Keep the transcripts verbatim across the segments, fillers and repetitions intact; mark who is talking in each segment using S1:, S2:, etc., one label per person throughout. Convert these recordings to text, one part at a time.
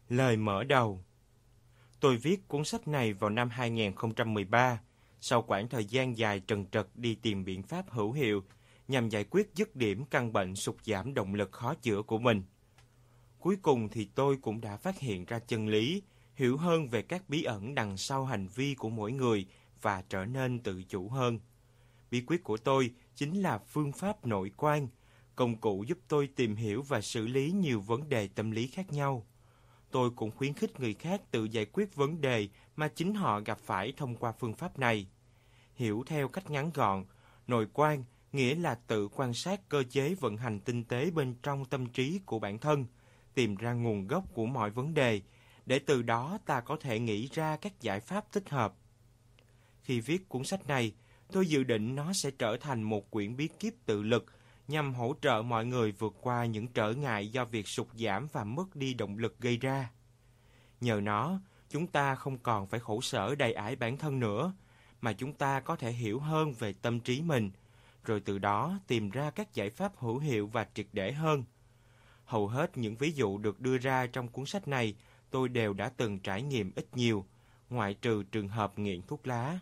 S1: Lời mở đầu. Tôi viết cuốn sách này vào năm hai nghìn không trăm mười ba, sau quãng thời gian dài trần trật đi tìm biện pháp hữu hiệu nhằm giải quyết dứt điểm căn bệnh sụt giảm động lực khó chữa của mình. Cuối cùng thì tôi cũng đã phát hiện ra chân lý, hiểu hơn về các bí ẩn đằng sau hành vi của mỗi người và trở nên tự chủ hơn. Bí quyết của tôi chính là phương pháp nội quan, công cụ giúp tôi tìm hiểu và xử lý nhiều vấn đề tâm lý khác nhau. Tôi cũng khuyến khích người khác tự giải quyết vấn đề mà chính họ gặp phải thông qua phương pháp này. Hiểu theo cách ngắn gọn, nội quan nghĩa là tự quan sát cơ chế vận hành tinh tế bên trong tâm trí của bản thân, tìm ra nguồn gốc của mọi vấn đề, để từ đó ta có thể nghĩ ra các giải pháp thích hợp. Khi viết cuốn sách này, tôi dự định nó sẽ trở thành một quyển bí kíp tự lực nhằm hỗ trợ mọi người vượt qua những trở ngại do việc sụt giảm và mất đi động lực gây ra. Nhờ nó, chúng ta không còn phải khổ sở đầy ải bản thân nữa, mà chúng ta có thể hiểu hơn về tâm trí mình, rồi từ đó tìm ra các giải pháp hữu hiệu và triệt để hơn. Hầu hết những ví dụ được đưa ra trong cuốn sách này, tôi đều đã từng trải nghiệm ít nhiều, ngoại trừ trường hợp nghiện thuốc lá.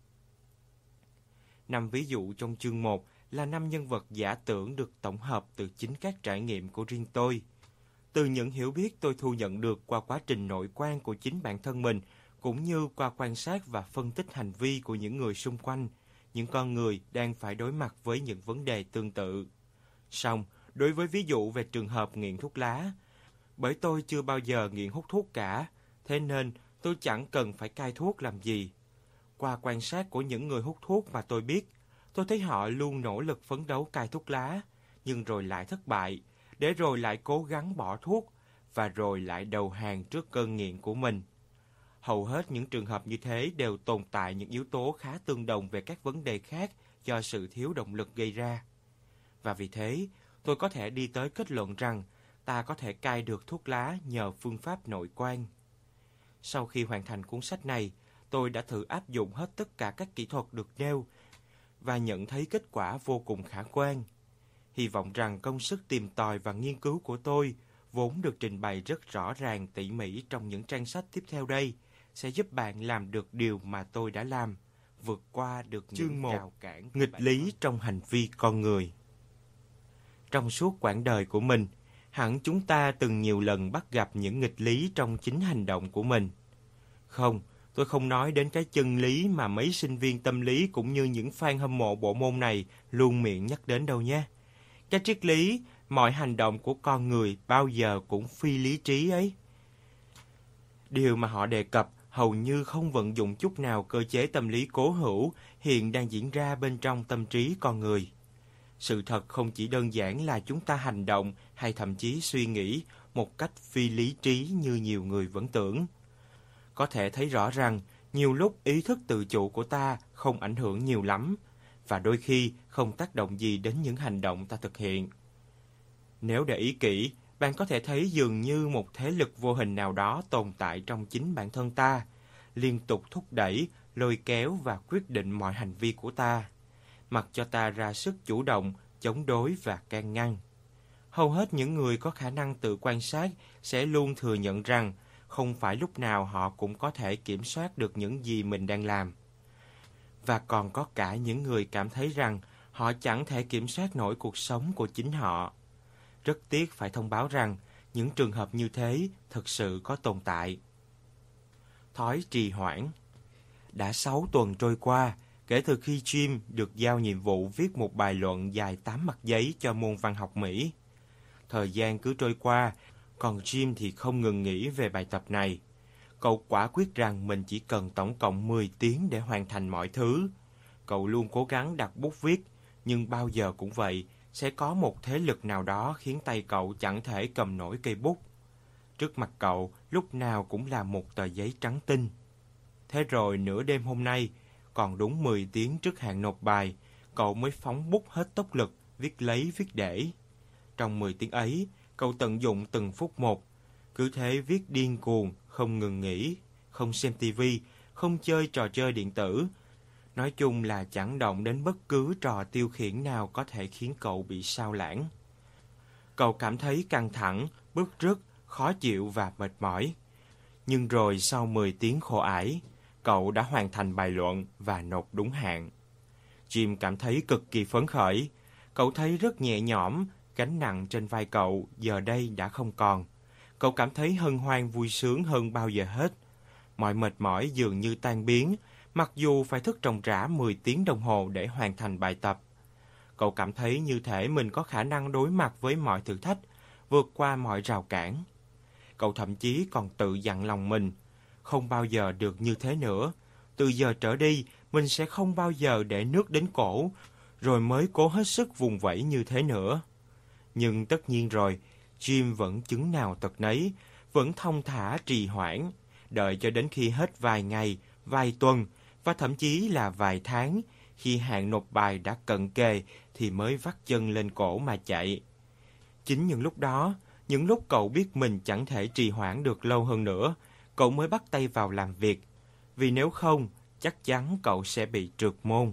S1: Năm ví dụ trong chương một là năm nhân vật giả tưởng được tổng hợp từ chính các trải nghiệm của riêng tôi. Từ những hiểu biết tôi thu nhận được qua quá trình nội quan của chính bản thân mình, cũng như qua quan sát và phân tích hành vi của những người xung quanh, những con người đang phải đối mặt với những vấn đề tương tự. Song, đối với ví dụ về trường hợp nghiện thuốc lá, bởi tôi chưa bao giờ nghiện hút thuốc cả, thế nên tôi chẳng cần phải cai thuốc làm gì. Qua quan sát của những người hút thuốc mà tôi biết, tôi thấy họ luôn nỗ lực phấn đấu cai thuốc lá, nhưng rồi lại thất bại, để rồi lại cố gắng bỏ thuốc, và rồi lại đầu hàng trước cơn nghiện của mình. Hầu hết những trường hợp như thế đều tồn tại những yếu tố khá tương đồng về các vấn đề khác do sự thiếu động lực gây ra. Và vì thế, tôi có thể đi tới kết luận rằng ta có thể cai được thuốc lá nhờ phương pháp nội quan. Sau khi hoàn thành cuốn sách này, tôi đã thử áp dụng hết tất cả các kỹ thuật được nêu và nhận thấy kết quả vô cùng khả quan. Hy vọng rằng công sức tìm tòi và nghiên cứu của tôi, vốn được trình bày rất rõ ràng tỉ mỉ trong những trang sách tiếp theo đây, sẽ giúp bạn làm được điều mà tôi đã làm, vượt qua được những rào cản nghịch lý trong hành vi con người. Trong suốt quãng đời của mình, hẳn chúng ta từng nhiều lần bắt gặp những nghịch lý trong chính hành động của mình. Không, tôi không nói đến cái chân lý mà mấy sinh viên tâm lý cũng như những fan hâm mộ bộ môn này luôn miệng nhắc đến đâu nhé. Cái triết lý, mọi hành động của con người bao giờ cũng phi lý trí ấy. Điều mà họ đề cập hầu như không vận dụng chút nào cơ chế tâm lý cố hữu hiện đang diễn ra bên trong tâm trí con người. Sự thật không chỉ đơn giản là chúng ta hành động hay thậm chí suy nghĩ một cách phi lý trí như nhiều người vẫn tưởng. Có thể thấy rõ rằng nhiều lúc ý thức tự chủ của ta không ảnh hưởng nhiều lắm, và đôi khi không tác động gì đến những hành động ta thực hiện. Nếu để ý kỹ, bạn có thể thấy dường như một thế lực vô hình nào đó tồn tại trong chính bản thân ta, liên tục thúc đẩy, lôi kéo và quyết định mọi hành vi của ta, mặc cho ta ra sức chủ động, chống đối và can ngăn. Hầu hết những người có khả năng tự quan sát sẽ luôn thừa nhận rằng không phải lúc nào họ cũng có thể kiểm soát được những gì mình đang làm. Và còn có cả những người cảm thấy rằng họ chẳng thể kiểm soát nổi cuộc sống của chính họ. Rất tiếc phải thông báo rằng những trường hợp như thế thực sự có tồn tại. Thói trì hoãn. Đã sáu tuần trôi qua kể từ khi Jim được giao nhiệm vụ viết một bài luận dài tám mặt giấy cho môn văn học Mỹ. Thời gian cứ trôi qua, còn Jim thì không ngừng nghĩ về bài tập này. Cậu quả quyết rằng mình chỉ cần tổng cộng mười tiếng để hoàn thành mọi thứ. Cậu luôn cố gắng đặt bút viết, nhưng bao giờ cũng vậy, sẽ có một thế lực nào đó khiến tay cậu chẳng thể cầm nổi cây bút. Trước mặt cậu lúc nào cũng là một tờ giấy trắng tinh. Thế rồi nửa đêm hôm nay, còn đúng mười tiếng trước hạn nộp bài, cậu mới phóng bút hết tốc lực, viết lấy viết để. Trong mười tiếng ấy, cậu tận dụng từng phút một, cứ thế viết điên cuồng, không ngừng nghỉ, không xem tivi, không chơi trò chơi điện tử. Nói chung là chẳng động đến bất cứ trò tiêu khiển nào có thể khiến cậu bị sao lãng. Cậu cảm thấy căng thẳng, bứt rứt, khó chịu và mệt mỏi. Nhưng rồi sau mười tiếng khổ ải, cậu đã hoàn thành bài luận và nộp đúng hạn. Jim cảm thấy cực kỳ phấn khởi. Cậu thấy rất nhẹ nhõm, gánh nặng trên vai cậu giờ đây đã không còn. Cậu cảm thấy hân hoan vui sướng hơn bao giờ hết. Mọi mệt mỏi dường như tan biến, mặc dù phải thức ròng rã mười tiếng đồng hồ để hoàn thành bài tập. Cậu cảm thấy như thể mình có khả năng đối mặt với mọi thử thách, vượt qua mọi rào cản. Cậu thậm chí còn tự dặn lòng mình, không bao giờ được như thế nữa. Từ giờ trở đi, mình sẽ không bao giờ để nước đến cổ, rồi mới cố hết sức vùng vẫy như thế nữa. Nhưng tất nhiên rồi, Jim vẫn chứng nào tật nấy, vẫn thong thả trì hoãn, đợi cho đến khi hết vài ngày, vài tuần và thậm chí là vài tháng, khi hạn nộp bài đã cận kề thì mới vắt chân lên cổ mà chạy. Chính những lúc đó, những lúc cậu biết mình chẳng thể trì hoãn được lâu hơn nữa, cậu mới bắt tay vào làm việc, vì nếu không, chắc chắn cậu sẽ bị trượt môn.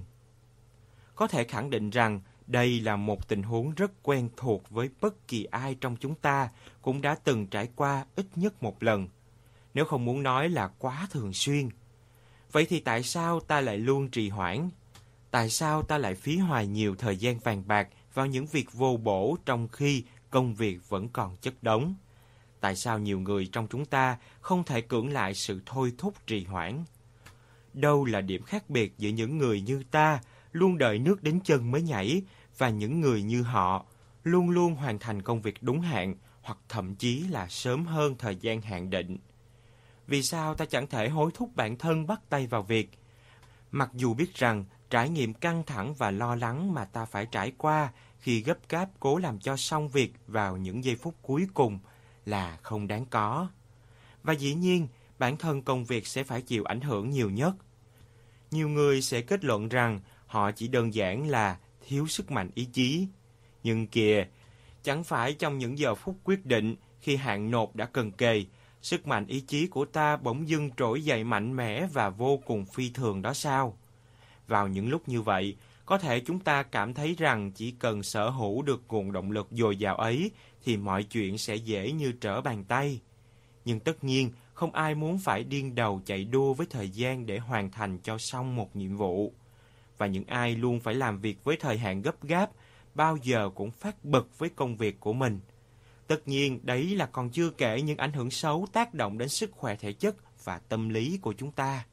S1: Có thể khẳng định rằng đây là một tình huống rất quen thuộc với bất kỳ ai trong chúng ta cũng đã từng trải qua ít nhất một lần, nếu không muốn nói là quá thường xuyên. Vậy thì tại sao ta lại luôn trì hoãn? Tại sao ta lại phí hoài nhiều thời gian vàng bạc vào những việc vô bổ trong khi công việc vẫn còn chất đống? Tại sao nhiều người trong chúng ta không thể cưỡng lại sự thôi thúc trì hoãn? Đâu là điểm khác biệt giữa những người như ta luôn đợi nước đến chân mới nhảy và những người như họ luôn luôn hoàn thành công việc đúng hạn hoặc thậm chí là sớm hơn thời gian hạn định? Vì sao ta chẳng thể hối thúc bản thân bắt tay vào việc? Mặc dù biết rằng trải nghiệm căng thẳng và lo lắng mà ta phải trải qua khi gấp gáp cố làm cho xong việc vào những giây phút cuối cùng là không đáng có. Và dĩ nhiên, bản thân công việc sẽ phải chịu ảnh hưởng nhiều nhất. Nhiều người sẽ kết luận rằng họ chỉ đơn giản là thiếu sức mạnh ý chí. Nhưng kìa, chẳng phải trong những giờ phút quyết định khi hạn nộp đã cận kề, sức mạnh ý chí của ta bỗng dưng trỗi dậy mạnh mẽ và vô cùng phi thường đó sao? Vào những lúc như vậy, có thể chúng ta cảm thấy rằng chỉ cần sở hữu được nguồn động lực dồi dào ấy thì mọi chuyện sẽ dễ như trở bàn tay. Nhưng tất nhiên, không ai muốn phải điên đầu chạy đua với thời gian để hoàn thành cho xong một nhiệm vụ. Và những ai luôn phải làm việc với thời hạn gấp gáp, bao giờ cũng phát bực với công việc của mình. Tất nhiên, đấy là còn chưa kể những ảnh hưởng xấu tác động đến sức khỏe thể chất và tâm lý của chúng ta.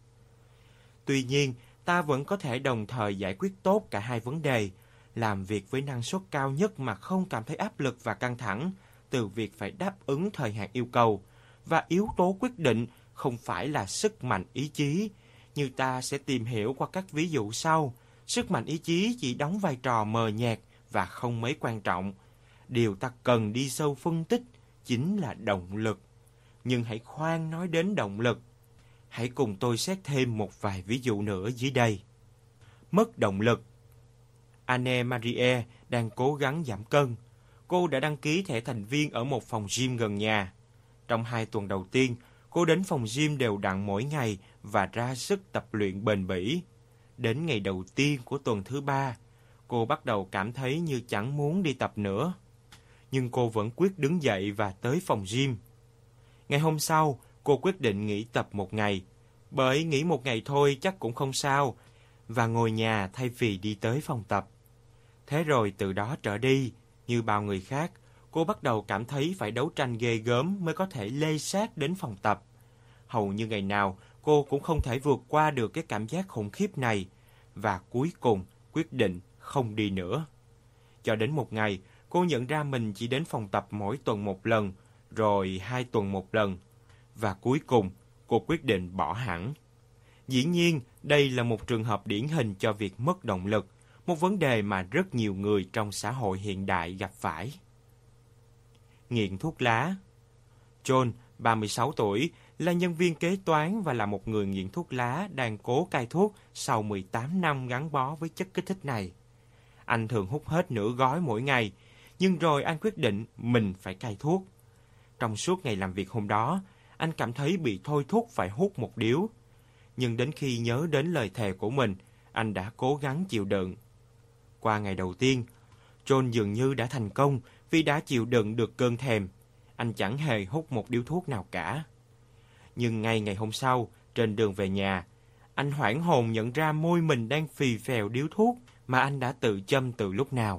S1: Tuy nhiên, ta vẫn có thể đồng thời giải quyết tốt cả hai vấn đề, làm việc với năng suất cao nhất mà không cảm thấy áp lực và căng thẳng từ việc phải đáp ứng thời hạn yêu cầu. Và yếu tố quyết định không phải là sức mạnh ý chí. Như ta sẽ tìm hiểu qua các ví dụ sau, sức mạnh ý chí chỉ đóng vai trò mờ nhạt và không mấy quan trọng. Điều ta cần đi sâu phân tích chính là động lực. Nhưng hãy khoan nói đến động lực. Hãy cùng tôi xét thêm một vài ví dụ nữa dưới đây. Mất động lực. Anne Marie đang cố gắng giảm cân. Cô đã đăng ký thẻ thành viên ở một phòng gym gần nhà. Trong hai tuần đầu tiên, cô đến phòng gym đều đặn mỗi ngày và ra sức tập luyện bền bỉ. Đến ngày đầu tiên của tuần thứ ba, cô bắt đầu cảm thấy như chẳng muốn đi tập nữa. Nhưng cô vẫn quyết đứng dậy và tới phòng gym. Ngày hôm sau, cô quyết định nghỉ tập một ngày, bởi nghỉ một ngày thôi chắc cũng không sao, và ngồi nhà thay vì đi tới phòng tập. Thế rồi từ đó trở đi, như bao người khác, cô bắt đầu cảm thấy phải đấu tranh ghê gớm mới có thể lê sát đến phòng tập. Hầu như ngày nào, cô cũng không thể vượt qua được cái cảm giác khủng khiếp này, và cuối cùng quyết định không đi nữa. Cho đến một ngày, cô nhận ra mình chỉ đến phòng tập mỗi tuần một lần, rồi hai tuần một lần, và cuối cùng cô quyết định bỏ hẳn. Dĩ nhiên, đây là một trường hợp điển hình cho việc mất động lực, một vấn đề mà rất nhiều người trong xã hội hiện đại gặp phải. Nghiện thuốc lá. John, ba mươi sáu tuổi, là nhân viên kế toán và là một người nghiện thuốc lá đang cố cai thuốc sau mười tám năm gắn bó với chất kích thích này. Anh thường hút hết nửa gói mỗi ngày, nhưng rồi anh quyết định mình phải cai thuốc. Trong suốt ngày làm việc hôm đó, anh cảm thấy bị thôi thúc phải hút một điếu. Nhưng đến khi nhớ đến lời thề của mình, anh đã cố gắng chịu đựng. Qua ngày đầu tiên, John dường như đã thành công vì đã chịu đựng được cơn thèm. anh chẳng hề hút một điếu thuốc nào cả. Nhưng ngay ngày hôm sau, trên đường về nhà, anh hoảng hồn nhận ra môi mình đang phì phèo điếu thuốc mà anh đã tự châm từ lúc nào.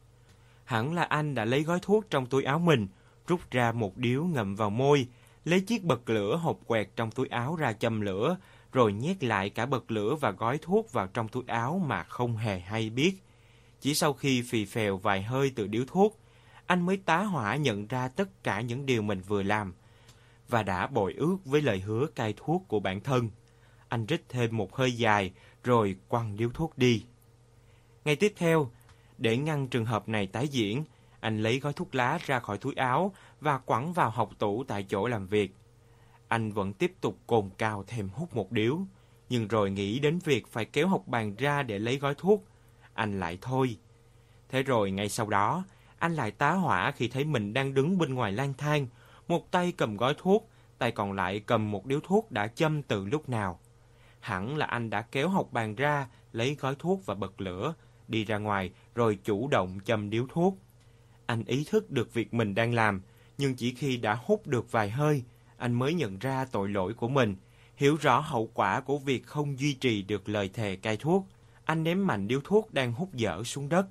S1: Hẳn là anh đã lấy gói thuốc trong túi áo mình, rút ra một điếu ngậm vào môi, lấy chiếc bật lửa hộp quẹt trong túi áo ra châm lửa, rồi nhét lại cả bật lửa và gói thuốc vào trong túi áo mà không hề hay biết. Chỉ sau khi phì phèo vài hơi từ điếu thuốc, anh mới tá hỏa nhận ra tất cả những điều mình vừa làm, và đã bội ước với lời hứa cai thuốc của bản thân. Anh rít thêm một hơi dài, rồi quăng điếu thuốc đi. Ngày tiếp theo, để ngăn trường hợp này tái diễn, anh lấy gói thuốc lá ra khỏi túi áo và quẳng vào hộc tủ tại chỗ làm việc. Anh vẫn tiếp tục cồn cào thèm hút một điếu, nhưng rồi nghĩ đến việc phải kéo hộc bàn ra để lấy gói thuốc, anh lại thôi. Thế rồi ngay sau đó, anh lại tá hỏa khi thấy mình đang đứng bên ngoài lang thang, một tay cầm gói thuốc, tay còn lại cầm một điếu thuốc đã châm từ lúc nào. Hẳn là anh đã kéo hộc bàn ra, lấy gói thuốc và bật lửa, đi ra ngoài rồi chủ động châm điếu thuốc. Anh ý thức được việc mình đang làm, nhưng chỉ khi đã hút được vài hơi, anh mới nhận ra tội lỗi của mình, hiểu rõ hậu quả của việc không duy trì được lời thề cai thuốc. Anh ném mạnh điếu thuốc đang hút dở xuống đất.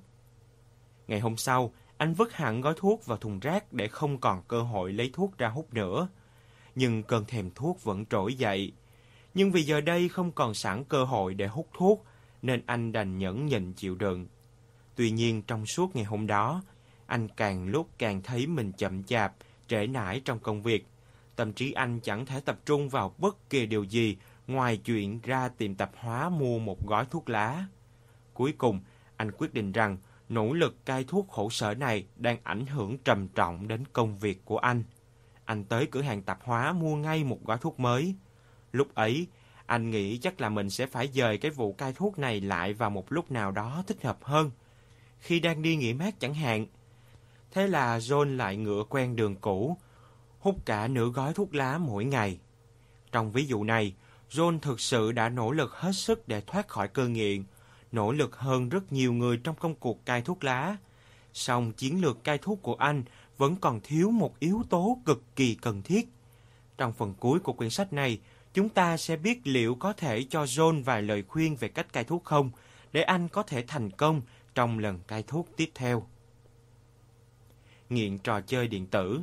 S1: Ngày hôm sau, anh vứt hẳn gói thuốc vào thùng rác để không còn cơ hội lấy thuốc ra hút nữa. Nhưng cơn thèm thuốc vẫn trỗi dậy. Nhưng vì giờ đây không còn sẵn cơ hội để hút thuốc, nên anh đành nhẫn nhịn chịu đựng. Tuy nhiên trong suốt ngày hôm đó, anh càng lúc càng thấy mình chậm chạp, trễ nải trong công việc. Tâm trí anh chẳng thể tập trung vào bất kỳ điều gì ngoài chuyện ra tiệm tạp hóa mua một gói thuốc lá. Cuối cùng, anh quyết định rằng nỗ lực cai thuốc khổ sở này đang ảnh hưởng trầm trọng đến công việc của anh. Anh tới cửa hàng tạp hóa mua ngay một gói thuốc mới. Lúc ấy, anh nghĩ chắc là mình sẽ phải dời cái vụ cai thuốc này lại vào một lúc nào đó thích hợp hơn, khi đang đi nghỉ mát chẳng hạn. Thế là John lại ngựa quen đường cũ, hút cả nửa gói thuốc lá mỗi ngày. Trong ví dụ này, John thực sự đã nỗ lực hết sức để thoát khỏi cơn nghiện, nỗ lực hơn rất nhiều người trong công cuộc cai thuốc lá. Song chiến lược cai thuốc của anh vẫn còn thiếu một yếu tố cực kỳ cần thiết. Trong phần cuối của quyển sách này, chúng ta sẽ biết liệu có thể cho John vài lời khuyên về cách cai thuốc không, để anh có thể thành công trong lần cai thuốc tiếp theo. Nghiện trò chơi điện tử.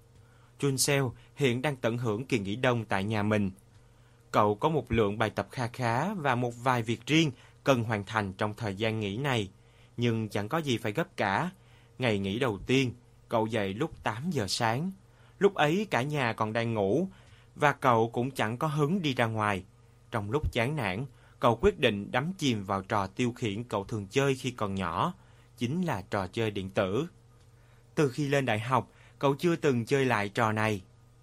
S1: Junsel hiện đang tận hưởng kỳ nghỉ đông tại nhà mình. Cậu có một lượng bài tập kha khá và một vài việc riêng cần hoàn thành trong thời gian nghỉ này, nhưng chẳng có gì phải gấp cả. Ngày nghỉ đầu tiên, cậu dậy lúc tám giờ sáng. Lúc ấy cả nhà còn đang ngủ, và cậu cũng chẳng có hứng đi ra ngoài. Trong lúc chán nản, cậu quyết định đắm chìm vào trò tiêu khiển cậu thường chơi khi còn nhỏ, chính là trò chơi điện tử. Từ khi lên đại học, cậu chưa từng chơi lại trò này.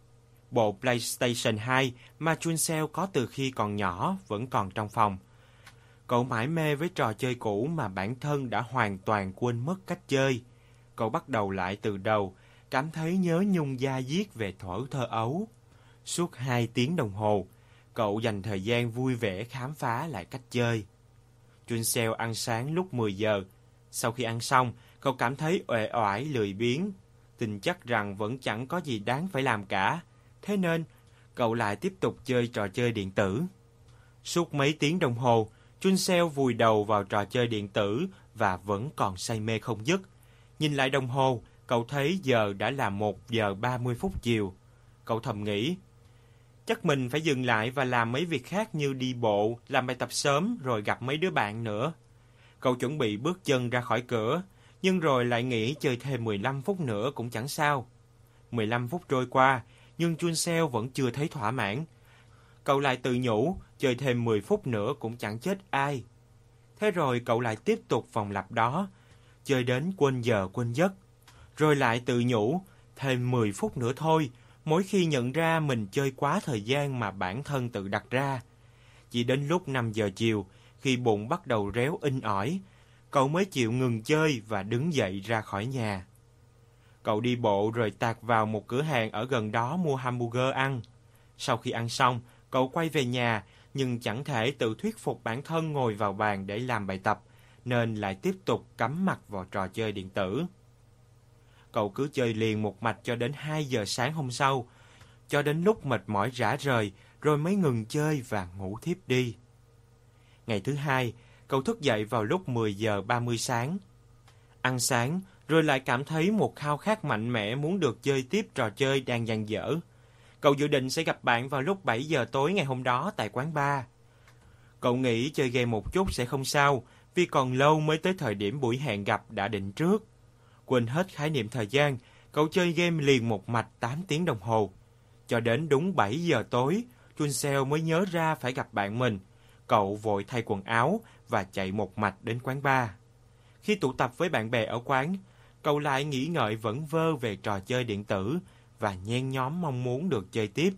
S1: Bộ PlayStation hai mà Junsel có từ khi còn nhỏ vẫn còn trong phòng. Cậu mải mê với trò chơi cũ mà bản thân đã hoàn toàn quên mất cách chơi. Cậu bắt đầu lại từ đầu, cảm thấy nhớ nhung da diết về thuở thơ ấu. Suốt hai tiếng đồng hồ, cậu dành thời gian vui vẻ khám phá lại cách chơi. Junsel ăn sáng lúc mười giờ. Sau khi ăn xong, cậu cảm thấy uể oải lười biếng, tin chắc rằng vẫn chẳng có gì đáng phải làm cả. Thế nên, cậu lại tiếp tục chơi trò chơi điện tử. Suốt mấy tiếng đồng hồ, Junsel vùi đầu vào trò chơi điện tử và vẫn còn say mê không dứt. Nhìn lại đồng hồ, cậu thấy giờ đã là một giờ ba mươi phút chiều. Cậu thầm nghĩ, chắc mình phải dừng lại và làm mấy việc khác như đi bộ, làm bài tập sớm rồi gặp mấy đứa bạn nữa. Cậu chuẩn bị bước chân ra khỏi cửa, nhưng rồi lại nghĩ chơi thêm mười lăm phút nữa cũng chẳng sao. mười lăm phút trôi qua, nhưng Junsel vẫn chưa thấy thỏa mãn. Cậu lại tự nhủ, chơi thêm mười phút nữa cũng chẳng chết ai. Thế rồi cậu lại tiếp tục vòng lặp đó, chơi đến quên giờ quên giấc. Rồi lại tự nhủ, thêm mười phút nữa thôi, mỗi khi nhận ra mình chơi quá thời gian mà bản thân tự đặt ra. Chỉ đến lúc năm giờ chiều, khi bụng bắt đầu réo inh ỏi, cậu mới chịu ngừng chơi và đứng dậy ra khỏi nhà. Cậu đi bộ rồi tạt vào một cửa hàng ở gần đó mua hamburger ăn. Sau khi ăn xong, cậu quay về nhà, nhưng chẳng thể tự thuyết phục bản thân ngồi vào bàn để làm bài tập, nên lại tiếp tục cắm mặt vào trò chơi điện tử. cậu cứ chơi liền một mạch cho đến hai giờ sáng hôm sau, cho đến lúc mệt mỏi rã rời rồi mới ngừng chơi và ngủ thiếp đi. Ngày thứ hai, cậu thức dậy vào lúc mười giờ ba mươi sáng. Ăn sáng, rồi lại cảm thấy một khao khát mạnh mẽ muốn được chơi tiếp trò chơi đang dang dở. Cậu dự định sẽ gặp bạn vào lúc bảy giờ tối ngày hôm đó tại quán bar. Cậu nghĩ chơi game một chút sẽ không sao, vì còn lâu mới tới thời điểm buổi hẹn gặp đã định trước. Quên hết khái niệm thời gian, cậu chơi game liền một mạch tám tiếng đồng hồ. Cho đến đúng bảy giờ tối, Chun Seo mới nhớ ra phải gặp bạn mình. Cậu vội thay quần áo và chạy một mạch đến quán bar. Khi tụ tập với bạn bè ở quán, cậu lại nghĩ ngợi vẩn vơ về trò chơi điện tử và nhen nhóm mong muốn được chơi tiếp.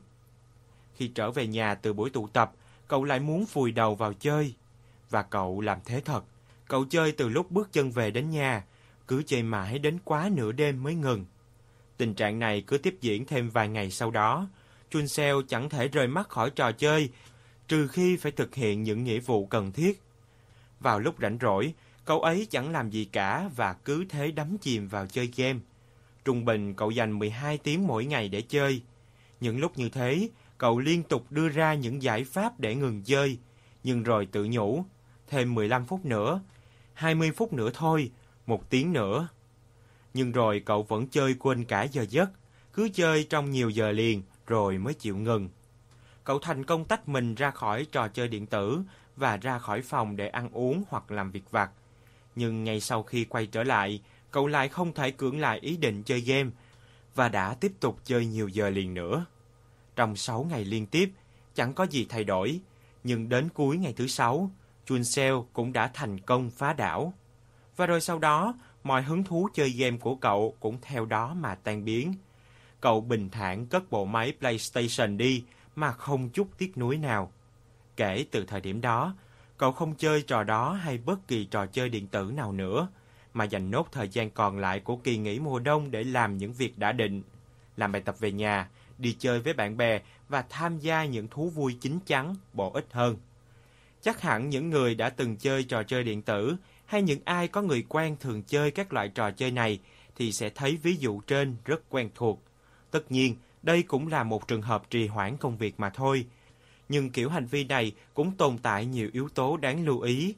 S1: Khi trở về nhà từ buổi tụ tập, cậu lại muốn vùi đầu vào chơi. Và cậu làm thế thật. Cậu chơi từ lúc bước chân về đến nhà, cứ chơi mãi đến quá nửa đêm mới ngừng. Tình trạng này cứ tiếp diễn thêm vài ngày sau đó. Chun Seo chẳng thể rời mắt khỏi trò chơi, trừ khi phải thực hiện những nghĩa vụ cần thiết. Vào lúc rảnh rỗi, cậu ấy chẳng làm gì cả và cứ thế đắm chìm vào chơi game. Trung bình cậu dành mười hai tiếng mỗi ngày để chơi. Những lúc như thế, cậu liên tục đưa ra những giải pháp để ngừng chơi, nhưng rồi tự nhủ, thêm mười lăm phút nữa, hai mươi phút nữa thôi, một tiếng nữa. Nhưng rồi cậu vẫn chơi quên cả giờ giấc, cứ chơi trong nhiều giờ liền rồi mới chịu ngừng. Cậu thành công tách mình ra khỏi trò chơi điện tử và ra khỏi phòng để ăn uống hoặc làm việc vặt. Nhưng ngay sau khi quay trở lại, cậu lại không thể cưỡng lại ý định chơi game và đã tiếp tục chơi nhiều giờ liền nữa. Trong sáu ngày liên tiếp, chẳng có gì thay đổi, nhưng đến cuối ngày thứ sáu, Chun Seo cũng đã thành công phá đảo. Và rồi sau đó, mọi hứng thú chơi game của cậu cũng theo đó mà tan biến. Cậu bình thản cất bộ máy PlayStation đi mà không chút tiếc nuối nào. Kể từ thời điểm đó, cậu không chơi trò đó hay bất kỳ trò chơi điện tử nào nữa, mà dành nốt thời gian còn lại của kỳ nghỉ mùa đông để làm những việc đã định. Làm bài tập về nhà, đi chơi với bạn bè và tham gia những thú vui chín chắn, bổ ích hơn. Chắc hẳn những người đã từng chơi trò chơi điện tử hay những ai có người quen thường chơi các loại trò chơi này thì sẽ thấy ví dụ trên rất quen thuộc. Tất nhiên, đây cũng là một trường hợp trì hoãn công việc mà thôi. Nhưng kiểu hành vi này cũng tồn tại nhiều yếu tố đáng lưu ý.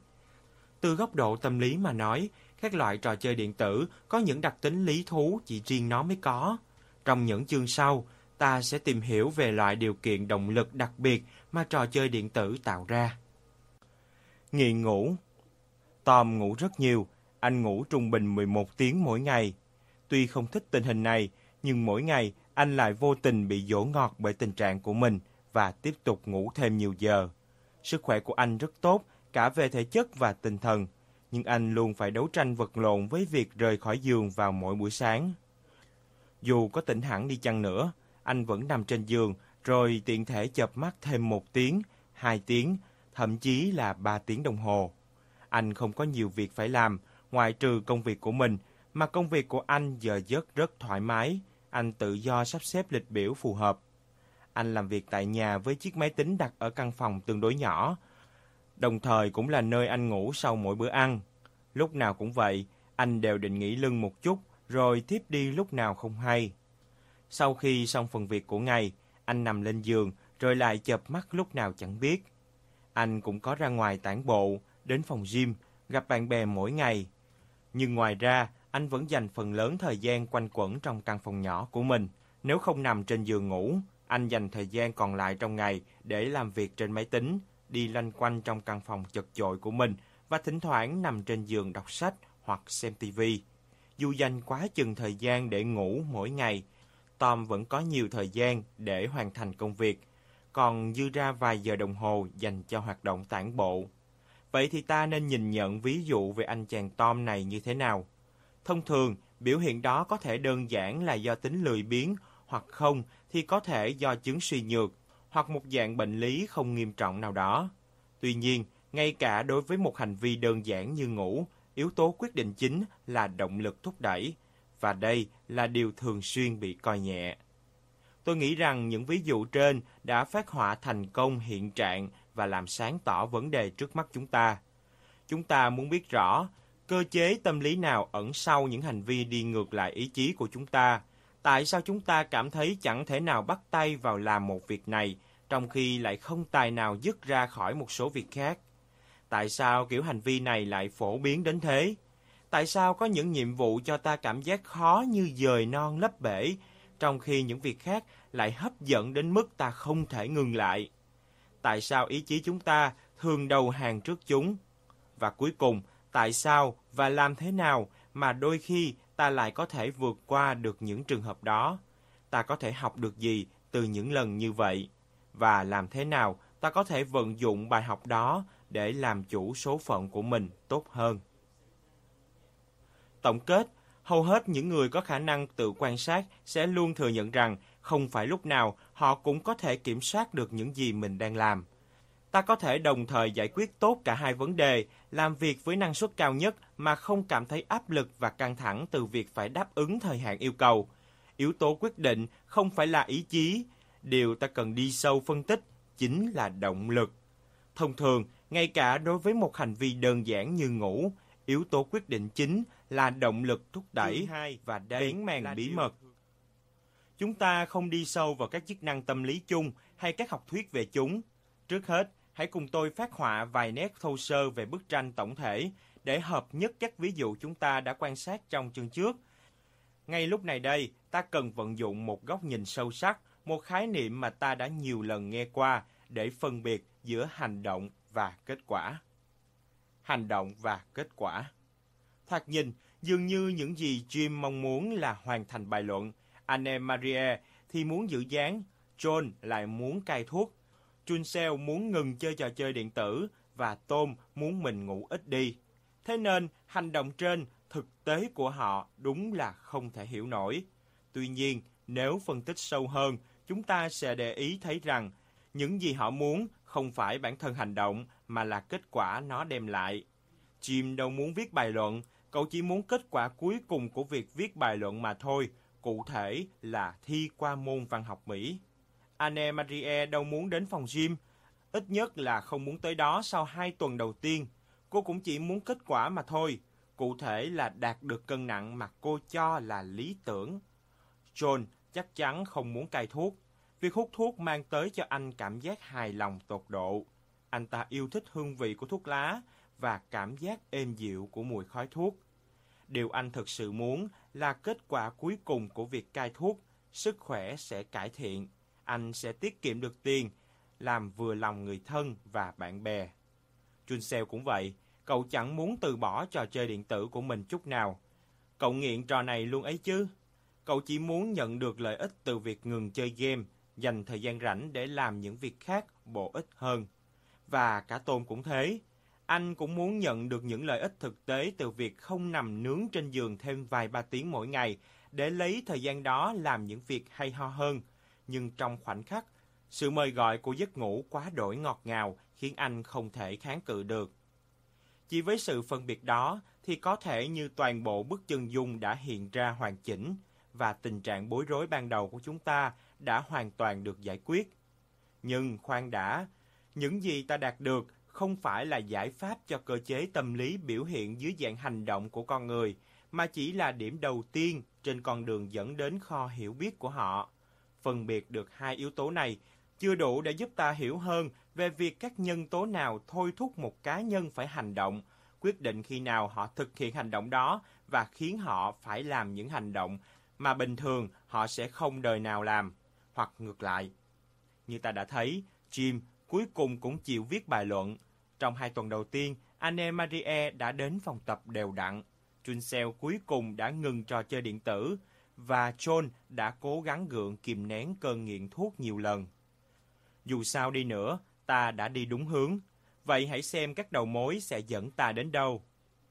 S1: Từ góc độ tâm lý mà nói, các loại trò chơi điện tử có những đặc tính lý thú chỉ riêng nó mới có. Trong những chương sau, ta sẽ tìm hiểu về loại điều kiện động lực đặc biệt mà trò chơi điện tử tạo ra. Nghiện ngủ. Tom ngủ rất nhiều, anh ngủ trung bình mười một tiếng mỗi ngày. Tuy không thích tình hình này, nhưng mỗi ngày anh lại vô tình bị dỗ ngọt bởi tình trạng của mình và tiếp tục ngủ thêm nhiều giờ. Sức khỏe của anh rất tốt, cả về thể chất và tinh thần, nhưng anh luôn phải đấu tranh vật lộn với việc rời khỏi giường vào mỗi buổi sáng. Dù có tỉnh hẳn đi chăng nữa, anh vẫn nằm trên giường rồi tiện thể chợp mắt thêm một tiếng, hai tiếng, thậm chí là ba tiếng đồng hồ. Anh không có nhiều việc phải làm, ngoại trừ công việc của mình, mà công việc của anh giờ giấc rất thoải mái, anh tự do sắp xếp lịch biểu phù hợp. Anh làm việc tại nhà với chiếc máy tính đặt ở căn phòng tương đối nhỏ, đồng thời cũng là nơi anh ngủ sau mỗi bữa ăn. Lúc nào cũng vậy, anh đều định nghỉ lưng một chút, rồi tiếp đi lúc nào không hay. Sau khi xong phần việc của ngày, anh nằm lên giường, rồi lại chợp mắt lúc nào chẳng biết. Anh cũng có ra ngoài tản bộ, đến phòng gym, gặp bạn bè mỗi ngày. Nhưng ngoài ra, anh vẫn dành phần lớn thời gian quanh quẩn trong căn phòng nhỏ của mình. Nếu không nằm trên giường ngủ, anh dành thời gian còn lại trong ngày để làm việc trên máy tính, đi loanh quanh trong căn phòng chật chội của mình và thỉnh thoảng nằm trên giường đọc sách hoặc xem ti vi. Dù dành quá chừng thời gian để ngủ mỗi ngày, Tom vẫn có nhiều thời gian để hoàn thành công việc, còn dư ra vài giờ đồng hồ dành cho hoạt động tản bộ. Vậy thì ta nên nhìn nhận ví dụ về anh chàng Tom này như thế nào? Thông thường, biểu hiện đó có thể đơn giản là do tính lười biếng, hoặc không thì có thể do chứng suy nhược, hoặc một dạng bệnh lý không nghiêm trọng nào đó. Tuy nhiên, ngay cả đối với một hành vi đơn giản như ngủ, yếu tố quyết định chính là động lực thúc đẩy, và đây là điều thường xuyên bị coi nhẹ. Tôi nghĩ rằng những ví dụ trên đã phác họa thành công hiện trạng và làm sáng tỏ vấn đề trước mắt chúng ta. Chúng ta muốn biết rõ Cơ chế tâm lý nào ẩn sau những hành vi đi ngược lại ý chí của chúng ta? Tại sao chúng ta cảm thấy chẳng thể nào bắt tay vào làm một việc này, trong khi lại không tài nào dứt ra khỏi một số việc khác? Tại sao kiểu hành vi này lại phổ biến đến thế? Tại sao có những nhiệm vụ cho ta cảm giác khó như dời non lấp bể, trong khi những việc khác lại hấp dẫn đến mức ta không thể ngừng lại? Tại sao ý chí chúng ta thường đầu hàng trước chúng? Và cuối cùng, tại sao và làm thế nào mà đôi khi ta lại có thể vượt qua được những trường hợp đó? Ta có thể học được gì từ những lần như vậy? Và làm thế nào ta có thể vận dụng bài học đó để làm chủ số phận của mình tốt hơn? Tổng kết, hầu hết những người có khả năng tự quan sát sẽ luôn thừa nhận rằng không phải lúc nào họ cũng có thể kiểm soát được những gì mình đang làm. Ta có thể đồng thời giải quyết tốt cả hai vấn đề, làm việc với năng suất cao nhất mà không cảm thấy áp lực và căng thẳng từ việc phải đáp ứng thời hạn yêu cầu. Yếu tố quyết định không phải là ý chí, điều ta cần đi sâu phân tích chính là động lực. Thông thường, ngay cả đối với một hành vi đơn giản như ngủ, yếu tố quyết định chính là động lực thúc đẩy và bén màn bí mật. Chúng ta không đi sâu vào các chức năng tâm lý chung hay các học thuyết về chúng. Trước hết, hãy cùng tôi phác họa vài nét thô sơ về bức tranh tổng thể để hợp nhất các ví dụ chúng ta đã quan sát trong chương trước. Ngay lúc này đây, ta cần vận dụng một góc nhìn sâu sắc, một khái niệm mà ta đã nhiều lần nghe qua để phân biệt giữa hành động và kết quả. Hành động và kết quả. Thoạt nhìn, dường như những gì Jim mong muốn là hoàn thành bài luận. Anne-Marie thì muốn giữ dáng, John lại muốn cai thuốc, Junsel muốn ngừng chơi trò chơi điện tử và Tom muốn mình ngủ ít đi. Thế nên, hành động trên, thực tế của họ đúng là không thể hiểu nổi. Tuy nhiên, nếu phân tích sâu hơn, chúng ta sẽ để ý thấy rằng những gì họ muốn không phải bản thân hành động mà là kết quả nó đem lại. Jim đâu muốn viết bài luận, cậu chỉ muốn kết quả cuối cùng của việc viết bài luận mà thôi, cụ thể là thi qua môn văn học Mỹ. Anne-Marie đâu muốn đến phòng gym, ít nhất là không muốn tới đó sau hai tuần đầu tiên. Cô cũng chỉ muốn kết quả mà thôi, cụ thể là đạt được cân nặng mà cô cho là lý tưởng. John chắc chắn không muốn cai thuốc. Việc hút thuốc mang tới cho anh cảm giác hài lòng tột độ. Anh ta yêu thích hương vị của thuốc lá và cảm giác êm dịu của mùi khói thuốc. Điều anh thực sự muốn là kết quả cuối cùng của việc cai thuốc, sức khỏe sẽ cải thiện, anh sẽ tiết kiệm được tiền, làm vừa lòng người thân và bạn bè. Junsel cũng vậy, cậu chẳng muốn từ bỏ trò chơi điện tử của mình chút nào. Cậu nghiện trò này luôn ấy chứ. Cậu chỉ muốn nhận được lợi ích từ việc ngừng chơi game, dành thời gian rảnh để làm những việc khác bổ ích hơn. Và cả Tom cũng thế. Anh cũng muốn nhận được những lợi ích thực tế từ việc không nằm nướng trên giường thêm vài ba tiếng mỗi ngày để lấy thời gian đó làm những việc hay ho hơn. Nhưng trong khoảnh khắc, sự mời gọi của giấc ngủ quá đỗi ngọt ngào khiến anh không thể kháng cự được. Chỉ với sự phân biệt đó thì có thể như toàn bộ bức chân dung đã hiện ra hoàn chỉnh và tình trạng bối rối ban đầu của chúng ta đã hoàn toàn được giải quyết. Nhưng khoan đã, những gì ta đạt được không phải là giải pháp cho cơ chế tâm lý biểu hiện dưới dạng hành động của con người, mà chỉ là điểm đầu tiên trên con đường dẫn đến kho hiểu biết của họ. Phân biệt được hai yếu tố này chưa đủ để giúp ta hiểu hơn về việc các nhân tố nào thôi thúc một cá nhân phải hành động, quyết định khi nào họ thực hiện hành động đó và khiến họ phải làm những hành động mà bình thường họ sẽ không đời nào làm, hoặc ngược lại. Như ta đã thấy, Jim cuối cùng cũng chịu viết bài luận. Trong hai tuần đầu tiên, Anne-Marie đã đến phòng tập đều đặn. Junsel cuối cùng đã ngừng trò chơi điện tử, và John đã cố gắng gượng kìm nén cơn nghiện thuốc nhiều lần. Dù sao đi nữa, ta đã đi đúng hướng. Vậy hãy xem các đầu mối sẽ dẫn ta đến đâu.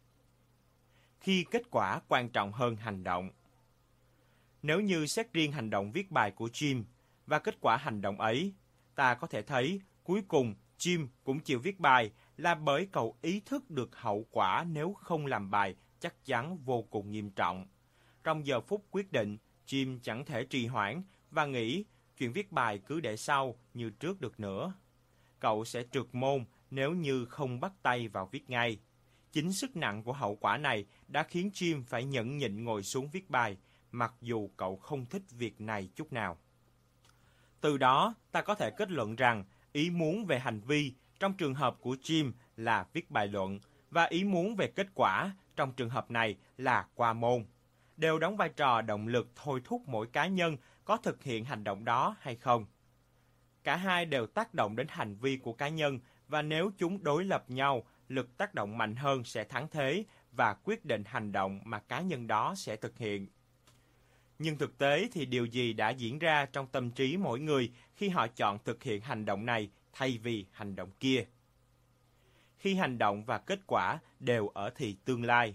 S1: Khi kết quả quan trọng hơn hành động. Nếu như xét riêng hành động viết bài của Jim và kết quả hành động ấy, ta có thể thấy cuối cùng Jim cũng chịu viết bài là bởi cậu ý thức được hậu quả nếu không làm bài chắc chắn vô cùng nghiêm trọng. Trong giờ phút quyết định, Jim chẳng thể trì hoãn và nghĩ chuyện viết bài cứ để sau như trước được nữa. Cậu sẽ trượt môn nếu như không bắt tay vào viết ngay. Chính sức nặng của hậu quả này đã khiến Jim phải nhẫn nhịn ngồi xuống viết bài, mặc dù cậu không thích việc này chút nào. Từ đó, ta có thể kết luận rằng ý muốn về hành vi trong trường hợp của Jim là viết bài luận và ý muốn về kết quả trong trường hợp này là qua môn, đều đóng vai trò động lực thôi thúc mỗi cá nhân có thực hiện hành động đó hay không. Cả hai đều tác động đến hành vi của cá nhân và nếu chúng đối lập nhau, lực tác động mạnh hơn sẽ thắng thế và quyết định hành động mà cá nhân đó sẽ thực hiện. Nhưng thực tế thì điều gì đã diễn ra trong tâm trí mỗi người khi họ chọn thực hiện hành động này thay vì hành động kia? Khi hành động và kết quả đều ở thì tương lai.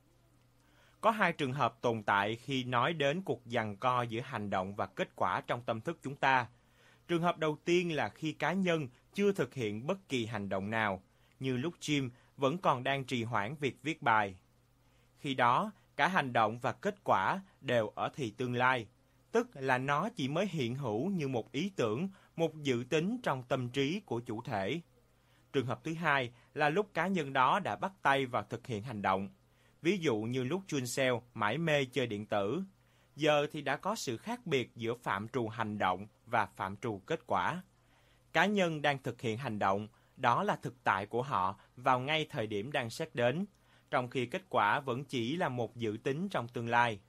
S1: Có hai trường hợp tồn tại khi nói đến cuộc giằng co giữa hành động và kết quả trong tâm thức chúng ta. Trường hợp đầu tiên là khi cá nhân chưa thực hiện bất kỳ hành động nào, như lúc Jim vẫn còn đang trì hoãn việc viết bài. Khi đó, cả hành động và kết quả đều ở thì tương lai, tức là nó chỉ mới hiện hữu như một ý tưởng, một dự tính trong tâm trí của chủ thể. Trường hợp thứ hai là lúc cá nhân đó đã bắt tay vào thực hiện hành động. Ví dụ như lúc Junsel mải mê chơi điện tử. Giờ thì đã có sự khác biệt giữa phạm trù hành động và phạm trù kết quả. Cá nhân đang thực hiện hành động, đó là thực tại của họ vào ngay thời điểm đang xét đến, trong khi kết quả vẫn chỉ là một dự tính trong tương lai.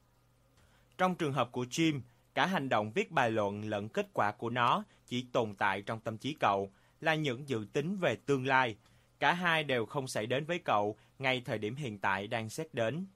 S1: Trong trường hợp của Jim, cả hành động viết bài luận lẫn kết quả của nó chỉ tồn tại trong tâm trí cậu, là những dự tính về tương lai. Cả hai đều không xảy đến với cậu ngay thời điểm hiện tại đang xét đến.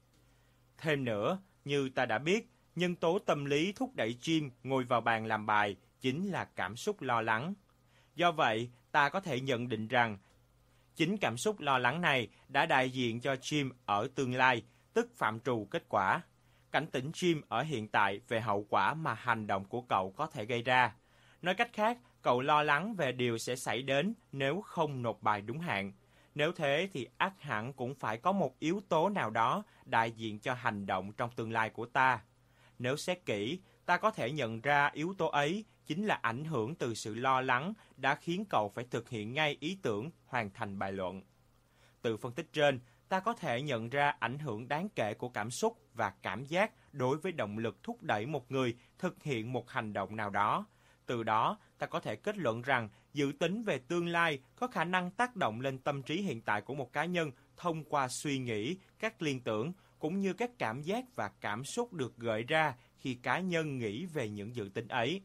S1: Thêm nữa, như ta đã biết, nhân tố tâm lý thúc đẩy Jim ngồi vào bàn làm bài chính là cảm xúc lo lắng. Do vậy, ta có thể nhận định rằng chính cảm xúc lo lắng này đã đại diện cho Jim ở tương lai, tức phạm trù kết quả. Cảnh tỉnh Jim ở hiện tại về hậu quả mà hành động của cậu có thể gây ra. Nói cách khác, cậu lo lắng về điều sẽ xảy đến nếu không nộp bài đúng hạn. Nếu thế thì ắt hẳn cũng phải có một yếu tố nào đó đại diện cho hành động trong tương lai của ta. Nếu xét kỹ, ta có thể nhận ra yếu tố ấy chính là ảnh hưởng từ sự lo lắng đã khiến cậu phải thực hiện ngay ý tưởng hoàn thành bài luận. Từ phân tích trên, ta có thể nhận ra ảnh hưởng đáng kể của cảm xúc và cảm giác đối với động lực thúc đẩy một người thực hiện một hành động nào đó. Từ đó, ta có thể kết luận rằng dự tính về tương lai có khả năng tác động lên tâm trí hiện tại của một cá nhân thông qua suy nghĩ, các liên tưởng, cũng như các cảm giác và cảm xúc được gợi ra khi cá nhân nghĩ về những dự tính ấy.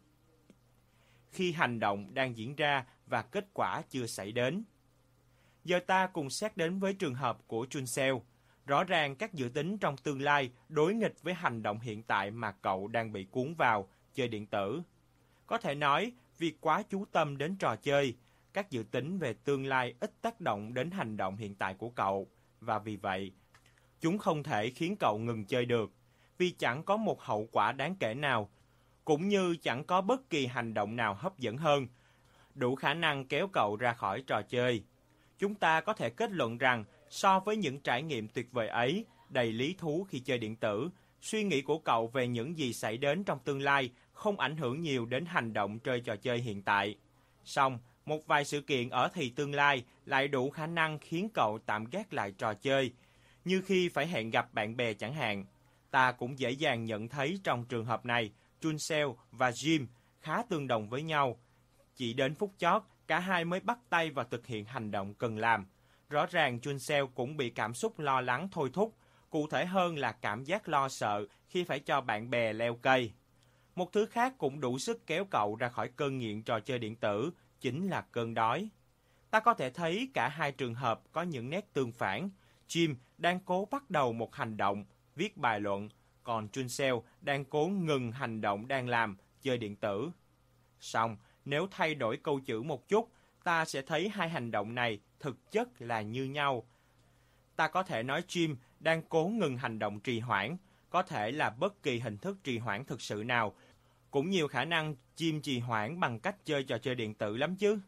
S1: Khi hành động đang diễn ra và kết quả chưa xảy đến. Giờ ta cùng xét đến với trường hợp của Junsel. Rõ ràng các dự tính trong tương lai đối nghịch với hành động hiện tại mà cậu đang bị cuốn vào, chơi điện tử. Có thể nói, vì quá chú tâm đến trò chơi, các dự tính về tương lai ít tác động đến hành động hiện tại của cậu, và vì vậy, chúng không thể khiến cậu ngừng chơi được, vì chẳng có một hậu quả đáng kể nào, cũng như chẳng có bất kỳ hành động nào hấp dẫn hơn, đủ khả năng kéo cậu ra khỏi trò chơi. Chúng ta có thể kết luận rằng, so với những trải nghiệm tuyệt vời ấy, đầy lý thú khi chơi điện tử, suy nghĩ của cậu về những gì xảy đến trong tương lai không ảnh hưởng nhiều đến hành động chơi trò chơi hiện tại. Song, một vài sự kiện ở thì tương lai lại đủ khả năng khiến cậu tạm gác lại trò chơi, như khi phải hẹn gặp bạn bè chẳng hạn. Ta cũng dễ dàng nhận thấy trong trường hợp này, Junsel và Jim khá tương đồng với nhau. Chỉ đến phút chót, cả hai mới bắt tay vào thực hiện hành động cần làm. Rõ ràng Junsel cũng bị cảm xúc lo lắng thôi thúc, cụ thể hơn là cảm giác lo sợ khi phải cho bạn bè leo cây. Một thứ khác cũng đủ sức kéo cậu ra khỏi cơn nghiện trò chơi điện tử, chính là cơn đói. Ta có thể thấy cả hai trường hợp có những nét tương phản. Jim đang cố bắt đầu một hành động, viết bài luận, còn Junsel đang cố ngừng hành động đang làm, chơi điện tử. Song, nếu thay đổi câu chữ một chút, ta sẽ thấy hai hành động này thực chất là như nhau. Ta có thể nói Jim đang cố ngừng hành động trì hoãn, có thể là bất kỳ hình thức trì hoãn thực sự nào. Cũng nhiều khả năng Jim trì hoãn bằng cách chơi trò chơi điện tử lắm chứ.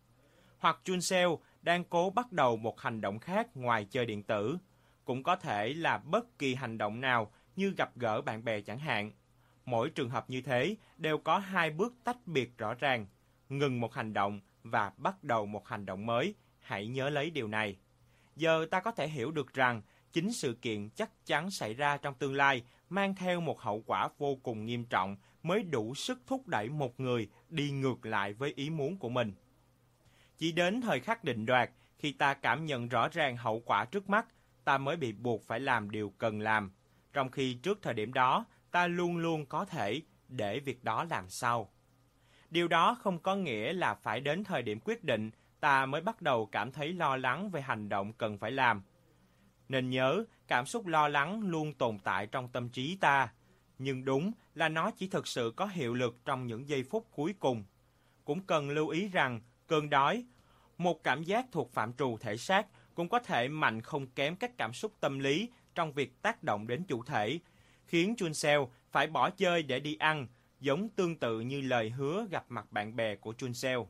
S1: Hoặc Junsel đang cố bắt đầu một hành động khác ngoài chơi điện tử. Cũng có thể là bất kỳ hành động nào như gặp gỡ bạn bè chẳng hạn. Mỗi trường hợp như thế đều có hai bước tách biệt rõ ràng. Ngừng một hành động và bắt đầu một hành động mới. Hãy nhớ lấy điều này. giờ ta có thể hiểu được rằng chính sự kiện chắc chắn xảy ra trong tương lai mang theo một hậu quả vô cùng nghiêm trọng mới đủ sức thúc đẩy một người đi ngược lại với ý muốn của mình. Chỉ đến thời khắc định đoạt, khi ta cảm nhận rõ ràng hậu quả trước mắt, ta mới bị buộc phải làm điều cần làm, trong khi trước thời điểm đó, ta luôn luôn có thể để việc đó làm sau. Điều đó không có nghĩa là phải đến thời điểm quyết định, ta mới bắt đầu cảm thấy lo lắng về hành động cần phải làm. Nên nhớ, cảm xúc lo lắng luôn tồn tại trong tâm trí ta, nhưng đúng là nó chỉ thực sự có hiệu lực trong những giây phút cuối cùng. Cũng cần lưu ý rằng, cơn đói, một cảm giác thuộc phạm trù thể xác, cũng có thể mạnh không kém các cảm xúc tâm lý trong việc tác động đến chủ thể, khiến Chun Seo phải bỏ chơi để đi ăn, giống tương tự như lời hứa gặp mặt bạn bè của Chun Seo.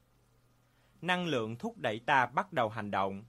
S1: Năng lượng thúc đẩy ta bắt đầu hành động.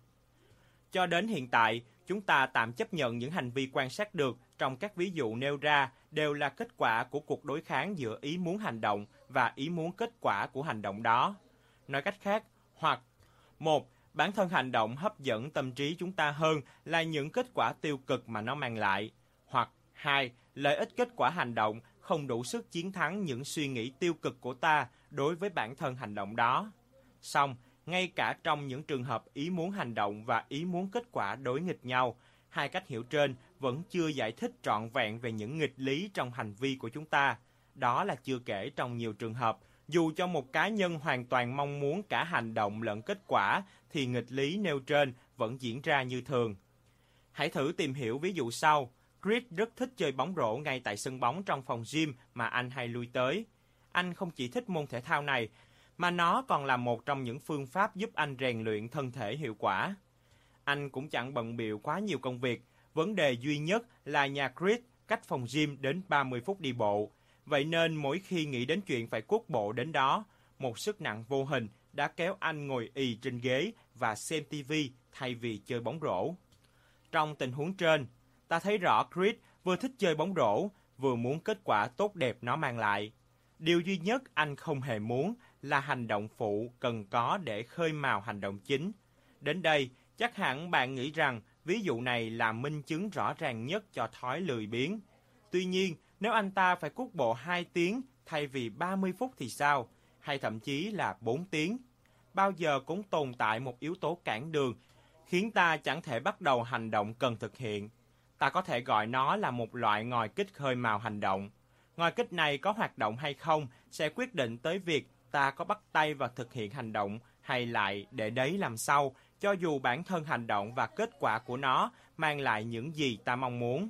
S1: Cho đến hiện tại, chúng ta tạm chấp nhận những hành vi quan sát được trong các ví dụ nêu ra đều là kết quả của cuộc đối kháng giữa ý muốn hành động và ý muốn kết quả của hành động đó. Nói cách khác, hoặc một, bản thân hành động hấp dẫn tâm trí chúng ta hơn là những kết quả tiêu cực mà nó mang lại. Hoặc hai, lợi ích kết quả hành động không đủ sức chiến thắng những suy nghĩ tiêu cực của ta đối với bản thân hành động đó. Song, ngay cả trong những trường hợp ý muốn hành động và ý muốn kết quả đối nghịch nhau, hai cách hiểu trên vẫn chưa giải thích trọn vẹn về những nghịch lý trong hành vi của chúng ta. Đó là chưa kể trong nhiều trường hợp, dù cho một cá nhân hoàn toàn mong muốn cả hành động lẫn kết quả, thì nghịch lý nêu trên vẫn diễn ra như thường. Hãy thử tìm hiểu ví dụ sau. Chris rất thích chơi bóng rổ ngay tại sân bóng trong phòng gym mà anh hay lui tới. Anh không chỉ thích môn thể thao này, mà nó còn là một trong những phương pháp giúp anh rèn luyện thân thể hiệu quả. Anh cũng chẳng bận bịu quá nhiều công việc, vấn đề duy nhất là nhà Chris cách phòng gym đến ba mươi phút đi bộ. Vậy nên mỗi khi nghĩ đến chuyện phải cuốc bộ đến đó, một sức nặng vô hình đã kéo anh ngồi ì trên ghế và xem ti vi thay vì chơi bóng rổ. Trong tình huống trên, ta thấy rõ Chris vừa thích chơi bóng rổ, vừa muốn kết quả tốt đẹp nó mang lại. Điều duy nhất anh không hề muốn là hành động phụ cần có để khơi mào hành động chính. Đến đây, chắc hẳn bạn nghĩ rằng ví dụ này là minh chứng rõ ràng nhất cho thói lười biếng. Tuy nhiên, nếu anh ta phải cuốc bộ hai tiếng thay vì ba mươi phút thì sao? Hay thậm chí là bốn tiếng? Bao giờ cũng tồn tại một yếu tố cản đường, khiến ta chẳng thể bắt đầu hành động cần thực hiện. Ta có thể gọi nó là một loại ngòi kích khơi mào hành động. Ngòi kích này có hoạt động hay không sẽ quyết định tới việc ta có bắt tay vào thực hiện hành động hay lại để đấy làm sau, cho dù bản thân hành động và kết quả của nó mang lại những gì ta mong muốn.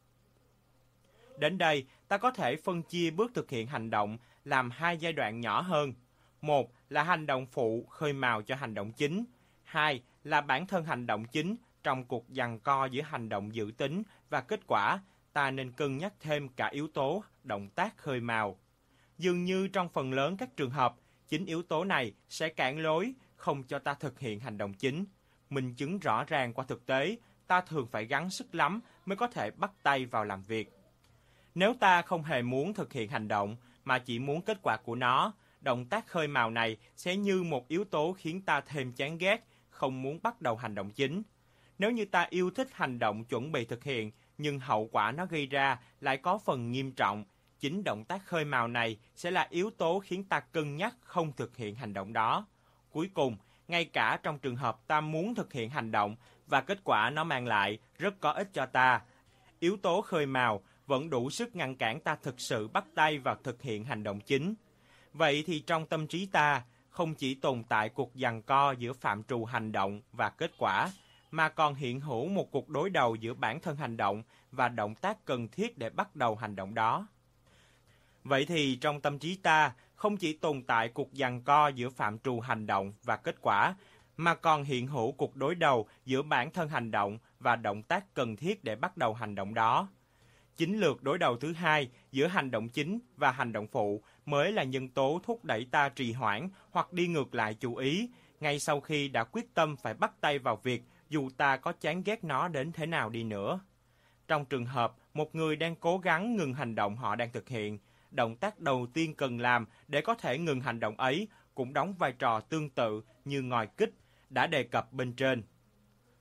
S1: Đến đây, ta có thể phân chia bước thực hiện hành động làm hai giai đoạn nhỏ hơn. Một là hành động phụ khơi mào cho hành động chính. Hai là bản thân hành động chính trong cuộc giằng co giữa hành động dự tính và kết quả. Ta nên cân nhắc thêm cả yếu tố động tác khơi mào. Dường như trong phần lớn các trường hợp, chính yếu tố này sẽ cản lối, không cho ta thực hiện hành động chính. Minh chứng rõ ràng qua thực tế, ta thường phải gắng sức lắm mới có thể bắt tay vào làm việc. Nếu ta không hề muốn thực hiện hành động, mà chỉ muốn kết quả của nó, động tác khơi mào này sẽ như một yếu tố khiến ta thêm chán ghét, không muốn bắt đầu hành động chính. Nếu như ta yêu thích hành động chuẩn bị thực hiện, nhưng hậu quả nó gây ra lại có phần nghiêm trọng, chính động tác khơi mào này sẽ là yếu tố khiến ta cân nhắc không thực hiện hành động đó. Cuối cùng, ngay cả trong trường hợp ta muốn thực hiện hành động và kết quả nó mang lại rất có ích cho ta, yếu tố khơi mào vẫn đủ sức ngăn cản ta thực sự bắt tay vào thực hiện hành động chính. Vậy thì trong tâm trí ta, không chỉ tồn tại cuộc giằng co giữa phạm trù hành động và kết quả, mà còn hiện hữu một cuộc đối đầu giữa bản thân hành động và động tác cần thiết để bắt đầu hành động đó. Vậy thì trong tâm trí ta, không chỉ tồn tại cuộc giằng co giữa phạm trù hành động và kết quả, mà còn hiện hữu cuộc đối đầu giữa bản thân hành động và động tác cần thiết để bắt đầu hành động đó. Chính lược đối đầu thứ hai giữa hành động chính và hành động phụ mới là nhân tố thúc đẩy ta trì hoãn hoặc đi ngược lại chủ ý, ngay sau khi đã quyết tâm phải bắt tay vào việc dù ta có chán ghét nó đến thế nào đi nữa. Trong trường hợp một người đang cố gắng ngừng hành động họ đang thực hiện, động tác đầu tiên cần làm để có thể ngừng hành động ấy cũng đóng vai trò tương tự như ngòi kích đã đề cập bên trên.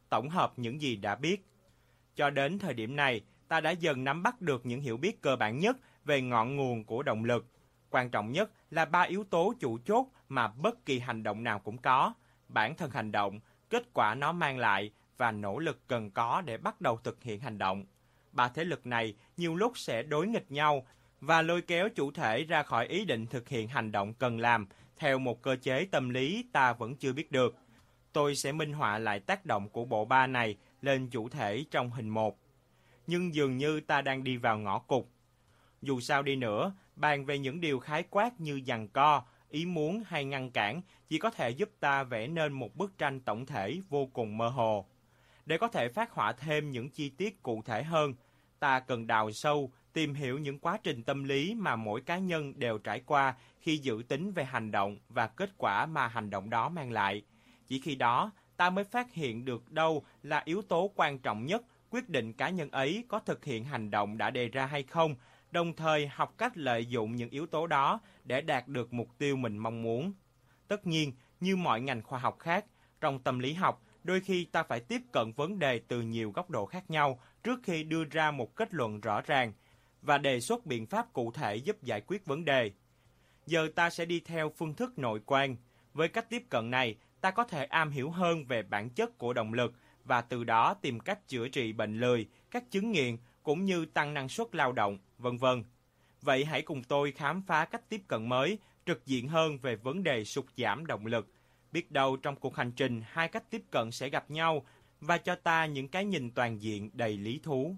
S1: tổng hợp những gì đã biết. Cho đến thời điểm này, ta đã dần nắm bắt được những hiểu biết cơ bản nhất về ngọn nguồn của động lực. Quan trọng nhất là ba yếu tố chủ chốt mà bất kỳ hành động nào cũng có: bản thân hành động, kết quả nó mang lại và nỗ lực cần có để bắt đầu thực hiện hành động. Ba thế lực này nhiều lúc sẽ đối nghịch nhau và lôi kéo chủ thể ra khỏi ý định thực hiện hành động cần làm theo một cơ chế tâm lý ta vẫn chưa biết được. Tôi sẽ minh họa lại tác động của bộ ba này lên chủ thể trong hình một. Nhưng dường như ta đang đi vào ngõ cụt. Dù sao đi nữa, bàn về những điều khái quát như giằng co, ý muốn hay ngăn cản chỉ có thể giúp ta vẽ nên một bức tranh tổng thể vô cùng mơ hồ. Để có thể phác họa thêm những chi tiết cụ thể hơn, ta cần đào sâu, tìm hiểu những quá trình tâm lý mà mỗi cá nhân đều trải qua khi dự tính về hành động và kết quả mà hành động đó mang lại. Chỉ khi đó, ta mới phát hiện được đâu là yếu tố quan trọng nhất quyết định cá nhân ấy có thực hiện hành động đã đề ra hay không, đồng thời học cách lợi dụng những yếu tố đó để đạt được mục tiêu mình mong muốn. Tất nhiên, như mọi ngành khoa học khác, trong tâm lý học, đôi khi ta phải tiếp cận vấn đề từ nhiều góc độ khác nhau trước khi đưa ra một kết luận rõ ràng và đề xuất biện pháp cụ thể giúp giải quyết vấn đề. Giờ ta sẽ đi theo phương thức nội quan. Với cách tiếp cận này, ta có thể am hiểu hơn về bản chất của động lực và từ đó tìm cách chữa trị bệnh lười, các chứng nghiện cũng như tăng năng suất lao động, vân vân. Vậy hãy cùng tôi khám phá cách tiếp cận mới, trực diện hơn về vấn đề sụt giảm động lực. Biết đâu trong cuộc hành trình hai cách tiếp cận sẽ gặp nhau và cho ta những cái nhìn toàn diện đầy lý thú.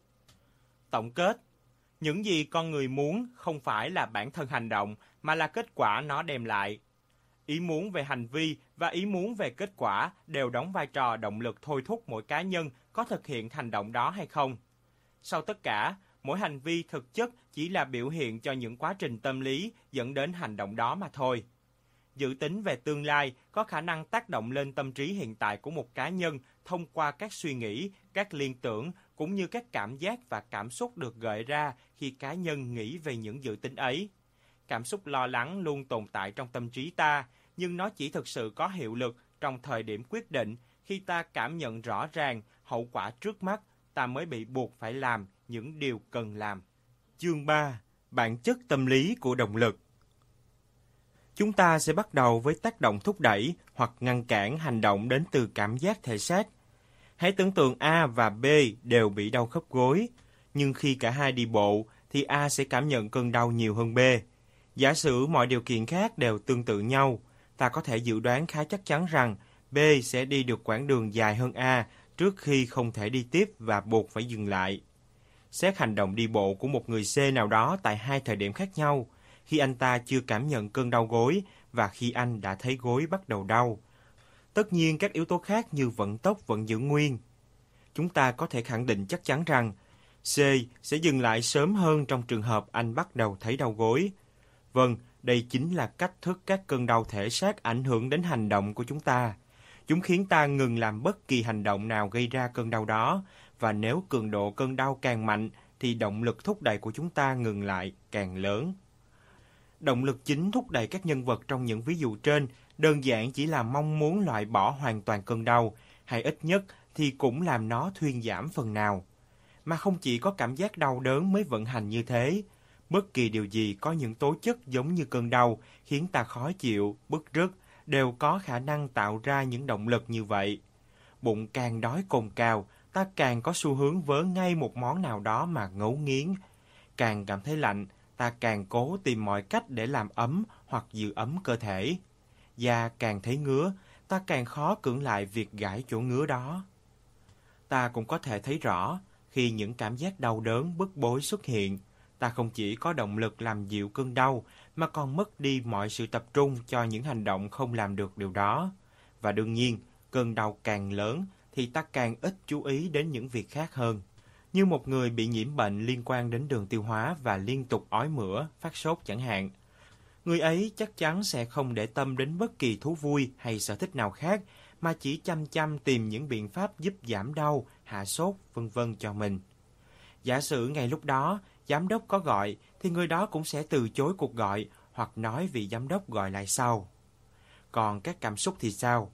S1: Tổng kết: những gì con người muốn không phải là bản thân hành động mà là kết quả nó đem lại. Ý muốn về hành vi và ý muốn về kết quả đều đóng vai trò động lực thôi thúc mỗi cá nhân có thực hiện hành động đó hay không. Sau tất cả, mỗi hành vi thực chất chỉ là biểu hiện cho những quá trình tâm lý dẫn đến hành động đó mà thôi. Dự tính về tương lai có khả năng tác động lên tâm trí hiện tại của một cá nhân thông qua các suy nghĩ, các liên tưởng cũng như các cảm giác và cảm xúc được gợi ra khi cá nhân nghĩ về những dự tính ấy. Cảm xúc lo lắng luôn tồn tại trong tâm trí ta, nhưng nó chỉ thực sự có hiệu lực trong thời điểm quyết định khi ta cảm nhận rõ ràng hậu quả trước mắt, ta mới bị buộc phải làm những điều cần làm. Chương ba. Bản chất tâm lý của động lực. Chúng ta sẽ bắt đầu với tác động thúc đẩy hoặc ngăn cản hành động đến từ cảm giác thể xác. Hãy tưởng tượng A và B đều bị đau khớp gối, nhưng khi cả hai đi bộ thì A sẽ cảm nhận cơn đau nhiều hơn B. Giả sử mọi điều kiện khác đều tương tự nhau, ta có thể dự đoán khá chắc chắn rằng B sẽ đi được quãng đường dài hơn A trước khi không thể đi tiếp và buộc phải dừng lại. Xét hành động đi bộ của một người C nào đó tại hai thời điểm khác nhau, khi anh ta chưa cảm nhận cơn đau gối và khi anh đã thấy gối bắt đầu đau. Tất nhiên các yếu tố khác như vận tốc vẫn giữ nguyên. Chúng ta có thể khẳng định chắc chắn rằng C sẽ dừng lại sớm hơn trong trường hợp anh bắt đầu thấy đau gối. Vâng, đây chính là cách thức các cơn đau thể xác ảnh hưởng đến hành động của chúng ta. Chúng khiến ta ngừng làm bất kỳ hành động nào gây ra cơn đau đó, và nếu cường độ cơn đau càng mạnh thì động lực thúc đẩy của chúng ta ngừng lại càng lớn. Động lực chính thúc đẩy các nhân vật trong những ví dụ trên đơn giản chỉ là mong muốn loại bỏ hoàn toàn cơn đau, hay ít nhất thì cũng làm nó thuyên giảm phần nào. Mà không chỉ có cảm giác đau đớn mới vận hành như thế. Bất kỳ điều gì có những tố chất giống như cơn đau khiến ta khó chịu, bứt rứt đều có khả năng tạo ra những động lực như vậy. Bụng càng đói cồn cào, ta càng có xu hướng vớ ngay một món nào đó mà ngấu nghiến. Càng cảm thấy lạnh, ta càng cố tìm mọi cách để làm ấm hoặc giữ ấm cơ thể. Da càng thấy ngứa, ta càng khó cưỡng lại việc gãi chỗ ngứa đó. Ta cũng có thể thấy rõ, khi những cảm giác đau đớn bức bối xuất hiện, ta không chỉ có động lực làm dịu cơn đau, mà còn mất đi mọi sự tập trung cho những hành động không làm được điều đó. Và đương nhiên, cơn đau càng lớn thì ta càng ít chú ý đến những việc khác hơn. Như một người bị nhiễm bệnh liên quan đến đường tiêu hóa và liên tục ói mửa, phát sốt chẳng hạn. Người ấy chắc chắn sẽ không để tâm đến bất kỳ thú vui hay sở thích nào khác, mà chỉ chăm chăm tìm những biện pháp giúp giảm đau, hạ sốt, vân vân cho mình. Giả sử ngay lúc đó, giám đốc có gọi, thì người đó cũng sẽ từ chối cuộc gọi hoặc nói vị giám đốc gọi lại sau. Còn các cảm xúc thì sao?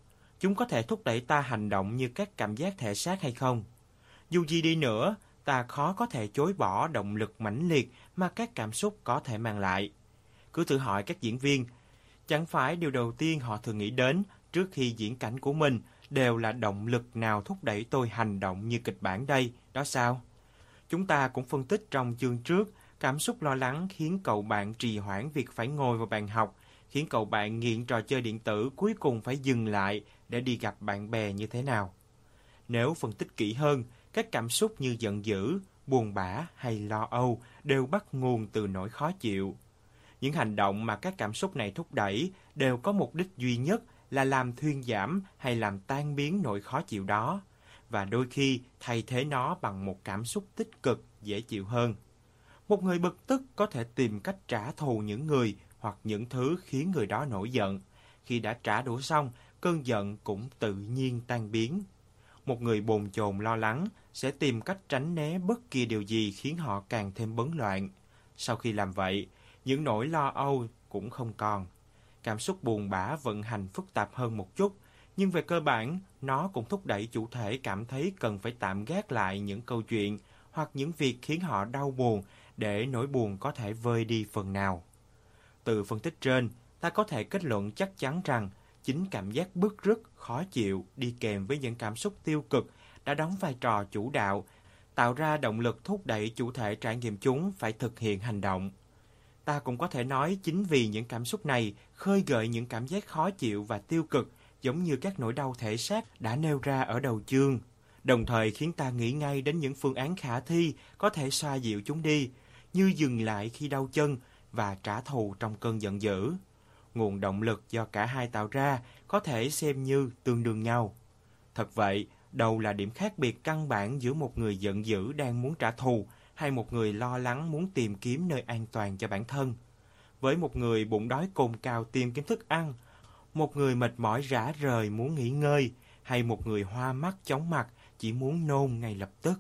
S1: chúng có thể thúc đẩy ta hành động như các cảm giác thể xác hay không? Dù gì đi nữa, ta khó có thể chối bỏ động lực mãnh liệt mà các cảm xúc có thể mang lại. Cứ thử hỏi các diễn viên, chẳng phải điều đầu tiên họ thường nghĩ đến trước khi diễn cảnh của mình đều là động lực nào thúc đẩy tôi hành động như kịch bản đây, đó sao? Chúng ta cũng phân tích trong chương trước, cảm xúc lo lắng khiến cậu bạn trì hoãn việc phải ngồi vào bàn học, khiến cậu bạn nghiện trò chơi điện tử cuối cùng phải dừng lại để đi gặp bạn bè như thế nào. Nếu phân tích kỹ hơn, các cảm xúc như giận dữ, buồn bã hay lo âu đều bắt nguồn từ nỗi khó chịu. Những hành động mà các cảm xúc này thúc đẩy đều có mục đích duy nhất là làm thuyên giảm hay làm tan biến nỗi khó chịu đó, và đôi khi thay thế nó bằng một cảm xúc tích cực, dễ chịu hơn. Một người bực tức có thể tìm cách trả thù những người hoặc những thứ khiến người đó nổi giận. Khi đã trả đũa xong, cơn giận cũng tự nhiên tan biến. Một người bồn chồn lo lắng sẽ tìm cách tránh né bất kỳ điều gì khiến họ càng thêm bấn loạn. Sau khi làm vậy, những nỗi lo âu cũng không còn. Cảm xúc buồn bã vận hành phức tạp hơn một chút, nhưng về cơ bản, nó cũng thúc đẩy chủ thể cảm thấy cần phải tạm gác lại những câu chuyện hoặc những việc khiến họ đau buồn để nỗi buồn có thể vơi đi phần nào. Từ phân tích trên, ta có thể kết luận chắc chắn rằng chính cảm giác bứt rứt, khó chịu đi kèm với những cảm xúc tiêu cực đã đóng vai trò chủ đạo, tạo ra động lực thúc đẩy chủ thể trải nghiệm chúng phải thực hiện hành động. Ta cũng có thể nói chính vì những cảm xúc này khơi gợi những cảm giác khó chịu và tiêu cực giống như các nỗi đau thể xác đã nêu ra ở đầu chương, đồng thời khiến ta nghĩ ngay đến những phương án khả thi có thể xoa dịu chúng đi, như dừng lại khi đau chân và trả thù trong cơn giận dữ. Nguồn động lực do cả hai tạo ra có thể xem như tương đương nhau. Thật vậy, đâu là điểm khác biệt căn bản giữa một người giận dữ đang muốn trả thù hay một người lo lắng muốn tìm kiếm nơi an toàn cho bản thân? Với một người bụng đói cồn cào tìm kiếm thức ăn, một người mệt mỏi rã rời muốn nghỉ ngơi, hay một người hoa mắt chóng mặt chỉ muốn nôn ngay lập tức?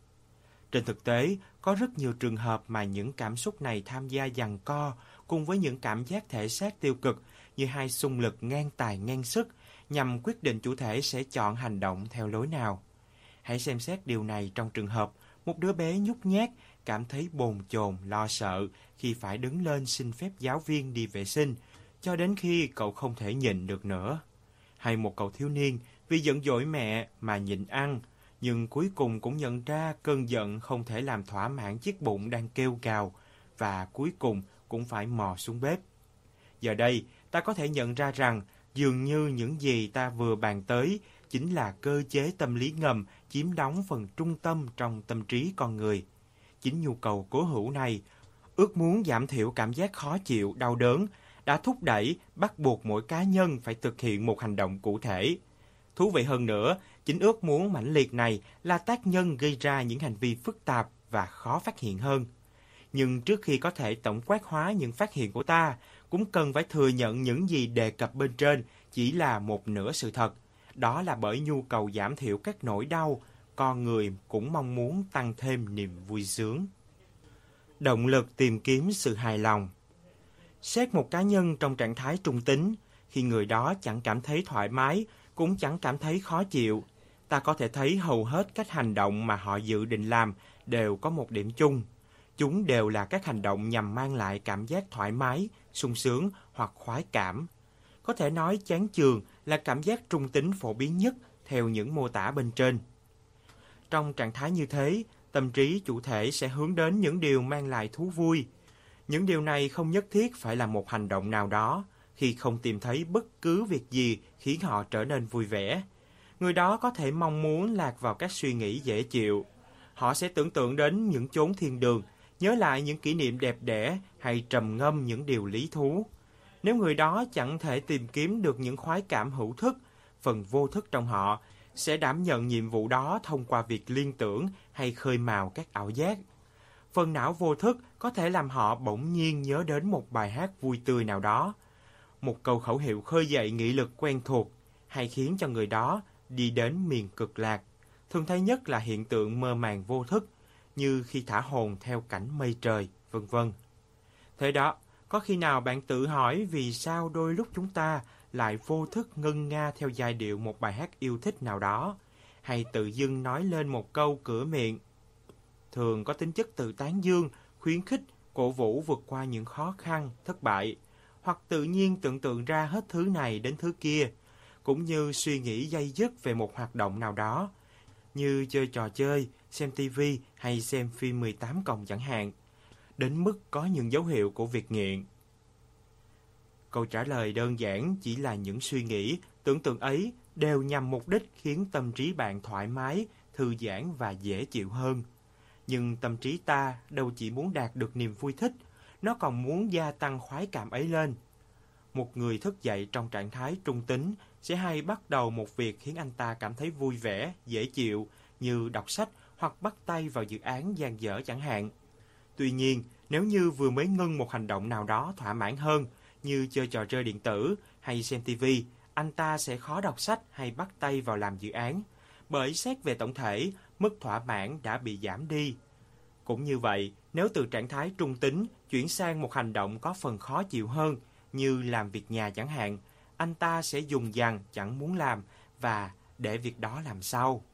S1: Trên thực tế, có rất nhiều trường hợp mà những cảm xúc này tham gia giằng co cùng với những cảm giác thể xác tiêu cực như hai xung lực ngang tài ngang sức nhằm quyết định chủ thể sẽ chọn hành động theo lối nào. Hãy xem xét điều này trong trường hợp một đứa bé nhút nhát cảm thấy bồn chồn lo sợ khi phải đứng lên xin phép giáo viên đi vệ sinh, cho đến khi cậu không thể nhịn được nữa. Hay một cậu thiếu niên vì giận dỗi mẹ mà nhịn ăn, nhưng cuối cùng cũng nhận ra cơn giận không thể làm thỏa mãn chiếc bụng đang kêu gào, và cuối cùng cũng phải mò xuống bếp. Giờ đây, ta có thể nhận ra rằng dường như những gì ta vừa bàn tới chính là cơ chế tâm lý ngầm chiếm đóng phần trung tâm trong tâm trí con người. Chính nhu cầu cố hữu này, ước muốn giảm thiểu cảm giác khó chịu, đau đớn, đã thúc đẩy, bắt buộc mỗi cá nhân phải thực hiện một hành động cụ thể. Thú vị hơn nữa, chính ước muốn mãnh liệt này là tác nhân gây ra những hành vi phức tạp và khó phát hiện hơn. Nhưng trước khi có thể tổng quát hóa những phát hiện của ta, cũng cần phải thừa nhận những gì đề cập bên trên chỉ là một nửa sự thật. Đó là bởi nhu cầu giảm thiểu các nỗi đau, con người cũng mong muốn tăng thêm niềm vui sướng. Động lực tìm kiếm sự hài lòng. Xét một cá nhân trong trạng thái trung tính, khi người đó chẳng cảm thấy thoải mái, cũng chẳng cảm thấy khó chịu, ta có thể thấy hầu hết các hành động mà họ dự định làm đều có một điểm chung. Chúng đều là các hành động nhằm mang lại cảm giác thoải mái, sung sướng hoặc khoái cảm. Có thể nói chán chường là cảm giác trung tính phổ biến nhất theo những mô tả bên trên. Trong trạng thái như thế, tâm trí chủ thể sẽ hướng đến những điều mang lại thú vui. Những điều này không nhất thiết phải là một hành động nào đó. Khi không tìm thấy bất cứ việc gì khiến họ trở nên vui vẻ, người đó có thể mong muốn lạc vào các suy nghĩ dễ chịu. Họ sẽ tưởng tượng đến những chốn thiên đường, nhớ lại những kỷ niệm đẹp đẽ hay trầm ngâm những điều lý thú. Nếu người đó chẳng thể tìm kiếm được những khoái cảm hữu thức, phần vô thức trong họ sẽ đảm nhận nhiệm vụ đó thông qua việc liên tưởng hay khơi mào các ảo giác. Phần não vô thức có thể làm họ bỗng nhiên nhớ đến một bài hát vui tươi nào đó, một câu khẩu hiệu khơi dậy nghị lực quen thuộc, hay khiến cho người đó đi đến miền cực lạc. Thường thấy nhất là hiện tượng mơ màng vô thức, như khi thả hồn theo cảnh mây trời, vân vân. Thế đó, có khi nào bạn tự hỏi vì sao đôi lúc chúng ta lại vô thức ngân nga theo giai điệu một bài hát yêu thích nào đó, hay tự dưng nói lên một câu cửa miệng. Thường có tính chất tự tán dương, khuyến khích, cổ vũ vượt qua những khó khăn, thất bại, hoặc tự nhiên tưởng tượng ra hết thứ này đến thứ kia, cũng như suy nghĩ day dứt về một hoạt động nào đó, như chơi trò chơi, xem tivi hay xem phim mười tám cộng chẳng hạn, đến mức có những dấu hiệu của việc nghiện. Câu trả lời đơn giản chỉ là những suy nghĩ, tưởng tượng ấy đều nhằm mục đích khiến tâm trí bạn thoải mái, thư giãn và dễ chịu hơn. Nhưng tâm trí ta đâu chỉ muốn đạt được niềm vui thích, nó còn muốn gia tăng khoái cảm ấy lên. Một người thức dậy trong trạng thái trung tính sẽ hay bắt đầu một việc khiến anh ta cảm thấy vui vẻ, dễ chịu, như đọc sách hoặc bắt tay vào dự án dang dở chẳng hạn. Tuy nhiên, nếu như vừa mới ngưng một hành động nào đó thỏa mãn hơn, như chơi trò chơi điện tử hay xem tivi, anh ta sẽ khó đọc sách hay bắt tay vào làm dự án, bởi xét về tổng thể, mức thỏa mãn đã bị giảm đi. Cũng như vậy, nếu từ trạng thái trung tính chuyển sang một hành động có phần khó chịu hơn, như làm việc nhà chẳng hạn, anh ta sẽ dùng dằng chẳng muốn làm và để việc đó làm sau.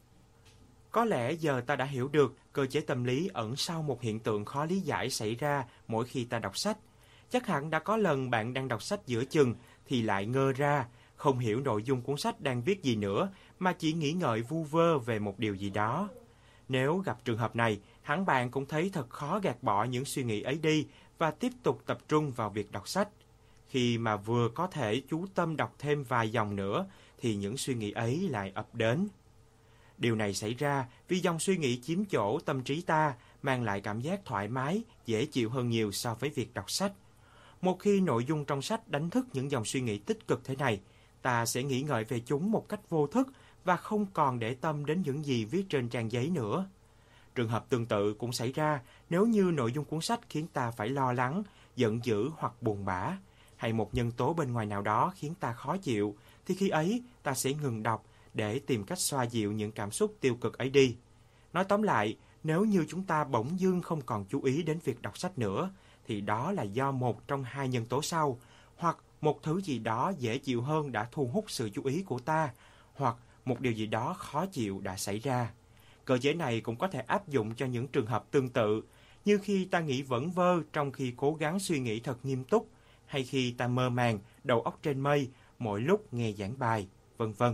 S1: Có lẽ giờ ta đã hiểu được cơ chế tâm lý ẩn sau một hiện tượng khó lý giải xảy ra mỗi khi ta đọc sách. Chắc hẳn đã có lần bạn đang đọc sách giữa chừng thì lại ngơ ra, không hiểu nội dung cuốn sách đang viết gì nữa mà chỉ nghĩ ngợi vu vơ về một điều gì đó. Nếu gặp trường hợp này, hẳn bạn cũng thấy thật khó gạt bỏ những suy nghĩ ấy đi và tiếp tục tập trung vào việc đọc sách. Khi mà vừa có thể chú tâm đọc thêm vài dòng nữa thì những suy nghĩ ấy lại ập đến. Điều này xảy ra vì dòng suy nghĩ chiếm chỗ tâm trí ta, mang lại cảm giác thoải mái, dễ chịu hơn nhiều so với việc đọc sách. Một khi nội dung trong sách đánh thức những dòng suy nghĩ tích cực thế này, ta sẽ nghĩ ngợi về chúng một cách vô thức và không còn để tâm đến những gì viết trên trang giấy nữa. Trường hợp tương tự cũng xảy ra nếu như nội dung cuốn sách khiến ta phải lo lắng, giận dữ hoặc buồn bã, hay một nhân tố bên ngoài nào đó khiến ta khó chịu, thì khi ấy ta sẽ ngừng đọc để tìm cách xoa dịu những cảm xúc tiêu cực ấy đi. Nói tóm lại, nếu như chúng ta bỗng dưng không còn chú ý đến việc đọc sách nữa, thì đó là do một trong hai nhân tố sau, hoặc một thứ gì đó dễ chịu hơn đã thu hút sự chú ý của ta, hoặc một điều gì đó khó chịu đã xảy ra. Cơ chế này cũng có thể áp dụng cho những trường hợp tương tự, như khi ta nghĩ vẩn vơ trong khi cố gắng suy nghĩ thật nghiêm túc, hay khi ta mơ màng, đầu óc trên mây, mỗi lúc nghe giảng bài, vân vân.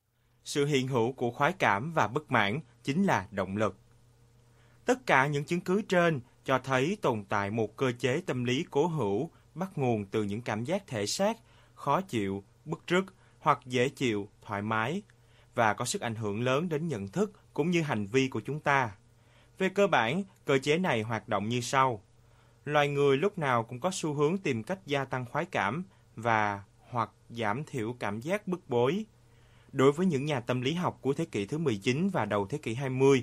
S1: Sự hiện hữu của khoái cảm và bất mãn chính là động lực. Tất cả những chứng cứ trên cho thấy tồn tại một cơ chế tâm lý cố hữu bắt nguồn từ những cảm giác thể xác, khó chịu, bứt rứt hoặc dễ chịu, thoải mái, và có sức ảnh hưởng lớn đến nhận thức cũng như hành vi của chúng ta. Về cơ bản, cơ chế này hoạt động như sau. Loài người lúc nào cũng có xu hướng tìm cách gia tăng khoái cảm và hoặc giảm thiểu cảm giác bức bối. Đối với những nhà tâm lý học của thế kỷ thứ mười chín và đầu thế kỷ hai mươi,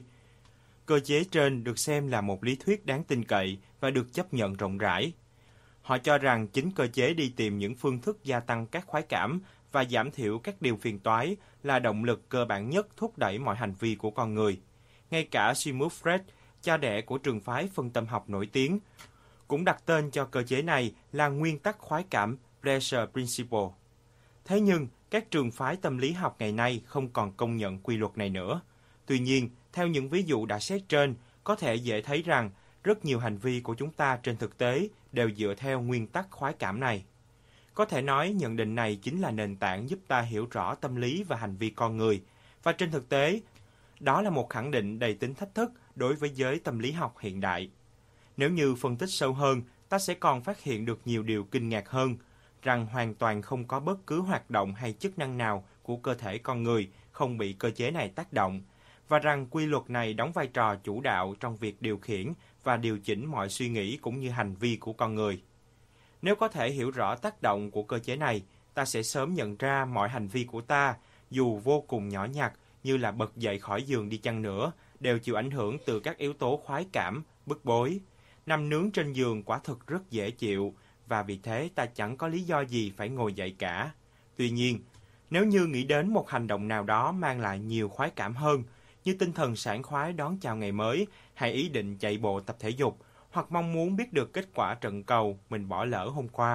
S1: cơ chế trên được xem là một lý thuyết đáng tin cậy và được chấp nhận rộng rãi. Họ cho rằng chính cơ chế đi tìm những phương thức gia tăng các khoái cảm và giảm thiểu các điều phiền toái là động lực cơ bản nhất thúc đẩy mọi hành vi của con người. Ngay cả Sigmund Freud, cha đẻ của trường phái phân tâm học nổi tiếng, cũng đặt tên cho cơ chế này là nguyên tắc khoái cảm Pleasure Principle. Thế nhưng, các trường phái tâm lý học ngày nay không còn công nhận quy luật này nữa. Tuy nhiên, theo những ví dụ đã xét trên, có thể dễ thấy rằng rất nhiều hành vi của chúng ta trên thực tế đều dựa theo nguyên tắc khoái cảm này. Có thể nói nhận định này chính là nền tảng giúp ta hiểu rõ tâm lý và hành vi con người, và trên thực tế, đó là một khẳng định đầy tính thách thức đối với giới tâm lý học hiện đại. Nếu như phân tích sâu hơn, ta sẽ còn phát hiện được nhiều điều kinh ngạc hơn, rằng hoàn toàn không có bất cứ hoạt động hay chức năng nào của cơ thể con người không bị cơ chế này tác động, và rằng quy luật này đóng vai trò chủ đạo trong việc điều khiển và điều chỉnh mọi suy nghĩ cũng như hành vi của con người. Nếu có thể hiểu rõ tác động của cơ chế này, ta sẽ sớm nhận ra mọi hành vi của ta, dù vô cùng nhỏ nhặt như là bật dậy khỏi giường đi chăng nữa, đều chịu ảnh hưởng từ các yếu tố khoái cảm, bức bối. Nằm nướng trên giường quả thực rất dễ chịu, và vì thế ta chẳng có lý do gì phải ngồi dậy cả. Tuy nhiên, nếu như nghĩ đến một hành động nào đó mang lại nhiều khoái cảm hơn, như tinh thần sảng khoái đón chào ngày mới, hay ý định chạy bộ tập thể dục, hoặc mong muốn biết được kết quả trận cầu mình bỏ lỡ hôm qua,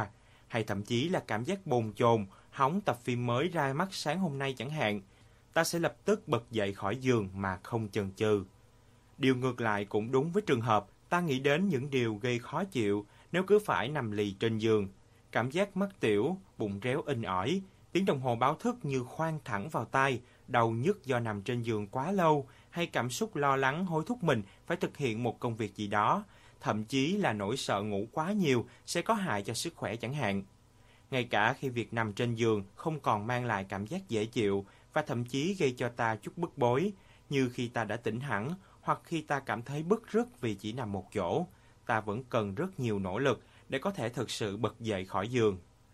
S1: hay thậm chí là cảm giác bồn chồn, hóng tập phim mới ra mắt sáng hôm nay chẳng hạn, ta sẽ lập tức bật dậy khỏi giường mà không chần chừ. Điều ngược lại cũng đúng với trường hợp ta nghĩ đến những điều gây khó chịu nếu cứ phải nằm lì trên giường. Cảm giác mắc tiểu, bụng réo inh ỏi, tiếng đồng hồ báo thức như khoan thẳng vào tai, đầu nhức do nằm trên giường quá lâu, hay cảm xúc lo lắng hối thúc mình phải thực hiện một công việc gì đó, thậm chí là nỗi sợ ngủ quá nhiều sẽ có hại cho sức khỏe chẳng hạn. Ngay cả khi việc nằm trên giường không còn mang lại cảm giác dễ chịu và thậm chí gây cho ta chút bức bối, như khi ta đã tỉnh hẳn hoặc khi ta cảm thấy bứt rứt vì chỉ nằm một chỗ, ta vẫn cần rất nhiều nỗ lực để có thể thực sự bật dậy khỏi giường.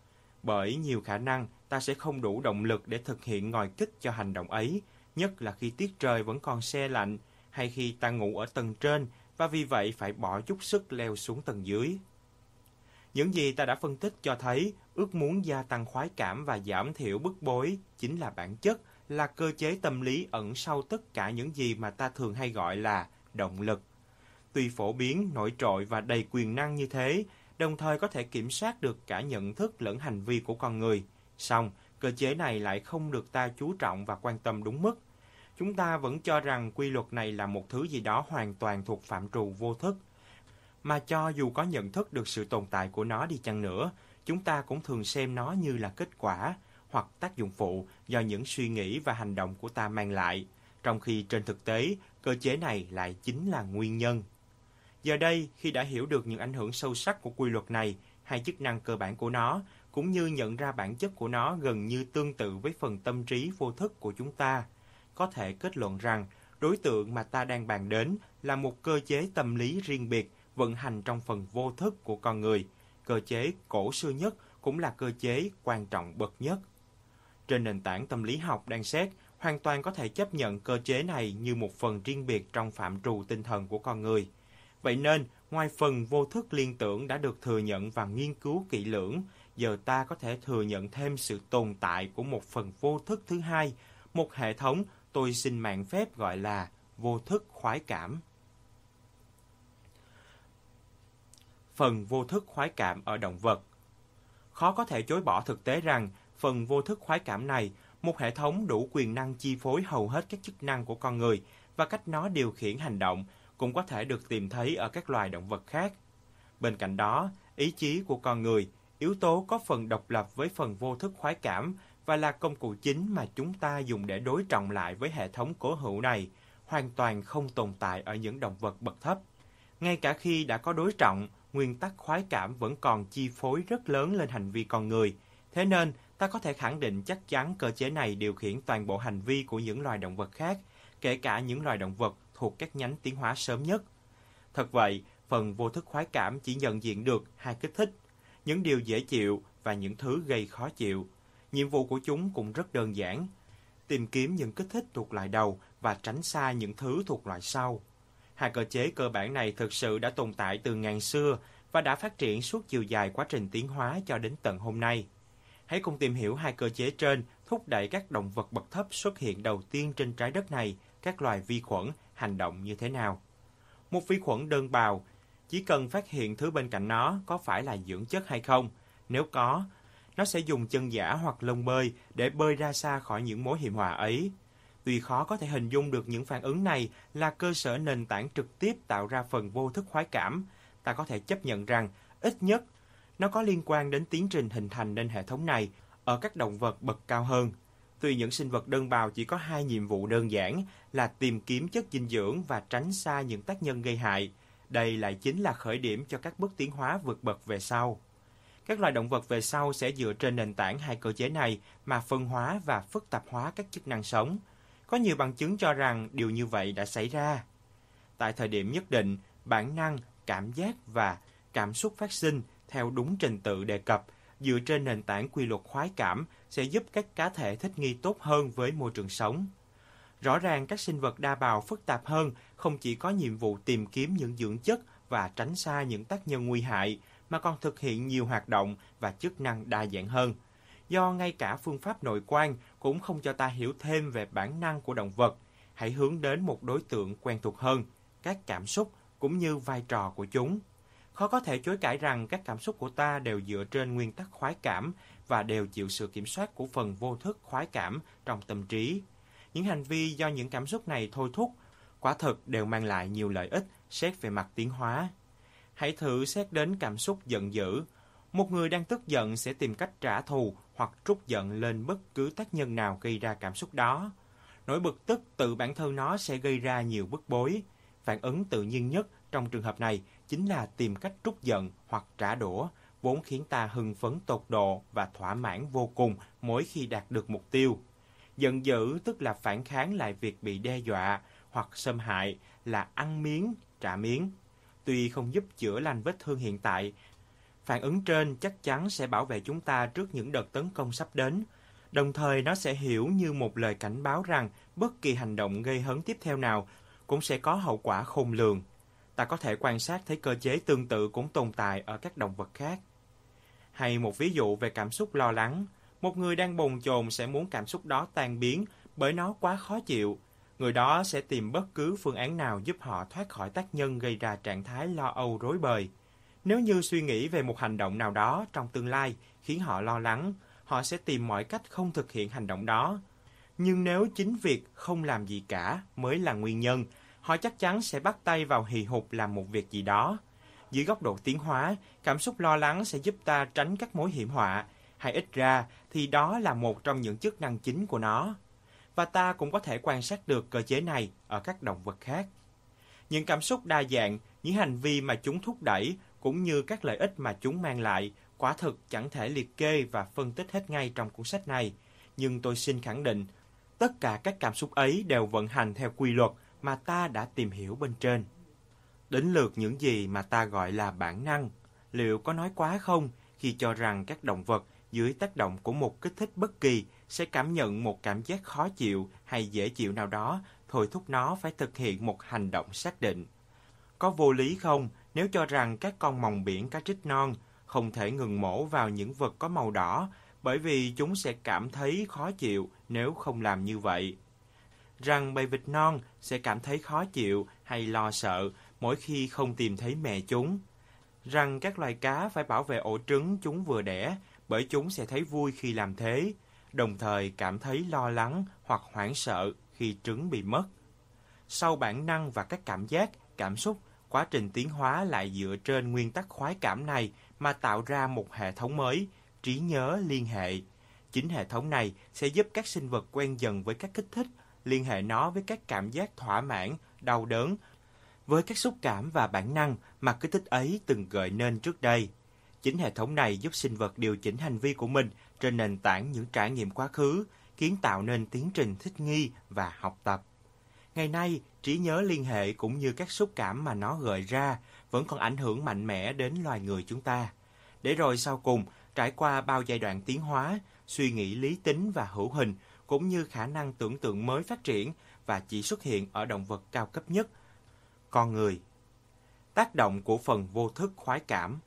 S1: Bởi nhiều khả năng ta sẽ không đủ động lực để thực hiện ngồi kích cho hành động ấy, nhất là khi tiết trời vẫn còn se lạnh hay khi ta ngủ ở tầng trên và vì vậy phải bỏ chút sức leo xuống tầng dưới. Những gì ta đã phân tích cho thấy ước muốn gia tăng khoái cảm và giảm thiểu bức bối chính là bản chất, là cơ chế tâm lý ẩn sau tất cả những gì mà ta thường hay gọi là động lực. Tuy phổ biến, nổi trội và đầy quyền năng như thế, đồng thời có thể kiểm soát được cả nhận thức lẫn hành vi của con người, song cơ chế này lại không được ta chú trọng và quan tâm đúng mức. Chúng ta vẫn cho rằng quy luật này là một thứ gì đó hoàn toàn thuộc phạm trù vô thức, mà cho dù có nhận thức được sự tồn tại của nó đi chăng nữa, chúng ta cũng thường xem nó như là kết quả hoặc tác dụng phụ do những suy nghĩ và hành động của ta mang lại, trong khi trên thực tế, cơ chế này lại chính là nguyên nhân. Giờ đây, khi đã hiểu được những ảnh hưởng sâu sắc của quy luật này, hay chức năng cơ bản của nó, cũng như nhận ra bản chất của nó gần như tương tự với phần tâm trí vô thức của chúng ta, có thể kết luận rằng đối tượng mà ta đang bàn đến là một cơ chế tâm lý riêng biệt vận hành trong phần vô thức của con người, cơ chế cổ xưa nhất cũng là cơ chế quan trọng bậc nhất. Trên nền tảng tâm lý học đang xét, hoàn toàn có thể chấp nhận cơ chế này như một phần riêng biệt trong phạm trù tinh thần của con người. Vậy nên, ngoài phần vô thức liên tưởng đã được thừa nhận và nghiên cứu kỹ lưỡng, giờ ta có thể thừa nhận thêm sự tồn tại của một phần vô thức thứ hai, một hệ thống tôi xin mạn phép gọi là vô thức khoái cảm. Phần vô thức khoái cảm ở động vật. Khó có thể chối bỏ thực tế rằng phần vô thức khoái cảm này, một hệ thống đủ quyền năng chi phối hầu hết các chức năng của con người và cách nó điều khiển hành động, cũng có thể được tìm thấy ở các loài động vật khác. Bên cạnh đó, ý chí của con người, yếu tố có phần độc lập với phần vô thức khoái cảm và là công cụ chính mà chúng ta dùng để đối trọng lại với hệ thống cố hữu này, hoàn toàn không tồn tại ở những động vật bậc thấp. Ngay cả khi đã có đối trọng, nguyên tắc khoái cảm vẫn còn chi phối rất lớn lên hành vi con người. Thế nên, ta có thể khẳng định chắc chắn cơ chế này điều khiển toàn bộ hành vi của những loài động vật khác, kể cả những loài động vật thuộc các nhánh tiến hóa sớm nhất. Thật vậy, phần vô thức khoái cảm chỉ nhận diện được hai kích thích, những điều dễ chịu và những thứ gây khó chịu. Nhiệm vụ của chúng cũng rất đơn giản, tìm kiếm những kích thích thuộc loại đầu và tránh xa những thứ thuộc loại sau. Hai cơ chế cơ bản này thực sự đã tồn tại từ ngàn xưa và đã phát triển suốt chiều dài quá trình tiến hóa cho đến tận hôm nay. Hãy cùng tìm hiểu hai cơ chế trên thúc đẩy các động vật bậc thấp xuất hiện đầu tiên trên trái đất này, các loài vi khuẩn, hành động như thế nào. Một vi khuẩn đơn bào chỉ cần phát hiện thứ bên cạnh nó có phải là dưỡng chất hay không. Nếu có, nó sẽ dùng chân giả hoặc lông bơi để bơi ra xa khỏi những mối hiểm họa ấy. Tuy khó có thể hình dung được những phản ứng này là cơ sở nền tảng trực tiếp tạo ra phần vô thức khoái cảm, ta có thể chấp nhận rằng ít nhất nó có liên quan đến tiến trình hình thành nên hệ thống này ở các động vật bậc cao hơn. Tuy những sinh vật đơn bào chỉ có hai nhiệm vụ đơn giản là tìm kiếm chất dinh dưỡng và tránh xa những tác nhân gây hại, đây lại chính là khởi điểm cho các bước tiến hóa vượt bậc về sau. Các loài động vật về sau sẽ dựa trên nền tảng hai cơ chế này mà phân hóa và phức tạp hóa các chức năng sống. Có nhiều bằng chứng cho rằng điều như vậy đã xảy ra. Tại thời điểm nhất định, bản năng, cảm giác và cảm xúc phát sinh theo đúng trình tự đề cập, dựa trên nền tảng quy luật khoái cảm sẽ giúp các cá thể thích nghi tốt hơn với môi trường sống. Rõ ràng các sinh vật đa bào phức tạp hơn không chỉ có nhiệm vụ tìm kiếm những dưỡng chất và tránh xa những tác nhân nguy hại, mà còn thực hiện nhiều hoạt động và chức năng đa dạng hơn. Do ngay cả phương pháp nội quan cũng không cho ta hiểu thêm về bản năng của động vật, hãy hướng đến một đối tượng quen thuộc hơn, các cảm xúc cũng như vai trò của chúng. Khó có thể chối cãi rằng các cảm xúc của ta đều dựa trên nguyên tắc khoái cảm và đều chịu sự kiểm soát của phần vô thức khoái cảm trong tâm trí. Những hành vi do những cảm xúc này thôi thúc, quả thực đều mang lại nhiều lợi ích xét về mặt tiến hóa. Hãy thử xét đến cảm xúc giận dữ. Một người đang tức giận sẽ tìm cách trả thù hoặc trút giận lên bất cứ tác nhân nào gây ra cảm xúc đó. Nỗi bực tức tự bản thân nó sẽ gây ra nhiều bức bối. Phản ứng tự nhiên nhất trong trường hợp này chính là tìm cách trút giận hoặc trả đũa, vốn khiến ta hưng phấn tột độ và thỏa mãn vô cùng mỗi khi đạt được mục tiêu. Giận dữ tức là phản kháng lại việc bị đe dọa hoặc xâm hại, là ăn miếng, trả miếng. Tuy không giúp chữa lành vết thương hiện tại, phản ứng trên chắc chắn sẽ bảo vệ chúng ta trước những đợt tấn công sắp đến. Đồng thời nó sẽ hiểu như một lời cảnh báo rằng bất kỳ hành động gây hấn tiếp theo nào cũng sẽ có hậu quả khôn lường. Ta có thể quan sát thấy cơ chế tương tự cũng tồn tại ở các động vật khác. Hay một ví dụ về cảm xúc lo lắng. Một người đang bồn chồn sẽ muốn cảm xúc đó tan biến bởi nó quá khó chịu. Người đó sẽ tìm bất cứ phương án nào giúp họ thoát khỏi tác nhân gây ra trạng thái lo âu rối bời. Nếu như suy nghĩ về một hành động nào đó trong tương lai khiến họ lo lắng, họ sẽ tìm mọi cách không thực hiện hành động đó. Nhưng nếu chính việc không làm gì cả mới là nguyên nhân, họ chắc chắn sẽ bắt tay vào hì hục làm một việc gì đó. Dưới góc độ tiến hóa, cảm xúc lo lắng sẽ giúp ta tránh các mối hiểm họa, hay ít ra thì đó là một trong những chức năng chính của nó. Và ta cũng có thể quan sát được cơ chế này ở các động vật khác. Những cảm xúc đa dạng, những hành vi mà chúng thúc đẩy, cũng như các lợi ích mà chúng mang lại, quả thực chẳng thể liệt kê và phân tích hết ngay trong cuốn sách này. Nhưng tôi xin khẳng định, tất cả các cảm xúc ấy đều vận hành theo quy luật mà ta đã tìm hiểu bên trên. Đến lượt những gì mà ta gọi là bản năng, liệu có nói quá không khi cho rằng các động vật dưới tác động của một kích thích bất kỳ sẽ cảm nhận một cảm giác khó chịu hay dễ chịu nào đó, thôi thúc nó phải thực hiện một hành động xác định? Có vô lý không nếu cho rằng các con mòng biển cá trích non không thể ngừng mổ vào những vật có màu đỏ bởi vì chúng sẽ cảm thấy khó chịu nếu không làm như vậy? Rằng bầy vịt non sẽ cảm thấy khó chịu hay lo sợ mỗi khi không tìm thấy mẹ chúng? Rằng các loài cá phải bảo vệ ổ trứng chúng vừa đẻ bởi chúng sẽ thấy vui khi làm thế, đồng thời cảm thấy lo lắng hoặc hoảng sợ khi trứng bị mất? Sau bản năng và các cảm giác, cảm xúc, quá trình tiến hóa lại dựa trên nguyên tắc khoái cảm này mà tạo ra một hệ thống mới, trí nhớ liên hệ. Chính hệ thống này sẽ giúp các sinh vật quen dần với các kích thích, liên hệ nó với các cảm giác thỏa mãn, đau đớn, với các xúc cảm và bản năng mà kích thích ấy từng gợi nên trước đây. Chính hệ thống này giúp sinh vật điều chỉnh hành vi của mình trên nền tảng những trải nghiệm quá khứ, kiến tạo nên tiến trình thích nghi và học tập. Ngày nay, trí nhớ liên hệ cũng như các xúc cảm mà nó gợi ra vẫn còn ảnh hưởng mạnh mẽ đến loài người chúng ta. Để rồi sau cùng, trải qua bao giai đoạn tiến hóa, suy nghĩ lý tính và hữu hình cũng như khả năng tưởng tượng mới phát triển và chỉ xuất hiện ở động vật cao cấp nhất, con người. Tác động của phần vô thức khoái cảm.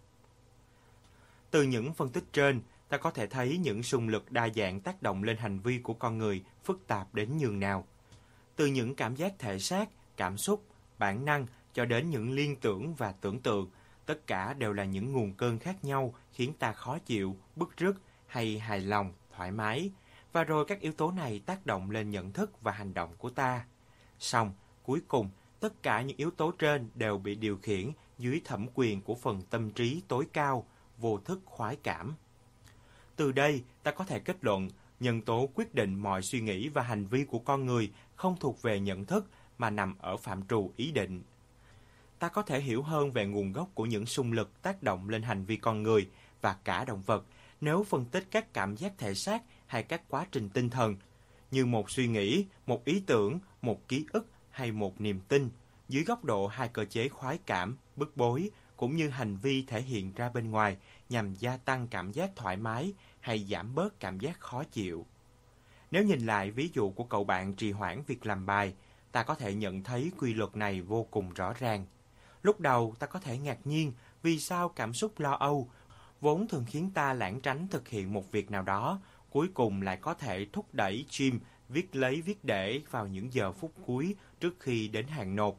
S1: Từ những phân tích trên, ta có thể thấy những xung lực đa dạng tác động lên hành vi của con người phức tạp đến nhường nào. Từ những cảm giác thể xác, cảm xúc, bản năng cho đến những liên tưởng và tưởng tượng, tất cả đều là những nguồn cơn khác nhau khiến ta khó chịu, bứt rứt hay hài lòng, thoải mái. Và rồi các yếu tố này tác động lên nhận thức và hành động của ta. Song, cuối cùng, tất cả những yếu tố trên đều bị điều khiển dưới thẩm quyền của phần tâm trí tối cao, vô thức khoái cảm. Từ đây, ta có thể kết luận, nhân tố quyết định mọi suy nghĩ và hành vi của con người không thuộc về nhận thức mà nằm ở phạm trù ý định. Ta có thể hiểu hơn về nguồn gốc của những xung lực tác động lên hành vi con người và cả động vật nếu phân tích các cảm giác thể xác hay các quá trình tinh thần, như một suy nghĩ, một ý tưởng, một ký ức hay một niềm tin, dưới góc độ hai cơ chế khoái cảm, bức bối, cũng như hành vi thể hiện ra bên ngoài nhằm gia tăng cảm giác thoải mái hay giảm bớt cảm giác khó chịu. Nếu nhìn lại ví dụ của cậu bạn trì hoãn việc làm bài, ta có thể nhận thấy quy luật này vô cùng rõ ràng. Lúc đầu ta có thể ngạc nhiên vì sao cảm xúc lo âu, vốn thường khiến ta lảng tránh thực hiện một việc nào đó, cuối cùng lại có thể thúc đẩy Jim viết lấy viết để vào những giờ phút cuối trước khi đến hạn nộp.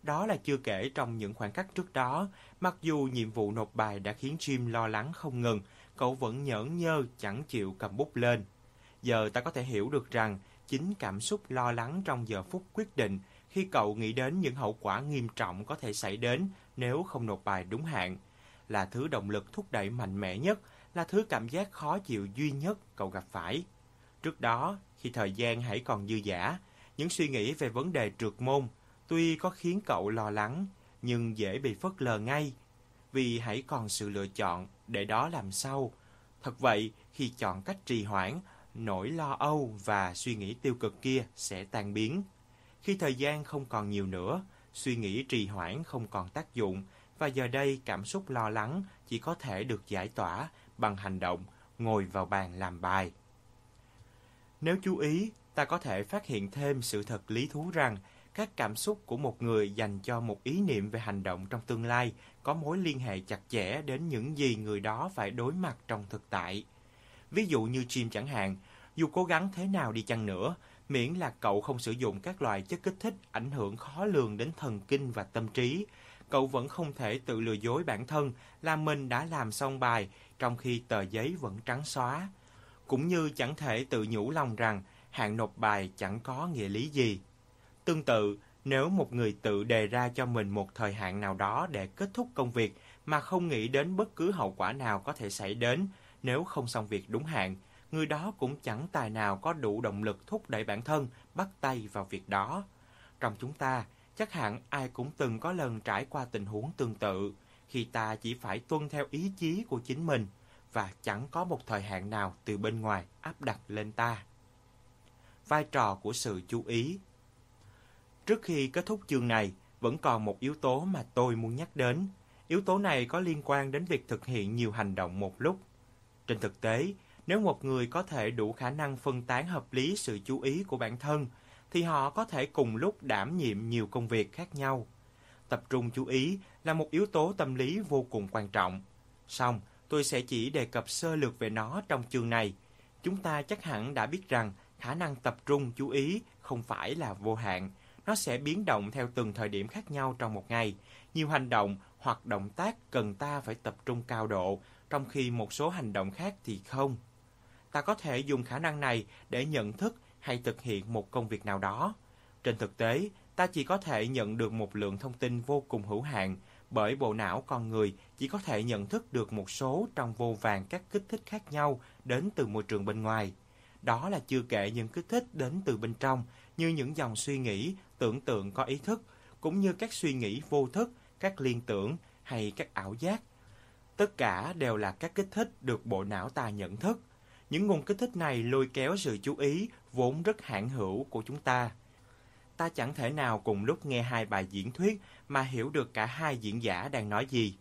S1: Đó là chưa kể trong những khoảnh khắc trước đó, mặc dù nhiệm vụ nộp bài đã khiến Jim lo lắng không ngừng, cậu vẫn nhởn nhơ chẳng chịu cầm bút lên. Giờ ta có thể hiểu được rằng chính cảm xúc lo lắng trong giờ phút quyết định khi cậu nghĩ đến những hậu quả nghiêm trọng có thể xảy đến nếu không nộp bài đúng hạn, là thứ động lực thúc đẩy mạnh mẽ nhất, là thứ cảm giác khó chịu duy nhất cậu gặp phải. Trước đó, khi thời gian hãy còn dư dả, những suy nghĩ về vấn đề trượt môn tuy có khiến cậu lo lắng, nhưng dễ bị phớt lờ ngay, vì hãy còn sự lựa chọn để đó làm sau. Thật vậy, khi chọn cách trì hoãn, nỗi lo âu và suy nghĩ tiêu cực kia sẽ tan biến. Khi thời gian không còn nhiều nữa, suy nghĩ trì hoãn không còn tác dụng, và giờ đây cảm xúc lo lắng chỉ có thể được giải tỏa bằng hành động, ngồi vào bàn làm bài. Nếu chú ý, ta có thể phát hiện thêm sự thật lý thú rằng các cảm xúc của một người dành cho một ý niệm về hành động trong tương lai có mối liên hệ chặt chẽ đến những gì người đó phải đối mặt trong thực tại. Ví dụ như Jim chẳng hạn, dù cố gắng thế nào đi chăng nữa, miễn là cậu không sử dụng các loại chất kích thích ảnh hưởng khó lường đến thần kinh và tâm trí, cậu vẫn không thể tự lừa dối bản thân là mình đã làm xong bài trong khi tờ giấy vẫn trắng xóa. Cũng như chẳng thể tự nhủ lòng rằng hạn nộp bài chẳng có nghĩa lý gì. Tương tự, nếu một người tự đề ra cho mình một thời hạn nào đó để kết thúc công việc mà không nghĩ đến bất cứ hậu quả nào có thể xảy đến nếu không xong việc đúng hạn, người đó cũng chẳng tài nào có đủ động lực thúc đẩy bản thân bắt tay vào việc đó. Trong chúng ta, chắc hẳn ai cũng từng có lần trải qua tình huống tương tự, khi ta chỉ phải tuân theo ý chí của chính mình và chẳng có một thời hạn nào từ bên ngoài áp đặt lên ta. Vai trò của sự chú ý. Trước khi kết thúc chương này, vẫn còn một yếu tố mà tôi muốn nhắc đến. Yếu tố này có liên quan đến việc thực hiện nhiều hành động một lúc. Trên thực tế, nếu một người có thể đủ khả năng phân tán hợp lý sự chú ý của bản thân, thì họ có thể cùng lúc đảm nhiệm nhiều công việc khác nhau. Tập trung chú ý là một yếu tố tâm lý vô cùng quan trọng. Song, tôi sẽ chỉ đề cập sơ lược về nó trong chương này. Chúng ta chắc hẳn đã biết rằng khả năng tập trung chú ý không phải là vô hạn. Nó sẽ biến động theo từng thời điểm khác nhau trong một ngày. Nhiều hành động hoặc động tác cần ta phải tập trung cao độ, trong khi một số hành động khác thì không. Ta có thể dùng khả năng này để nhận thức hay thực hiện một công việc nào đó. Trên thực tế, ta chỉ có thể nhận được một lượng thông tin vô cùng hữu hạn, bởi bộ não con người chỉ có thể nhận thức được một số trong vô vàn các kích thích khác nhau đến từ môi trường bên ngoài. Đó là chưa kể những kích thích đến từ bên trong, như những dòng suy nghĩ, tưởng tượng có ý thức, cũng như các suy nghĩ vô thức, các liên tưởng hay các ảo giác. Tất cả đều là các kích thích được bộ não ta nhận thức. Những nguồn kích thích này lôi kéo sự chú ý vốn rất hạn hữu của chúng ta. Ta chẳng thể nào cùng lúc nghe hai bài diễn thuyết mà hiểu được cả hai diễn giả đang nói gì.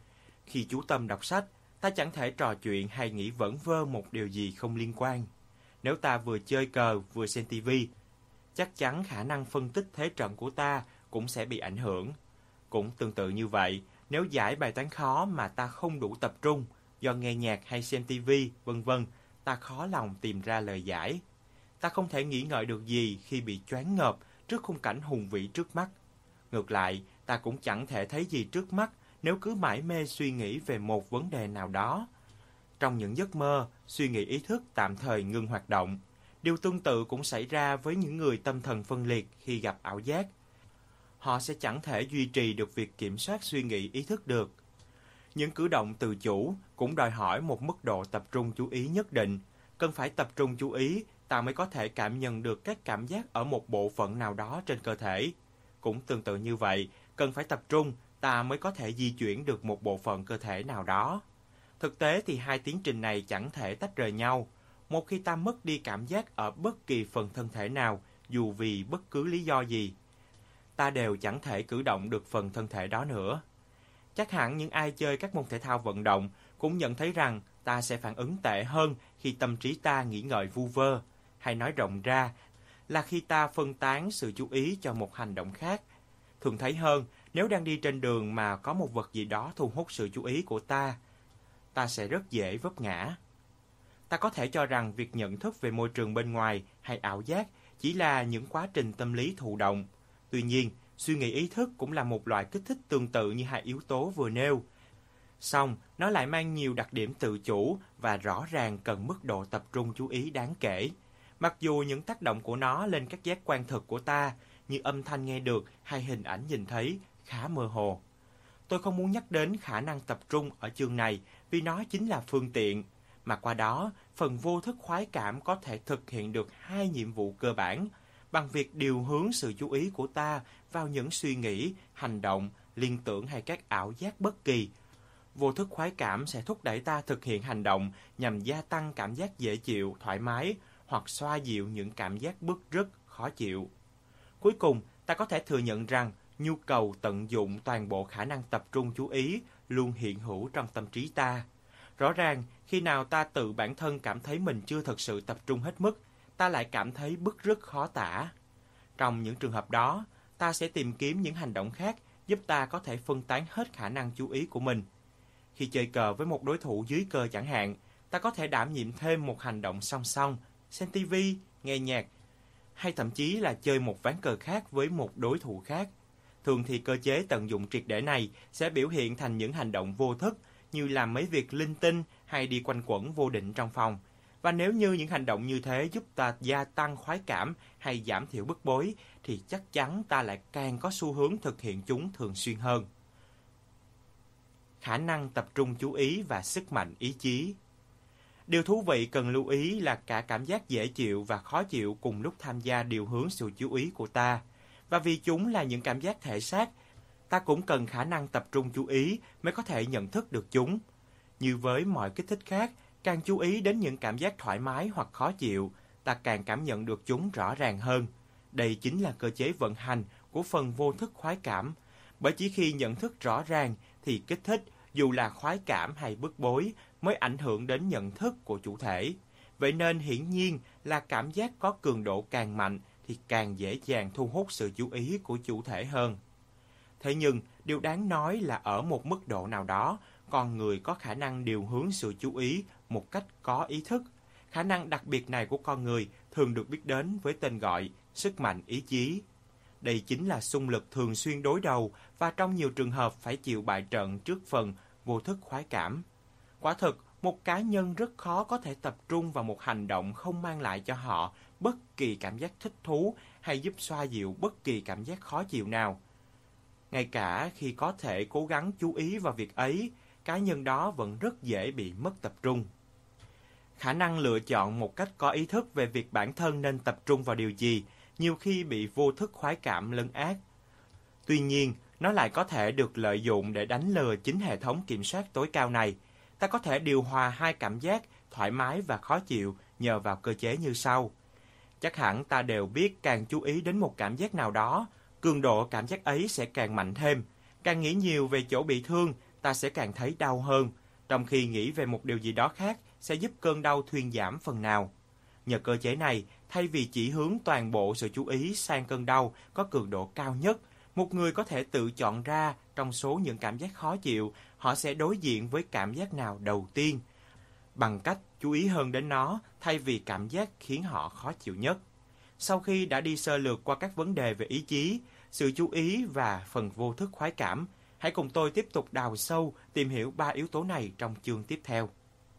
S1: Khi chú tâm đọc sách, ta chẳng thể trò chuyện hay nghĩ vẩn vơ một điều gì không liên quan. Nếu ta vừa chơi cờ vừa xem tivi, chắc chắn khả năng phân tích thế trận của ta cũng sẽ bị ảnh hưởng. Cũng tương tự như vậy, nếu giải bài toán khó mà ta không đủ tập trung, do nghe nhạc hay xem tivi, vân vân, ta khó lòng tìm ra lời giải. Ta không thể nghĩ ngợi được gì khi bị choáng ngợp trước khung cảnh hùng vĩ trước mắt. Ngược lại, ta cũng chẳng thể thấy gì trước mắt nếu cứ mải mê suy nghĩ về một vấn đề nào đó. Trong những giấc mơ, suy nghĩ ý thức tạm thời ngừng hoạt động. Điều tương tự cũng xảy ra với những người tâm thần phân liệt khi gặp ảo giác. Họ sẽ chẳng thể duy trì được việc kiểm soát suy nghĩ ý thức được. Những cử động tự chủ cũng đòi hỏi một mức độ tập trung chú ý nhất định. Cần phải tập trung chú ý, ta mới có thể cảm nhận được các cảm giác ở một bộ phận nào đó trên cơ thể. Cũng tương tự như vậy, cần phải tập trung, ta mới có thể di chuyển được một bộ phận cơ thể nào đó. Thực tế thì hai tiến trình này chẳng thể tách rời nhau. Một khi ta mất đi cảm giác ở bất kỳ phần thân thể nào, dù vì bất cứ lý do gì, ta đều chẳng thể cử động được phần thân thể đó nữa. Chắc hẳn những ai chơi các môn thể thao vận động cũng nhận thấy rằng ta sẽ phản ứng tệ hơn khi tâm trí ta nghĩ ngợi vu vơ, hay nói rộng ra là khi ta phân tán sự chú ý cho một hành động khác. Thường thấy hơn, nếu đang đi trên đường mà có một vật gì đó thu hút sự chú ý của ta, ta sẽ rất dễ vấp ngã. Ta có thể cho rằng việc nhận thức về môi trường bên ngoài hay ảo giác chỉ là những quá trình tâm lý thụ động. Tuy nhiên, Suy nghĩ ý thức cũng là một loại kích thích tương tự như hai yếu tố vừa nêu. Song, nó lại mang nhiều đặc điểm tự chủ và rõ ràng cần mức độ tập trung chú ý đáng kể. Mặc dù những tác động của nó lên các giác quan thực của ta, như âm thanh nghe được hay hình ảnh nhìn thấy, khá mơ hồ. Tôi không muốn nhắc đến khả năng tập trung ở chương này vì nó chính là phương tiện, mà qua đó, phần vô thức khoái cảm có thể thực hiện được hai nhiệm vụ cơ bản bằng việc điều hướng sự chú ý của ta vào những suy nghĩ, hành động, liên tưởng hay các ảo giác bất kỳ. Vô thức khoái cảm sẽ thúc đẩy ta thực hiện hành động nhằm gia tăng cảm giác dễ chịu, thoải mái hoặc xoa dịu những cảm giác bứt rứt, khó chịu. Cuối cùng, ta có thể thừa nhận rằng nhu cầu tận dụng toàn bộ khả năng tập trung chú ý luôn hiện hữu trong tâm trí ta. Rõ ràng, khi nào ta tự bản thân cảm thấy mình chưa thực sự tập trung hết mức, ta lại cảm thấy bứt rứt khó tả. Trong những trường hợp đó, ta sẽ tìm kiếm những hành động khác giúp ta có thể phân tán hết khả năng chú ý của mình. Khi chơi cờ với một đối thủ dưới cờ chẳng hạn, ta có thể đảm nhiệm thêm một hành động song song, xem ti vi, nghe nhạc, hay thậm chí là chơi một ván cờ khác với một đối thủ khác. Thường thì cơ chế tận dụng triệt để này sẽ biểu hiện thành những hành động vô thức như làm mấy việc linh tinh hay đi quanh quẩn vô định trong phòng. Và nếu như những hành động như thế giúp ta gia tăng khoái cảm hay giảm thiểu bức bối, thì chắc chắn ta lại càng có xu hướng thực hiện chúng thường xuyên hơn. Khả năng tập trung chú ý và sức mạnh ý chí. Điều thú vị cần lưu ý là cả cảm giác dễ chịu và khó chịu cùng lúc tham gia điều hướng sự chú ý của ta. Và vì chúng là những cảm giác thể xác, ta cũng cần khả năng tập trung chú ý mới có thể nhận thức được chúng. Như với mọi kích thích khác, càng chú ý đến những cảm giác thoải mái hoặc khó chịu, ta càng cảm nhận được chúng rõ ràng hơn. Đây chính là cơ chế vận hành của phần vô thức khoái cảm. Bởi chỉ khi nhận thức rõ ràng thì kích thích, dù là khoái cảm hay bức bối, mới ảnh hưởng đến nhận thức của chủ thể. Vậy nên hiển nhiên là cảm giác có cường độ càng mạnh thì càng dễ dàng thu hút sự chú ý của chủ thể hơn. Thế nhưng, điều đáng nói là ở một mức độ nào đó, con người có khả năng điều hướng sự chú ý một cách có ý thức. Khả năng đặc biệt này của con người thường được biết đến với tên gọi sức mạnh ý chí. Đây chính là xung lực thường xuyên đối đầu và trong nhiều trường hợp phải chịu bại trận trước phần vô thức khoái cảm. Quả thực, một cá nhân rất khó có thể tập trung vào một hành động không mang lại cho họ bất kỳ cảm giác thích thú hay giúp xoa dịu bất kỳ cảm giác khó chịu nào. Ngay cả khi có thể cố gắng chú ý vào việc ấy, cá nhân đó vẫn rất dễ bị mất tập trung. Khả năng lựa chọn một cách có ý thức về việc bản thân nên tập trung vào điều gì nhiều khi bị vô thức khoái cảm lấn át. Tuy nhiên, nó lại có thể được lợi dụng để đánh lừa chính hệ thống kiểm soát tối cao này. Ta có thể điều hòa hai cảm giác thoải mái và khó chịu nhờ vào cơ chế như sau. Chắc hẳn ta đều biết càng chú ý đến một cảm giác nào đó, cường độ cảm giác ấy sẽ càng mạnh thêm. Càng nghĩ nhiều về chỗ bị thương, ta sẽ càng thấy đau hơn, trong khi nghĩ về một điều gì đó khác sẽ giúp cơn đau thuyên giảm phần nào. Nhờ cơ chế này, thay vì chỉ hướng toàn bộ sự chú ý sang cơn đau có cường độ cao nhất, một người có thể tự chọn ra trong số những cảm giác khó chịu, họ sẽ đối diện với cảm giác nào đầu tiên, bằng cách chú ý hơn đến nó thay vì cảm giác khiến họ khó chịu nhất. Sau khi đã đi sơ lược qua các vấn đề về ý chí, sự chú ý và phần vô thức khoái cảm, hãy cùng tôi tiếp tục đào sâu tìm hiểu ba yếu tố này trong chương tiếp theo.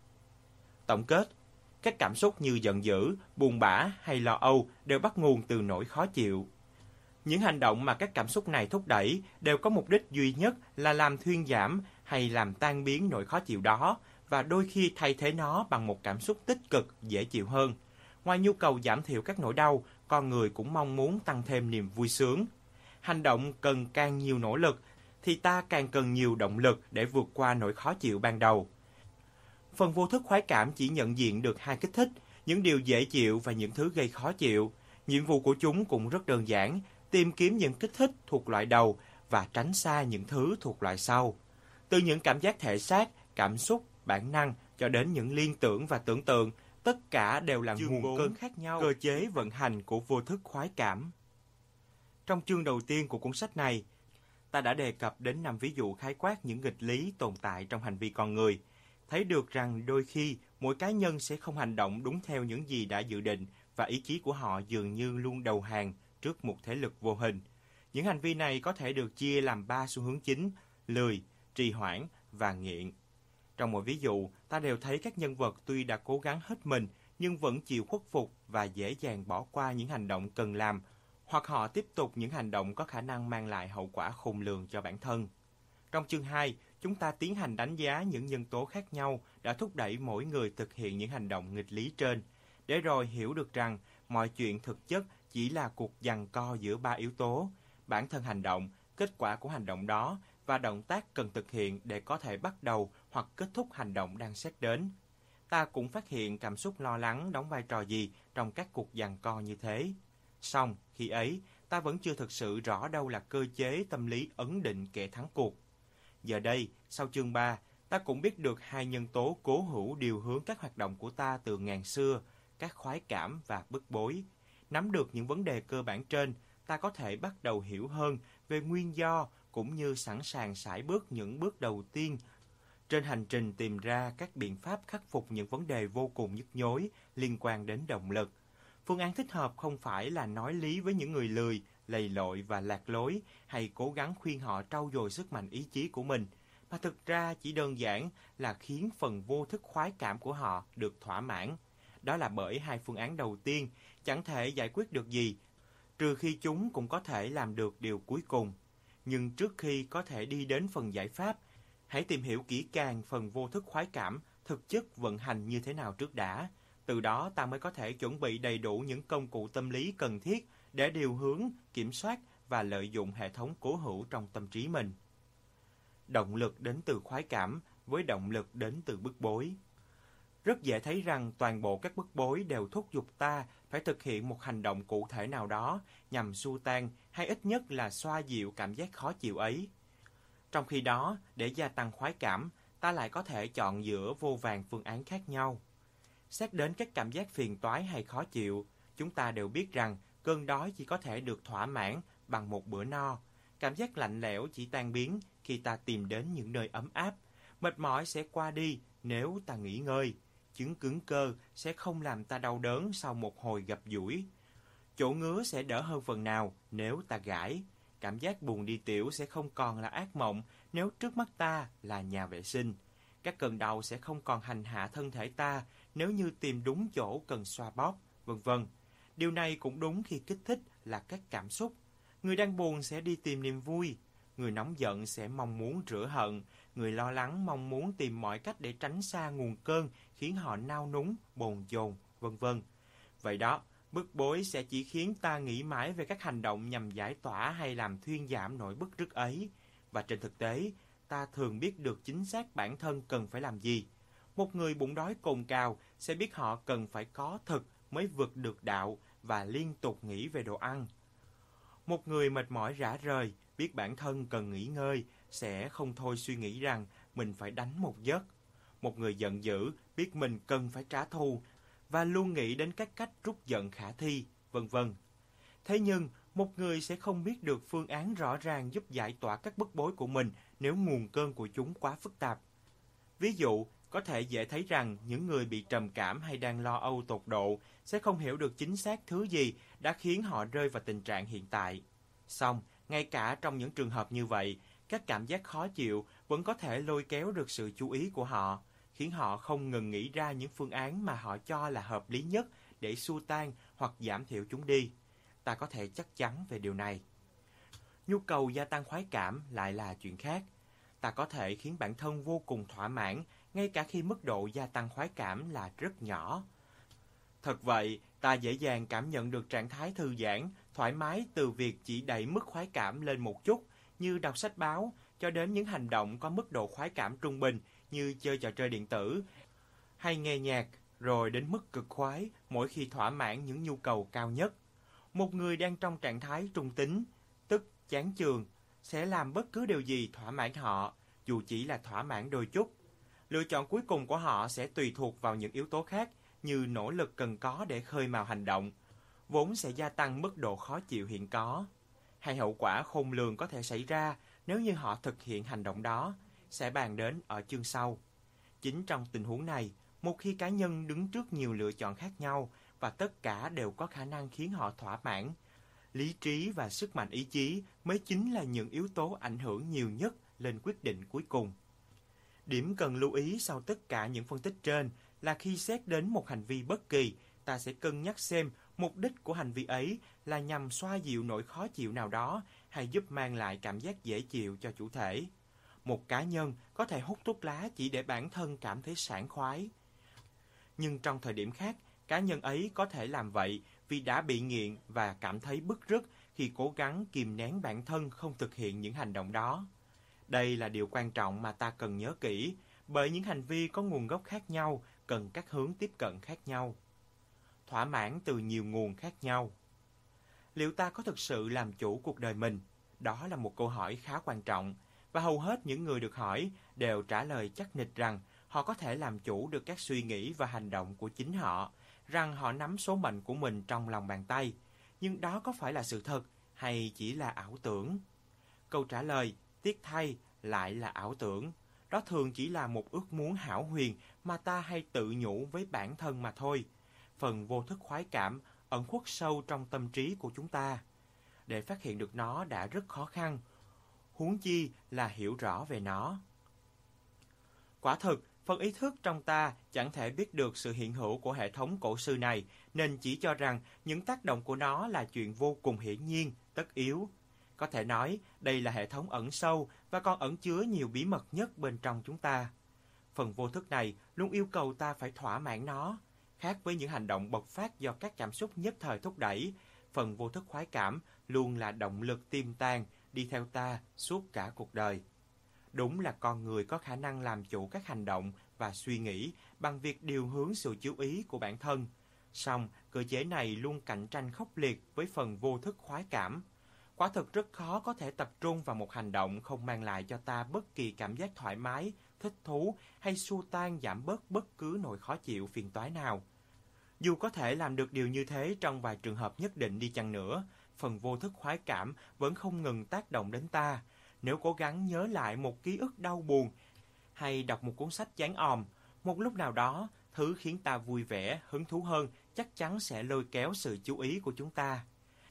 S1: Tổng kết, các cảm xúc như giận dữ, buồn bã hay lo âu đều bắt nguồn từ nỗi khó chịu. Những hành động mà các cảm xúc này thúc đẩy đều có mục đích duy nhất là làm thuyên giảm hay làm tan biến nỗi khó chịu đó và đôi khi thay thế nó bằng một cảm xúc tích cực, dễ chịu hơn. Ngoài nhu cầu giảm thiểu các nỗi đau, con người cũng mong muốn tăng thêm niềm vui sướng. Hành động cần càng nhiều nỗ lực thì ta càng cần nhiều động lực để vượt qua nỗi khó chịu ban đầu. Phần vô thức khoái cảm chỉ nhận diện được hai kích thích, những điều dễ chịu và những thứ gây khó chịu. Nhiệm vụ của chúng cũng rất đơn giản, tìm kiếm những kích thích thuộc loại đầu và tránh xa những thứ thuộc loại sau. Từ những cảm giác thể xác, cảm xúc, bản năng cho đến những liên tưởng và tưởng tượng, tất cả đều là
S2: Chương
S1: nguồn
S2: bốn,
S1: cơn khác nhau, cơ chế vận hành của vô thức khoái cảm. Trong chương đầu tiên của cuốn sách này, ta đã đề cập đến năm ví dụ khái quát những nghịch lý tồn tại trong hành vi con người, thấy được rằng đôi khi mỗi cá nhân sẽ không hành động đúng theo những gì đã dự định và ý chí của họ dường như luôn đầu hàng trước một thế lực vô hình. Những hành vi này có thể được chia làm ba xu hướng chính: lười, trì hoãn và nghiện. Trong mỗi ví dụ, ta đều thấy các nhân vật tuy đã cố gắng hết mình nhưng vẫn chịu khuất phục và dễ dàng bỏ qua những hành động cần làm, hoặc họ tiếp tục những hành động có khả năng mang lại hậu quả khôn lường cho bản thân. Trong chương hai, chúng ta tiến hành đánh giá những nhân tố khác nhau đã thúc đẩy mỗi người thực hiện những hành động nghịch lý trên, để rồi hiểu được rằng mọi chuyện thực chất chỉ là cuộc giằng co giữa ba yếu tố: bản thân hành động, kết quả của hành động đó và động tác cần thực hiện để có thể bắt đầu hoặc kết thúc hành động đang xét đến. Ta cũng phát hiện cảm xúc lo lắng đóng vai trò gì trong các cuộc giằng co như thế. Song, khi ấy, ta vẫn chưa thực sự rõ đâu là cơ chế tâm lý ấn định kẻ thắng cuộc. Giờ đây, sau chương ba, ta cũng biết được hai nhân tố cố hữu điều hướng các hoạt động của ta từ ngàn xưa, các khoái cảm và bức bối. Nắm được những vấn đề cơ bản trên, ta có thể bắt đầu hiểu hơn về nguyên do cũng như sẵn sàng sải bước những bước đầu tiên trên hành trình tìm ra các biện pháp khắc phục những vấn đề vô cùng nhức nhối liên quan đến động lực. Phương án thích hợp không phải là nói lý với những người lười, lầy lội và lạc lối, hay cố gắng khuyên họ trau dồi sức mạnh ý chí của mình, mà thực ra chỉ đơn giản là khiến phần vô thức khoái cảm của họ được thỏa mãn. Đó là bởi hai phương án đầu tiên chẳng thể giải quyết được gì, trừ khi chúng cũng có thể làm được điều cuối cùng. Nhưng trước khi có thể đi đến phần giải pháp, hãy tìm hiểu kỹ càng phần vô thức khoái cảm thực chất vận hành như thế nào trước đã. Từ đó ta mới có thể chuẩn bị đầy đủ những công cụ tâm lý cần thiết để điều hướng, kiểm soát và lợi dụng hệ thống cố hữu trong tâm trí mình. Động lực đến từ khoái cảm với động lực đến từ bức bối. Rất dễ thấy rằng toàn bộ các bức bối đều thúc giục ta phải thực hiện một hành động cụ thể nào đó nhằm xua tan hay ít nhất là xoa dịu cảm giác khó chịu ấy. Trong khi đó, để gia tăng khoái cảm, ta lại có thể chọn giữa vô vàn phương án khác nhau. Xét đến các cảm giác phiền toái hay khó chịu, chúng ta đều biết rằng cơn đói chỉ có thể được thỏa mãn bằng một bữa no. Cảm giác lạnh lẽo chỉ tan biến khi ta tìm đến những nơi ấm áp. Mệt mỏi sẽ qua đi nếu ta nghỉ ngơi. Chứng cứng cơ sẽ không làm ta đau đớn sau một hồi gập duỗi. Chỗ ngứa sẽ đỡ hơn phần nào nếu ta gãi. Cảm giác buồn đi tiểu sẽ không còn là ác mộng nếu trước mắt ta là nhà vệ sinh. Các cơn đau sẽ không còn hành hạ thân thể ta nếu như tìm đúng chỗ cần xoa bóp, vân vân. Điều này cũng đúng khi kích thích là các cảm xúc. Người đang buồn sẽ đi tìm niềm vui. Người nóng giận sẽ mong muốn rửa hận. Người lo lắng mong muốn tìm mọi cách để tránh xa nguồn cơn khiến họ nao núng, bồn chồn, vân vân. Vậy đó, bức bối sẽ chỉ khiến ta nghĩ mãi về các hành động nhằm giải tỏa hay làm thuyên giảm nỗi bức rứt ấy. Và trên thực tế, ta thường biết được chính xác bản thân cần phải làm gì. Một người bụng đói cồn cào sẽ biết họ cần phải có thực mới vượt được đạo và liên tục nghĩ về đồ ăn. Một người mệt mỏi rã rời, biết bản thân cần nghỉ ngơi, sẽ không thôi suy nghĩ rằng mình phải đánh một giấc. Một người giận dữ, biết mình cần phải trả thù và luôn nghĩ đến các cách trút giận khả thi, vân vân. Thế nhưng, một người sẽ không biết được phương án rõ ràng giúp giải tỏa các bức bối của mình nếu nguồn cơn của chúng quá phức tạp. Ví dụ, có thể dễ thấy rằng những người bị trầm cảm hay đang lo âu tột độ sẽ không hiểu được chính xác thứ gì đã khiến họ rơi vào tình trạng hiện tại. Song, ngay cả trong những trường hợp như vậy, các cảm giác khó chịu vẫn có thể lôi kéo được sự chú ý của họ, khiến họ không ngừng nghĩ ra những phương án mà họ cho là hợp lý nhất để xua tan hoặc giảm thiểu chúng đi. Ta có thể chắc chắn về điều này. Nhu cầu gia tăng khoái cảm lại là chuyện khác. Ta có thể khiến bản thân vô cùng thỏa mãn, ngay cả khi mức độ gia tăng khoái cảm là rất nhỏ. Thật vậy, ta dễ dàng cảm nhận được trạng thái thư giãn, thoải mái từ việc chỉ đẩy mức khoái cảm lên một chút, như đọc sách báo, cho đến những hành động có mức độ khoái cảm trung bình như chơi trò chơi điện tử hay nghe nhạc, rồi đến mức cực khoái mỗi khi thỏa mãn những nhu cầu cao nhất. Một người đang trong trạng thái trung tính, tức chán chường, sẽ làm bất cứ điều gì thỏa mãn họ, dù chỉ là thỏa mãn đôi chút. Lựa chọn cuối cùng của họ sẽ tùy thuộc vào những yếu tố khác như nỗ lực cần có để khơi mào hành động, vốn sẽ gia tăng mức độ khó chịu hiện có, hay hậu quả khôn lường có thể xảy ra nếu như họ thực hiện hành động đó, sẽ bàn đến ở chương sau. Chính trong tình huống này, một khi cá nhân đứng trước nhiều lựa chọn khác nhau và tất cả đều có khả năng khiến họ thỏa mãn, Lý trí và sức mạnh ý chí mới chính là những yếu tố ảnh hưởng nhiều nhất lên quyết định cuối cùng. Điểm cần lưu ý sau tất cả những phân tích trên là khi xét đến một hành vi bất kỳ, ta sẽ cân nhắc xem mục đích của hành vi ấy là nhằm xoa dịu nỗi khó chịu nào đó hay giúp mang lại cảm giác dễ chịu cho chủ thể. Một cá nhân có thể hút thuốc lá chỉ để bản thân cảm thấy sảng khoái. Nhưng trong thời điểm khác, cá nhân ấy có thể làm vậy vì đã bị nghiện và cảm thấy bứt rứt khi cố gắng kìm nén bản thân không thực hiện những hành động đó. Đây là điều quan trọng mà ta cần nhớ kỹ, bởi những hành vi có nguồn gốc khác nhau, cần các hướng tiếp cận khác nhau. Thỏa mãn từ nhiều nguồn khác nhau. Liệu ta có thực sự làm chủ cuộc đời mình? Đó là một câu hỏi khá quan trọng, và hầu hết những người được hỏi đều trả lời chắc nịch rằng họ có thể làm chủ được các suy nghĩ và hành động của chính họ, rằng họ nắm số mệnh của mình trong lòng bàn tay. Nhưng đó có phải là sự thật hay chỉ là ảo tưởng? Câu trả lời, tiếc thay, lại là ảo tưởng. Đó thường chỉ là một ước muốn hão huyền mà ta hay tự nhủ với bản thân mà thôi. Phần vô thức khoái cảm ẩn khuất sâu trong tâm trí của chúng ta. Để phát hiện được nó đã rất khó khăn, huống chi là hiểu rõ về nó. Quả thực, phần ý thức trong ta chẳng thể biết được sự hiện hữu của hệ thống cổ xưa này, nên chỉ cho rằng những tác động của nó là chuyện vô cùng hiển nhiên, tất yếu. Có thể nói, đây là hệ thống ẩn sâu và còn ẩn chứa nhiều bí mật nhất bên trong chúng ta. Phần vô thức này luôn yêu cầu ta phải thỏa mãn nó. Khác với những hành động bộc phát do các cảm xúc nhất thời thúc đẩy, phần vô thức khoái cảm luôn là động lực tiềm tàng đi theo ta suốt cả cuộc đời. Đúng là con người có khả năng làm chủ các hành động và suy nghĩ bằng việc điều hướng sự chú ý của bản thân. Song, cơ chế này luôn cạnh tranh khốc liệt với phần vô thức khoái cảm. Quả thực rất khó có thể tập trung vào một hành động không mang lại cho ta bất kỳ cảm giác thoải mái, thích thú hay xua tan giảm bớt bất cứ nỗi khó chịu phiền toái nào. Dù có thể làm được điều như thế trong vài trường hợp nhất định đi chăng nữa, phần vô thức khoái cảm vẫn không ngừng tác động đến ta. Nếu cố gắng nhớ lại một ký ức đau buồn hay đọc một cuốn sách chán òm, một lúc nào đó, thứ khiến ta vui vẻ, hứng thú hơn chắc chắn sẽ lôi kéo sự chú ý của chúng ta.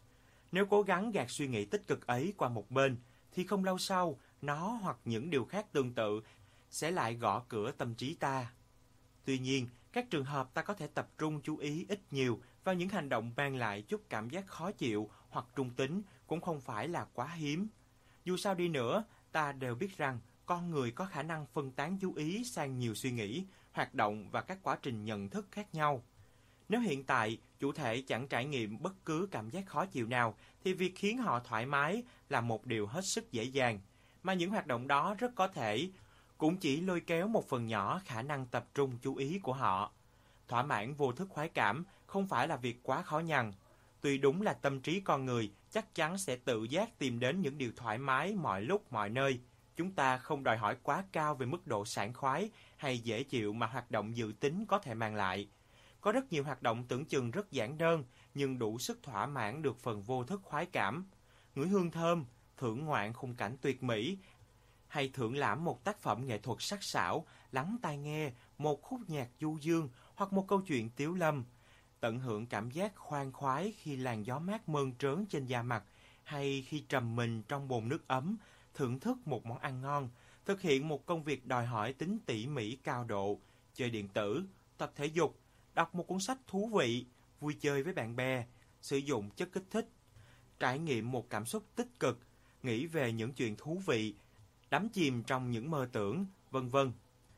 S1: Nếu cố gắng gạt suy nghĩ tích cực ấy qua một bên, thì không lâu sau, nó hoặc những điều khác tương tự sẽ lại gõ cửa tâm trí ta. Tuy nhiên, các trường hợp ta có thể tập trung chú ý ít nhiều vào những hành động mang lại chút cảm giác khó chịu hoặc trung tính cũng không phải là quá hiếm. Dù sao đi nữa, ta đều biết rằng con người có khả năng phân tán chú ý sang nhiều suy nghĩ, hoạt động và các quá trình nhận thức khác nhau. Nếu hiện tại chủ thể chẳng trải nghiệm bất cứ cảm giác khó chịu nào, thì việc khiến họ thoải mái là một điều hết sức dễ dàng, mà những hoạt động đó rất có thể cũng chỉ lôi kéo một phần nhỏ khả năng tập trung chú ý của họ. Thỏa mãn vô thức khoái cảm không phải là việc quá khó nhằn. Tuy đúng là tâm trí con người chắc chắn sẽ tự giác tìm đến những điều thoải mái mọi lúc mọi nơi. Chúng ta không đòi hỏi quá cao về mức độ sảng khoái hay dễ chịu mà hoạt động dự tính có thể mang lại. Có rất nhiều hoạt động tưởng chừng rất giản đơn nhưng đủ sức thỏa mãn được phần vô thức khoái cảm. Ngửi hương thơm, thưởng ngoạn khung cảnh tuyệt mỹ, hay thưởng lãm một tác phẩm nghệ thuật sắc sảo, lắng tai nghe một khúc nhạc du dương hoặc một câu chuyện tiếu lâm, tận hưởng cảm giác khoan khoái khi làn gió mát mơn trớn trên da mặt, hay khi trầm mình trong bồn nước ấm, thưởng thức một món ăn ngon, thực hiện một công việc đòi hỏi tính tỉ mỉ cao độ, chơi điện tử, tập thể dục, đọc một cuốn sách thú vị, vui chơi với bạn bè, sử dụng chất kích thích, trải nghiệm một cảm xúc tích cực, nghĩ về những chuyện thú vị, đắm chìm trong những mơ tưởng, vân vân.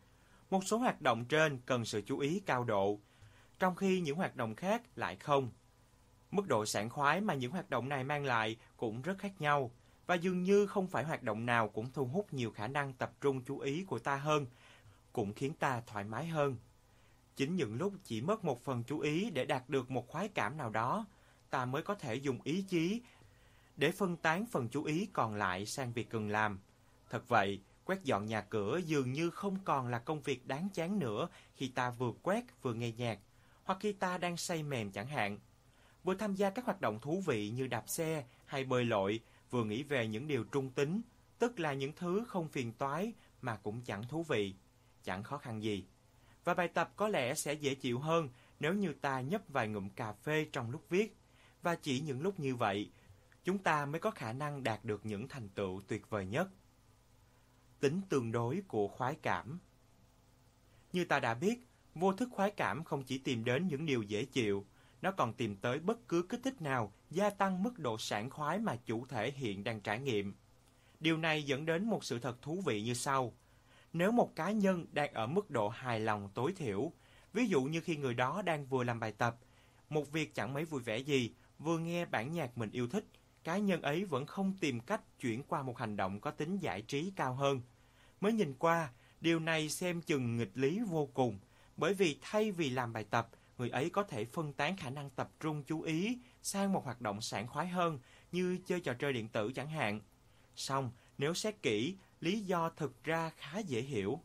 S1: Một số hoạt động trên cần sự chú ý cao độ, trong khi những hoạt động khác lại không. Mức độ sảng khoái mà những hoạt động này mang lại cũng rất khác nhau, và dường như không phải hoạt động nào cũng thu hút nhiều khả năng tập trung chú ý của ta hơn, cũng khiến ta thoải mái hơn. Chính những lúc chỉ mất một phần chú ý để đạt được một khoái cảm nào đó, ta mới có thể dùng ý chí để phân tán phần chú ý còn lại sang việc cần làm. Thật vậy, quét dọn nhà cửa dường như không còn là công việc đáng chán nữa khi ta vừa quét vừa nghe nhạc, hoặc khi ta đang say mềm chẳng hạn. Vừa tham gia các hoạt động thú vị như đạp xe hay bơi lội, vừa nghĩ về những điều trung tính, tức là những thứ không phiền toái mà cũng chẳng thú vị, chẳng khó khăn gì. Và bài tập có lẽ sẽ dễ chịu hơn nếu như ta nhấp vài ngụm cà phê trong lúc viết. Và chỉ những lúc như vậy, chúng ta mới có khả năng đạt được những thành tựu tuyệt vời nhất. Tính tương đối của khoái cảm. Như ta đã biết, vô thức khoái cảm không chỉ tìm đến những điều dễ chịu, nó còn tìm tới bất cứ kích thích nào gia tăng mức độ sảng khoái mà chủ thể hiện đang trải nghiệm. Điều này dẫn đến một sự thật thú vị như sau. Nếu một cá nhân đang ở mức độ hài lòng tối thiểu, ví dụ như khi người đó đang vừa làm bài tập, một việc chẳng mấy vui vẻ gì, vừa nghe bản nhạc mình yêu thích, cá nhân ấy vẫn không tìm cách chuyển qua một hành động có tính giải trí cao hơn. Mới nhìn qua, điều này xem chừng nghịch lý vô cùng, bởi vì thay vì làm bài tập, người ấy có thể phân tán khả năng tập trung chú ý sang một hoạt động sảng khoái hơn như chơi trò chơi điện tử chẳng hạn. Song, nếu xét kỹ, lý do thực ra khá dễ hiểu.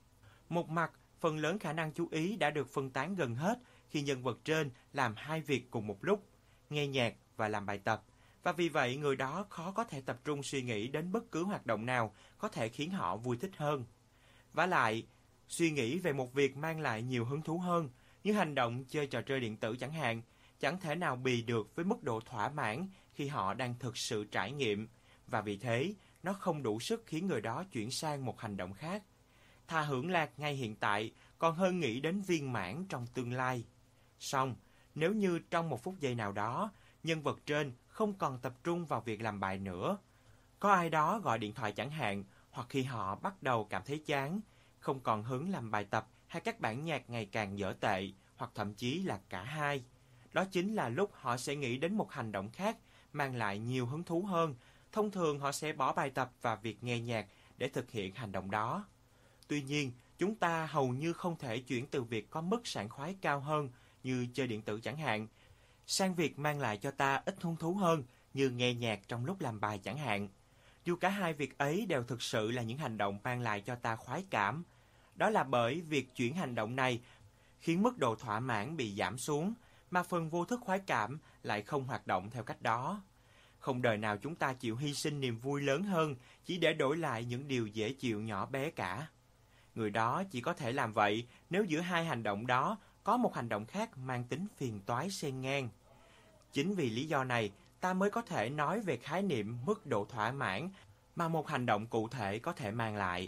S1: Một mặt, phần lớn khả năng chú ý đã được phân tán gần hết khi nhân vật trên làm hai việc cùng một lúc, nghe nhạc và làm bài tập, và vì vậy người đó khó có thể tập trung suy nghĩ đến bất cứ hoạt động nào có thể khiến họ vui thích hơn. Vả lại, suy nghĩ về một việc mang lại nhiều hứng thú hơn, như hành động chơi trò chơi điện tử chẳng hạn, chẳng thể nào bì được với mức độ thỏa mãn khi họ đang thực sự trải nghiệm, và vì thế, nó không đủ sức khiến người đó chuyển sang một hành động khác. Thà hưởng lạc ngay hiện tại, còn hơn nghĩ đến viên mãn trong tương lai. Song, nếu như trong một phút giây nào đó, nhân vật trên không còn tập trung vào việc làm bài nữa, có ai đó gọi điện thoại chẳng hạn, hoặc khi họ bắt đầu cảm thấy chán, không còn hứng làm bài tập hay các bản nhạc ngày càng dở tệ, hoặc thậm chí là cả hai. Đó chính là lúc họ sẽ nghĩ đến một hành động khác mang lại nhiều hứng thú hơn. Thông thường họ sẽ bỏ bài tập và việc nghe nhạc để thực hiện hành động đó. Tuy nhiên, chúng ta hầu như không thể chuyển từ việc có mức sảng khoái cao hơn như chơi điện tử chẳng hạn, sang việc mang lại cho ta ít hứng thú hơn như nghe nhạc trong lúc làm bài chẳng hạn. Dù cả hai việc ấy đều thực sự là những hành động mang lại cho ta khoái cảm. Đó là bởi việc chuyển hành động này khiến mức độ thỏa mãn bị giảm xuống, mà phần vô thức khoái cảm lại không hoạt động theo cách đó. Không đời nào chúng ta chịu hy sinh niềm vui lớn hơn chỉ để đổi lại những điều dễ chịu nhỏ bé cả. Người đó chỉ có thể làm vậy nếu giữa hai hành động đó có một hành động khác mang tính phiền toái xen ngang. Chính vì lý do này, ta mới có thể nói về khái niệm mức độ thỏa mãn mà một hành động cụ thể có thể mang lại.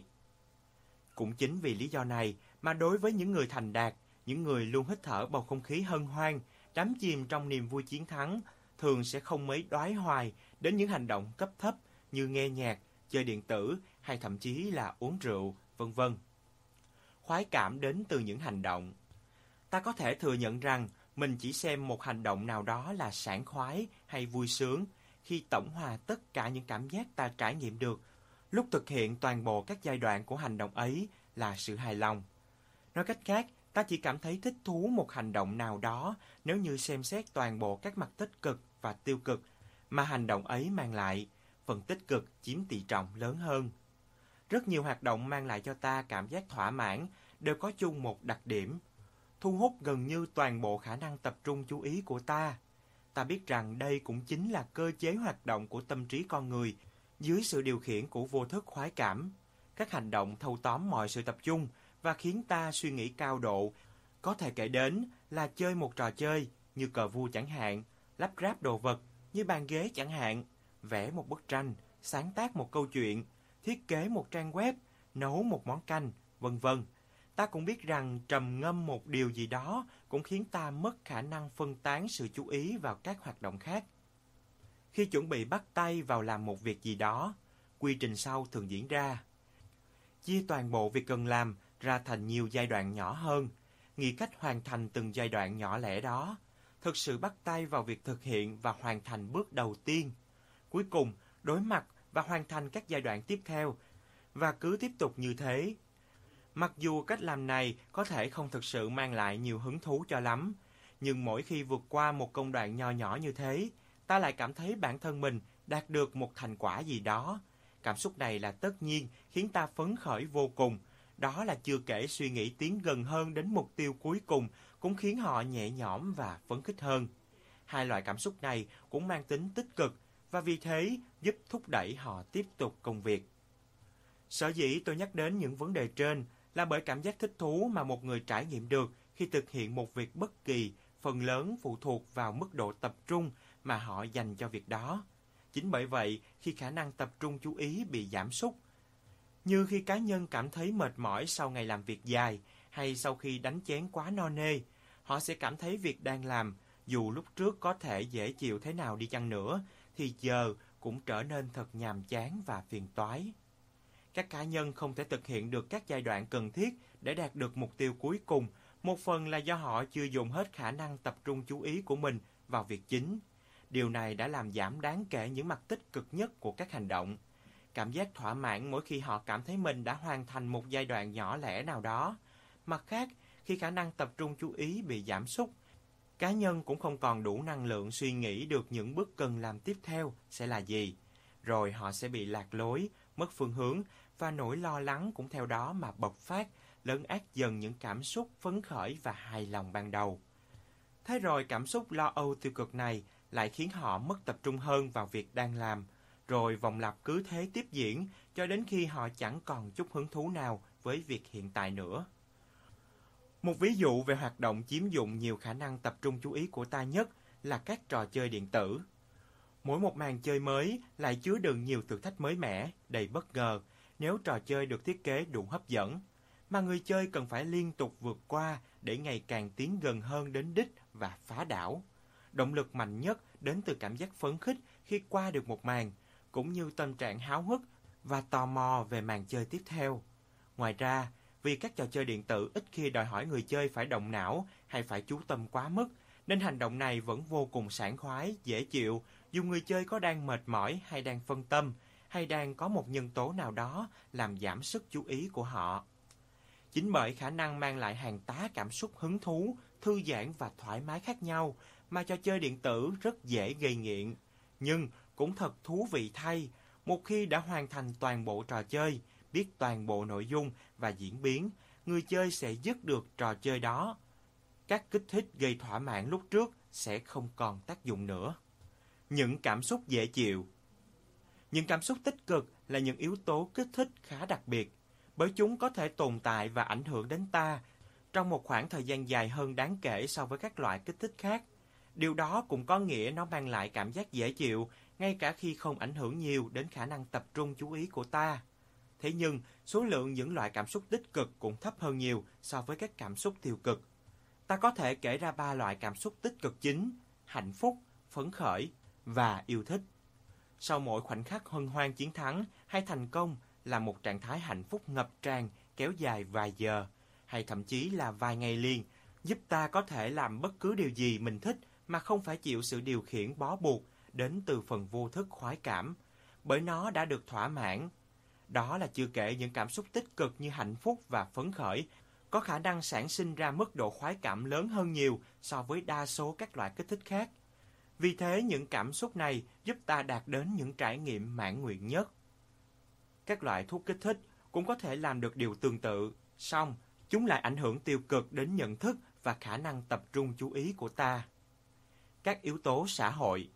S1: Cũng chính vì lý do này mà đối với những người thành đạt, những người luôn hít thở bầu không khí hân hoan, đắm chìm trong niềm vui chiến thắng, thường sẽ không mấy đoái hoài đến những hành động cấp thấp như nghe nhạc, chơi điện tử hay thậm chí là uống rượu, vân vân. Khoái cảm đến từ những hành động. Ta có thể thừa nhận rằng mình chỉ xem một hành động nào đó là sảng khoái hay vui sướng khi tổng hòa tất cả những cảm giác ta trải nghiệm được lúc thực hiện toàn bộ các giai đoạn của hành động ấy là sự hài lòng. Nói cách khác, ta chỉ cảm thấy thích thú một hành động nào đó nếu như xem xét toàn bộ các mặt tích cực và tiêu cực mà hành động ấy mang lại, phần tích cực chiếm tỷ trọng lớn hơn. Rất nhiều hoạt động mang lại cho ta cảm giác thỏa mãn đều có chung một đặc điểm: thu hút gần như toàn bộ khả năng tập trung chú ý của ta. Ta biết rằng đây cũng chính là cơ chế hoạt động của tâm trí con người dưới sự điều khiển của vô thức khoái cảm. Các hành động thâu tóm mọi sự tập trung và khiến ta suy nghĩ cao độ có thể kể đến là chơi một trò chơi như cờ vua chẳng hạn, lắp ráp đồ vật như bàn ghế chẳng hạn, vẽ một bức tranh, sáng tác một câu chuyện, thiết kế một trang web, nấu một món canh, vân vân. Ta cũng biết rằng trầm ngâm một điều gì đó cũng khiến ta mất khả năng phân tán sự chú ý vào các hoạt động khác. Khi chuẩn bị bắt tay vào làm một việc gì đó, quy trình sau thường diễn ra. Chia toàn bộ việc cần làm ra thành nhiều giai đoạn nhỏ hơn, nghĩ cách hoàn thành từng giai đoạn nhỏ lẻ đó, thực sự bắt tay vào việc thực hiện và hoàn thành bước đầu tiên. Cuối cùng, đối mặt và hoàn thành các giai đoạn tiếp theo, và cứ tiếp tục như thế. Mặc dù cách làm này có thể không thực sự mang lại nhiều hứng thú cho lắm, nhưng mỗi khi vượt qua một công đoạn nho nhỏ như thế, ta lại cảm thấy bản thân mình đạt được một thành quả gì đó. Cảm xúc này là tất nhiên khiến ta phấn khởi vô cùng. Đó là chưa kể suy nghĩ tiến gần hơn đến mục tiêu cuối cùng cũng khiến họ nhẹ nhõm và phấn khích hơn. Hai loại cảm xúc này cũng mang tính tích cực và vì thế giúp thúc đẩy họ tiếp tục công việc. Sở dĩ tôi nhắc đến những vấn đề trên là bởi cảm giác thích thú mà một người trải nghiệm được khi thực hiện một việc bất kỳ, phần lớn phụ thuộc vào mức độ tập trung mà họ dành cho việc đó. Chính bởi vậy, khi khả năng tập trung chú ý bị giảm sút, như khi cá nhân cảm thấy mệt mỏi sau ngày làm việc dài hay sau khi đánh chén quá no nê, họ sẽ cảm thấy việc đang làm, dù lúc trước có thể dễ chịu thế nào đi chăng nữa, thì giờ cũng trở nên thật nhàm chán và phiền toái. Các cá nhân không thể thực hiện được các giai đoạn cần thiết để đạt được mục tiêu cuối cùng, một phần là do họ chưa dùng hết khả năng tập trung chú ý của mình vào việc chính. Điều này đã làm giảm đáng kể những mặt tích cực nhất của các hành động. Cảm giác thỏa mãn mỗi khi họ cảm thấy mình đã hoàn thành một giai đoạn nhỏ lẻ nào đó. Mặt khác, khi khả năng tập trung chú ý bị giảm sút, cá nhân cũng không còn đủ năng lượng suy nghĩ được những bước cần làm tiếp theo sẽ là gì. Rồi họ sẽ bị lạc lối, mất phương hướng và nỗi lo lắng cũng theo đó mà bộc phát, lấn át dần những cảm xúc phấn khởi và hài lòng ban đầu. Thế rồi cảm xúc lo âu tiêu cực này lại khiến họ mất tập trung hơn vào việc đang làm, rồi vòng lặp cứ thế tiếp diễn cho đến khi họ chẳng còn chút hứng thú nào với việc hiện tại nữa. Một ví dụ về hoạt động chiếm dụng nhiều khả năng tập trung chú ý của ta nhất là các trò chơi điện tử. Mỗi một màn chơi mới lại chứa đựng nhiều thử thách mới mẻ, đầy bất ngờ nếu trò chơi được thiết kế đủ hấp dẫn, mà người chơi cần phải liên tục vượt qua để ngày càng tiến gần hơn đến đích và phá đảo. Động lực mạnh nhất đến từ cảm giác phấn khích khi qua được một màn, cũng như tâm trạng háo hức và tò mò về màn chơi tiếp theo. Ngoài ra, vì các trò chơi điện tử ít khi đòi hỏi người chơi phải động não hay phải chú tâm quá mức, nên hành động này vẫn vô cùng sảng khoái, dễ chịu, dù người chơi có đang mệt mỏi hay đang phân tâm, hay đang có một nhân tố nào đó làm giảm sức chú ý của họ. Chính bởi khả năng mang lại hàng tá cảm xúc hứng thú, thư giãn và thoải mái khác nhau mà trò chơi điện tử rất dễ gây nghiện. Nhưng cũng thật thú vị thay, một khi đã hoàn thành toàn bộ trò chơi, biết toàn bộ nội dung và diễn biến, người chơi sẽ dứt được trò chơi đó. Các kích thích gây thỏa mãn lúc trước sẽ không còn tác dụng nữa. Những cảm xúc dễ chịu. Những cảm xúc tích cực là những yếu tố kích thích khá đặc biệt, bởi chúng có thể tồn tại và ảnh hưởng đến ta trong một khoảng thời gian dài hơn đáng kể so với các loại kích thích khác. Điều đó cũng có nghĩa nó mang lại cảm giác dễ chịu, ngay cả khi không ảnh hưởng nhiều đến khả năng tập trung chú ý của ta. Thế nhưng, số lượng những loại cảm xúc tích cực cũng thấp hơn nhiều so với các cảm xúc tiêu cực. Ta có thể kể ra ba loại cảm xúc tích cực chính: hạnh phúc, phấn khởi và yêu thích. Sau mỗi khoảnh khắc hân hoan chiến thắng hay thành công là một trạng thái hạnh phúc ngập tràn kéo dài vài giờ, hay thậm chí là vài ngày liền, giúp ta có thể làm bất cứ điều gì mình thích mà không phải chịu sự điều khiển bó buộc đến từ phần vô thức khoái cảm, bởi nó đã được thỏa mãn. Đó là chưa kể những cảm xúc tích cực như hạnh phúc và phấn khởi có khả năng sản sinh ra mức độ khoái cảm lớn hơn nhiều so với đa số các loại kích thích khác. Vì thế, những cảm xúc này giúp ta đạt đến những trải nghiệm mãn nguyện nhất. Các loại thuốc kích thích cũng có thể làm được điều tương tự, song chúng lại ảnh hưởng tiêu cực đến nhận thức và khả năng tập trung chú ý của ta. Các yếu tố xã hội.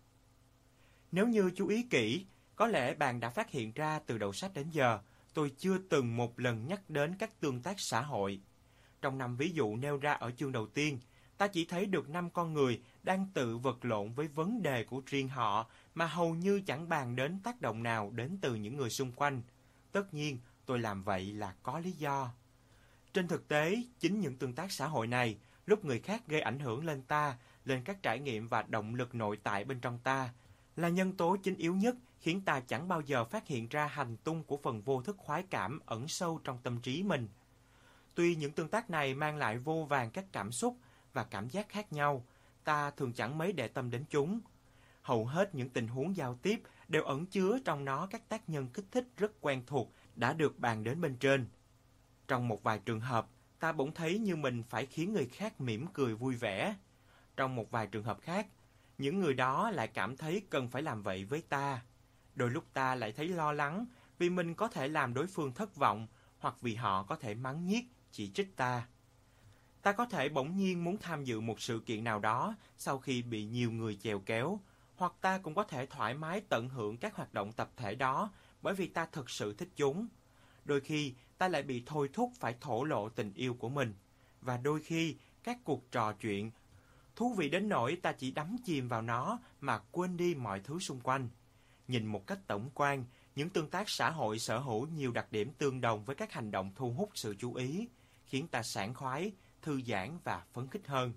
S1: Nếu như chú ý kỹ, có lẽ bạn đã phát hiện ra từ đầu sách đến giờ, tôi chưa từng một lần nhắc đến các tương tác xã hội. Trong năm ví dụ nêu ra ở chương đầu tiên, ta chỉ thấy được năm con người đang tự vật lộn với vấn đề của riêng họ mà hầu như chẳng bàn đến tác động nào đến từ những người xung quanh. Tất nhiên, tôi làm vậy là có lý do. Trên thực tế, chính những tương tác xã hội này, lúc người khác gây ảnh hưởng lên ta, lên các trải nghiệm và động lực nội tại bên trong ta, là nhân tố chính yếu nhất khiến ta chẳng bao giờ phát hiện ra hành tung của phần vô thức khoái cảm ẩn sâu trong tâm trí mình. Tuy những tương tác này mang lại vô vàn các cảm xúc và cảm giác khác nhau, ta thường chẳng mấy để tâm đến chúng. Hầu hết những tình huống giao tiếp đều ẩn chứa trong nó các tác nhân kích thích rất quen thuộc đã được bàn đến bên trên. Trong một vài trường hợp, ta bỗng thấy như mình phải khiến người khác mỉm cười vui vẻ. Trong một vài trường hợp khác, những người đó lại cảm thấy cần phải làm vậy với ta. Đôi lúc ta lại thấy lo lắng vì mình có thể làm đối phương thất vọng hoặc vì họ có thể mắng nhiếc, chỉ trích ta. Ta có thể bỗng nhiên muốn tham dự một sự kiện nào đó sau khi bị nhiều người chèo kéo, hoặc ta cũng có thể thoải mái tận hưởng các hoạt động tập thể đó bởi vì ta thực sự thích chúng. Đôi khi, ta lại bị thôi thúc phải thổ lộ tình yêu của mình. Và đôi khi, các cuộc trò chuyện thú vị đến nỗi ta chỉ đắm chìm vào nó mà quên đi mọi thứ xung quanh. Nhìn một cách tổng quan, những tương tác xã hội sở hữu nhiều đặc điểm tương đồng với các hành động thu hút sự chú ý, khiến ta sảng khoái, thư giãn và phấn khích hơn.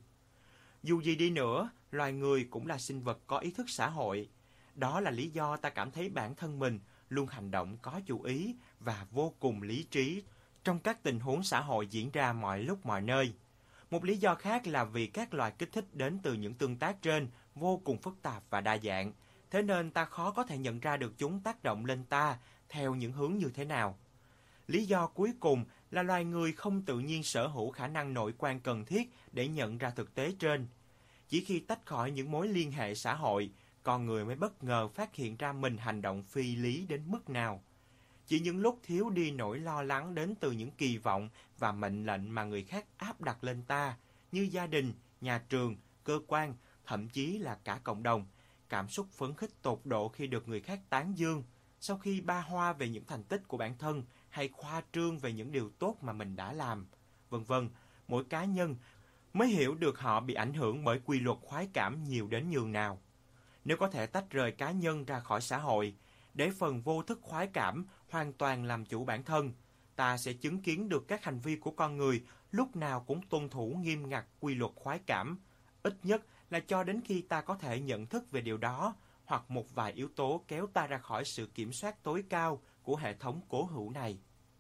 S1: Dù gì đi nữa, loài người cũng là sinh vật có ý thức xã hội. Đó là lý do ta cảm thấy bản thân mình luôn hành động có chú ý và vô cùng lý trí trong các tình huống xã hội diễn ra mọi lúc mọi nơi. Một lý do khác là vì các loài kích thích đến từ những tương tác trên vô cùng phức tạp và đa dạng, thế nên ta khó có thể nhận ra được chúng tác động lên ta theo những hướng như thế nào. Lý do cuối cùng là loài người không tự nhiên sở hữu khả năng nội quan cần thiết để nhận ra thực tế trên. Chỉ khi tách khỏi những mối liên hệ xã hội, con người mới bất ngờ phát hiện ra mình hành động phi lý đến mức nào. Chỉ những lúc thiếu đi nỗi lo lắng đến từ những kỳ vọng và mệnh lệnh mà người khác áp đặt lên ta, như gia đình, nhà trường, cơ quan, thậm chí là cả cộng đồng, cảm xúc phấn khích tột độ khi được người khác tán dương, sau khi ba hoa về những thành tích của bản thân hay khoa trương về những điều tốt mà mình đã làm, vân vân. Mỗi cá nhân mới hiểu được họ bị ảnh hưởng bởi quy luật khoái cảm nhiều đến nhường nào. Nếu có thể tách rời cá nhân ra khỏi xã hội, để phần vô thức khoái cảm hoàn toàn làm chủ bản thân, ta sẽ chứng kiến được các hành vi của con người lúc nào cũng tuân thủ nghiêm ngặt quy luật khoái cảm, ít nhất là cho đến khi ta có thể nhận thức về điều đó, hoặc một vài yếu tố kéo ta ra khỏi sự kiểm soát tối cao của hệ thống cố hữu này.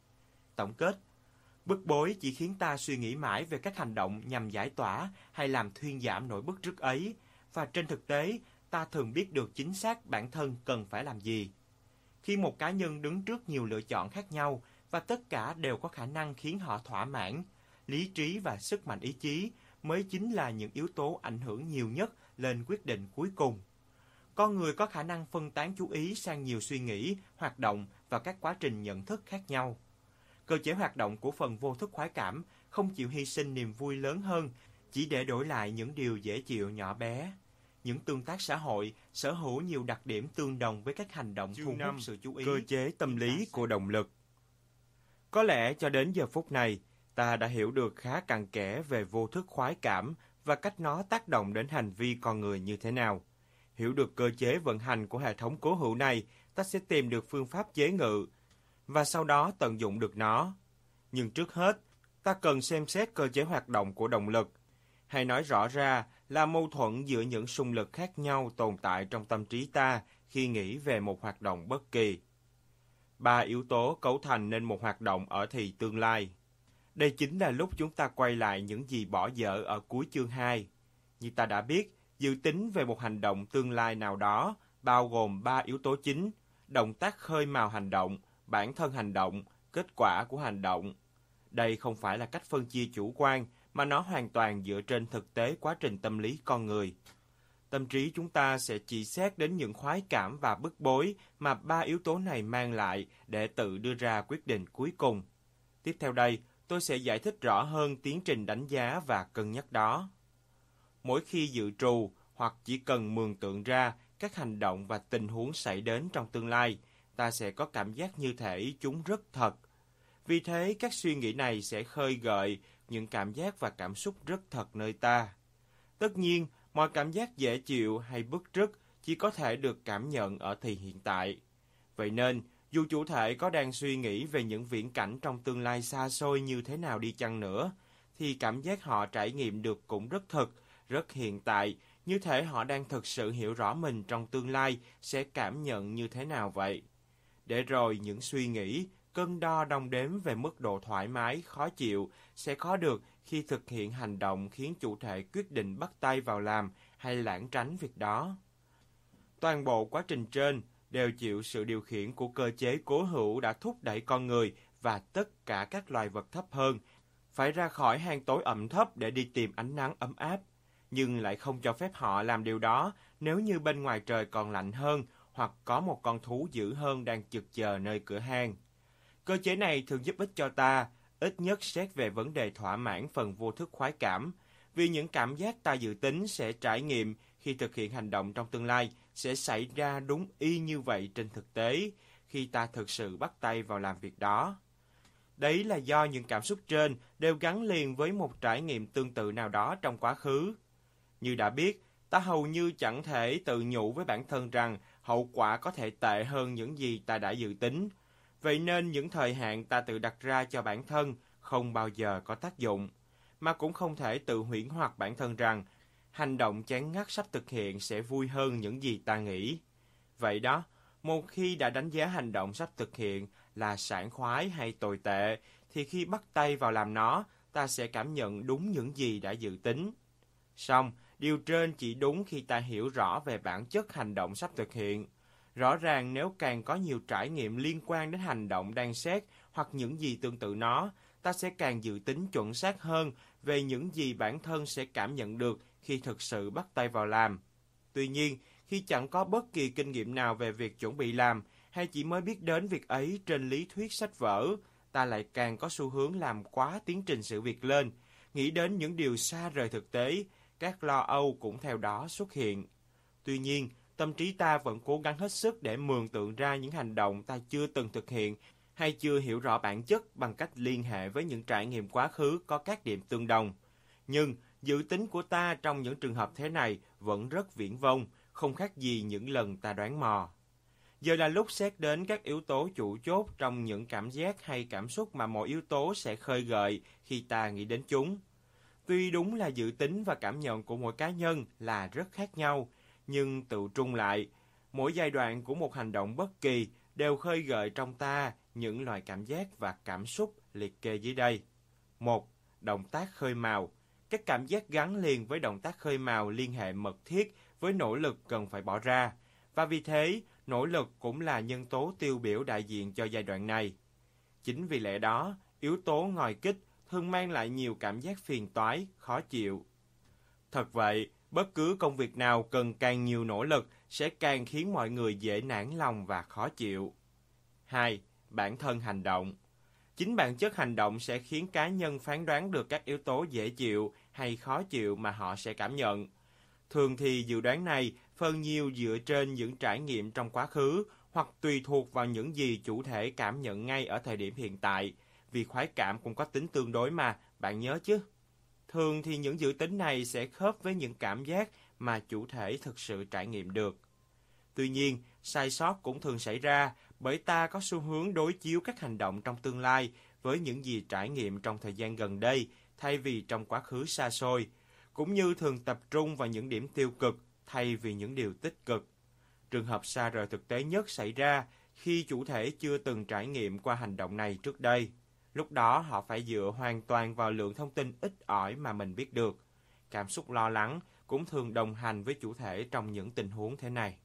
S1: Tổng kết, bức bối chỉ khiến ta suy nghĩ mãi về các hành động nhằm giải tỏa hay làm thuyên giảm nỗi bức rứt ấy, và trên thực tế, ta thường biết được chính xác bản thân cần phải làm gì. Khi một cá nhân đứng trước nhiều lựa chọn khác nhau và tất cả đều có khả năng khiến họ thỏa mãn, lý trí và sức mạnh ý chí mới chính là những yếu tố ảnh hưởng nhiều nhất lên quyết định cuối cùng. Con người có khả năng phân tán chú ý sang nhiều suy nghĩ, hoạt động và các quá trình nhận thức khác nhau. Cơ chế hoạt động của phần vô thức khoái cảm không chịu hy sinh niềm vui lớn hơn chỉ để đổi lại những điều dễ chịu nhỏ bé. Những tương tác xã hội sở hữu nhiều đặc điểm tương đồng với các hành động thu hút sự chú ý. Cơ chế tâm lý của động lực. Có lẽ cho đến giờ phút này, ta đã hiểu được khá cặn kẽ về vô thức khoái cảm và cách nó tác động đến hành vi con người như thế nào. Hiểu được cơ chế vận hành của hệ thống cố hữu này, ta sẽ tìm được phương pháp chế ngự và sau đó tận dụng được nó. Nhưng trước hết, ta cần xem xét cơ chế hoạt động của động lực. Hay nói rõ ra là mâu thuẫn giữa những xung lực khác nhau tồn tại trong tâm trí ta khi nghĩ về một hoạt động bất kỳ. Ba yếu tố cấu thành nên một hoạt động ở thì tương lai. Đây chính là lúc chúng ta quay lại những gì bỏ dở ở cuối chương hai. Như ta đã biết, dự tính về một hành động tương lai nào đó bao gồm ba yếu tố chính: động tác khơi mào hành động, bản thân hành động, kết quả của hành động. Đây không phải là cách phân chia chủ quan, mà nó hoàn toàn dựa trên thực tế quá trình tâm lý con người. Tâm trí chúng ta sẽ chỉ xét đến những khoái cảm và bức bối mà ba yếu tố này mang lại để tự đưa ra quyết định cuối cùng. Tiếp theo đây, tôi sẽ giải thích rõ hơn tiến trình đánh giá và cân nhắc đó. Mỗi khi dự trù hoặc chỉ cần mường tượng ra các hành động và tình huống xảy đến trong tương lai, ta sẽ có cảm giác như thể chúng rất thật. Vì thế, các suy nghĩ này sẽ khơi gợi những cảm giác và cảm xúc rất thật nơi ta. Tất nhiên, mọi cảm giác dễ chịu hay bức rứt chỉ có thể được cảm nhận ở thì hiện tại. Vậy nên, dù chủ thể có đang suy nghĩ về những viễn cảnh trong tương lai xa xôi như thế nào đi chăng nữa, thì cảm giác họ trải nghiệm được cũng rất thực, rất hiện tại, như thể họ đang thực sự hiểu rõ mình trong tương lai sẽ cảm nhận như thế nào vậy. Để rồi những suy nghĩ, cân đo đong đếm về mức độ thoải mái, khó chịu sẽ có được khi thực hiện hành động khiến chủ thể quyết định bắt tay vào làm hay lảng tránh việc đó. Toàn bộ quá trình trên đều chịu sự điều khiển của cơ chế cố hữu đã thúc đẩy con người và tất cả các loài vật thấp hơn phải ra khỏi hang tối ẩm thấp để đi tìm ánh nắng ấm áp, nhưng lại không cho phép họ làm điều đó nếu như bên ngoài trời còn lạnh hơn hoặc có một con thú dữ hơn đang chực chờ nơi cửa hang. Cơ chế này thường giúp ích cho ta, ít nhất xét về vấn đề thỏa mãn phần vô thức khoái cảm, vì những cảm giác ta dự tính sẽ trải nghiệm khi thực hiện hành động trong tương lai sẽ xảy ra đúng y như vậy trên thực tế, khi ta thực sự bắt tay vào làm việc đó. Đấy là do những cảm xúc trên đều gắn liền với một trải nghiệm tương tự nào đó trong quá khứ. Như đã biết, ta hầu như chẳng thể tự nhủ với bản thân rằng hậu quả có thể tệ hơn những gì ta đã dự tính. Vậy nên những thời hạn ta tự đặt ra cho bản thân không bao giờ có tác dụng, mà cũng không thể tự huyễn hoặc bản thân rằng hành động chán ngắt sắp thực hiện sẽ vui hơn những gì ta nghĩ. Vậy đó, một khi đã đánh giá hành động sắp thực hiện là sảng khoái hay tồi tệ, thì khi bắt tay vào làm nó, ta sẽ cảm nhận đúng những gì đã dự tính. Song, điều trên chỉ đúng khi ta hiểu rõ về bản chất hành động sắp thực hiện. Rõ ràng nếu càng có nhiều trải nghiệm liên quan đến hành động đang xét hoặc những gì tương tự nó, ta sẽ càng dự tính chuẩn xác hơn về những gì bản thân sẽ cảm nhận được khi thực sự bắt tay vào làm. Tuy nhiên, khi chẳng có bất kỳ kinh nghiệm nào về việc chuẩn bị làm, hay chỉ mới biết đến việc ấy trên lý thuyết sách vở, ta lại càng có xu hướng làm quá tiến trình sự việc lên, nghĩ đến những điều xa rời thực tế, các lo âu cũng theo đó xuất hiện. Tuy nhiên, tâm trí ta vẫn cố gắng hết sức để mường tượng ra những hành động ta chưa từng thực hiện hay chưa hiểu rõ bản chất bằng cách liên hệ với những trải nghiệm quá khứ có các điểm tương đồng. Nhưng dự tính của ta trong những trường hợp thế này vẫn rất viển vông, không khác gì những lần ta đoán mò. Giờ là lúc xét đến các yếu tố chủ chốt trong những cảm giác hay cảm xúc mà mỗi yếu tố sẽ khơi gợi khi ta nghĩ đến chúng. Tuy đúng là dự tính và cảm nhận của mỗi cá nhân là rất khác nhau, nhưng tự trung lại, mỗi giai đoạn của một hành động bất kỳ đều khơi gợi trong ta những loại cảm giác và cảm xúc liệt kê dưới đây. một. Động tác khơi mào. Các cảm giác gắn liền với động tác khơi mào liên hệ mật thiết với nỗ lực cần phải bỏ ra, và vì thế, nỗ lực cũng là nhân tố tiêu biểu đại diện cho giai đoạn này. Chính vì lẽ đó, yếu tố ngòi kích thường mang lại nhiều cảm giác phiền toái, khó chịu. Thật vậy, bất cứ công việc nào cần càng nhiều nỗ lực sẽ càng khiến mọi người dễ nản lòng và khó chịu. hai. Bản thân hành động. Chính bản chất hành động sẽ khiến cá nhân phán đoán được các yếu tố dễ chịu hay khó chịu mà họ sẽ cảm nhận. Thường thì dự đoán này phần nhiều dựa trên những trải nghiệm trong quá khứ hoặc tùy thuộc vào những gì chủ thể cảm nhận ngay ở thời điểm hiện tại, vì khoái cảm cũng có tính tương đối mà, bạn nhớ chứ? Thường thì những dự tính này sẽ khớp với những cảm giác mà chủ thể thực sự trải nghiệm được. Tuy nhiên, sai sót cũng thường xảy ra bởi ta có xu hướng đối chiếu các hành động trong tương lai với những gì trải nghiệm trong thời gian gần đây thay vì trong quá khứ xa xôi, cũng như thường tập trung vào những điểm tiêu cực thay vì những điều tích cực. Trường hợp xa rời thực tế nhất xảy ra khi chủ thể chưa từng trải nghiệm qua hành động này trước đây. Lúc đó họ phải dựa hoàn toàn vào lượng thông tin ít ỏi mà mình biết được. Cảm xúc lo lắng cũng thường đồng hành với chủ thể trong những tình huống thế này.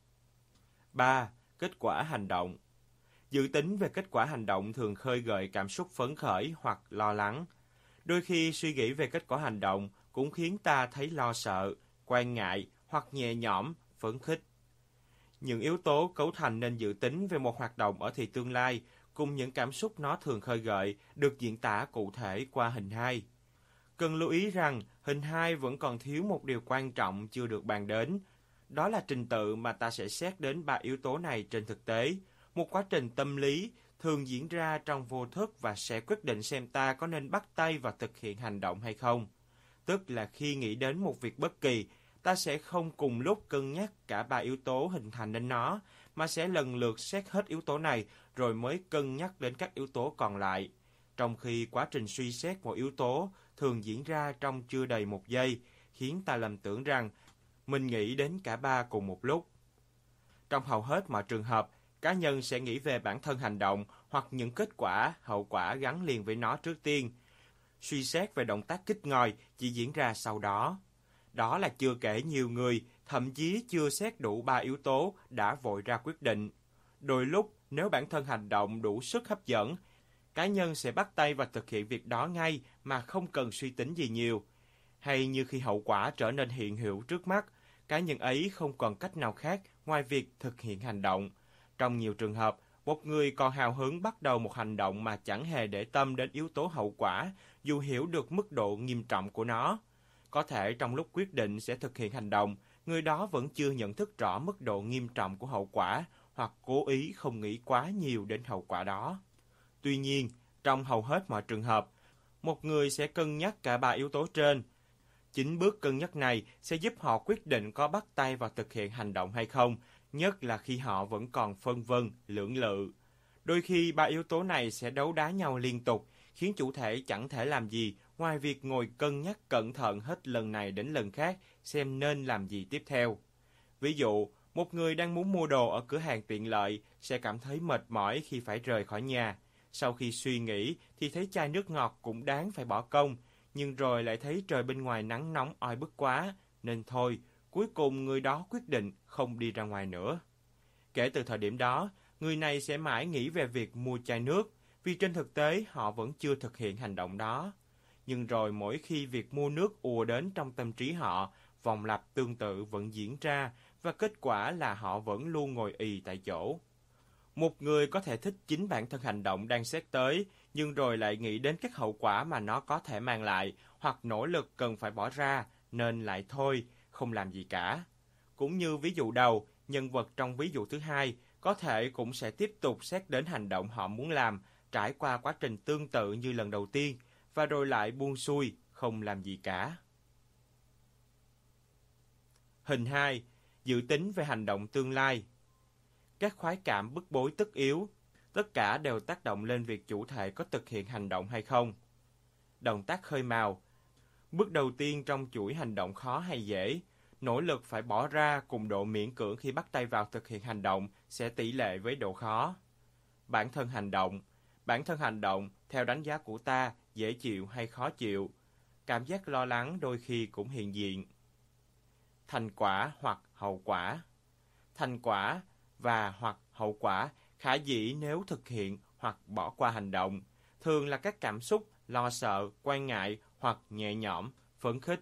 S1: ba. Kết quả hành động. Dự tính về kết quả hành động thường khơi gợi cảm xúc phấn khởi hoặc lo lắng. Đôi khi suy nghĩ về kết quả hành động cũng khiến ta thấy lo sợ, quan ngại hoặc nhẹ nhõm, phấn khích. Những yếu tố cấu thành nên dự tính về một hoạt động ở thì tương lai cùng những cảm xúc nó thường khơi gợi được diễn tả cụ thể qua hình hai. Cần lưu ý rằng hình hai vẫn còn thiếu một điều quan trọng chưa được bàn đến. Đó là trình tự mà ta sẽ xét đến ba yếu tố này trên thực tế. Một quá trình tâm lý thường diễn ra trong vô thức và sẽ quyết định xem ta có nên bắt tay và thực hiện hành động hay không. Tức là khi nghĩ đến một việc bất kỳ, ta sẽ không cùng lúc cân nhắc cả ba yếu tố hình thành nên nó, mà sẽ lần lượt xét hết yếu tố này rồi mới cân nhắc đến các yếu tố còn lại. Trong khi quá trình suy xét một yếu tố thường diễn ra trong chưa đầy một giây, khiến ta lầm tưởng rằng mình nghĩ đến cả ba cùng một lúc. Trong hầu hết mọi trường hợp, cá nhân sẽ nghĩ về bản thân hành động hoặc những kết quả, hậu quả gắn liền với nó trước tiên. Suy xét về động tác kích ngòi chỉ diễn ra sau đó. Đó là chưa kể nhiều người, thậm chí chưa xét đủ ba yếu tố đã vội ra quyết định. Đôi lúc, nếu bản thân hành động đủ sức hấp dẫn, cá nhân sẽ bắt tay và thực hiện việc đó ngay mà không cần suy tính gì nhiều. Hay như khi hậu quả trở nên hiện hữu trước mắt, cá nhân ấy không còn cách nào khác ngoài việc thực hiện hành động. Trong nhiều trường hợp, một người còn hào hứng bắt đầu một hành động mà chẳng hề để tâm đến yếu tố hậu quả, dù hiểu được mức độ nghiêm trọng của nó. Có thể trong lúc quyết định sẽ thực hiện hành động, người đó vẫn chưa nhận thức rõ mức độ nghiêm trọng của hậu quả hoặc cố ý không nghĩ quá nhiều đến hậu quả đó. Tuy nhiên, trong hầu hết mọi trường hợp, một người sẽ cân nhắc cả ba yếu tố trên. Chính bước cân nhắc này sẽ giúp họ quyết định có bắt tay vào thực hiện hành động hay không, nhất là khi họ vẫn còn phân vân, lưỡng lự. Đôi khi ba yếu tố này sẽ đấu đá nhau liên tục, khiến chủ thể chẳng thể làm gì ngoài việc ngồi cân nhắc cẩn thận hết lần này đến lần khác xem nên làm gì tiếp theo. Ví dụ, một người đang muốn mua đồ ở cửa hàng tiện lợi sẽ cảm thấy mệt mỏi khi phải rời khỏi nhà. Sau khi suy nghĩ thì thấy chai nước ngọt cũng đáng phải bỏ công, nhưng rồi lại thấy trời bên ngoài nắng nóng oi bức quá, nên thôi, cuối cùng người đó quyết định không đi ra ngoài nữa. Kể từ thời điểm đó, người này sẽ mãi nghĩ về việc mua chai nước, vì trên thực tế họ vẫn chưa thực hiện hành động đó. Nhưng rồi mỗi khi việc mua nước ùa đến trong tâm trí họ, vòng lặp tương tự vẫn diễn ra, và kết quả là họ vẫn luôn ngồi ì tại chỗ. Một người có thể thích chính bản thân hành động đang xét tới, nhưng rồi lại nghĩ đến các hậu quả mà nó có thể mang lại, hoặc nỗ lực cần phải bỏ ra, nên lại thôi, không làm gì cả. Cũng như ví dụ đầu, nhân vật trong ví dụ thứ hai có thể cũng sẽ tiếp tục xét đến hành động họ muốn làm, trải qua quá trình tương tự như lần đầu tiên, và rồi lại buông xuôi, không làm gì cả. Hình hai. Dự tính về hành động tương lai. Các khoái cảm bức bối tất yếu, tất cả đều tác động lên việc chủ thể có thực hiện hành động hay không. Động tác khơi mào. Bước đầu tiên trong chuỗi hành động khó hay dễ, nỗ lực phải bỏ ra cùng độ miễn cưỡng khi bắt tay vào thực hiện hành động sẽ tỷ lệ với độ khó. Bản thân hành động. Bản thân hành động, theo đánh giá của ta, dễ chịu hay khó chịu. Cảm giác lo lắng đôi khi cũng hiện diện. Thành quả hoặc hậu quả. Thành quả và hoặc hậu quả khả dĩ nếu thực hiện hoặc bỏ qua hành động, thường là các cảm xúc lo sợ, quan ngại hoặc nhẹ nhõm, phấn khích.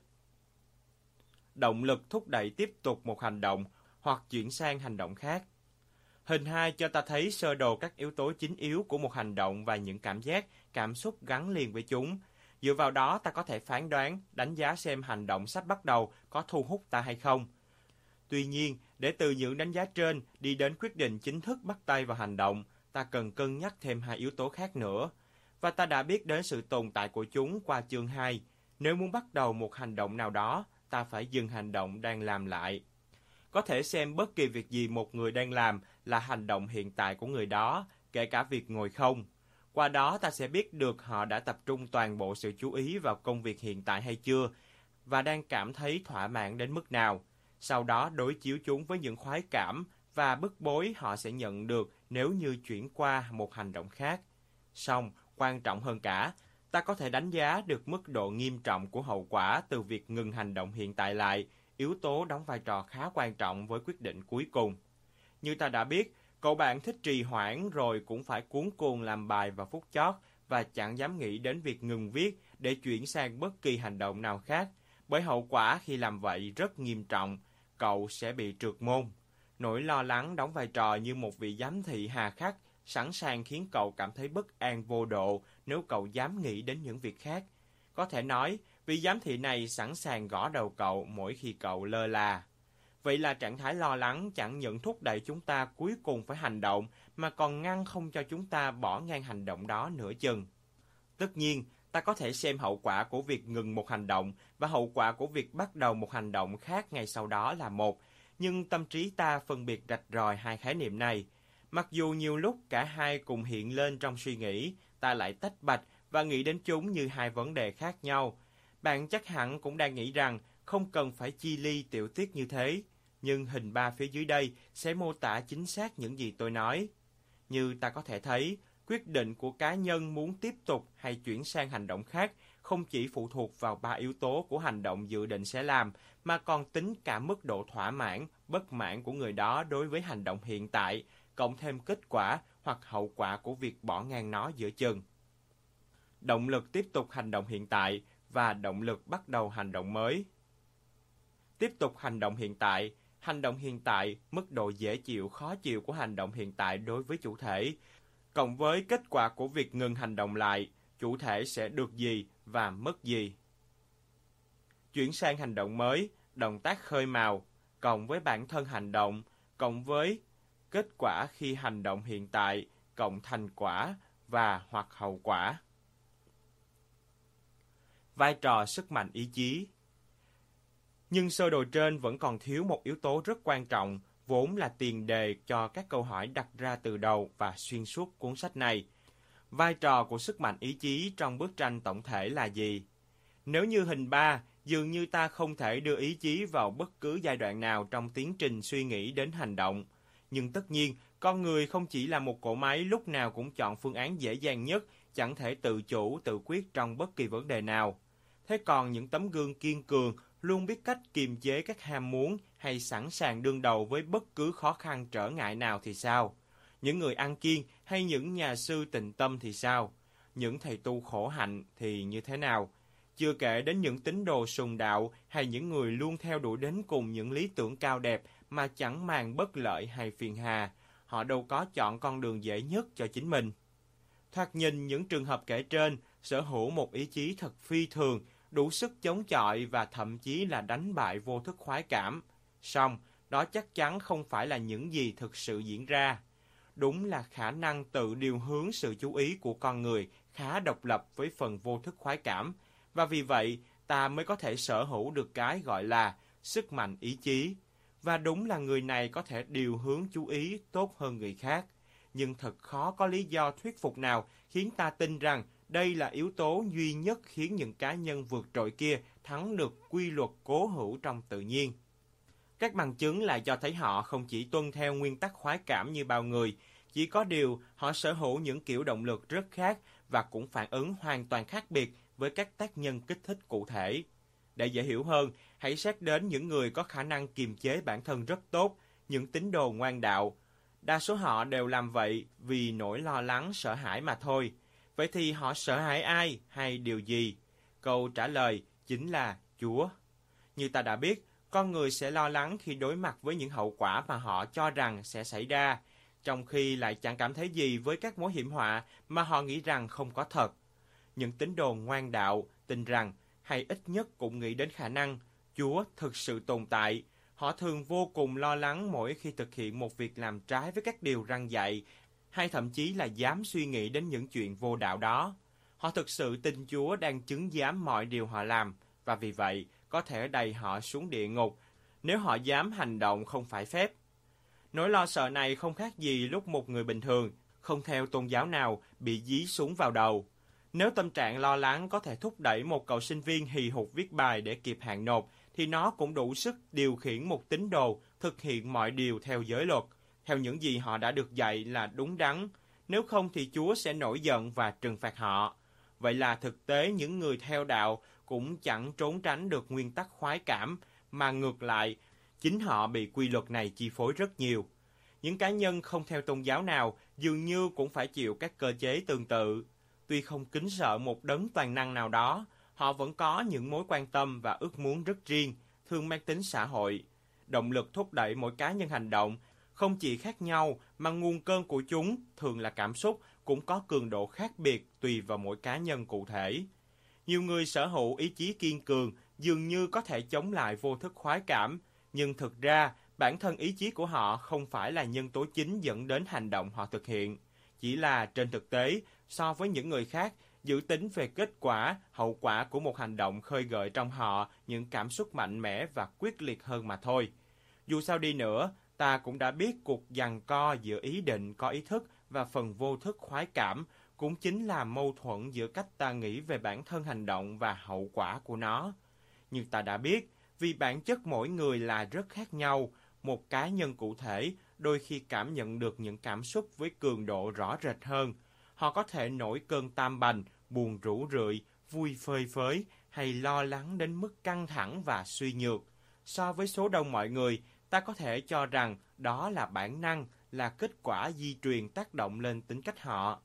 S1: Động lực thúc đẩy tiếp tục một hành động hoặc chuyển sang hành động khác. Hình hai cho ta thấy sơ đồ các yếu tố chính yếu của một hành động và những cảm giác, cảm xúc gắn liền với chúng. Dựa vào đó ta có thể phán đoán, đánh giá xem hành động sắp bắt đầu có thu hút ta hay không. Tuy nhiên, để từ những đánh giá trên đi đến quyết định chính thức bắt tay vào hành động, ta cần cân nhắc thêm hai yếu tố khác nữa. Và ta đã biết đến sự tồn tại của chúng qua chương hai. Nếu muốn bắt đầu một hành động nào đó, ta phải dừng hành động đang làm lại. Có thể xem bất kỳ việc gì một người đang làm là hành động hiện tại của người đó, kể cả việc ngồi không. Qua đó ta sẽ biết được họ đã tập trung toàn bộ sự chú ý vào công việc hiện tại hay chưa, và đang cảm thấy thỏa mãn đến mức nào. Sau đó đối chiếu chúng với những khoái cảm và bức bối họ sẽ nhận được nếu như chuyển qua một hành động khác. Song, quan trọng hơn cả, ta có thể đánh giá được mức độ nghiêm trọng của hậu quả từ việc ngừng hành động hiện tại lại, yếu tố đóng vai trò khá quan trọng với quyết định cuối cùng. Như ta đã biết, cậu bạn thích trì hoãn rồi cũng phải cuống cuồng làm bài vào phút chót và chẳng dám nghĩ đến việc ngừng viết để chuyển sang bất kỳ hành động nào khác, bởi hậu quả khi làm vậy rất nghiêm trọng, cậu sẽ bị trượt môn. Nỗi lo lắng đóng vai trò như một vị giám thị hà khắc, sẵn sàng khiến cậu cảm thấy bất an vô độ nếu cậu dám nghĩ đến những việc khác. Có thể nói, vị giám thị này sẵn sàng gõ đầu cậu mỗi khi cậu lơ là. Vậy là trạng thái lo lắng chẳng những thúc đẩy chúng ta cuối cùng phải hành động, mà còn ngăn không cho chúng ta bỏ ngang hành động đó nửa chừng. Tất nhiên, ta có thể xem hậu quả của việc ngừng một hành động và hậu quả của việc bắt đầu một hành động khác ngay sau đó là một, nhưng tâm trí ta phân biệt rạch ròi hai khái niệm này. Mặc dù nhiều lúc cả hai cùng hiện lên trong suy nghĩ, ta lại tách bạch và nghĩ đến chúng như hai vấn đề khác nhau. Bạn chắc hẳn cũng đang nghĩ rằng không cần phải chi ly tiểu tiết như thế, nhưng hình ba phía dưới đây sẽ mô tả chính xác những gì tôi nói. Như ta có thể thấy, quyết định của cá nhân muốn tiếp tục hay chuyển sang hành động khác không chỉ phụ thuộc vào ba yếu tố của hành động dự định sẽ làm, mà còn tính cả mức độ thỏa mãn, bất mãn của người đó đối với hành động hiện tại, cộng thêm kết quả hoặc hậu quả của việc bỏ ngang nó giữa chừng. Động lực tiếp tục hành động hiện tại và động lực bắt đầu hành động mới. Tiếp tục hành động hiện tại. Hành động hiện tại, mức độ dễ chịu, khó chịu của hành động hiện tại đối với chủ thể, cộng với kết quả của việc ngừng hành động lại, chủ thể sẽ được gì và mất gì. Chuyển sang hành động mới, động tác khơi mào, cộng với bản thân hành động, cộng với kết quả khi hành động hiện tại, cộng thành quả và hoặc hậu quả. Vai trò sức mạnh ý chí. Nhưng sơ đồ trên vẫn còn thiếu một yếu tố rất quan trọng, vốn là tiền đề cho các câu hỏi đặt ra từ đầu và xuyên suốt cuốn sách này. Vai trò của sức mạnh ý chí trong bức tranh tổng thể là gì? Nếu như hình ba, dường như ta không thể đưa ý chí vào bất cứ giai đoạn nào trong tiến trình suy nghĩ đến hành động. Nhưng tất nhiên, con người không chỉ là một cỗ máy lúc nào cũng chọn phương án dễ dàng nhất, chẳng thể tự chủ, tự quyết trong bất kỳ vấn đề nào. Thế còn những tấm gương kiên cường, luôn biết cách kiềm chế các ham muốn hay sẵn sàng đương đầu với bất cứ khó khăn trở ngại nào thì sao? Những người ăn kiêng hay những nhà sư tịnh tâm thì sao? Những thầy tu khổ hạnh thì như thế nào? Chưa kể đến những tín đồ sùng đạo hay những người luôn theo đuổi đến cùng những lý tưởng cao đẹp mà chẳng màng bất lợi hay phiền hà. Họ đâu có chọn con đường dễ nhất cho chính mình. Thoạt nhìn những trường hợp kể trên sở hữu một ý chí thật phi thường, đủ sức chống chọi và thậm chí là đánh bại vô thức khoái cảm. Song, đó chắc chắn không phải là những gì thực sự diễn ra. Đúng là khả năng tự điều hướng sự chú ý của con người khá độc lập với phần vô thức khoái cảm, và vì vậy ta mới có thể sở hữu được cái gọi là sức mạnh ý chí. Và đúng là người này có thể điều hướng chú ý tốt hơn người khác. Nhưng thật khó có lý do thuyết phục nào khiến ta tin rằng đây là yếu tố duy nhất khiến những cá nhân vượt trội kia thắng được quy luật cố hữu trong tự nhiên. Các bằng chứng lại cho thấy họ không chỉ tuân theo nguyên tắc khoái cảm như bao người, chỉ có điều họ sở hữu những kiểu động lực rất khác và cũng phản ứng hoàn toàn khác biệt với các tác nhân kích thích cụ thể. Để dễ hiểu hơn, hãy xét đến những người có khả năng kiềm chế bản thân rất tốt, những tín đồ ngoan đạo. Đa số họ đều làm vậy vì nỗi lo lắng, sợ hãi mà thôi. Vậy thì họ sợ hãi ai hay điều gì? Câu trả lời chính là Chúa. Như ta đã biết, con người sẽ lo lắng khi đối mặt với những hậu quả mà họ cho rằng sẽ xảy ra, trong khi lại chẳng cảm thấy gì với các mối hiểm họa mà họ nghĩ rằng không có thật. Những tín đồ ngoan đạo tin rằng, hay ít nhất cũng nghĩ đến khả năng Chúa thực sự tồn tại. Họ thường vô cùng lo lắng mỗi khi thực hiện một việc làm trái với các điều răn dạy, hay thậm chí là dám suy nghĩ đến những chuyện vô đạo đó. Họ thực sự tin Chúa đang chứng giám mọi điều họ làm, và vì vậy có thể đẩy họ xuống địa ngục nếu họ dám hành động không phải phép. Nỗi lo sợ này không khác gì lúc một người bình thường, không theo tôn giáo nào, bị dí súng vào đầu. Nếu tâm trạng lo lắng có thể thúc đẩy một cậu sinh viên hì hục viết bài để kịp hạn nộp, thì nó cũng đủ sức điều khiển một tín đồ thực hiện mọi điều theo giới luật, theo những gì họ đã được dạy là đúng đắn. Nếu không thì Chúa sẽ nổi giận và trừng phạt họ. Vậy là thực tế những người theo đạo cũng chẳng trốn tránh được nguyên tắc khoái cảm, mà ngược lại, chính họ bị quy luật này chi phối rất nhiều. Những cá nhân không theo tôn giáo nào dường như cũng phải chịu các cơ chế tương tự. Tuy không kính sợ một đấng toàn năng nào đó, họ vẫn có những mối quan tâm và ước muốn rất riêng, thường mang tính xã hội. Động lực thúc đẩy mỗi cá nhân hành động không chỉ khác nhau, mà nguồn cơn của chúng, thường là cảm xúc, cũng có cường độ khác biệt tùy vào mỗi cá nhân cụ thể. Nhiều người sở hữu ý chí kiên cường dường như có thể chống lại vô thức khoái cảm, nhưng thực ra bản thân ý chí của họ không phải là nhân tố chính dẫn đến hành động họ thực hiện. Chỉ là trên thực tế, so với những người khác, dự tính về kết quả, hậu quả của một hành động khơi gợi trong họ những cảm xúc mạnh mẽ và quyết liệt hơn mà thôi. Dù sao đi nữa, ta cũng đã biết cuộc giằng co giữa ý định có ý thức và phần vô thức khoái cảm cũng chính là mâu thuẫn giữa cách ta nghĩ về bản thân hành động và hậu quả của nó. Như ta đã biết, vì bản chất mỗi người là rất khác nhau, một cá nhân cụ thể đôi khi cảm nhận được những cảm xúc với cường độ rõ rệt hơn. Họ có thể nổi cơn tam bành, buồn rũ rượi, vui phơi phới hay lo lắng đến mức căng thẳng và suy nhược. So với số đông mọi người, ta có thể cho rằng đó là bản năng, là kết quả di truyền tác động lên tính cách họ.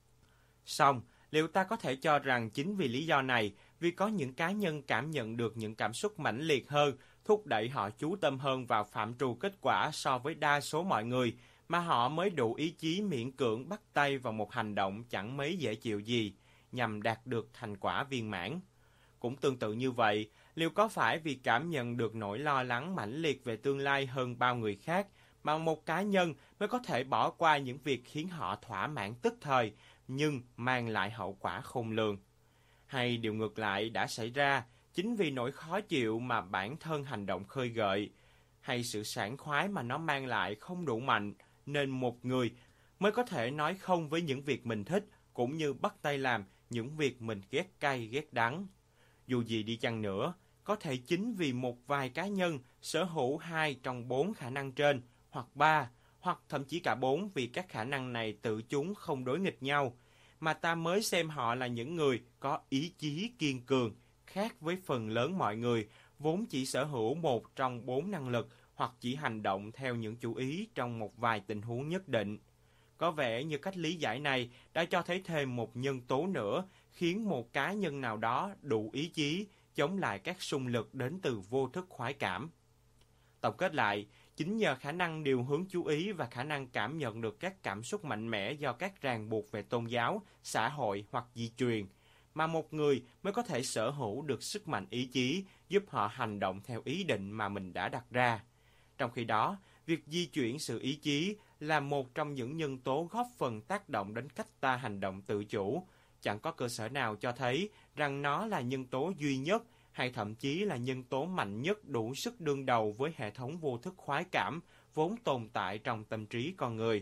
S1: Song, liệu ta có thể cho rằng chính vì lý do này, vì có những cá nhân cảm nhận được những cảm xúc mãnh liệt hơn, thúc đẩy họ chú tâm hơn vào phạm trù kết quả so với đa số mọi người, mà họ mới đủ ý chí miễn cưỡng bắt tay vào một hành động chẳng mấy dễ chịu gì, nhằm đạt được thành quả viên mãn. Cũng tương tự như vậy, liệu có phải vì cảm nhận được nỗi lo lắng mãnh liệt về tương lai hơn bao người khác, mà một cá nhân mới có thể bỏ qua những việc khiến họ thỏa mãn tức thời, nhưng mang lại hậu quả khôn lường? Hay điều ngược lại đã xảy ra, Chính vì nỗi khó chịu mà bản thân hành động khơi gợi, hay sự sảng khoái mà nó mang lại không đủ mạnh, nên một người mới có thể nói không với những việc mình thích, cũng như bắt tay làm những việc mình ghét cay ghét đắng. Dù gì đi chăng nữa, có thể chính vì một vài cá nhân sở hữu hai trong bốn khả năng trên, hoặc ba, hoặc thậm chí cả bốn, vì các khả năng này tự chúng không đối nghịch nhau, mà ta mới xem họ là những người có ý chí kiên cường, khác với phần lớn mọi người vốn chỉ sở hữu một trong bốn năng lực, hoặc chỉ hành động theo những chủ ý trong một vài tình huống nhất định. Có vẻ như cách lý giải này đã cho thấy thêm một nhân tố nữa khiến một cá nhân nào đó đủ ý chí chống lại các xung lực đến từ vô thức khoái cảm. Tổng kết lại, chính nhờ khả năng điều hướng chú ý và khả năng cảm nhận được các cảm xúc mạnh mẽ do các ràng buộc về tôn giáo, xã hội hoặc di truyền, mà một người mới có thể sở hữu được sức mạnh ý chí giúp họ hành động theo ý định mà mình đã đặt ra. Trong khi đó, việc di chuyển sự ý chí là một trong những nhân tố góp phần tác động đến cách ta hành động tự chủ. Chẳng có cơ sở nào cho thấy rằng nó là nhân tố duy nhất hay thậm chí là nhân tố mạnh nhất đủ sức đương đầu với hệ thống vô thức khoái cảm vốn tồn tại trong tâm trí con người.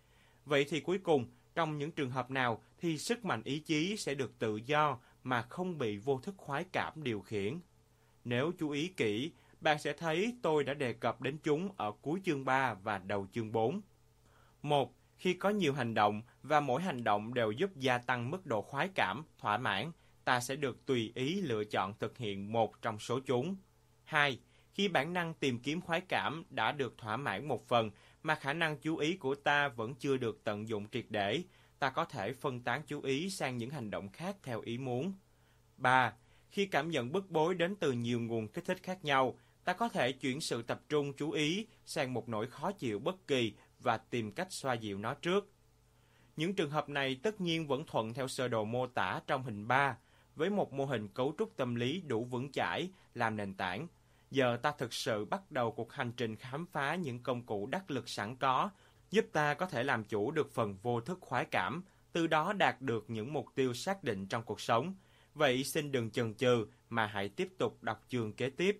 S1: Vậy thì cuối cùng, trong những trường hợp nào thì sức mạnh ý chí sẽ được tự do mà không bị vô thức khoái cảm điều khiển? Nếu chú ý kỹ, bạn sẽ thấy tôi đã đề cập đến chúng ở cuối chương ba và đầu chương bốn. Một, khi có nhiều hành động và mỗi hành động đều giúp gia tăng mức độ khoái cảm, thỏa mãn, ta sẽ được tùy ý lựa chọn thực hiện một trong số chúng. Hai, khi bản năng tìm kiếm khoái cảm đã được thỏa mãn một phần mà khả năng chú ý của ta vẫn chưa được tận dụng triệt để, ta có thể phân tán chú ý sang những hành động khác theo ý muốn. Ba, khi cảm nhận bức bối đến từ nhiều nguồn kích thích khác nhau, ta có thể chuyển sự tập trung chú ý sang một nỗi khó chịu bất kỳ và tìm cách xoa dịu nó trước. Những trường hợp này tất nhiên vẫn thuận theo sơ đồ mô tả trong hình ba, với một mô hình cấu trúc tâm lý đủ vững chãi làm nền tảng. Giờ ta thực sự bắt đầu cuộc hành trình khám phá những công cụ đắc lực sẵn có, giúp ta có thể làm chủ được phần vô thức khoái cảm, từ đó đạt được những mục tiêu xác định trong cuộc sống. Vậy xin đừng chần chừ mà hãy tiếp tục đọc chương kế tiếp.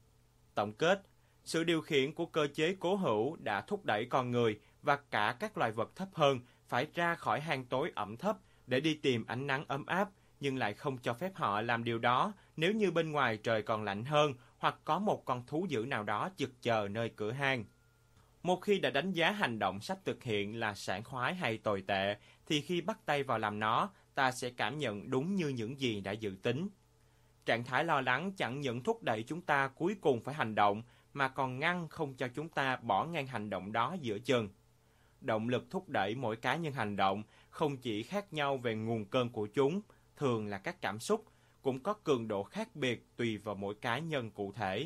S1: Tổng kết, sự điều khiển của cơ chế cố hữu đã thúc đẩy con người và cả các loài vật thấp hơn phải ra khỏi hang tối ẩm thấp để đi tìm ánh nắng ấm áp, nhưng lại không cho phép họ làm điều đó nếu như bên ngoài trời còn lạnh hơn hoặc có một con thú dữ nào đó chực chờ nơi cửa hang. Một khi đã đánh giá hành động sắp thực hiện là sảng khoái hay tồi tệ, thì khi bắt tay vào làm nó, ta sẽ cảm nhận đúng như những gì đã dự tính. Trạng thái lo lắng chẳng những thúc đẩy chúng ta cuối cùng phải hành động, mà còn ngăn không cho chúng ta bỏ ngang hành động đó giữa chừng. Động lực thúc đẩy mỗi cá nhân hành động không chỉ khác nhau về nguồn cơn của chúng, thường là các cảm xúc, cũng có cường độ khác biệt tùy vào mỗi cá nhân cụ thể.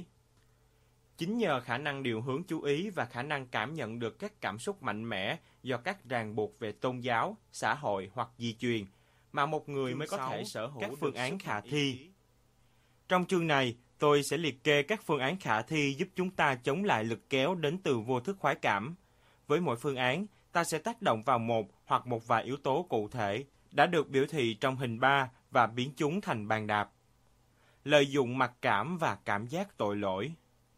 S1: Chính nhờ khả năng điều hướng chú ý và khả năng cảm nhận được các cảm xúc mạnh mẽ do các ràng buộc về tôn giáo, xã hội hoặc di truyền, mà một người mới có thể sở hữu các phương án khả thi. Trong chương này, tôi sẽ liệt kê các phương án khả thi giúp chúng ta chống lại lực kéo đến từ vô thức khoái cảm. Với mỗi phương án, ta sẽ tác động vào một hoặc một vài yếu tố cụ thể đã được biểu thị trong hình ba và biến chúng thành bàn đạp. Lợi dụng mặc cảm và cảm giác tội lỗi.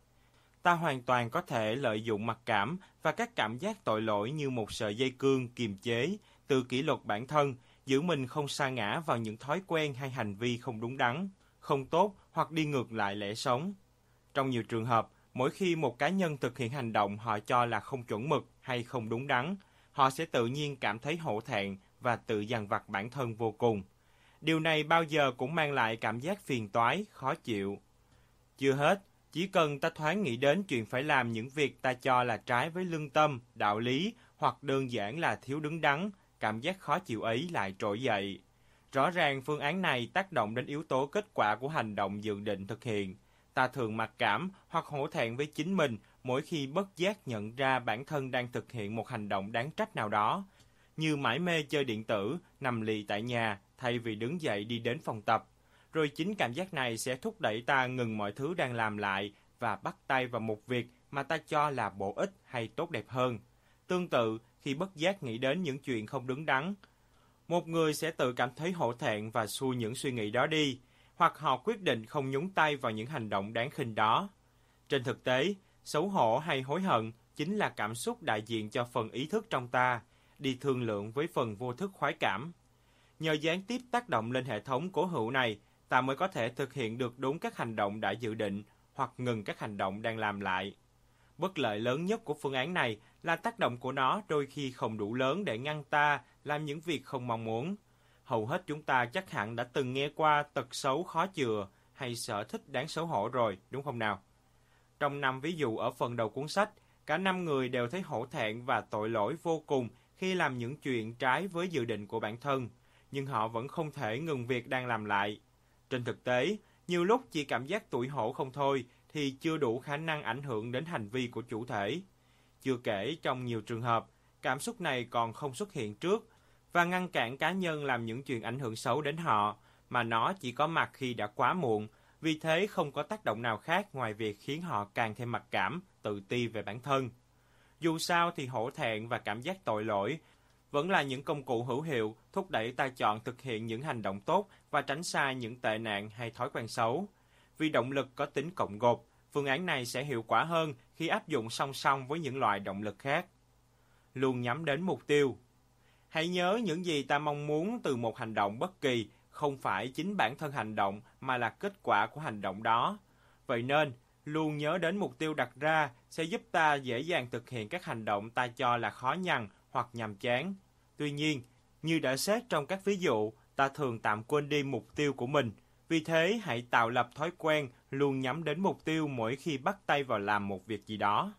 S1: Ta hoàn toàn có thể lợi dụng mặc cảm và các cảm giác tội lỗi như một sợi dây cương kiềm chế, từ kỷ luật bản thân, giữ mình không sa ngã vào những thói quen hay hành vi không đúng đắn, không tốt hoặc đi ngược lại lẽ sống. Trong nhiều trường hợp, mỗi khi một cá nhân thực hiện hành động họ cho là không chuẩn mực hay không đúng đắn, họ sẽ tự nhiên cảm thấy hổ thẹn và tự dằn vặt bản thân vô cùng. Điều này bao giờ cũng mang lại cảm giác phiền toái, khó chịu. Chưa hết, chỉ cần ta thoáng nghĩ đến chuyện phải làm những việc ta cho là trái với lương tâm, đạo lý hoặc đơn giản là thiếu đứng đắn, cảm giác khó chịu ấy lại trỗi dậy. Rõ ràng phương án này tác động đến yếu tố kết quả của hành động dự định thực hiện. Ta thường mặc cảm hoặc hổ thẹn với chính mình mỗi khi bất giác nhận ra bản thân đang thực hiện một hành động đáng trách nào đó, như mải mê chơi điện tử, nằm lì tại nhà thay vì đứng dậy đi đến phòng tập. Rồi chính cảm giác này sẽ thúc đẩy ta ngừng mọi thứ đang làm lại và bắt tay vào một việc mà ta cho là bổ ích hay tốt đẹp hơn. Tương tự, khi bất giác nghĩ đến những chuyện không đứng đắn, một người sẽ tự cảm thấy hổ thẹn và xua những suy nghĩ đó đi. hoặc họ quyết định không nhúng tay vào những hành động đáng khinh đó. Trên thực tế, xấu hổ hay hối hận chính là cảm xúc đại diện cho phần ý thức trong ta, đi thương lượng với phần vô thức khoái cảm. Nhờ gián tiếp tác động lên hệ thống cố hữu này, ta mới có thể thực hiện được đúng các hành động đã dự định hoặc ngừng các hành động đang làm lại. Bất lợi lớn nhất của phương án này là tác động của nó đôi khi không đủ lớn để ngăn ta làm những việc không mong muốn. Hầu hết chúng ta chắc hẳn đã từng nghe qua tật xấu khó chừa hay sở thích đáng xấu hổ rồi, đúng không nào? Trong năm ví dụ ở phần đầu cuốn sách, cả năm người đều thấy hổ thẹn và tội lỗi vô cùng khi làm những chuyện trái với dự định của bản thân, nhưng họ vẫn không thể ngừng việc đang làm lại. Trên thực tế, nhiều lúc chỉ cảm giác tủi hổ không thôi thì chưa đủ khả năng ảnh hưởng đến hành vi của chủ thể. Chưa kể trong nhiều trường hợp, cảm xúc này còn không xuất hiện trước và ngăn cản cá nhân làm những chuyện ảnh hưởng xấu đến họ, mà nó chỉ có mặt khi đã quá muộn, vì thế không có tác động nào khác ngoài việc khiến họ càng thêm mặc cảm, tự ti về bản thân. Dù sao thì hổ thẹn và cảm giác tội lỗi vẫn là những công cụ hữu hiệu thúc đẩy ta chọn thực hiện những hành động tốt và tránh xa những tệ nạn hay thói quen xấu. Vì động lực có tính cộng gộp, phương án này sẽ hiệu quả hơn khi áp dụng song song với những loại động lực khác. Luôn nhắm đến mục tiêu. Hãy nhớ những gì ta mong muốn từ một hành động bất kỳ không phải chính bản thân hành động mà là kết quả của hành động đó. Vậy nên, luôn nhớ đến mục tiêu đặt ra sẽ giúp ta dễ dàng thực hiện các hành động ta cho là khó nhằn hoặc nhàm chán. Tuy nhiên, như đã xét trong các ví dụ, ta thường tạm quên đi mục tiêu của mình. Vì thế, hãy tạo lập thói quen luôn nhắm đến mục tiêu mỗi khi bắt tay vào làm một việc gì đó.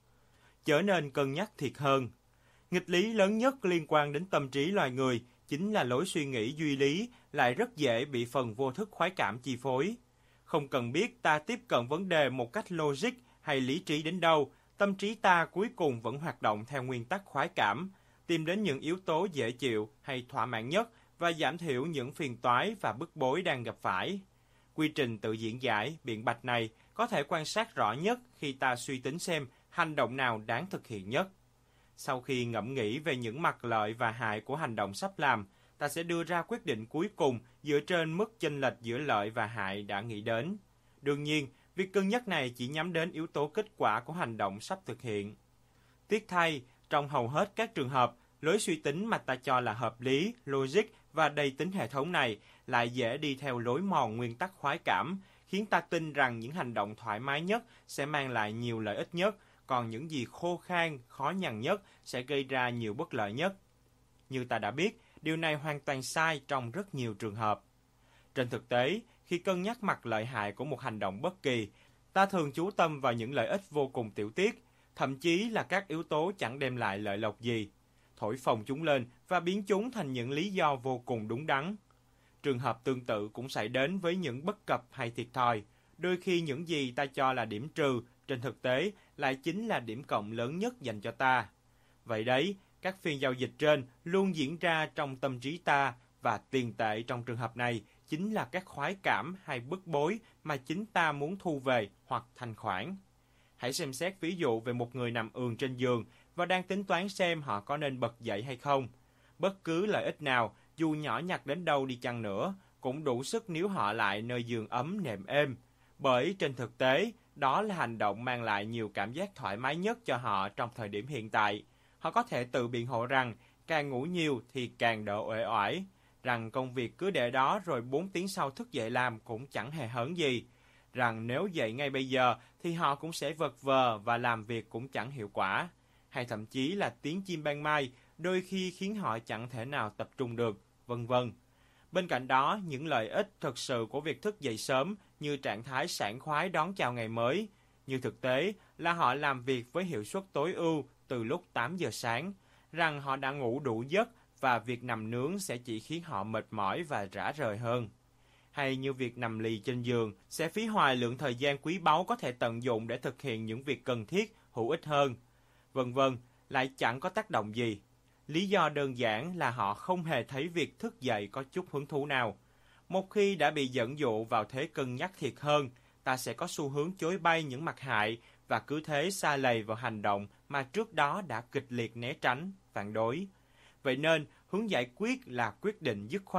S1: Trở nên cân nhắc thiệt hơn. Nghịch lý lớn nhất liên quan đến tâm trí loài người chính là lối suy nghĩ duy lý lại rất dễ bị phần vô thức khoái cảm chi phối. Không cần biết ta tiếp cận vấn đề một cách logic hay lý trí đến đâu, tâm trí ta cuối cùng vẫn hoạt động theo nguyên tắc khoái cảm, tìm đến những yếu tố dễ chịu hay thỏa mãn nhất và giảm thiểu những phiền toái và bức bối đang gặp phải. Quy trình tự diễn giải, biện bạch này có thể quan sát rõ nhất khi ta suy tính xem hành động nào đáng thực hiện nhất. Sau khi ngẫm nghĩ về những mặt lợi và hại của hành động sắp làm, ta sẽ đưa ra quyết định cuối cùng dựa trên mức chênh lệch giữa lợi và hại đã nghĩ đến. Đương nhiên, việc cân nhắc này chỉ nhắm đến yếu tố kết quả của hành động sắp thực hiện. Tiếc thay, trong hầu hết các trường hợp, lối suy tính mà ta cho là hợp lý, logic và đầy tính hệ thống này lại dễ đi theo lối mòn nguyên tắc khoái cảm, khiến ta tin rằng những hành động thoải mái nhất sẽ mang lại nhiều lợi ích nhất, còn những gì khô khan, khó nhằn nhất sẽ gây ra nhiều bất lợi nhất. Như ta đã biết, điều này hoàn toàn sai trong rất nhiều trường hợp. Trên thực tế, khi cân nhắc mặt lợi hại của một hành động bất kỳ, ta thường chú tâm vào những lợi ích vô cùng tiểu tiết, thậm chí là các yếu tố chẳng đem lại lợi lộc gì, thổi phồng chúng lên và biến chúng thành những lý do vô cùng đúng đắn. Trường hợp tương tự cũng xảy đến với những bất cập hay thiệt thòi. Đôi khi những gì ta cho là điểm trừ, trên thực tế lại chính là điểm cộng lớn nhất dành cho ta. Vậy đấy, các phiên giao dịch trên luôn diễn ra trong tâm trí ta, và tiền tệ trong trường hợp này chính là các khoái cảm hay bức bối mà chính ta muốn thu về hoặc thanh khoản. Hãy xem xét ví dụ về một người nằm ườn trên giường và đang tính toán xem họ có nên bật dậy hay không. Bất cứ lợi ích nào, dù nhỏ nhặt đến đâu đi chăng nữa, cũng đủ sức níu họ lại nơi giường ấm nệm êm. Bởi trên thực tế, đó là hành động mang lại nhiều cảm giác thoải mái nhất cho họ trong thời điểm hiện tại. Họ có thể tự biện hộ rằng càng ngủ nhiều thì càng đỡ uể oải, rằng công việc cứ để đó rồi bốn tiếng sau thức dậy làm cũng chẳng hề hớn gì, rằng nếu dậy ngay bây giờ thì họ cũng sẽ vật vờ và làm việc cũng chẳng hiệu quả, hay thậm chí là tiếng chim ban mai đôi khi khiến họ chẳng thể nào tập trung được, vân vân. Bên cạnh đó, những lợi ích thực sự của việc thức dậy sớm như trạng thái sảng khoái đón chào ngày mới, như thực tế là họ làm việc với hiệu suất tối ưu từ lúc tám giờ sáng, rằng họ đã ngủ đủ giấc và việc nằm nướng sẽ chỉ khiến họ mệt mỏi và rã rời hơn. Hay như việc nằm lì trên giường sẽ phí hoài lượng thời gian quý báu có thể tận dụng để thực hiện những việc cần thiết, hữu ích hơn, vân vân, lại chẳng có tác động gì. Lý do đơn giản là họ không hề thấy việc thức dậy có chút hứng thú nào. Một khi đã bị dẫn dụ vào thế cân nhắc thiệt hơn, ta sẽ có xu hướng chối bay những mặt hại và cứ thế sa lầy vào hành động mà trước đó đã kịch liệt né tránh, phản đối. Vậy nên, hướng giải quyết là quyết định dứt khoát,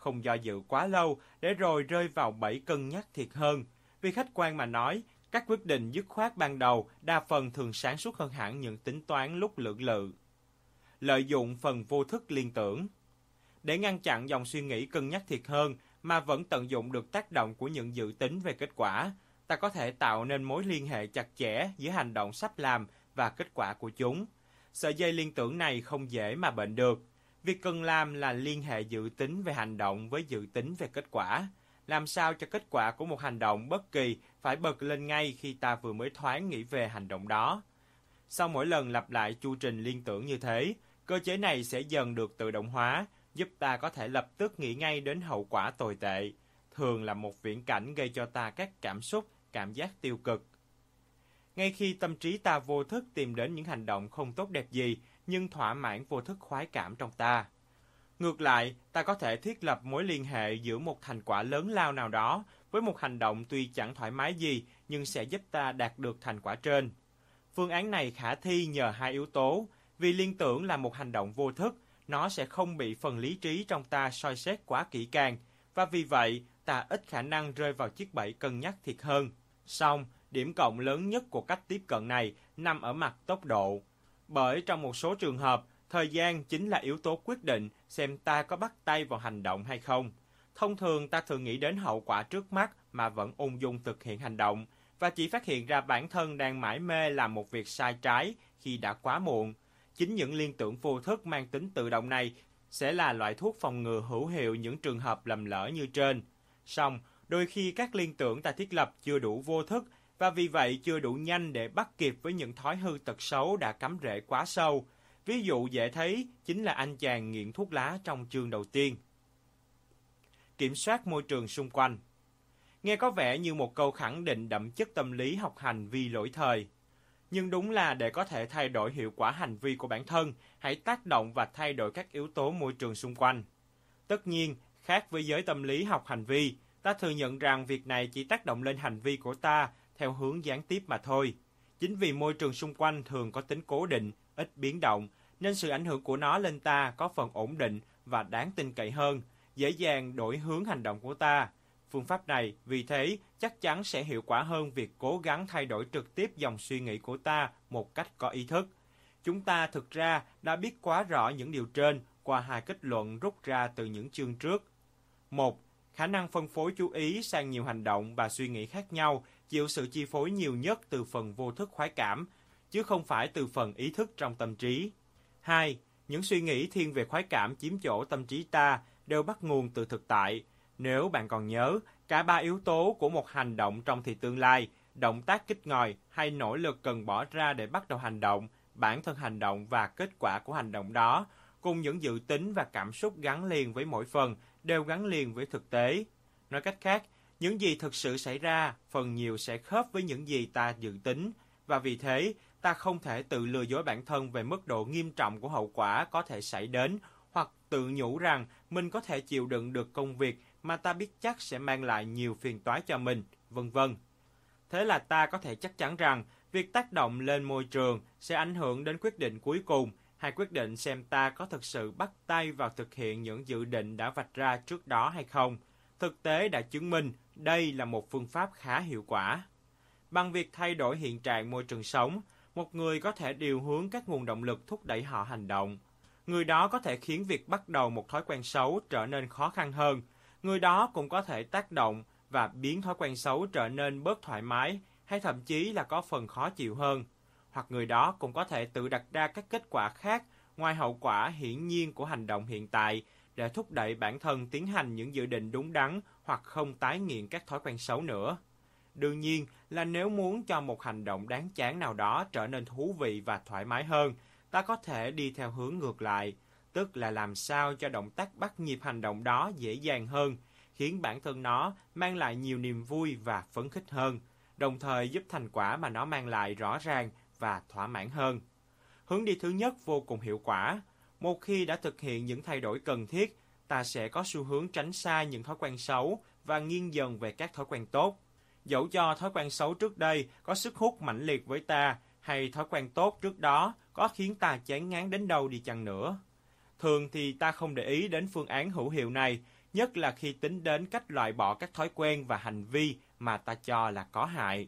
S1: không do dự quá lâu để rồi rơi vào bẫy cân nhắc thiệt hơn. Vì khách quan mà nói, các quyết định dứt khoát ban đầu đa phần thường sáng suốt hơn hẳn những tính toán lúc lưỡng lự. Lợi dụng phần vô thức liên tưởng. Để ngăn chặn dòng suy nghĩ cân nhắc thiệt hơn mà vẫn tận dụng được tác động của những dự tính về kết quả, ta có thể tạo nên mối liên hệ chặt chẽ giữa hành động sắp làm và kết quả của chúng. Sợi dây liên tưởng này không dễ mà bệnh được. Việc cần làm là liên hệ dự tính về hành động với dự tính về kết quả. Làm sao cho kết quả của một hành động bất kỳ phải bật lên ngay khi ta vừa mới thoáng nghĩ về hành động đó. Sau mỗi lần lặp lại chu trình liên tưởng như thế, cơ chế này sẽ dần được tự động hóa, giúp ta có thể lập tức nghĩ ngay đến hậu quả tồi tệ, thường là một viễn cảnh gây cho ta các cảm xúc, cảm giác tiêu cực. Ngay khi tâm trí ta vô thức tìm đến những hành động không tốt đẹp gì, nhưng thỏa mãn vô thức khoái cảm trong ta. Ngược lại, ta có thể thiết lập mối liên hệ giữa một thành quả lớn lao nào đó với một hành động tuy chẳng thoải mái gì nhưng sẽ giúp ta đạt được thành quả trên. Phương án này khả thi nhờ hai yếu tố, vì liên tưởng là một hành động vô thức, nó sẽ không bị phần lý trí trong ta soi xét quá kỹ càng, và vì vậy ta ít khả năng rơi vào chiếc bẫy cân nhắc thiệt hơn. Song, điểm cộng lớn nhất của cách tiếp cận này nằm ở mặt tốc độ. Bởi trong một số trường hợp, thời gian chính là yếu tố quyết định xem ta có bắt tay vào hành động hay không. Thông thường ta thường nghĩ đến hậu quả trước mắt mà vẫn ung dung thực hiện hành động, và chỉ phát hiện ra bản thân đang mải mê làm một việc sai trái khi đã quá muộn. Chính những liên tưởng vô thức mang tính tự động này sẽ là loại thuốc phòng ngừa hữu hiệu những trường hợp lầm lỡ như trên. Song, đôi khi các liên tưởng ta thiết lập chưa đủ vô thức, và vì vậy chưa đủ nhanh để bắt kịp với những thói hư tật xấu đã cắm rễ quá sâu. Ví dụ dễ thấy chính là anh chàng nghiện thuốc lá trong chương đầu tiên. Kiểm soát môi trường xung quanh. Nghe có vẻ như một câu khẳng định đậm chất tâm lý học hành vi lỗi thời. Nhưng đúng là để có thể thay đổi hiệu quả hành vi của bản thân, hãy tác động và thay đổi các yếu tố môi trường xung quanh. Tất nhiên, khác với giới tâm lý học hành vi, ta thừa nhận rằng việc này chỉ tác động lên hành vi của ta theo hướng gián tiếp mà thôi. Chính vì môi trường xung quanh thường có tính cố định, ít biến động, nên sự ảnh hưởng của nó lên ta có phần ổn định và đáng tin cậy hơn, dễ dàng đổi hướng hành động của ta. Phương pháp này, vì thế, chắc chắn sẽ hiệu quả hơn việc cố gắng thay đổi trực tiếp dòng suy nghĩ của ta một cách có ý thức. Chúng ta thực ra đã biết quá rõ những điều trên qua hai kết luận rút ra từ những chương trước. một. Khả năng phân phối chú ý sang nhiều hành động và suy nghĩ khác nhau chịu sự chi phối nhiều nhất từ phần vô thức khoái cảm, chứ không phải từ phần ý thức trong tâm trí. hai. Những suy nghĩ thiên về khoái cảm chiếm chỗ tâm trí ta đều bắt nguồn từ thực tại. Nếu bạn còn nhớ, cả ba yếu tố của một hành động trong thì tương lai, động tác kích ngòi hay nỗ lực cần bỏ ra để bắt đầu hành động, bản thân hành động và kết quả của hành động đó, cùng những dự tính và cảm xúc gắn liền với mỗi phần, đều gắn liền với thực tế. Nói cách khác, những gì thực sự xảy ra, phần nhiều sẽ khớp với những gì ta dự tính, và vì thế, ta không thể tự lừa dối bản thân về mức độ nghiêm trọng của hậu quả có thể xảy đến, hoặc tự nhủ rằng mình có thể chịu đựng được công việc mà ta biết chắc sẽ mang lại nhiều phiền toái cho mình, vân vân. Thế là ta có thể chắc chắn rằng việc tác động lên môi trường sẽ ảnh hưởng đến quyết định cuối cùng, hay quyết định xem ta có thực sự bắt tay vào thực hiện những dự định đã vạch ra trước đó hay không. Thực tế đã chứng minh đây là một phương pháp khá hiệu quả. Bằng việc thay đổi hiện trạng môi trường sống, một người có thể điều hướng các nguồn động lực thúc đẩy họ hành động. Người đó có thể khiến việc bắt đầu một thói quen xấu trở nên khó khăn hơn. Người đó cũng có thể tác động và biến thói quen xấu trở nên bớt thoải mái, hay thậm chí là có phần khó chịu hơn. Hoặc người đó cũng có thể tự đặt ra các kết quả khác ngoài hậu quả hiển nhiên của hành động hiện tại để thúc đẩy bản thân tiến hành những dự định đúng đắn hoặc không tái nghiện các thói quen xấu nữa. Đương nhiên là nếu muốn cho một hành động đáng chán nào đó trở nên thú vị và thoải mái hơn, ta có thể đi theo hướng ngược lại, tức là làm sao cho động tác bắt nhịp hành động đó dễ dàng hơn, khiến bản thân nó mang lại nhiều niềm vui và phấn khích hơn, đồng thời giúp thành quả mà nó mang lại rõ ràng và thỏa mãn hơn. Hướng đi thứ nhất vô cùng hiệu quả. Một khi đã thực hiện những thay đổi cần thiết, ta sẽ có xu hướng tránh xa những thói quen xấu và nghiêng dần về các thói quen tốt. Dẫu cho thói quen xấu trước đây có sức hút mãnh liệt với ta, hay thói quen tốt trước đó có khiến ta chán ngán đến đâu đi chăng nữa. Thường thì ta không để ý đến phương án hữu hiệu này, nhất là khi tính đến cách loại bỏ các thói quen và hành vi mà ta cho là có hại.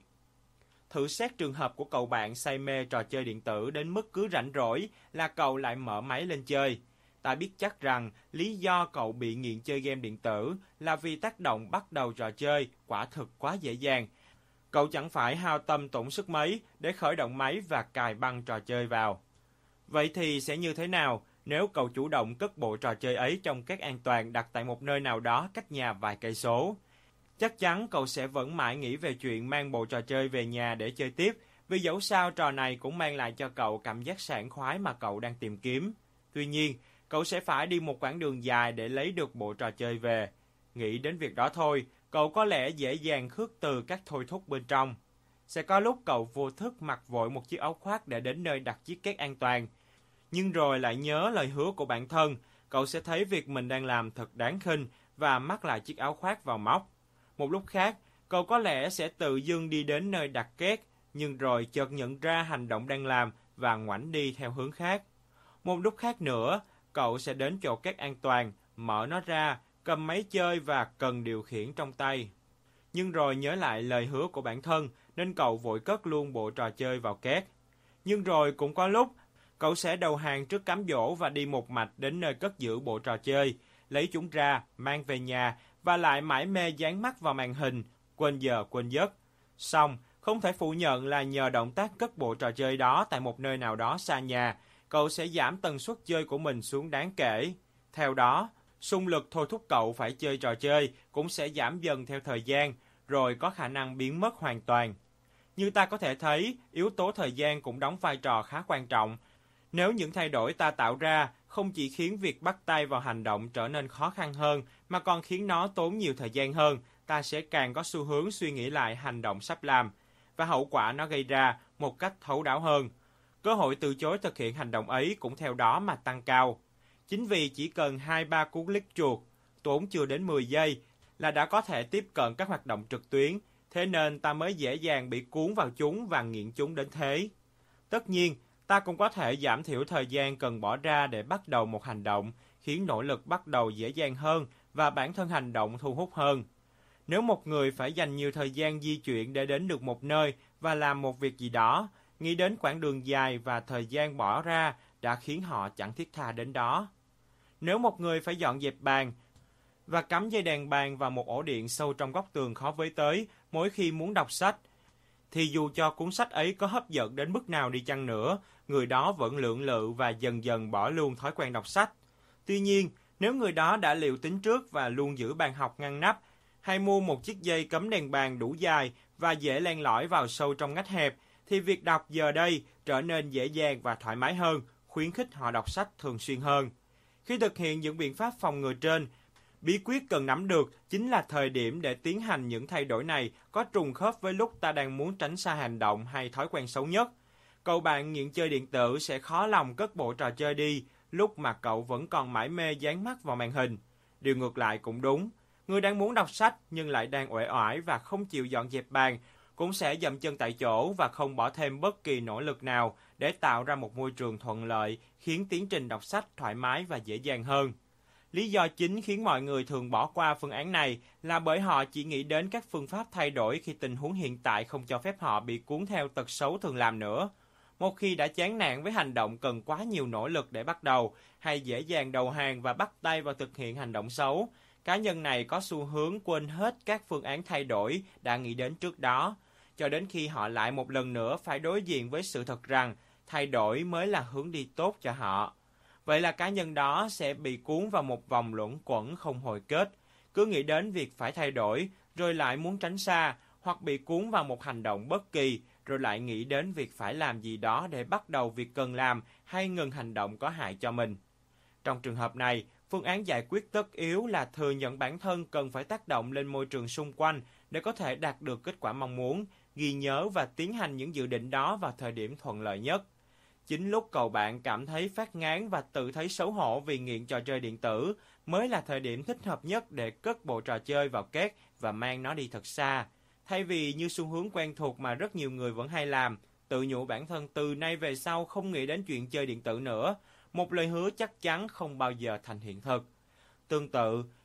S1: Thử xét trường hợp của cậu bạn say mê trò chơi điện tử đến mức cứ rảnh rỗi là cậu lại mở máy lên chơi. Ta biết chắc rằng lý do cậu bị nghiện chơi game điện tử là vì tác động bắt đầu trò chơi quả thực quá dễ dàng. Cậu chẳng phải hao tâm tổn sức mấy để khởi động máy và cài băng trò chơi vào. Vậy thì sẽ như thế nào nếu cậu chủ động cất bộ trò chơi ấy trong két an toàn đặt tại một nơi nào đó cách nhà vài cây số? Chắc chắn cậu sẽ vẫn mãi nghĩ về chuyện mang bộ trò chơi về nhà để chơi tiếp, vì dẫu sao trò này cũng mang lại cho cậu cảm giác sảng khoái mà cậu đang tìm kiếm. Tuy nhiên, cậu sẽ phải đi một quãng đường dài để lấy được bộ trò chơi về. Nghĩ đến việc đó thôi, cậu có lẽ dễ dàng khước từ các thôi thúc bên trong. Sẽ có lúc cậu vô thức mặc vội một chiếc áo khoác để đến nơi đặt chiếc két an toàn. Nhưng rồi lại nhớ lời hứa của bản thân, cậu sẽ thấy việc mình đang làm thật đáng khinh và mắc lại chiếc áo khoác vào móc. Một lúc khác, cậu có lẽ sẽ tự dưng đi đến nơi đặt két, nhưng rồi chợt nhận ra hành động đang làm và ngoảnh đi theo hướng khác. Một lúc khác nữa, cậu sẽ đến chỗ két an toàn, mở nó ra, cầm máy chơi và cần điều khiển trong tay. Nhưng rồi nhớ lại lời hứa của bản thân nên cậu vội cất luôn bộ trò chơi vào két. Nhưng rồi cũng có lúc, cậu sẽ đầu hàng trước cám dỗ và đi một mạch đến nơi cất giữ bộ trò chơi, lấy chúng ra, mang về nhà và lại mải mê dán mắt vào màn hình, quên giờ quên giấc. Xong, không thể phủ nhận là nhờ động tác cất bộ trò chơi đó tại một nơi nào đó xa nhà, cậu sẽ giảm tần suất chơi của mình xuống đáng kể. Theo đó, xung lực thôi thúc cậu phải chơi trò chơi cũng sẽ giảm dần theo thời gian, rồi có khả năng biến mất hoàn toàn. Như ta có thể thấy, yếu tố thời gian cũng đóng vai trò khá quan trọng. Nếu những thay đổi ta tạo ra không chỉ khiến việc bắt tay vào hành động trở nên khó khăn hơn, mà còn khiến nó tốn nhiều thời gian hơn, ta sẽ càng có xu hướng suy nghĩ lại hành động sắp làm, và hậu quả nó gây ra một cách thấu đáo hơn. Cơ hội từ chối thực hiện hành động ấy cũng theo đó mà tăng cao. Chính vì chỉ cần hai ba cú click chuột, tốn chưa đến mười giây, là đã có thể tiếp cận các hoạt động trực tuyến, thế nên ta mới dễ dàng bị cuốn vào chúng và nghiện chúng đến thế. Tất nhiên, ta cũng có thể giảm thiểu thời gian cần bỏ ra để bắt đầu một hành động, khiến nỗ lực bắt đầu dễ dàng hơn và bản thân hành động thu hút hơn. Nếu một người phải dành nhiều thời gian di chuyển để đến được một nơi và làm một việc gì đó, nghĩ đến quãng đường dài và thời gian bỏ ra đã khiến họ chẳng thiết tha đến đó. Nếu một người phải dọn dẹp bàn và cắm dây đàn bàn vào một ổ điện sâu trong góc tường khó với tới mỗi khi muốn đọc sách, thì dù cho cuốn sách ấy có hấp dẫn đến mức nào đi chăng nữa, người đó vẫn lưỡng lự và dần dần bỏ luôn thói quen đọc sách. Tuy nhiên, nếu người đó đã liệu tính trước và luôn giữ bàn học ngăn nắp, hay mua một chiếc dây cắm đèn bàn đủ dài và dễ len lỏi vào sâu trong ngách hẹp, thì việc đọc giờ đây trở nên dễ dàng và thoải mái hơn, khuyến khích họ đọc sách thường xuyên hơn. Khi thực hiện những biện pháp phòng ngừa trên, bí quyết cần nắm được chính là thời điểm để tiến hành những thay đổi này có trùng khớp với lúc ta đang muốn tránh xa hành động hay thói quen xấu nhất. Cậu bạn nghiện chơi điện tử sẽ khó lòng cất bộ trò chơi đi lúc mà cậu vẫn còn mải mê dán mắt vào màn hình. Điều ngược lại cũng đúng. Người đang muốn đọc sách nhưng lại đang uể oải và không chịu dọn dẹp bàn cũng sẽ dậm chân tại chỗ và không bỏ thêm bất kỳ nỗ lực nào để tạo ra một môi trường thuận lợi khiến tiến trình đọc sách thoải mái và dễ dàng hơn. Lý do chính khiến mọi người thường bỏ qua phương án này là bởi họ chỉ nghĩ đến các phương pháp thay đổi khi tình huống hiện tại không cho phép họ bị cuốn theo tật xấu thường làm nữa. Một khi đã chán nản với hành động cần quá nhiều nỗ lực để bắt đầu, hay dễ dàng đầu hàng và bắt tay vào thực hiện hành động xấu, cá nhân này có xu hướng quên hết các phương án thay đổi đã nghĩ đến trước đó, cho đến khi họ lại một lần nữa phải đối diện với sự thật rằng thay đổi mới là hướng đi tốt cho họ. Vậy là cá nhân đó sẽ bị cuốn vào một vòng luẩn quẩn không hồi kết, cứ nghĩ đến việc phải thay đổi, rồi lại muốn tránh xa, hoặc bị cuốn vào một hành động bất kỳ, rồi lại nghĩ đến việc phải làm gì đó để bắt đầu việc cần làm hay ngừng hành động có hại cho mình. Trong trường hợp này, phương án giải quyết tất yếu là thừa nhận bản thân cần phải tác động lên môi trường xung quanh để có thể đạt được kết quả mong muốn, ghi nhớ và tiến hành những dự định đó vào thời điểm thuận lợi nhất. Chính lúc cậu bạn cảm thấy phát ngán và tự thấy xấu hổ vì nghiện trò chơi điện tử mới là thời điểm thích hợp nhất để cất bộ trò chơi vào két và mang nó đi thật xa. Thay vì như xu hướng quen thuộc mà rất nhiều người vẫn hay làm, tự nhủ bản thân từ nay về sau không nghĩ đến chuyện chơi điện tử nữa, một lời hứa chắc chắn không bao giờ thành hiện thực. Tương tự,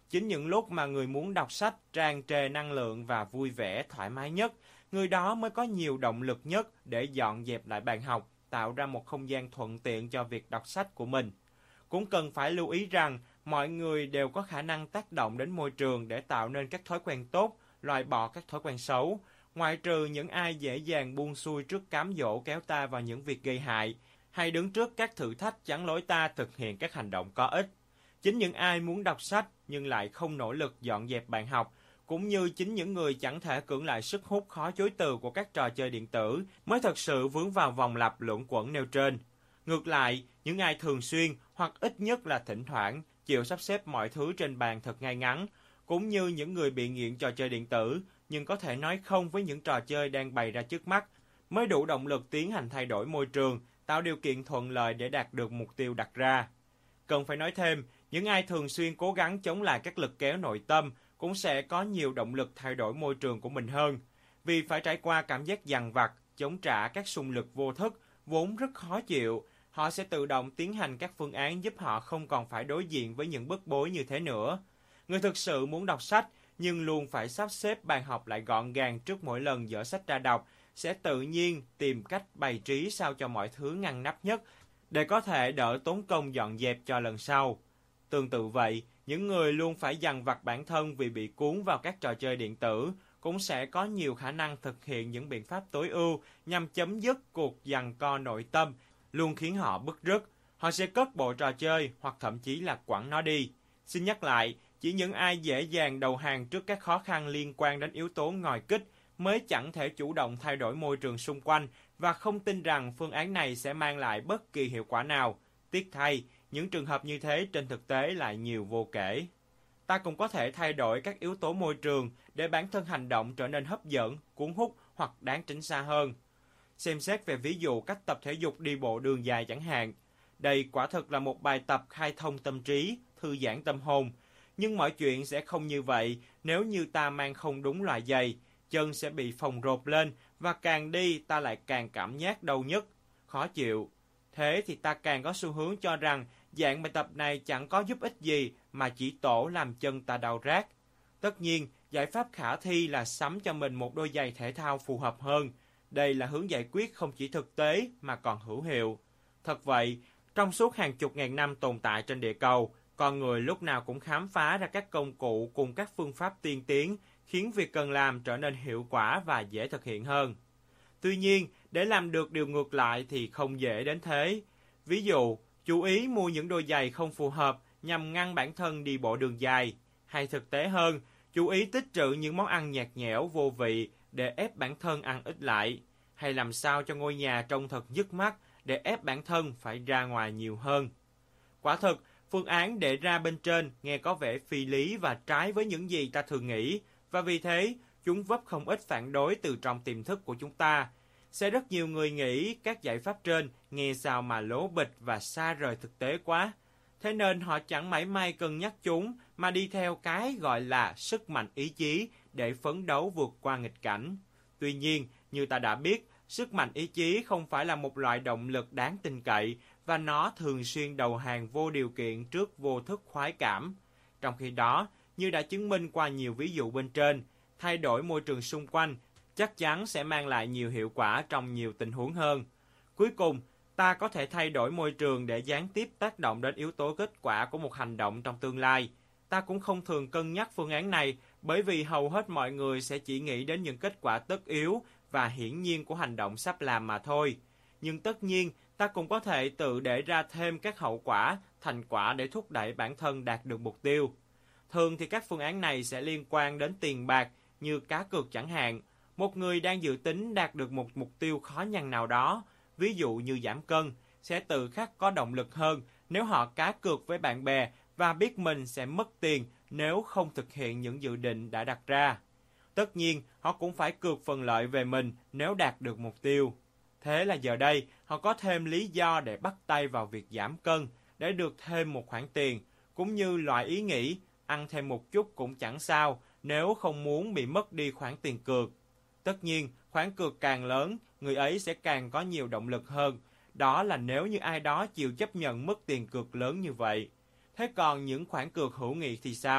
S1: Chính những lúc mà người muốn đọc sách tràn trề năng lượng và vui vẻ thoải mái nhất, người đó mới có nhiều động lực nhất để dọn dẹp lại bàn học, tạo ra một không gian thuận tiện cho việc đọc sách của mình. Cũng cần phải lưu ý rằng mọi người đều có khả năng tác động đến môi trường để tạo nên các thói quen tốt, loại bỏ các thói quen xấu, ngoại trừ những ai dễ dàng buông xuôi trước cám dỗ kéo ta vào những việc gây hại, hay đứng trước các thử thách chắn lối ta thực hiện các hành động có ích. Chính những ai muốn đọc sách nhưng lại không nỗ lực dọn dẹp bàn học, cũng như chính những người chẳng thể cưỡng lại sức hút khó chối từ của các trò chơi điện tử mới thật sự vướng vào vòng lặp luẩn quẩn nêu trên. Ngược lại, những ai thường xuyên hoặc ít nhất là thỉnh thoảng chịu sắp xếp mọi thứ trên bàn thật ngay ngắn, cũng như những người bị nghiện trò chơi điện tử nhưng có thể nói không với những trò chơi đang bày ra trước mắt, mới đủ động lực tiến hành thay đổi môi trường, tạo điều kiện thuận lợi để đạt được mục tiêu đặt ra. Cần phải nói thêm, những ai thường xuyên cố gắng chống lại các lực kéo nội tâm cũng sẽ có nhiều động lực thay đổi môi trường của mình hơn, vì phải trải qua cảm giác dằn vặt, chống trả các xung lực vô thức vốn rất khó chịu. Họ sẽ tự động tiến hành các phương án giúp họ không còn phải đối diện với những bức bối như thế nữa. Người thực sự muốn đọc sách nhưng luôn phải sắp xếp bàn học lại gọn gàng trước mỗi lần dở sách ra đọc sẽ tự nhiên tìm cách bày trí sao cho mọi thứ ngăn nắp nhất để có thể đỡ tốn công dọn dẹp cho lần sau. Tương tự vậy, những người luôn phải dằn vặt bản thân vì bị cuốn vào các trò chơi điện tử cũng sẽ có nhiều khả năng thực hiện những biện pháp tối ưu nhằm chấm dứt cuộc giằng co nội tâm luôn khiến họ bứt rứt. Họ sẽ cất bộ trò chơi hoặc thậm chí là quẳng nó đi. Xin nhắc lại, chỉ những ai dễ dàng đầu hàng trước các khó khăn liên quan đến yếu tố ngòi kích mới chẳng thể chủ động thay đổi môi trường xung quanh và không tin rằng phương án này sẽ mang lại bất kỳ hiệu quả nào. Tiếc thay, những trường hợp như thế trên thực tế lại nhiều vô kể. Ta cũng có thể thay đổi các yếu tố môi trường để bản thân hành động trở nên hấp dẫn, cuốn hút hoặc đáng tránh xa hơn. Xem xét về ví dụ cách tập thể dục đi bộ đường dài chẳng hạn. Đây quả thực là một bài tập khai thông tâm trí, thư giãn tâm hồn. Nhưng mọi chuyện sẽ không như vậy nếu như ta mang không đúng loại giày. Chân sẽ bị phồng rộp lên và càng đi ta lại càng cảm giác đau nhức, khó chịu. Thế thì ta càng có xu hướng cho rằng dạng bài tập này chẳng có giúp ích gì mà chỉ tổ làm chân ta đau rát. Tất nhiên, giải pháp khả thi là sắm cho mình một đôi giày thể thao phù hợp hơn. Đây là hướng giải quyết không chỉ thực tế mà còn hữu hiệu. Thật vậy, trong suốt hàng chục ngàn năm tồn tại trên địa cầu, con người lúc nào cũng khám phá ra các công cụ cùng các phương pháp tiên tiến khiến việc cần làm trở nên hiệu quả và dễ thực hiện hơn. Tuy nhiên, để làm được điều ngược lại thì không dễ đến thế. Ví dụ, chú ý mua những đôi giày không phù hợp nhằm ngăn bản thân đi bộ đường dài. Hay thực tế hơn, chú ý tích trữ những món ăn nhạt nhẽo vô vị để ép bản thân ăn ít lại. Hay làm sao cho ngôi nhà trông thật nhức mắt để ép bản thân phải ra ngoài nhiều hơn. Quả thực, phương án để ra bên trên nghe có vẻ phi lý và trái với những gì ta thường nghĩ, và vì thế, chúng vấp không ít phản đối từ trong tiềm thức của chúng ta. Sẽ rất nhiều người nghĩ các giải pháp trên nghe sao mà lố bịch và xa rời thực tế quá. Thế nên họ chẳng mảy may cân nhắc chúng mà đi theo cái gọi là sức mạnh ý chí để phấn đấu vượt qua nghịch cảnh. Tuy nhiên, như ta đã biết, sức mạnh ý chí không phải là một loại động lực đáng tin cậy và nó thường xuyên đầu hàng vô điều kiện trước vô thức khoái cảm. Trong khi đó, như đã chứng minh qua nhiều ví dụ bên trên, thay đổi môi trường xung quanh chắc chắn sẽ mang lại nhiều hiệu quả trong nhiều tình huống hơn. Cuối cùng, ta có thể thay đổi môi trường để gián tiếp tác động đến yếu tố kết quả của một hành động trong tương lai. Ta cũng không thường cân nhắc phương án này bởi vì hầu hết mọi người sẽ chỉ nghĩ đến những kết quả tất yếu và hiển nhiên của hành động sắp làm mà thôi. Nhưng tất nhiên, ta cũng có thể tự để ra thêm các hậu quả, thành quả để thúc đẩy bản thân đạt được mục tiêu. Thường thì các phương án này sẽ liên quan đến tiền bạc như cá cược chẳng hạn. Một người đang dự tính đạt được một mục tiêu khó nhằn nào đó, ví dụ như giảm cân, sẽ tự khắc có động lực hơn nếu họ cá cược với bạn bè và biết mình sẽ mất tiền nếu không thực hiện những dự định đã đặt ra. Tất nhiên, họ cũng phải cược phần lợi về mình nếu đạt được mục tiêu. Thế là giờ đây, họ có thêm lý do để bắt tay vào việc giảm cân, để được thêm một khoản tiền, cũng như loại ý nghĩ ăn thêm một chút cũng chẳng sao nếu không muốn bị mất đi khoản tiền cược. Tất nhiên, khoản cược càng lớn, người ấy sẽ càng có nhiều động lực hơn. Đó là nếu như ai đó chịu chấp nhận mức tiền cược lớn như vậy. Thế còn những khoản cược hữu nghị thì sao?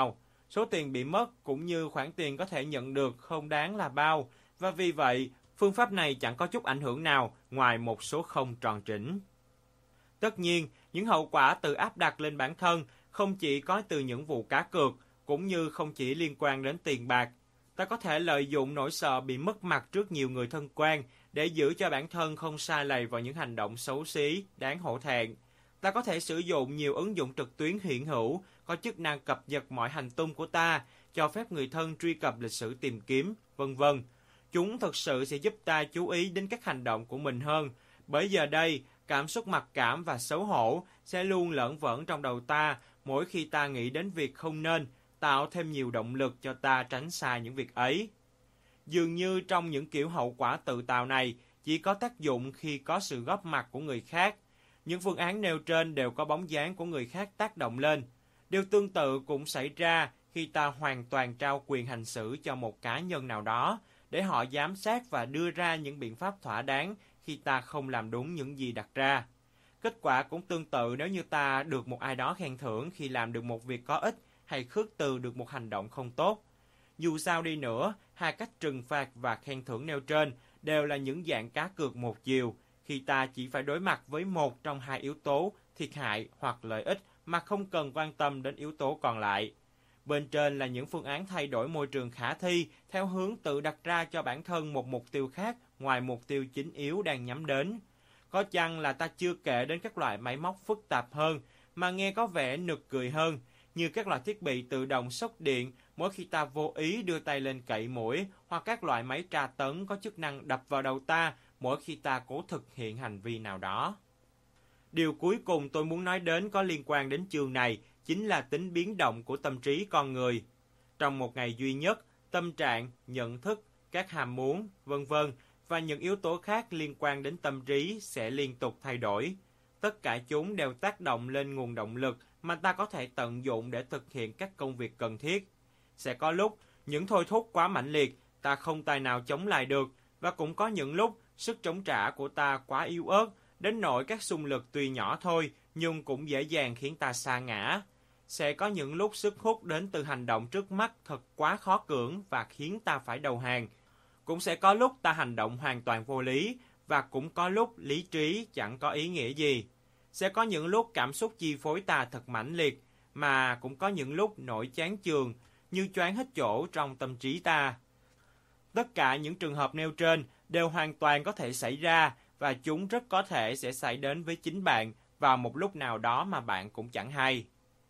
S1: Số tiền bị mất cũng như khoản tiền có thể nhận được không đáng là bao, và vì vậy, phương pháp này chẳng có chút ảnh hưởng nào ngoài một số không tròn trĩnh. Tất nhiên, những hậu quả tự áp đặt lên bản thân không chỉ có từ những vụ cá cược, cũng như không chỉ liên quan đến tiền bạc. Ta có thể lợi dụng nỗi sợ bị mất mặt trước nhiều người thân quen để giữ cho bản thân không sa lầy vào những hành động xấu xí, đáng hổ thẹn. Ta có thể sử dụng nhiều ứng dụng trực tuyến hiện hữu có chức năng cập nhật mọi hành tung của ta, cho phép người thân truy cập lịch sử tìm kiếm, vân vân. Chúng thực sự sẽ giúp ta chú ý đến các hành động của mình hơn, bởi giờ đây, cảm xúc mặc cảm và xấu hổ sẽ luôn lởn vởn trong đầu ta mỗi khi ta nghĩ đến việc không nên, tạo thêm nhiều động lực cho ta tránh xa những việc ấy. Dường như trong những kiểu hậu quả tự tạo này chỉ có tác dụng khi có sự góp mặt của người khác. Những phương án nêu trên đều có bóng dáng của người khác tác động lên. Điều tương tự cũng xảy ra khi ta hoàn toàn trao quyền hành xử cho một cá nhân nào đó, để họ giám sát và đưa ra những biện pháp thỏa đáng khi ta không làm đúng những gì đặt ra. Kết quả cũng tương tự nếu như ta được một ai đó khen thưởng khi làm được một việc có ích hay khước từ được một hành động không tốt. Dù sao đi nữa, hai cách trừng phạt và khen thưởng nêu trên đều là những dạng cá cược một chiều, khi ta chỉ phải đối mặt với một trong hai yếu tố thiệt hại hoặc lợi ích mà không cần quan tâm đến yếu tố còn lại. Bên trên là những phương án thay đổi môi trường khả thi theo hướng tự đặt ra cho bản thân một mục tiêu khác ngoài mục tiêu chính yếu đang nhắm đến. Có chăng là ta chưa kể đến các loại máy móc phức tạp hơn mà nghe có vẻ nực cười hơn, như các loại thiết bị tự động sốc điện mỗi khi ta vô ý đưa tay lên cậy mũi, hoặc các loại máy tra tấn có chức năng đập vào đầu ta mỗi khi ta cố thực hiện hành vi nào đó. Điều cuối cùng tôi muốn nói đến có liên quan đến chương này chính là tính biến động của tâm trí con người. Trong một ngày duy nhất, tâm trạng, nhận thức, các ham muốn, vân vân và những yếu tố khác liên quan đến tâm trí sẽ liên tục thay đổi. Tất cả chúng đều tác động lên nguồn động lực mà ta có thể tận dụng để thực hiện các công việc cần thiết. Sẽ có lúc những thôi thúc quá mãnh liệt, ta không tài nào chống lại được, và cũng có những lúc sức chống trả của ta quá yếu ớt, đến nỗi các xung lực tuy nhỏ thôi nhưng cũng dễ dàng khiến ta sa ngã. Sẽ có những lúc sức hút đến từ hành động trước mắt thật quá khó cưỡng và khiến ta phải đầu hàng. Cũng sẽ có lúc ta hành động hoàn toàn vô lý, và cũng có lúc lý trí chẳng có ý nghĩa gì. Sẽ có những lúc cảm xúc chi phối ta thật mãnh liệt, mà cũng có những lúc nổi chán chường, như choáng hết chỗ trong tâm trí ta. Tất cả những trường hợp nêu trên đều hoàn toàn có thể xảy ra, và chúng rất có thể sẽ xảy đến với chính bạn vào một lúc nào đó mà bạn cũng chẳng hay.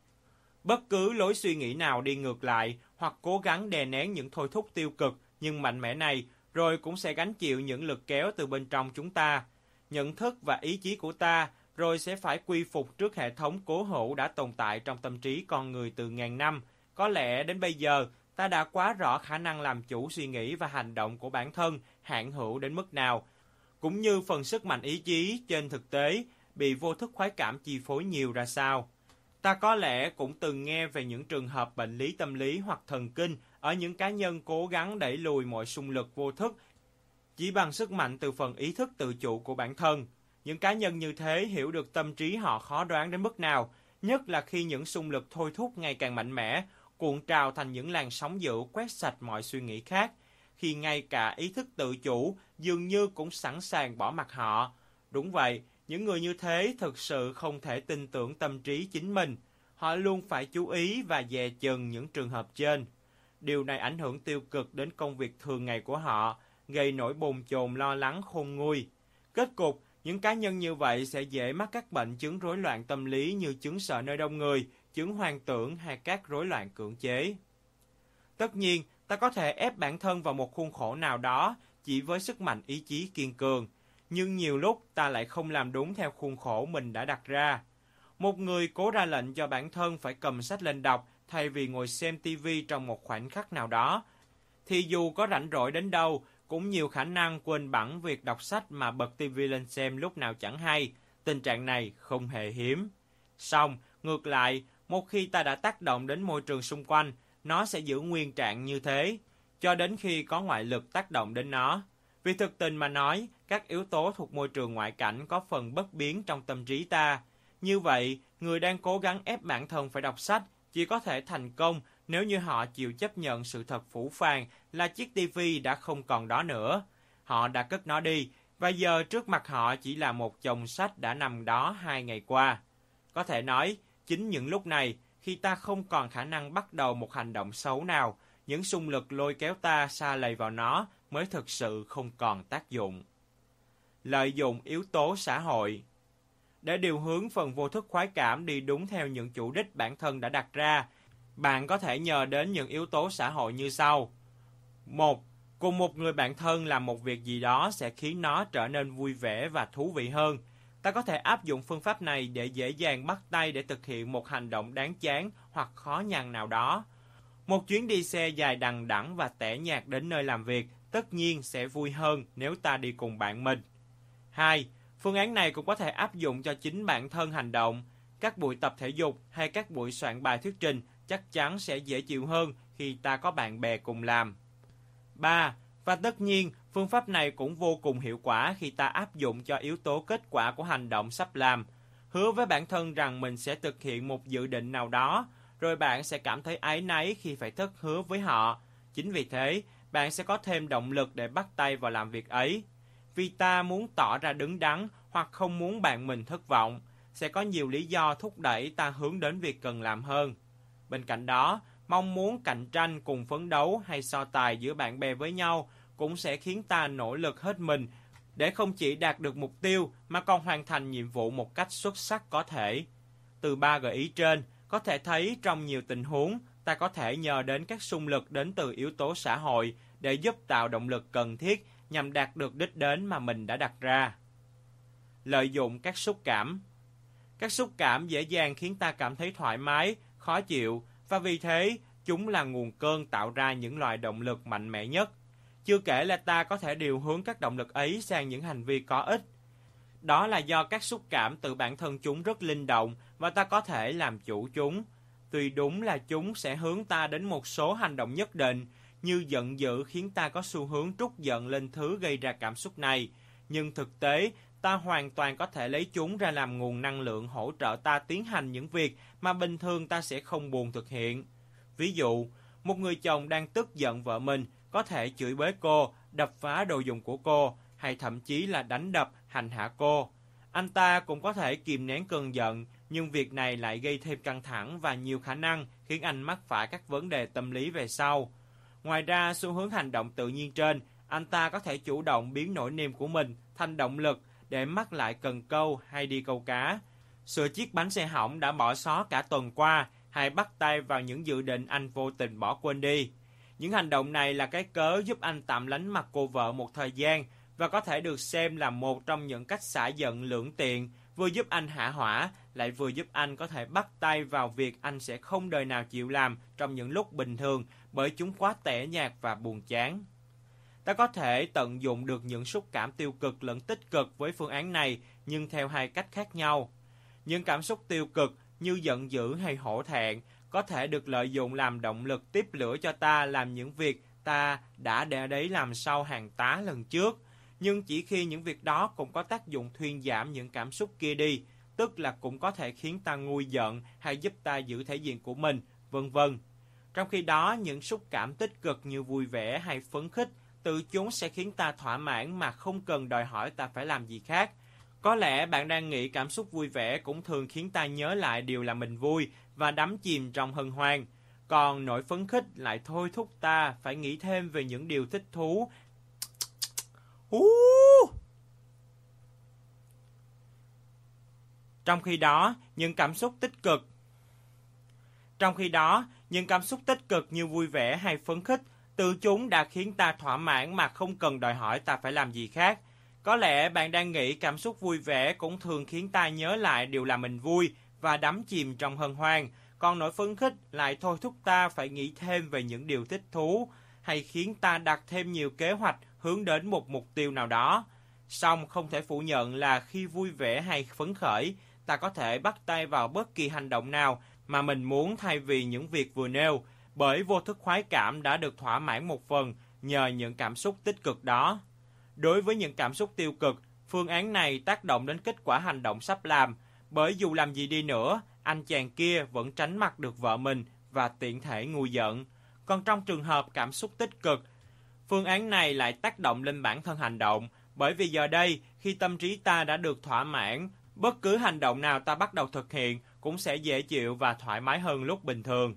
S1: Bất cứ lối suy nghĩ nào đi ngược lại hoặc cố gắng đè nén những thôi thúc tiêu cực nhưng mạnh mẽ này, rồi cũng sẽ gánh chịu những lực kéo từ bên trong chúng ta. Nhận thức và ý chí của ta rồi sẽ phải quy phục trước hệ thống cố hữu đã tồn tại trong tâm trí con người từ ngàn năm. Có lẽ đến bây giờ, ta đã quá rõ khả năng làm chủ suy nghĩ và hành động của bản thân hạn hữu đến mức nào, cũng như phần sức mạnh ý chí trên thực tế bị vô thức khoái cảm chi phối nhiều ra sao. Ta có lẽ cũng từng nghe về những trường hợp bệnh lý tâm lý hoặc thần kinh ở những cá nhân cố gắng đẩy lùi mọi xung lực vô thức chỉ bằng sức mạnh từ phần ý thức tự chủ của bản thân. Những cá nhân như thế hiểu được tâm trí họ khó đoán đến mức nào, nhất là khi những xung lực thôi thúc ngày càng mạnh mẽ, cuộn trào thành những làn sóng dữ quét sạch mọi suy nghĩ khác, khi ngay cả ý thức tự chủ dường như cũng sẵn sàng bỏ mặc họ. Đúng vậy, những người như thế thực sự không thể tin tưởng tâm trí chính mình. Họ luôn phải chú ý và dè chừng những trường hợp trên. Điều này ảnh hưởng tiêu cực đến công việc thường ngày của họ, gây nỗi bồn chồn lo lắng khôn nguôi. Kết cục, những cá nhân như vậy sẽ dễ mắc các bệnh chứng rối loạn tâm lý như chứng sợ nơi đông người, chứng hoang tưởng hay các rối loạn cưỡng chế. Tất nhiên, ta có thể ép bản thân vào một khuôn khổ nào đó chỉ với sức mạnh ý chí kiên cường, nhưng nhiều lúc ta lại không làm đúng theo khuôn khổ mình đã đặt ra. Một người cố ra lệnh cho bản thân phải cầm sách lên đọc thay vì ngồi xem tivi trong một khoảnh khắc nào đó, thì dù có rảnh rỗi đến đâu, cũng nhiều khả năng quên bẵng việc đọc sách mà bật tivi lên xem lúc nào chẳng hay. Tình trạng này không hề hiếm. Song, ngược lại, một khi ta đã tác động đến môi trường xung quanh, nó sẽ giữ nguyên trạng như thế, cho đến khi có ngoại lực tác động đến nó. Vì thực tình mà nói, các yếu tố thuộc môi trường ngoại cảnh có phần bất biến trong tâm trí ta. Như vậy, người đang cố gắng ép bản thân phải đọc sách chỉ có thể thành công nếu như họ chịu chấp nhận sự thật phũ phàng là chiếc tivi đã không còn đó nữa. Họ đã cất nó đi, và giờ trước mặt họ chỉ là một chồng sách đã nằm đó hai ngày qua. Có thể nói, chính những lúc này, khi ta không còn khả năng bắt đầu một hành động xấu nào, những xung lực lôi kéo ta sa lầy vào nó mới thực sự không còn tác dụng. Lợi dụng yếu tố xã hội. Để điều hướng phần vô thức khoái cảm đi đúng theo những chủ đích bản thân đã đặt ra, bạn có thể nhờ đến những yếu tố xã hội như sau. một. Cùng một người bạn thân làm một việc gì đó sẽ khiến nó trở nên vui vẻ và thú vị hơn. Ta có thể áp dụng phương pháp này để dễ dàng bắt tay để thực hiện một hành động đáng chán hoặc khó nhằn nào đó. Một chuyến đi xe dài đằng đẵng và tẻ nhạt đến nơi làm việc tất nhiên sẽ vui hơn nếu ta đi cùng bạn mình. hai. Phương án này cũng có thể áp dụng cho chính bản thân hành động. Các buổi tập thể dục hay các buổi soạn bài thuyết trình chắc chắn sẽ dễ chịu hơn khi ta có bạn bè cùng làm. ba. Và tất nhiên, phương pháp này cũng vô cùng hiệu quả khi ta áp dụng cho yếu tố kết quả của hành động sắp làm. Hứa với bản thân rằng mình sẽ thực hiện một dự định nào đó, rồi bạn sẽ cảm thấy áy náy khi phải thất hứa với họ. Chính vì thế, bạn sẽ có thêm động lực để bắt tay vào làm việc ấy. Vì ta muốn tỏ ra đứng đắn hoặc không muốn bạn mình thất vọng, sẽ có nhiều lý do thúc đẩy ta hướng đến việc cần làm hơn. Bên cạnh đó, mong muốn cạnh tranh cùng phấn đấu hay so tài giữa bạn bè với nhau cũng sẽ khiến ta nỗ lực hết mình để không chỉ đạt được mục tiêu mà còn hoàn thành nhiệm vụ một cách xuất sắc có thể. Từ ba gợi ý trên, có thể thấy trong nhiều tình huống, ta có thể nhờ đến các xung lực đến từ yếu tố xã hội để giúp tạo động lực cần thiết nhằm đạt được đích đến mà mình đã đặt ra. Lợi dụng các xúc cảm. Các xúc cảm dễ dàng khiến ta cảm thấy thoải mái, khó chịu, và vì thế chúng là nguồn cơn tạo ra những loại động lực mạnh mẽ nhất. Chưa kể là ta có thể điều hướng các động lực ấy sang những hành vi có ích. Đó là do các xúc cảm từ bản thân chúng rất linh động và ta có thể làm chủ chúng. Tuy đúng là chúng sẽ hướng ta đến một số hành động nhất định, như giận dữ khiến ta có xu hướng trút giận lên thứ gây ra cảm xúc này, nhưng thực tế, ta hoàn toàn có thể lấy chúng ra làm nguồn năng lượng hỗ trợ ta tiến hành những việc mà bình thường ta sẽ không buồn thực hiện. Ví dụ, một người chồng đang tức giận vợ mình có thể chửi bới cô, đập phá đồ dùng của cô, hay thậm chí là đánh đập, hành hạ cô. Anh ta cũng có thể kìm nén cơn giận, nhưng việc này lại gây thêm căng thẳng và nhiều khả năng khiến anh mắc phải các vấn đề tâm lý về sau. Ngoài ra, xu hướng hành động tự nhiên trên, anh ta có thể chủ động biến nỗi niềm của mình thành động lực để mắc lại cần câu hay đi câu cá, sửa chiếc bánh xe hỏng đã bỏ xó cả tuần qua, hay bắt tay vào những dự định anh vô tình bỏ quên đi. Những hành động này là cái cớ giúp anh tạm lánh mặt cô vợ một thời gian và có thể được xem là một trong những cách xả giận lưỡng tiện, vừa giúp anh hạ hỏa, lại vừa giúp anh có thể bắt tay vào việc anh sẽ không đời nào chịu làm trong những lúc bình thường bởi chúng quá tẻ nhạt và buồn chán. Ta có thể tận dụng được những xúc cảm tiêu cực lẫn tích cực với phương án này, nhưng theo hai cách khác nhau. Những cảm xúc tiêu cực như giận dữ hay hổ thẹn có thể được lợi dụng làm động lực tiếp lửa cho ta làm những việc ta đã để đấy làm sau hàng tá lần trước. Nhưng chỉ khi những việc đó cũng có tác dụng thuyên giảm những cảm xúc kia đi, tức là cũng có thể khiến ta nguôi giận hay giúp ta giữ thể diện của mình, vân vân. Trong khi đó, những xúc cảm tích cực như vui vẻ hay phấn khích, tự chúng sẽ khiến ta thỏa mãn mà không cần đòi hỏi ta phải làm gì khác. Có lẽ bạn đang nghĩ cảm xúc vui vẻ cũng thường khiến ta nhớ lại điều làm mình vui và đắm chìm trong hân hoan. Còn nỗi phấn khích lại thôi thúc ta phải nghĩ thêm về những điều thích thú. Trong khi đó, những cảm xúc tích cực Trong khi đó, những cảm xúc tích cực như vui vẻ hay phấn khích, tự chúng đã khiến ta thỏa mãn mà không cần đòi hỏi ta phải làm gì khác. Có lẽ bạn đang nghĩ cảm xúc vui vẻ cũng thường khiến ta nhớ lại điều làm mình vui và đắm chìm trong hân hoan, còn nỗi phấn khích lại thôi thúc ta phải nghĩ thêm về những điều thích thú, hay khiến ta đặt thêm nhiều kế hoạch hướng đến một mục tiêu nào đó. Song không thể phủ nhận là khi vui vẻ hay phấn khởi, ta có thể bắt tay vào bất kỳ hành động nào mà mình muốn thay vì những việc vừa nêu, bởi vô thức khoái cảm đã được thỏa mãn một phần nhờ những cảm xúc tích cực đó. Đối với những cảm xúc tiêu cực, phương án này tác động đến kết quả hành động sắp làm, bởi dù làm gì đi nữa, anh chàng kia vẫn tránh mặt được vợ mình và tiện thể nguôi giận. Còn trong trường hợp cảm xúc tích cực, phương án này lại tác động lên bản thân hành động, bởi vì giờ đây, khi tâm trí ta đã được thỏa mãn, bất cứ hành động nào ta bắt đầu thực hiện cũng sẽ dễ chịu và thoải mái hơn lúc bình thường.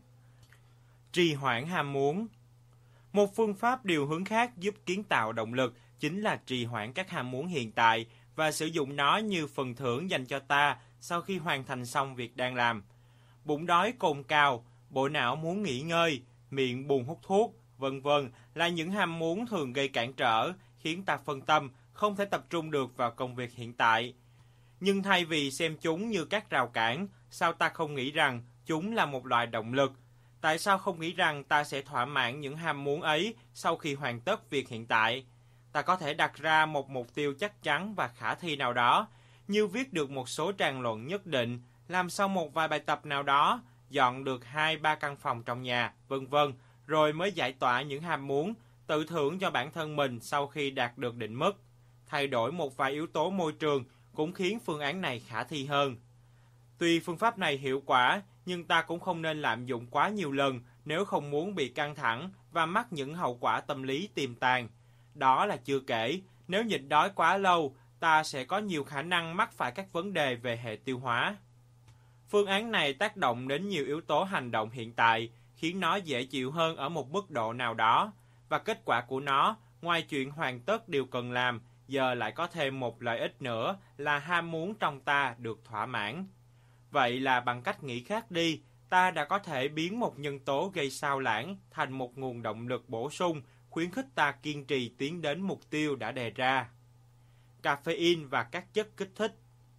S1: Trì hoãn ham muốn. Một phương pháp điều hướng khác giúp kiến tạo động lực chính là trì hoãn các ham muốn hiện tại và sử dụng nó như phần thưởng dành cho ta sau khi hoàn thành xong việc đang làm. Bụng đói cồn cào, bộ não muốn nghỉ ngơi, miệng buồn hút thuốc, vân vân là những ham muốn thường gây cản trở, khiến ta phân tâm, không thể tập trung được vào công việc hiện tại. Nhưng thay vì xem chúng như các rào cản, sao ta không nghĩ rằng chúng là một loại động lực? Tại sao không nghĩ rằng ta sẽ thỏa mãn những ham muốn ấy sau khi hoàn tất việc hiện tại? Ta có thể đặt ra một mục tiêu chắc chắn và khả thi nào đó, như viết được một số tràng luận nhất định, làm xong một vài bài tập nào đó, dọn được hai ba căn phòng trong nhà, vân vân, rồi mới giải tỏa những ham muốn, tự thưởng cho bản thân mình sau khi đạt được định mức. Thay đổi một vài yếu tố môi trường cũng khiến phương án này khả thi hơn. Tuy phương pháp này hiệu quả, nhưng ta cũng không nên lạm dụng quá nhiều lần nếu không muốn bị căng thẳng và mắc những hậu quả tâm lý tiềm tàng. Đó là chưa kể, nếu nhịn đói quá lâu, ta sẽ có nhiều khả năng mắc phải các vấn đề về hệ tiêu hóa. Phương án này tác động đến nhiều yếu tố hành động hiện tại, khiến nó dễ chịu hơn ở một mức độ nào đó, và kết quả của nó, ngoài chuyện hoàn tất điều cần làm, giờ lại có thêm một lợi ích nữa là ham muốn trong ta được thỏa mãn. Vậy là bằng cách nghĩ khác đi, ta đã có thể biến một nhân tố gây sao lãng thành một nguồn động lực bổ sung, khuyến khích ta kiên trì tiến đến mục tiêu đã đề ra. Caffeine và các chất kích thích.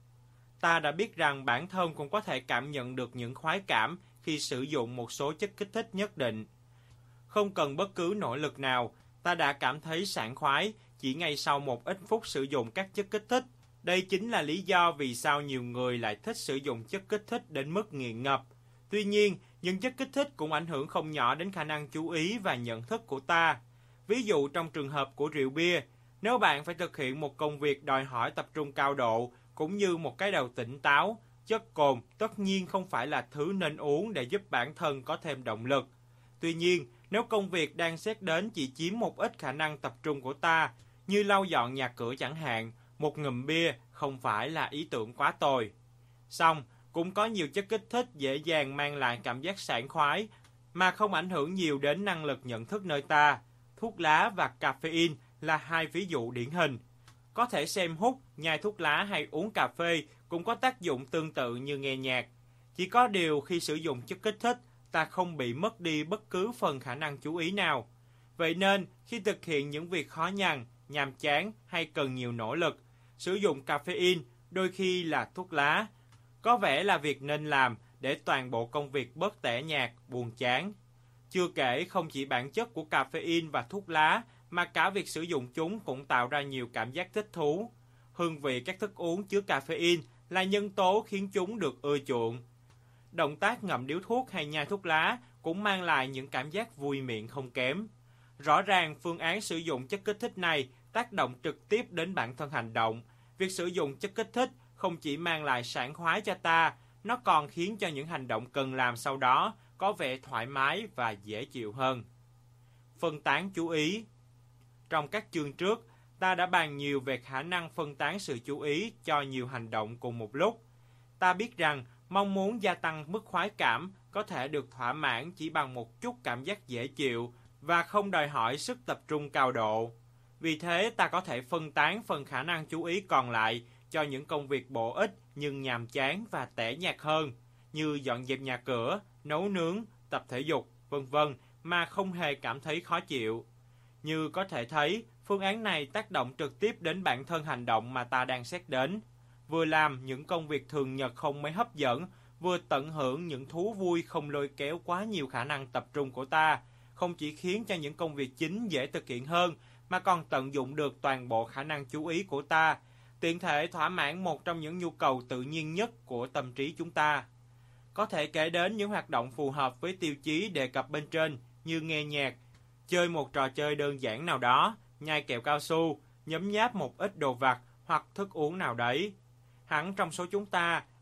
S1: Ta đã biết rằng bản thân cũng có thể cảm nhận được những khoái cảm khi sử dụng một số chất kích thích nhất định. Không cần bất cứ nỗ lực nào, ta đã cảm thấy sảng khoái chỉ ngay sau một ít phút sử dụng các chất kích thích. Đây chính là lý do vì sao nhiều người lại thích sử dụng chất kích thích đến mức nghiện ngập. Tuy nhiên, những chất kích thích cũng ảnh hưởng không nhỏ đến khả năng chú ý và nhận thức của ta. Ví dụ trong trường hợp của rượu bia, nếu bạn phải thực hiện một công việc đòi hỏi tập trung cao độ, cũng như một cái đầu tỉnh táo, chất cồn tất nhiên không phải là thứ nên uống để giúp bản thân có thêm động lực. Tuy nhiên, nếu công việc đang xét đến chỉ chiếm một ít khả năng tập trung của ta, như lau dọn nhà cửa chẳng hạn, một ngụm bia không phải là ý tưởng quá tồi. Song, cũng có nhiều chất kích thích dễ dàng mang lại cảm giác sảng khoái mà không ảnh hưởng nhiều đến năng lực nhận thức nơi ta. Thuốc lá và caffeine là hai ví dụ điển hình. Có thể xem hút, nhai thuốc lá hay uống cà phê cũng có tác dụng tương tự như nghe nhạc. Chỉ có điều khi sử dụng chất kích thích, ta không bị mất đi bất cứ phần khả năng chú ý nào. Vậy nên, khi thực hiện những việc khó nhằn, nhàm chán hay cần nhiều nỗ lực, sử dụng caffeine, đôi khi là thuốc lá, có vẻ là việc nên làm để toàn bộ công việc bớt tẻ nhạt, buồn chán. Chưa kể không chỉ bản chất của caffeine và thuốc lá, mà cả việc sử dụng chúng cũng tạo ra nhiều cảm giác thích thú. Hương vị các thức uống chứa caffeine là nhân tố khiến chúng được ưa chuộng. Động tác ngậm điếu thuốc hay nhai thuốc lá cũng mang lại những cảm giác vui miệng không kém. Rõ ràng phương án sử dụng chất kích thích này tác động trực tiếp đến bản thân hành động. Việc sử dụng chất kích thích không chỉ mang lại sảng khoái cho ta, nó còn khiến cho những hành động cần làm sau đó có vẻ thoải mái và dễ chịu hơn. Phân tán chú ý. Trong các chương trước, ta đã bàn nhiều về khả năng phân tán sự chú ý cho nhiều hành động cùng một lúc. Ta biết rằng mong muốn gia tăng mức khoái cảm có thể được thỏa mãn chỉ bằng một chút cảm giác dễ chịu và không đòi hỏi sức tập trung cao độ. Vì thế ta có thể phân tán phần khả năng chú ý còn lại cho những công việc bổ ích nhưng nhàm chán và tẻ nhạt hơn, như dọn dẹp nhà cửa, nấu nướng, tập thể dục, vân vân mà không hề cảm thấy khó chịu. Như có thể thấy, phương án này tác động trực tiếp đến bản thân hành động mà ta đang xét đến. Vừa làm những công việc thường nhật không mấy hấp dẫn, vừa tận hưởng những thú vui không lôi kéo quá nhiều khả năng tập trung của ta, không chỉ khiến cho những công việc chính dễ thực hiện hơn, mà còn tận dụng được toàn bộ khả năng chú ý của ta, tiện thể thỏa mãn một trong những nhu cầu tự nhiên nhất của tâm trí chúng ta. Có thể kể đến những hoạt động phù hợp với tiêu chí đề cập bên trên như nghe nhạc, chơi một trò chơi đơn giản nào đó, nhai kẹo cao su, nhấm nháp một ít đồ vặt hoặc thức uống nào đấy. Hẳn trong số chúng ta,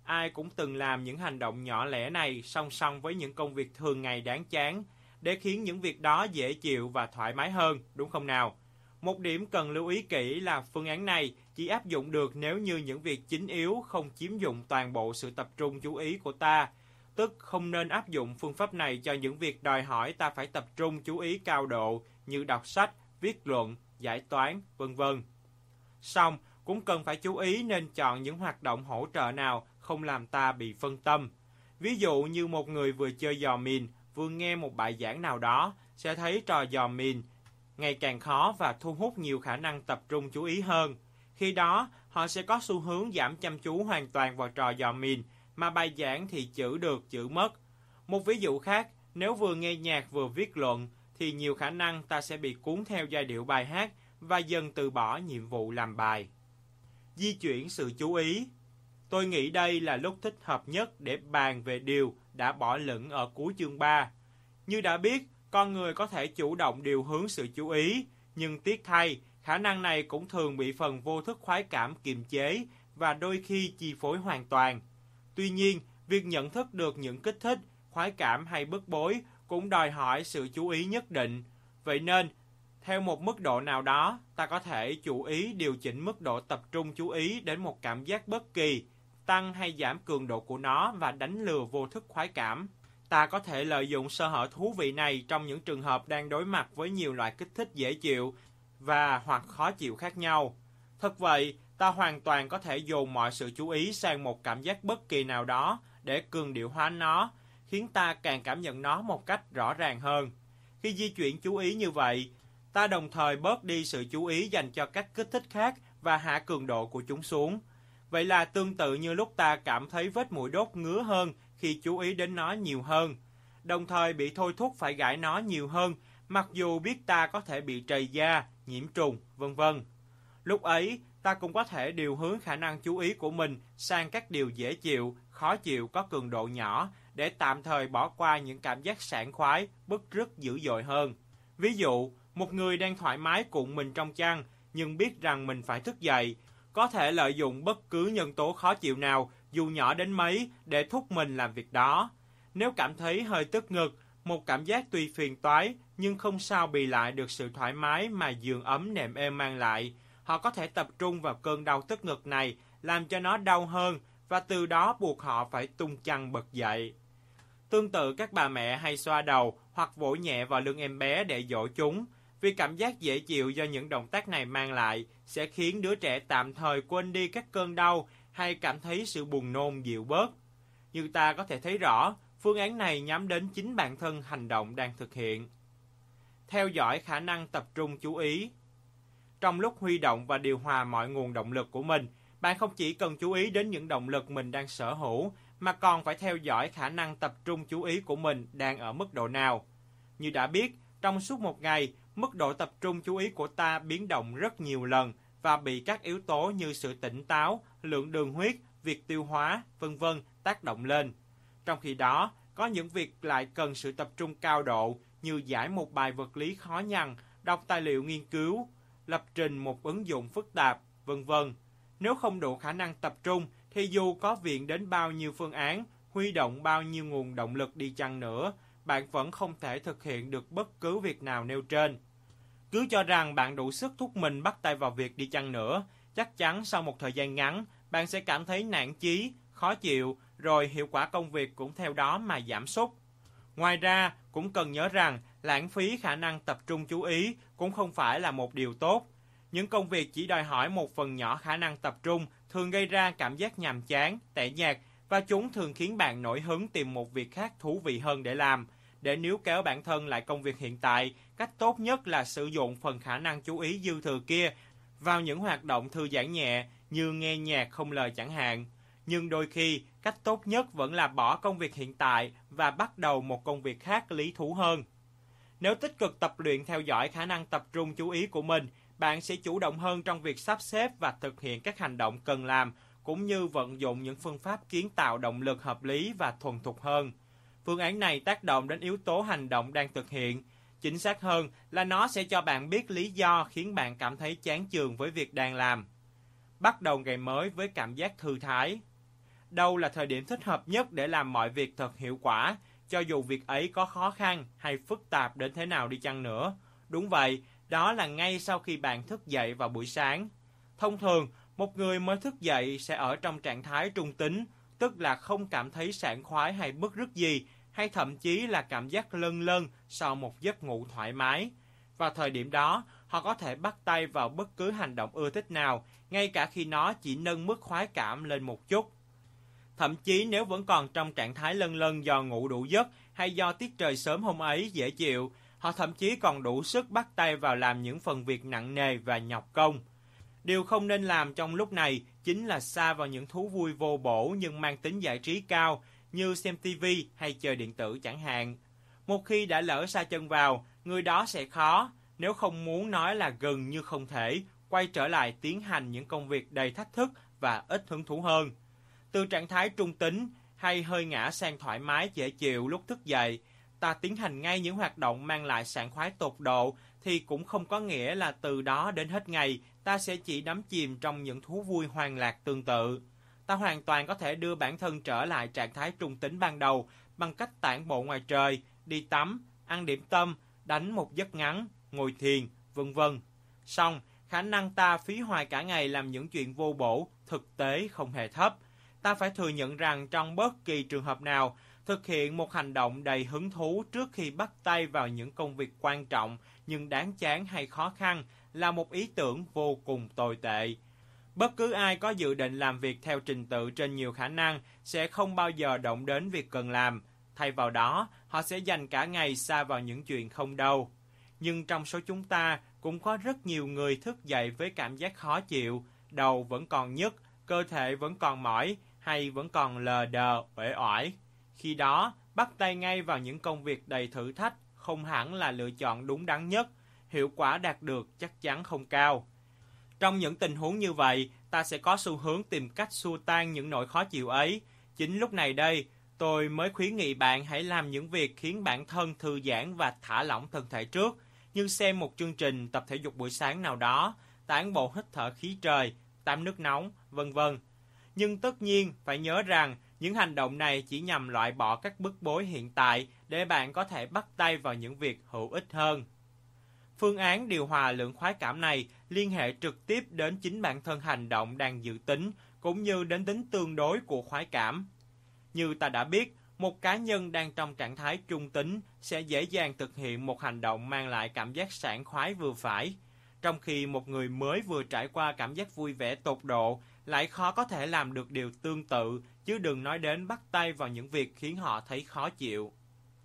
S1: ai cũng từng làm những hành động nhỏ lẻ này song song với những công việc thường ngày đáng chán để khiến những việc đó dễ chịu và thoải mái hơn, đúng không nào? Một điểm cần lưu ý kỹ là phương án này chỉ áp dụng được nếu như những việc chính yếu không chiếm dụng toàn bộ sự tập trung chú ý của ta, tức không nên áp dụng phương pháp này cho những việc đòi hỏi ta phải tập trung chú ý cao độ như đọc sách, viết luận, giải toán, vân vân. Song, cũng cần phải chú ý nên chọn những hoạt động hỗ trợ nào không làm ta bị phân tâm. Ví dụ như một người vừa chơi dò mìn, vừa nghe một bài giảng nào đó, sẽ thấy trò dò mìn ngày càng khó và thu hút nhiều khả năng tập trung chú ý hơn. Khi đó, họ sẽ có xu hướng giảm chăm chú hoàn toàn vào trò dò mìn, mà bài giảng thì chữ được chữ mất. Một ví dụ khác, nếu vừa nghe nhạc vừa viết luận, thì nhiều khả năng ta sẽ bị cuốn theo giai điệu bài hát và dần từ bỏ nhiệm vụ làm bài. Di chuyển sự chú ý. Tôi nghĩ đây là lúc thích hợp nhất để bàn về điều đã bỏ lửng ở cuối chương ba. Như đã biết, con người có thể chủ động điều hướng sự chú ý, nhưng tiếc thay, khả năng này cũng thường bị phần vô thức khoái cảm kiềm chế và đôi khi chi phối hoàn toàn. Tuy nhiên, việc nhận thức được những kích thích, khoái cảm hay bức bối cũng đòi hỏi sự chú ý nhất định. Vậy nên, theo một mức độ nào đó, ta có thể chủ ý điều chỉnh mức độ tập trung chú ý đến một cảm giác bất kỳ, tăng hay giảm cường độ của nó và đánh lừa vô thức khoái cảm. Ta có thể lợi dụng sơ hở thú vị này trong những trường hợp đang đối mặt với nhiều loại kích thích dễ chịu và hoặc khó chịu khác nhau. Thật vậy, ta hoàn toàn có thể dồn mọi sự chú ý sang một cảm giác bất kỳ nào đó để cường điệu hóa nó, khiến ta càng cảm nhận nó một cách rõ ràng hơn. Khi di chuyển chú ý như vậy, ta đồng thời bớt đi sự chú ý dành cho các kích thích khác và hạ cường độ của chúng xuống. Vậy là tương tự như lúc ta cảm thấy vết mũi đốt ngứa hơn khi chú ý đến nó nhiều hơn, đồng thời bị thôi thúc phải gãi nó nhiều hơn, mặc dù biết ta có thể bị trầy da, nhiễm trùng, vân vân. Lúc ấy, ta cũng có thể điều hướng khả năng chú ý của mình sang các điều dễ chịu, khó chịu có cường độ nhỏ để tạm thời bỏ qua những cảm giác sảng khoái, bứt rứt dữ dội hơn. Ví dụ, một người đang thoải mái cuộn mình trong chăn nhưng biết rằng mình phải thức dậy, có thể lợi dụng bất cứ nhân tố khó chịu nào, dù nhỏ đến mấy, để thúc mình làm việc đó. Nếu cảm thấy hơi tức ngực, một cảm giác tuy phiền toái nhưng không sao bì lại được sự thoải mái mà giường ấm nệm êm mang lại, họ có thể tập trung vào cơn đau tức ngực này, làm cho nó đau hơn và từ đó buộc họ phải tung chăn bật dậy. Tương tự, các bà mẹ hay xoa đầu hoặc vỗ nhẹ vào lưng em bé để dỗ chúng, vì cảm giác dễ chịu do những động tác này mang lại sẽ khiến đứa trẻ tạm thời quên đi các cơn đau hay cảm thấy sự buồn nôn dịu bớt. Như ta có thể thấy rõ, phương án này nhắm đến chính bản thân hành động đang thực hiện. Theo dõi khả năng tập trung chú ý. Trong lúc huy động và điều hòa mọi nguồn động lực của mình, bạn không chỉ cần chú ý đến những động lực mình đang sở hữu, mà còn phải theo dõi khả năng tập trung chú ý của mình đang ở mức độ nào. Như đã biết, trong suốt một ngày, mức độ tập trung chú ý của ta biến động rất nhiều lần và bị các yếu tố như sự tỉnh táo, lượng đường huyết, việc tiêu hóa, vân vân tác động lên. Trong khi đó, có những việc lại cần sự tập trung cao độ như giải một bài vật lý khó nhằn, đọc tài liệu nghiên cứu, lập trình một ứng dụng phức tạp, vân vân. Nếu không đủ khả năng tập trung thì dù có viện đến bao nhiêu phương án, huy động bao nhiêu nguồn động lực đi chăng nữa, bạn vẫn không thể thực hiện được bất cứ việc nào nêu trên. Cứ cho rằng bạn đủ sức thúc mình bắt tay vào việc đi chăng nữa, chắc chắn sau một thời gian ngắn, bạn sẽ cảm thấy nản chí, khó chịu, rồi hiệu quả công việc cũng theo đó mà giảm sút. Ngoài ra, cũng cần nhớ rằng lãng phí khả năng tập trung chú ý cũng không phải là một điều tốt. Những công việc chỉ đòi hỏi một phần nhỏ khả năng tập trung thường gây ra cảm giác nhàm chán, tẻ nhạt và chúng thường khiến bạn nổi hứng tìm một việc khác thú vị hơn để làm. Để níu kéo bản thân lại công việc hiện tại, cách tốt nhất là sử dụng phần khả năng chú ý dư thừa kia vào những hoạt động thư giãn nhẹ như nghe nhạc không lời chẳng hạn. Nhưng đôi khi, cách tốt nhất vẫn là bỏ công việc hiện tại và bắt đầu một công việc khác lý thú hơn. Nếu tích cực tập luyện theo dõi khả năng tập trung chú ý của mình, bạn sẽ chủ động hơn trong việc sắp xếp và thực hiện các hành động cần làm, cũng như vận dụng những phương pháp kiến tạo động lực hợp lý và thuần thục hơn. Phương án này tác động đến yếu tố hành động đang thực hiện. Chính xác hơn là nó sẽ cho bạn biết lý do khiến bạn cảm thấy chán chường với việc đang làm. Bắt đầu ngày mới với cảm giác thư thái. đâu là thời điểm thích hợp nhất để làm mọi việc thật hiệu quả, cho dù việc ấy có khó khăn hay phức tạp đến thế nào đi chăng nữa. Đúng vậy, đó là ngay sau khi bạn thức dậy vào buổi sáng. Thông thường, một người mới thức dậy sẽ ở trong trạng thái trung tính, tức là không cảm thấy sảng khoái hay bứt rứt gì, hay thậm chí là cảm giác lâng lâng sau một giấc ngủ thoải mái. Vào thời điểm đó, họ có thể bắt tay vào bất cứ hành động ưa thích nào, ngay cả khi nó chỉ nâng mức khoái cảm lên một chút. Thậm chí nếu vẫn còn trong trạng thái lâng lâng do ngủ đủ giấc hay do tiết trời sớm hôm ấy dễ chịu, họ thậm chí còn đủ sức bắt tay vào làm những phần việc nặng nề và nhọc công. Điều không nên làm trong lúc này chính là sa vào những thú vui vô bổ nhưng mang tính giải trí cao, như xem ti vi hay chơi điện tử chẳng hạn. Một khi đã lỡ sa chân vào, người đó sẽ khó, nếu không muốn nói là gần như không thể, quay trở lại tiến hành những công việc đầy thách thức và ít hứng thú hơn. Từ trạng thái trung tính hay hơi ngã sang thoải mái dễ chịu lúc thức dậy, ta tiến hành ngay những hoạt động mang lại sảng khoái tột độ, thì cũng không có nghĩa là từ đó đến hết ngày ta sẽ chỉ đắm chìm trong những thú vui hoang lạc tương tự. Ta hoàn toàn có thể đưa bản thân trở lại trạng thái trung tính ban đầu bằng cách tản bộ ngoài trời, đi tắm, ăn điểm tâm, đánh một giấc ngắn, ngồi thiền, vân vân. Song, khả năng ta phí hoài cả ngày làm những chuyện vô bổ thực tế không hề thấp. Ta phải thừa nhận rằng trong bất kỳ trường hợp nào, thực hiện một hành động đầy hứng thú trước khi bắt tay vào những công việc quan trọng nhưng đáng chán hay khó khăn là một ý tưởng vô cùng tồi tệ. Bất cứ ai có dự định làm việc theo trình tự trên nhiều khả năng sẽ không bao giờ động đến việc cần làm. Thay vào đó, họ sẽ dành cả ngày sa vào những chuyện không đâu. Nhưng trong số chúng ta cũng có rất nhiều người thức dậy với cảm giác khó chịu, đầu vẫn còn nhức, cơ thể vẫn còn mỏi hay vẫn còn lờ đờ, uể oải. Khi đó, bắt tay ngay vào những công việc đầy thử thách không hẳn là lựa chọn đúng đắn nhất, hiệu quả đạt được chắc chắn không cao. Trong những tình huống như vậy, ta sẽ có xu hướng tìm cách xua tan những nỗi khó chịu ấy. Chính lúc này đây, tôi mới khuyến nghị bạn hãy làm những việc khiến bản thân thư giãn và thả lỏng thân thể trước, như xem một chương trình tập thể dục buổi sáng nào đó, tản bộ hít thở khí trời, tắm nước nóng, vân vân. Nhưng tất nhiên phải nhớ rằng những hành động này chỉ nhằm loại bỏ các bức bối hiện tại để bạn có thể bắt tay vào những việc hữu ích hơn. Phương án điều hòa lượng khoái cảm này liên hệ trực tiếp đến chính bản thân hành động đang dự tính cũng như đến tính tương đối của khoái cảm. Như ta đã biết, một cá nhân đang trong trạng thái trung tính sẽ dễ dàng thực hiện một hành động mang lại cảm giác sảng khoái vừa phải, trong khi một người mới vừa trải qua cảm giác vui vẻ tột độ lại khó có thể làm được điều tương tự, chứ đừng nói đến bắt tay vào những việc khiến họ thấy khó chịu.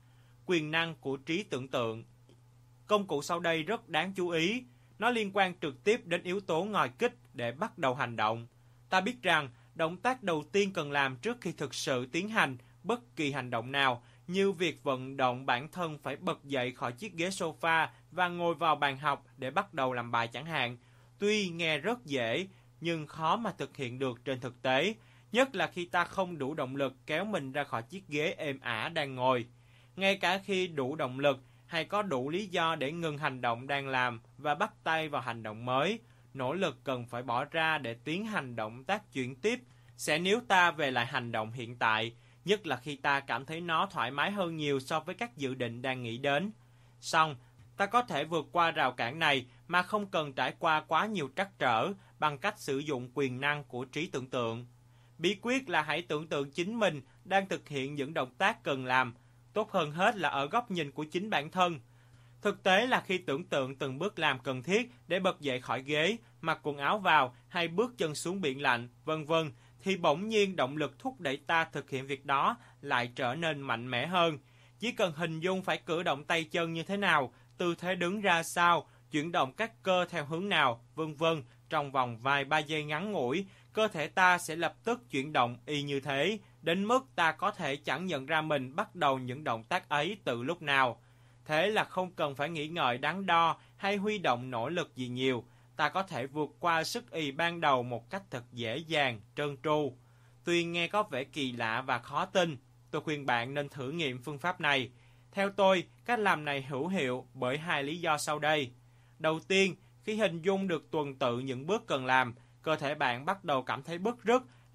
S1: Quyền năng của trí tưởng tượng. Công cụ sau đây rất đáng chú ý, nó liên quan trực tiếp đến yếu tố ngòi kích để bắt đầu hành động. Ta biết rằng, động tác đầu tiên cần làm trước khi thực sự tiến hành bất kỳ hành động nào, như việc vận động bản thân phải bật dậy khỏi chiếc ghế sofa và ngồi vào bàn học để bắt đầu làm bài chẳng hạn. Tuy nghe rất dễ, nhưng khó mà thực hiện được trên thực tế, nhất là khi ta không đủ động lực kéo mình ra khỏi chiếc ghế êm ả đang ngồi. Ngay cả khi đủ động lực hay có đủ lý do để ngừng hành động đang làm và bắt tay vào hành động mới, nỗ lực cần phải bỏ ra để tiến hành động tác chuyển tiếp sẽ níu ta về lại hành động hiện tại, nhất là khi ta cảm thấy nó thoải mái hơn nhiều so với các dự định đang nghĩ đến. Song, ta có thể vượt qua rào cản này mà không cần trải qua quá nhiều trắc trở bằng cách sử dụng quyền năng của trí tưởng tượng. Bí quyết là hãy tưởng tượng chính mình đang thực hiện những động tác cần làm, tốt hơn hết là ở góc nhìn của chính bản thân. Thực tế là khi tưởng tượng từng bước làm cần thiết để bật dậy khỏi ghế, mặc quần áo vào hay bước chân xuống biển lạnh, vân vân, thì bỗng nhiên động lực thúc đẩy ta thực hiện việc đó lại trở nên mạnh mẽ hơn. Chỉ cần hình dung phải cử động tay chân như thế nào, tư thế đứng ra sao, chuyển động các cơ theo hướng nào, vân vân, trong vòng vài ba giây ngắn ngủi, cơ thể ta sẽ lập tức chuyển động y như thế, đến mức ta có thể chẳng nhận ra mình bắt đầu những động tác ấy từ lúc nào. Thế là không cần phải nghĩ ngợi đắn đo hay huy động nỗ lực gì nhiều, ta có thể vượt qua sức ì ban đầu một cách thật dễ dàng, trơn tru. Tuy nghe có vẻ kỳ lạ và khó tin, tôi khuyên bạn nên thử nghiệm phương pháp này. Theo tôi, cách làm này hữu hiệu bởi hai lý do sau đây. Đầu tiên, khi hình dung được tuần tự những bước cần làm, cơ thể bạn bắt đầu cảm thấy bứt rứt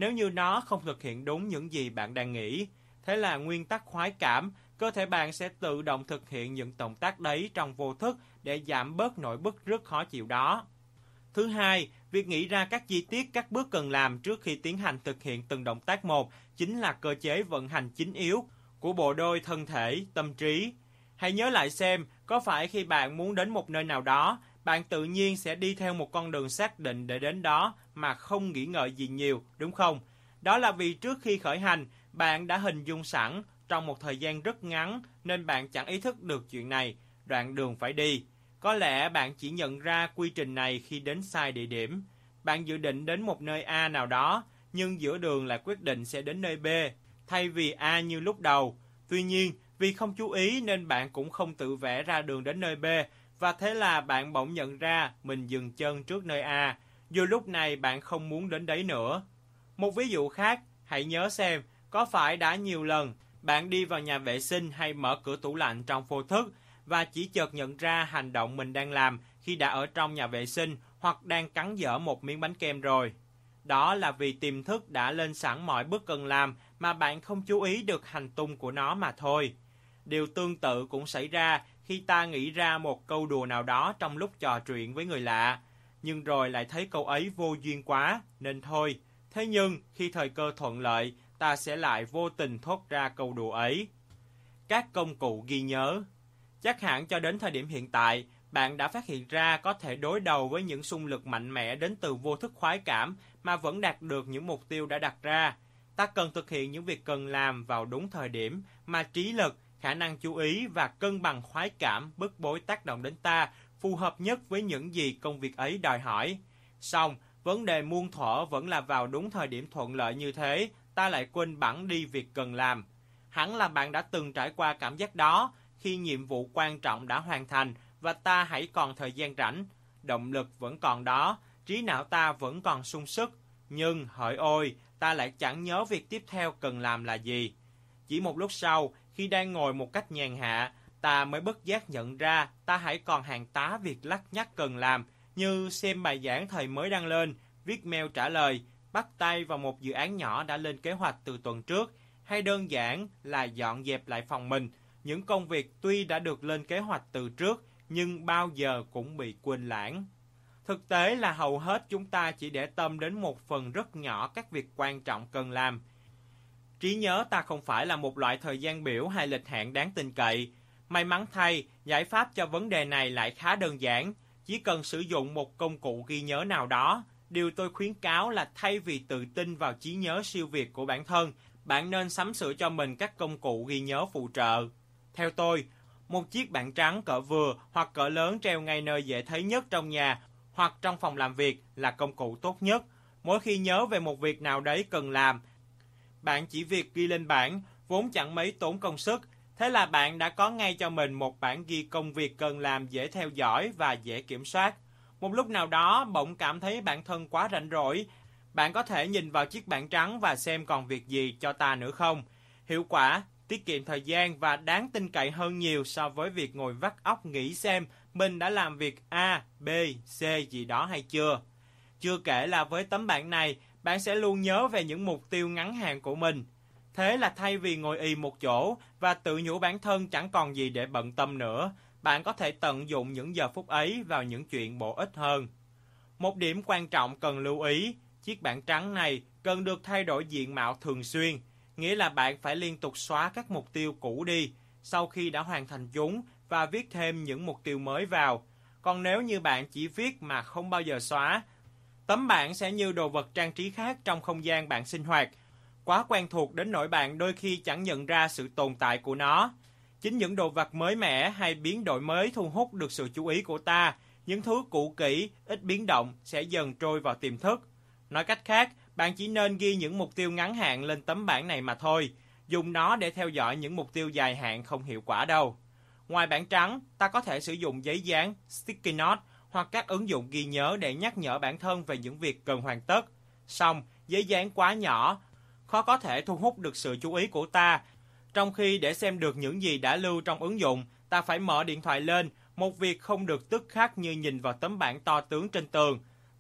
S1: nếu như nó không thực hiện đúng những gì bạn đang nghĩ. Thế là nguyên tắc khoái cảm, cơ thể bạn sẽ tự động thực hiện những động tác đấy trong vô thức để giảm bớt nỗi bứt rứt khó chịu đó. Thứ hai, việc nghĩ ra các chi tiết các bước cần làm trước khi tiến hành thực hiện từng động tác một chính là cơ chế vận hành chính yếu của bộ đôi thân thể, tâm trí. Hãy nhớ lại xem, có phải khi bạn muốn đến một nơi nào đó, bạn tự nhiên sẽ đi theo một con đường xác định để đến đó mà không nghĩ ngợi gì nhiều, đúng không? Đó là vì trước khi khởi hành, bạn đã hình dung sẵn trong một thời gian rất ngắn nên bạn chẳng ý thức được chuyện này, đoạn đường phải đi. Có lẽ bạn chỉ nhận ra quy trình này khi đến sai địa điểm. Bạn dự định đến một nơi A nào đó, nhưng giữa đường lại quyết định sẽ đến nơi B, thay vì A như lúc đầu. Tuy nhiên, vì không chú ý nên bạn cũng không tự vẽ ra đường đến nơi B, và thế là bạn bỗng nhận ra mình dừng chân trước nơi A, dù lúc này bạn không muốn đến đấy nữa. Một ví dụ khác, hãy nhớ xem, có phải đã nhiều lần bạn đi vào nhà vệ sinh hay mở cửa tủ lạnh trong vô thức và chỉ chợt nhận ra hành động mình đang làm khi đã ở trong nhà vệ sinh hoặc đang cắn dở một miếng bánh kem rồi. Đó là vì tiềm thức đã lên sẵn mọi bước cần làm mà bạn không chú ý được hành tung của nó mà thôi. Điều tương tự cũng xảy ra khi ta nghĩ ra một câu đùa nào đó trong lúc trò chuyện với người lạ, nhưng rồi lại thấy câu ấy vô duyên quá, nên thôi. Thế nhưng, khi thời cơ thuận lợi, ta sẽ lại vô tình thốt ra câu đùa ấy. Các công cụ ghi nhớ. Chắc hẳn cho đến thời điểm hiện tại, bạn đã phát hiện ra có thể đối đầu với những xung lực mạnh mẽ đến từ vô thức khoái cảm mà vẫn đạt được những mục tiêu đã đặt ra. Ta cần thực hiện những việc cần làm vào đúng thời điểm mà trí lực, khả năng chú ý và cân bằng khoái cảm, bức bối tác động đến ta phù hợp nhất với những gì công việc ấy đòi hỏi. Song, vấn đề muôn thuở vẫn là vào đúng thời điểm thuận lợi như thế, ta lại quên bẵng đi việc cần làm. Hẳn là bạn đã từng trải qua cảm giác đó khi nhiệm vụ quan trọng đã hoàn thành và ta hãy còn thời gian rảnh. Động lực vẫn còn đó, trí não ta vẫn còn sung sức. Nhưng, hỡi ôi, ta lại chẳng nhớ việc tiếp theo cần làm là gì. Chỉ một lúc sau, khi đang ngồi một cách nhàn hạ, ta mới bất giác nhận ra ta hãy còn hàng tá việc lắt nhắt cần làm, như xem bài giảng thầy mới đăng lên, viết mail trả lời, bắt tay vào một dự án nhỏ đã lên kế hoạch từ tuần trước, hay đơn giản là dọn dẹp lại phòng mình. Những công việc tuy đã được lên kế hoạch từ trước, nhưng bao giờ cũng bị quên lãng. Thực tế là hầu hết chúng ta chỉ để tâm đến một phần rất nhỏ các việc quan trọng cần làm. Trí nhớ ta không phải là một loại thời gian biểu hay lịch hạn đáng tin cậy. May mắn thay, giải pháp cho vấn đề này lại khá đơn giản. Chỉ cần sử dụng một công cụ ghi nhớ nào đó. Điều tôi khuyến cáo là thay vì tự tin vào trí nhớ siêu việt của bản thân, bạn nên sắm sửa cho mình các công cụ ghi nhớ phụ trợ. Theo tôi, một chiếc bảng trắng cỡ vừa hoặc cỡ lớn treo ngay nơi dễ thấy nhất trong nhà hoặc trong phòng làm việc là công cụ tốt nhất. Mỗi khi nhớ về một việc nào đấy cần làm, bạn chỉ việc ghi lên bảng, vốn chẳng mấy tốn công sức. Thế là bạn đã có ngay cho mình một bản ghi công việc cần làm dễ theo dõi và dễ kiểm soát. Một lúc nào đó bỗng cảm thấy bản thân quá rảnh rỗi, bạn có thể nhìn vào chiếc bảng trắng và xem còn việc gì cho ta nữa không. Hiệu quả, tiết kiệm thời gian và đáng tin cậy hơn nhiều so với việc ngồi vắt óc nghĩ xem mình đã làm việc A, B, C gì đó hay chưa. Chưa kể là với tấm bảng này, bạn sẽ luôn nhớ về những mục tiêu ngắn hạn của mình. Thế là thay vì ngồi ì một chỗ và tự nhủ bản thân chẳng còn gì để bận tâm nữa, bạn có thể tận dụng những giờ phút ấy vào những chuyện bổ ích hơn. Một điểm quan trọng cần lưu ý, chiếc bảng trắng này cần được thay đổi diện mạo thường xuyên, nghĩa là bạn phải liên tục xóa các mục tiêu cũ đi sau khi đã hoàn thành chúng và viết thêm những mục tiêu mới vào. Còn nếu như bạn chỉ viết mà không bao giờ xóa, tấm bảng sẽ như đồ vật trang trí khác trong không gian bạn sinh hoạt, quá quen thuộc đến nỗi bạn đôi khi chẳng nhận ra sự tồn tại của nó. Chính những đồ vật mới mẻ hay biến đổi mới thu hút được sự chú ý của ta, những thứ cũ kỹ, ít biến động sẽ dần trôi vào tiềm thức. Nói cách khác, bạn chỉ nên ghi những mục tiêu ngắn hạn lên tấm bảng này mà thôi, dùng nó để theo dõi những mục tiêu dài hạn không hiệu quả đâu. Ngoài bảng trắng, ta có thể sử dụng giấy dán, sticky note hoặc các ứng dụng ghi nhớ để nhắc nhở bản thân về những việc cần hoàn tất. Song, giấy dán quá nhỏ, khó có thể thu hút được sự chú ý của ta. Trong khi để xem được những gì đã lưu trong ứng dụng, ta phải mở điện thoại lên, một việc không được tức khắc như nhìn vào tấm bảng to tướng trên tường.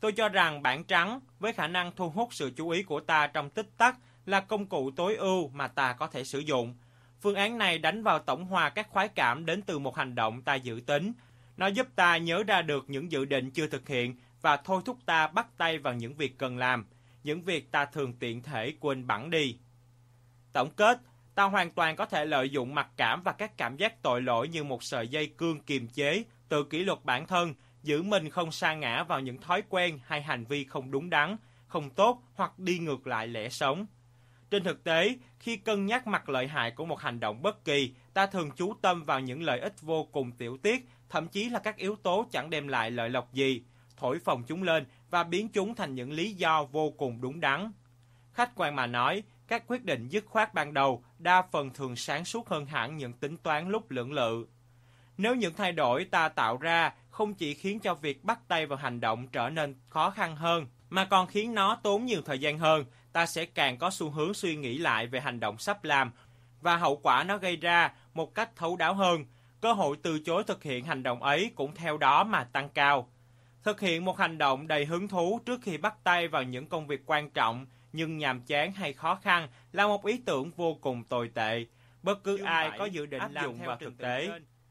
S1: Tôi cho rằng bảng trắng với khả năng thu hút sự chú ý của ta trong tích tắc là công cụ tối ưu mà ta có thể sử dụng. Phương án này đánh vào tổng hòa các khoái cảm đến từ một hành động ta dự tính. Nó giúp ta nhớ ra được những dự định chưa thực hiện và thôi thúc ta bắt tay vào những việc cần làm, những việc ta thường tiện thể quên bẵng đi. Tổng kết, ta hoàn toàn có thể lợi dụng mặc cảm và các cảm giác tội lỗi như một sợi dây cương kiềm chế, tự kỷ luật bản thân, giữ mình không sa ngã vào những thói quen hay hành vi không đúng đắn, không tốt hoặc đi ngược lại lẽ sống. Trên thực tế, khi cân nhắc mặt lợi hại của một hành động bất kỳ, ta thường chú tâm vào những lợi ích vô cùng tiểu tiết, thậm chí là các yếu tố chẳng đem lại lợi lộc gì, thổi phồng chúng lên và biến chúng thành những lý do vô cùng đúng đắn. Khách quan mà nói, các quyết định dứt khoát ban đầu đa phần thường sáng suốt hơn hẳn những tính toán lúc lưỡng lự. Nếu những thay đổi ta tạo ra không chỉ khiến cho việc bắt tay vào hành động trở nên khó khăn hơn, mà còn khiến nó tốn nhiều thời gian hơn, ta sẽ càng có xu hướng suy nghĩ lại về hành động sắp làm và hậu quả nó gây ra một cách thấu đáo hơn. Cơ hội từ chối thực hiện hành động ấy cũng theo đó mà tăng cao. Thực hiện một hành động đầy hứng thú trước khi bắt tay vào những công việc quan trọng nhưng nhàm chán hay khó khăn là một ý tưởng vô cùng tồi tệ. Bất cứ ai có dự định áp dụng vào thực tế.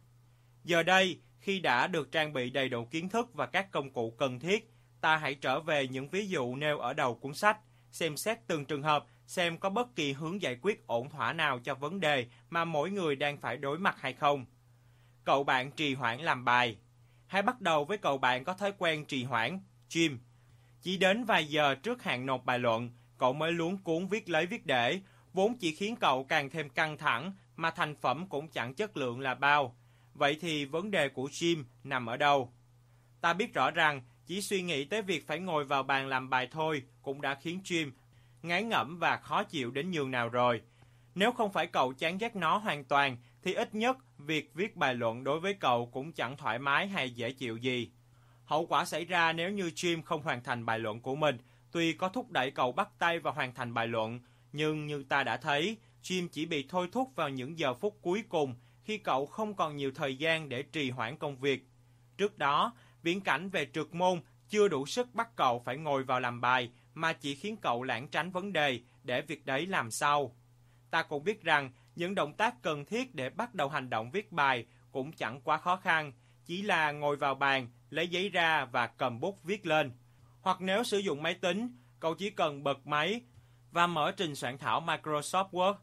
S1: Giờ đây, khi đã được trang bị đầy đủ kiến thức và các công cụ cần thiết, ta hãy trở về những ví dụ nêu ở đầu cuốn sách, xem xét từng trường hợp, xem có bất kỳ hướng giải quyết ổn thỏa nào cho vấn đề mà mỗi người đang phải đối mặt hay không. Cậu bạn trì hoãn làm bài. Hãy bắt đầu với cậu bạn có thói quen trì hoãn, Jim. Chỉ đến vài giờ trước hạn nộp bài luận, cậu mới luống cuống viết lấy viết để, vốn chỉ khiến cậu càng thêm căng thẳng, mà thành phẩm cũng chẳng chất lượng là bao. Vậy thì vấn đề của Jim nằm ở đâu? Ta biết rõ rằng chỉ suy nghĩ tới việc phải ngồi vào bàn làm bài thôi cũng đã khiến Jim ngán ngẩm và khó chịu đến nhường nào rồi. Nếu không phải cậu chán ghét nó hoàn toàn, thì ít nhất việc viết bài luận đối với cậu cũng chẳng thoải mái hay dễ chịu gì. Hậu quả xảy ra nếu như Jim không hoàn thành bài luận của mình, tuy có thúc đẩy cậu bắt tay vào hoàn thành bài luận, nhưng như ta đã thấy, Jim chỉ bị thôi thúc vào những giờ phút cuối cùng khi cậu không còn nhiều thời gian để trì hoãn công việc. Trước đó, viễn cảnh về trượt môn chưa đủ sức bắt cậu phải ngồi vào làm bài, mà chỉ khiến cậu lảng tránh vấn đề để việc đấy làm sau. Ta cũng biết rằng những động tác cần thiết để bắt đầu hành động viết bài cũng chẳng quá khó khăn, chỉ là ngồi vào bàn, lấy giấy ra và cầm bút viết lên. Hoặc nếu sử dụng máy tính, cậu chỉ cần bật máy và mở trình soạn thảo Microsoft Word.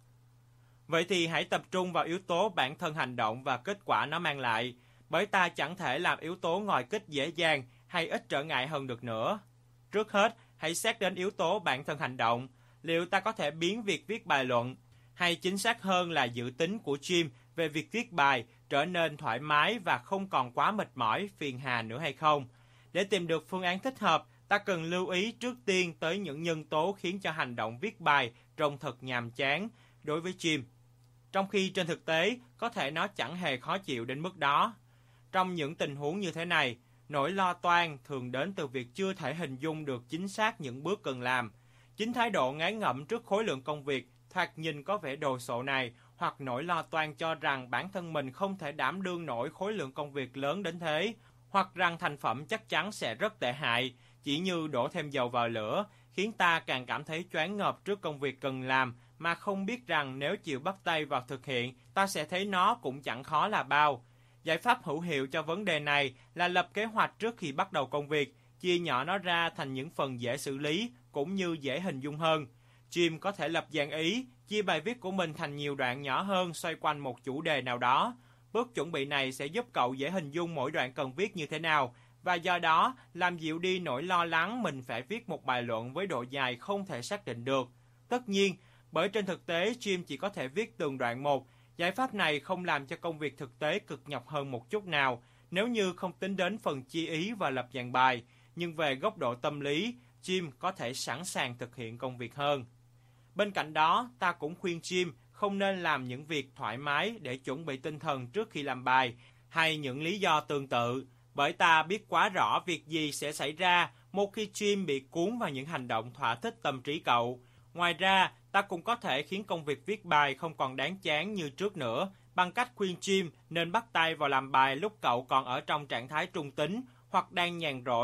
S1: Vậy thì hãy tập trung vào yếu tố bản thân hành động và kết quả nó mang lại, bởi ta chẳng thể làm yếu tố ngòi kích dễ dàng hay ít trở ngại hơn được nữa. Trước hết, hãy xét đến yếu tố bản thân hành động. Liệu ta có thể biến việc viết bài luận, hay chính xác hơn là dự tính của Jim về việc viết bài, trở nên thoải mái và không còn quá mệt mỏi, phiền hà nữa hay không? Để tìm được phương án thích hợp, ta cần lưu ý trước tiên tới những nhân tố khiến cho hành động viết bài trông thật nhàm chán đối với Jim. Trong khi trên thực tế, có thể nó chẳng hề khó chịu đến mức đó. Trong những tình huống như thế này, nỗi lo toan thường đến từ việc chưa thể hình dung được chính xác những bước cần làm. Chính thái độ ngán ngẩm trước khối lượng công việc thoạt nhìn có vẻ đồ sộ này, hoặc nỗi lo toan cho rằng bản thân mình không thể đảm đương nổi khối lượng công việc lớn đến thế, hoặc rằng thành phẩm chắc chắn sẽ rất tệ hại, chỉ như đổ thêm dầu vào lửa, khiến ta càng cảm thấy choáng ngợp trước công việc cần làm, mà không biết rằng nếu chịu bắt tay vào thực hiện, ta sẽ thấy nó cũng chẳng khó là bao. Giải pháp hữu hiệu cho vấn đề này là lập kế hoạch trước khi bắt đầu công việc, chia nhỏ nó ra thành những phần dễ xử lý cũng như dễ hình dung hơn. Jim có thể lập dàn ý, chia bài viết của mình thành nhiều đoạn nhỏ hơn xoay quanh một chủ đề nào đó. Bước chuẩn bị này sẽ giúp cậu dễ hình dung mỗi đoạn cần viết như thế nào, và do đó làm dịu đi nỗi lo lắng mình phải viết một bài luận với độ dài không thể xác định được. Tất nhiên, bởi trên thực tế Jim chỉ có thể viết từng đoạn một, giải pháp này không làm cho công việc thực tế cực nhọc hơn một chút nào, nếu như không tính đến phần chia ý và lập dàn bài, nhưng về góc độ tâm lý, Jim có thể sẵn sàng thực hiện công việc hơn. Bên cạnh đó, ta cũng khuyên Jim không nên làm những việc thoải mái để chuẩn bị tinh thần trước khi làm bài, hay những lý do tương tự, bởi ta biết quá rõ việc gì sẽ xảy ra một khi Jim bị cuốn vào những hành động thỏa thích tâm trí cậu. Ngoài ra, ta cũng có thể khiến công việc viết bài không còn đáng chán như trước nữa, bằng cách khuyên Jim nên bắt tay vào làm bài lúc cậu còn ở trong trạng thái trung tính hoặc đang nhàn rỗi,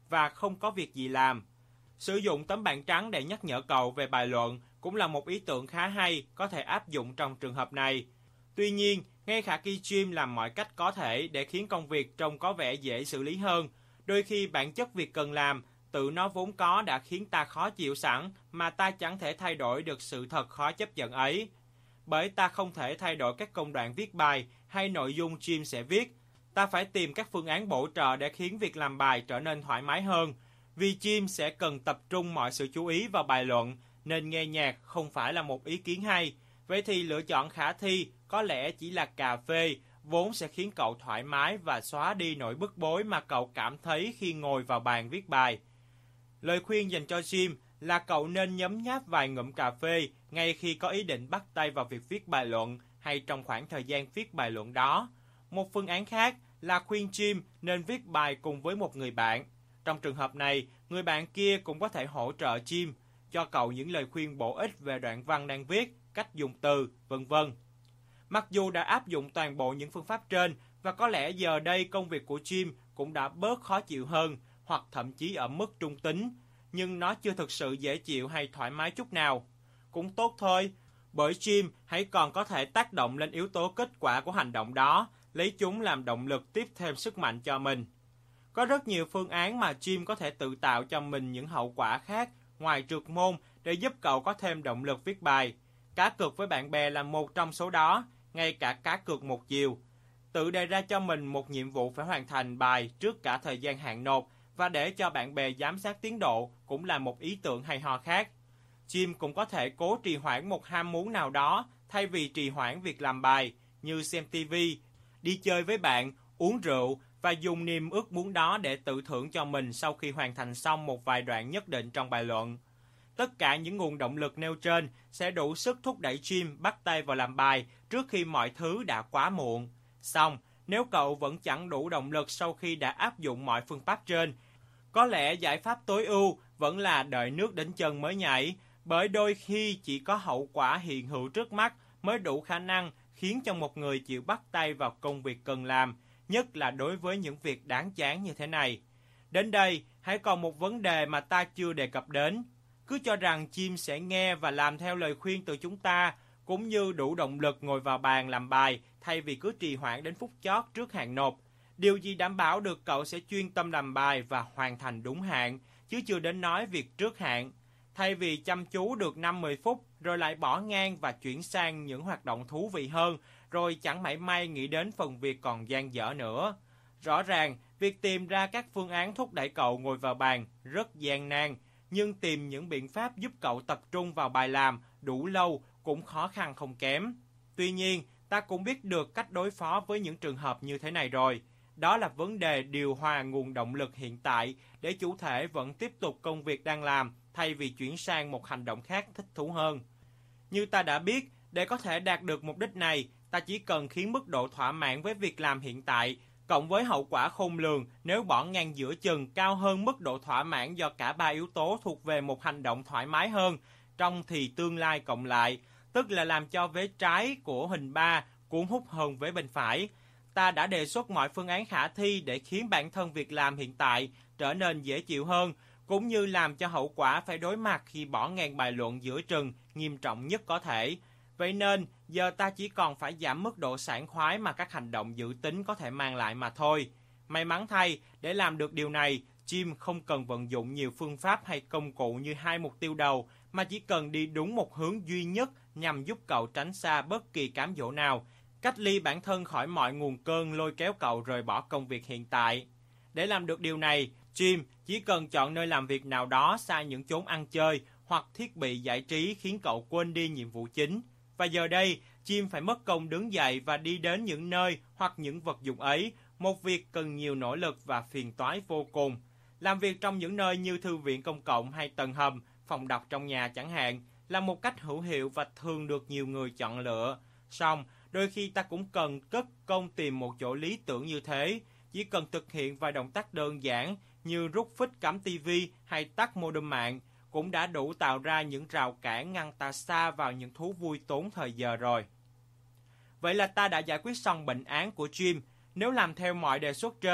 S1: và không có việc gì làm. Sử dụng tấm bảng trắng để nhắc nhở cậu về bài luận cũng là một ý tưởng khá hay, có thể áp dụng trong trường hợp này. Tuy nhiên, ngay cả khi Jim làm mọi cách có thể để khiến công việc trông có vẻ dễ xử lý hơn, đôi khi bản chất việc cần làm, tự nó vốn có đã khiến ta khó chịu sẵn mà ta chẳng thể thay đổi được sự thật khó chấp nhận ấy. Bởi ta không thể thay đổi các công đoạn viết bài hay nội dung Jim sẽ viết, ta phải tìm các phương án bổ trợ để khiến việc làm bài trở nên thoải mái hơn. Vì Jim sẽ cần tập trung mọi sự chú ý vào bài luận, nên nghe nhạc không phải là một ý kiến hay. Vậy thì lựa chọn khả thi có lẽ chỉ là cà phê, vốn sẽ khiến cậu thoải mái và xóa đi nỗi bức bối mà cậu cảm thấy khi ngồi vào bàn viết bài. Lời khuyên dành cho Jim là cậu nên nhấm nháp vài ngụm cà phê ngay khi có ý định bắt tay vào việc viết bài luận hay trong khoảng thời gian viết bài luận đó. Một phương án khác là khuyên Jim nên viết bài cùng với một người bạn. Trong trường hợp này, người bạn kia cũng có thể hỗ trợ Jim, cho cậu những lời khuyên bổ ích về đoạn văn đang viết, cách dùng từ, vân vân. Mặc dù đã áp dụng toàn bộ những phương pháp trên và có lẽ giờ đây công việc của Jim cũng đã bớt khó chịu hơn hoặc thậm chí ở mức trung tính, nhưng nó chưa thực sự dễ chịu hay thoải mái chút nào. Cũng tốt thôi, bởi Jim hãy còn có thể tác động lên yếu tố kết quả của hành động đó, lấy chúng làm động lực tiếp thêm sức mạnh cho mình. Có rất nhiều phương án mà Jim có thể tự tạo cho mình những hậu quả khác ngoài trượt môn để giúp cậu có thêm động lực viết bài. Cá cược với bạn bè là một trong số đó, ngay cả cá cược một chiều. Tự đề ra cho mình một nhiệm vụ phải hoàn thành bài trước cả thời gian hạn nộp và để cho bạn bè giám sát tiến độ cũng là một ý tưởng hay ho khác. Jim cũng có thể cố trì hoãn một ham muốn nào đó thay vì trì hoãn việc làm bài, như xem ti vi, đi chơi với bạn, uống rượu và dùng niềm ước muốn đó để tự thưởng cho mình sau khi hoàn thành xong một vài đoạn nhất định trong bài luận. Tất cả những nguồn động lực nêu trên sẽ đủ sức thúc đẩy Jim bắt tay vào làm bài trước khi mọi thứ đã quá muộn. Xong, nếu cậu vẫn chẳng đủ động lực sau khi đã áp dụng mọi phương pháp trên, có lẽ giải pháp tối ưu vẫn là đợi nước đến chân mới nhảy, bởi đôi khi chỉ có hậu quả hiện hữu trước mắt mới đủ khả năng khiến cho một người chịu bắt tay vào công việc cần làm, nhất là đối với những việc đáng chán như thế này. Đến đây, hãy còn một vấn đề mà ta chưa đề cập đến. Cứ cho rằng Jim sẽ nghe và làm theo lời khuyên từ chúng ta, cũng như đủ động lực ngồi vào bàn làm bài thay vì cứ trì hoãn đến phút chót trước hạn nộp. Điều gì đảm bảo được cậu sẽ chuyên tâm làm bài và hoàn thành đúng hạn, chứ chưa đến nói việc trước hạn. Thay vì chăm chú được năm mười phút rồi lại bỏ ngang và chuyển sang những hoạt động thú vị hơn, rồi chẳng mảy may nghĩ đến phần việc còn dang dở nữa. Rõ ràng, việc tìm ra các phương án thúc đẩy cậu ngồi vào bàn rất gian nan, nhưng tìm những biện pháp giúp cậu tập trung vào bài làm đủ lâu cũng khó khăn không kém. Tuy nhiên, ta cũng biết được cách đối phó với những trường hợp như thế này rồi. Đó là vấn đề điều hòa nguồn động lực hiện tại để chủ thể vẫn tiếp tục công việc đang làm thay vì chuyển sang một hành động khác thích thú hơn. Như ta đã biết, để có thể đạt được mục đích này, ta chỉ cần khiến mức độ thỏa mãn với việc làm hiện tại cộng với hậu quả khôn lường nếu bỏ ngang giữa chừng cao hơn mức độ thỏa mãn do cả ba yếu tố thuộc về một hành động thoải mái hơn trong thì tương lai cộng lại, tức là làm cho vế trái của hình ba cuốn hút hơn vế bên phải. Ta đã đề xuất mọi phương án khả thi để khiến bản thân việc làm hiện tại trở nên dễ chịu hơn, cũng như làm cho hậu quả phải đối mặt khi bỏ ngang bài luận giữa chừng nghiêm trọng nhất có thể. Vậy nên, giờ ta chỉ còn phải giảm mức độ sảng khoái mà các hành động dự tính có thể mang lại mà thôi. May mắn thay, để làm được điều này, Jim không cần vận dụng nhiều phương pháp hay công cụ như hai mục tiêu đầu, mà chỉ cần đi đúng một hướng duy nhất nhằm giúp cậu tránh xa bất kỳ cám dỗ nào, cách ly bản thân khỏi mọi nguồn cơn lôi kéo cậu rời bỏ công việc hiện tại. Để làm được điều này, Jim chỉ cần chọn nơi làm việc nào đó xa những chốn ăn chơi hoặc thiết bị giải trí khiến cậu quên đi nhiệm vụ chính. Và giờ đây, Jim phải mất công đứng dậy và đi đến những nơi hoặc những vật dụng ấy, một việc cần nhiều nỗ lực và phiền toái vô cùng. Làm việc trong những nơi như thư viện công cộng hay tầng hầm, phòng đọc trong nhà chẳng hạn, là một cách hữu hiệu và thường được nhiều người chọn lựa. Song, đôi khi ta cũng cần cất công tìm một chỗ lý tưởng như thế, chỉ cần thực hiện vài động tác đơn giản như rút phích cắm tivi hay tắt modem mạng, cũng đã đủ tạo ra những rào cản ngăn ta xa vào những thú vui tốn thời giờ rồi. Vậy là ta đã giải quyết xong bệnh án của Jim. Nếu làm theo mọi đề xuất trên,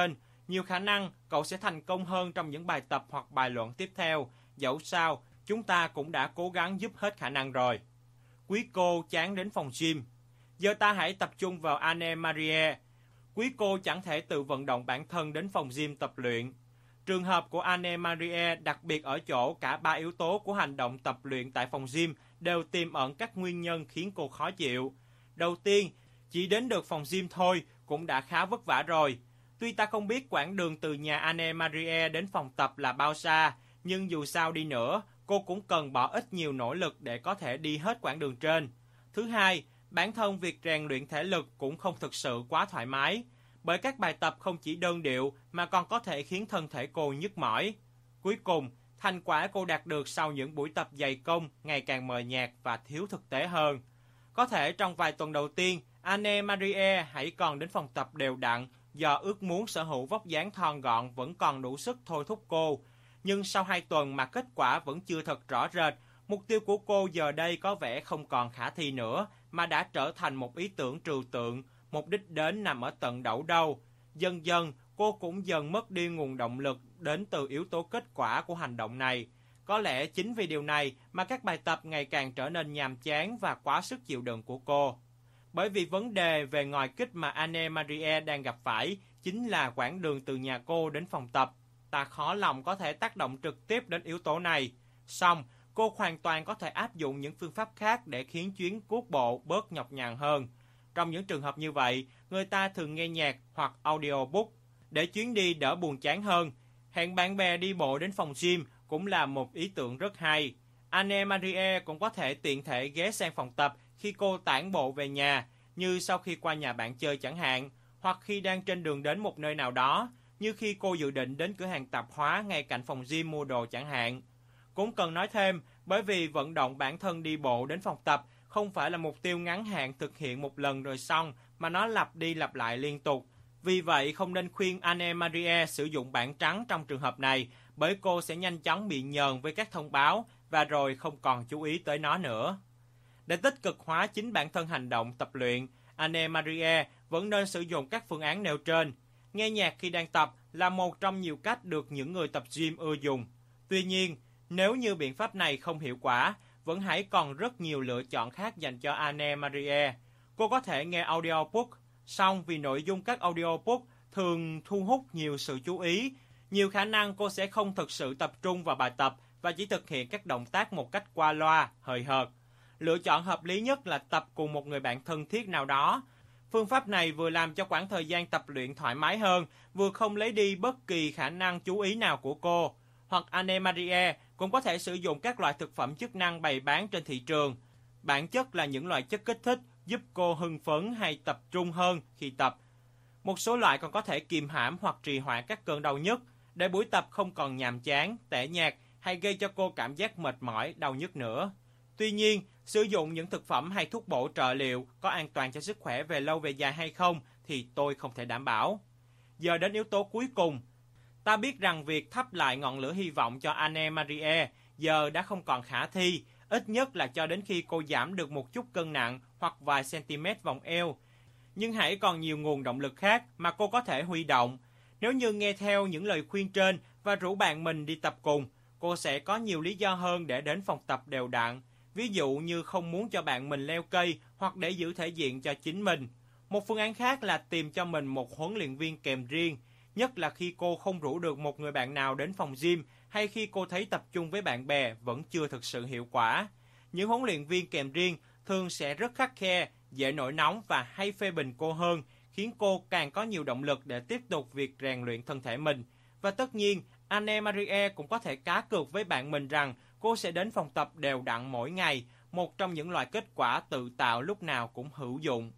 S1: nhiều khả năng cậu sẽ thành công hơn trong những bài tập hoặc bài luận tiếp theo. Dẫu sao, chúng ta cũng đã cố gắng giúp hết khả năng rồi. Quý cô chán đến phòng gym. Giờ ta hãy tập trung vào Anne-Marie. Quý cô chẳng thể tự vận động bản thân đến phòng gym tập luyện. Trường hợp của Anne-Marie đặc biệt ở chỗ cả ba yếu tố của hành động tập luyện tại phòng gym đều tiềm ẩn các nguyên nhân khiến cô khó chịu. Đầu tiên, chỉ đến được phòng gym thôi cũng đã khá vất vả rồi. Tuy ta không biết quãng đường từ nhà Anne-Marie đến phòng tập là bao xa, nhưng dù sao đi nữa, cô cũng cần bỏ ít nhiều nỗ lực để có thể đi hết quãng đường trên. Thứ hai, bản thân việc rèn luyện thể lực cũng không thực sự quá thoải mái, bởi các bài tập không chỉ đơn điệu mà còn có thể khiến thân thể cô nhức mỏi. Cuối cùng, thành quả cô đạt được sau những buổi tập dày công ngày càng mờ nhạt và thiếu thực tế hơn. Có thể trong vài tuần đầu tiên, Anne-Marie hãy còn đến phòng tập đều đặn do ước muốn sở hữu vóc dáng thon gọn vẫn còn đủ sức thôi thúc cô. Nhưng sau hai tuần mà kết quả vẫn chưa thật rõ rệt, mục tiêu của cô giờ đây có vẻ không còn khả thi nữa, mà đã trở thành một ý tưởng trừu tượng, mục đích đến nằm ở tận đẩu đâu. Dần dần, cô cũng dần mất đi nguồn động lực đến từ yếu tố kết quả của hành động này. Có lẽ chính vì điều này mà các bài tập ngày càng trở nên nhàm chán và quá sức chịu đựng của cô. Bởi vì vấn đề về ngòi kích mà Anne-Marie đang gặp phải chính là quãng đường từ nhà cô đến phòng tập. Ta khó lòng có thể tác động trực tiếp đến yếu tố này. Song, cô hoàn toàn có thể áp dụng những phương pháp khác để khiến chuyến cuốc bộ bớt nhọc nhằn hơn. Trong những trường hợp như vậy, người ta thường nghe nhạc hoặc audiobook để chuyến đi đỡ buồn chán hơn. Hẹn bạn bè đi bộ đến phòng gym cũng là một ý tưởng rất hay. Anne-Marie cũng có thể tiện thể ghé sang phòng tập khi cô tản bộ về nhà, như sau khi qua nhà bạn chơi chẳng hạn, hoặc khi đang trên đường đến một nơi nào đó, như khi cô dự định đến cửa hàng tạp hóa ngay cạnh phòng gym mua đồ chẳng hạn. Cũng cần nói thêm, bởi vì vận động bản thân đi bộ đến phòng tập không phải là mục tiêu ngắn hạn thực hiện một lần rồi xong, mà nó lặp đi lặp lại liên tục. Vì vậy, không nên khuyên Anne-Marie sử dụng bảng trắng trong trường hợp này, bởi cô sẽ nhanh chóng bị nhờn với các thông báo và rồi không còn chú ý tới nó nữa. Để tích cực hóa chính bản thân hành động tập luyện, Anne-Marie vẫn nên sử dụng các phương án nêu trên. Nghe nhạc khi đang tập là một trong nhiều cách được những người tập gym ưa dùng. Tuy nhiên, nếu như biện pháp này không hiệu quả, vẫn hãy còn rất nhiều lựa chọn khác dành cho Anne-Marie. Cô có thể nghe audiobook, song vì nội dung các audiobook thường thu hút nhiều sự chú ý, nhiều khả năng cô sẽ không thực sự tập trung vào bài tập và chỉ thực hiện các động tác một cách qua loa, hời hợt. Lựa chọn hợp lý nhất là tập cùng một người bạn thân thiết nào đó. Phương pháp này vừa làm cho quãng thời gian tập luyện thoải mái hơn, vừa không lấy đi bất kỳ khả năng chú ý nào của cô. Hoặc Anne-Marie cũng có thể sử dụng các loại thực phẩm chức năng bày bán trên thị trường. Bản chất là những loại chất kích thích giúp cô hưng phấn hay tập trung hơn khi tập. Một số loại còn có thể kiềm hãm hoặc trì hoãn các cơn đau nhức, để buổi tập không còn nhàm chán, tẻ nhạt hay gây cho cô cảm giác mệt mỏi, đau nhức nữa. Tuy nhiên, sử dụng những thực phẩm hay thuốc bổ trợ liệu có an toàn cho sức khỏe về lâu về dài hay không thì tôi không thể đảm bảo. Giờ đến yếu tố cuối cùng. Ta biết rằng việc thắp lại ngọn lửa hy vọng cho Anne-Marie giờ đã không còn khả thi, ít nhất là cho đến khi cô giảm được một chút cân nặng hoặc vài cm vòng eo. Nhưng hãy còn nhiều nguồn động lực khác mà cô có thể huy động. Nếu như nghe theo những lời khuyên trên và rủ bạn mình đi tập cùng, cô sẽ có nhiều lý do hơn để đến phòng tập đều đặn. Ví dụ như không muốn cho bạn mình leo cây hoặc để giữ thể diện cho chính mình. Một phương án khác là tìm cho mình một huấn luyện viên kèm riêng, nhất là khi cô không rủ được một người bạn nào đến phòng gym hay khi cô thấy tập trung với bạn bè vẫn chưa thực sự hiệu quả. Những huấn luyện viên kèm riêng thường sẽ rất khắt khe, dễ nổi nóng và hay phê bình cô hơn, khiến cô càng có nhiều động lực để tiếp tục việc rèn luyện thân thể mình. Và tất nhiên, Anne-Marie cũng có thể cá cược với bạn mình rằng cô sẽ đến phòng tập đều đặn mỗi ngày, một trong những loại kết quả tự tạo lúc nào cũng hữu dụng.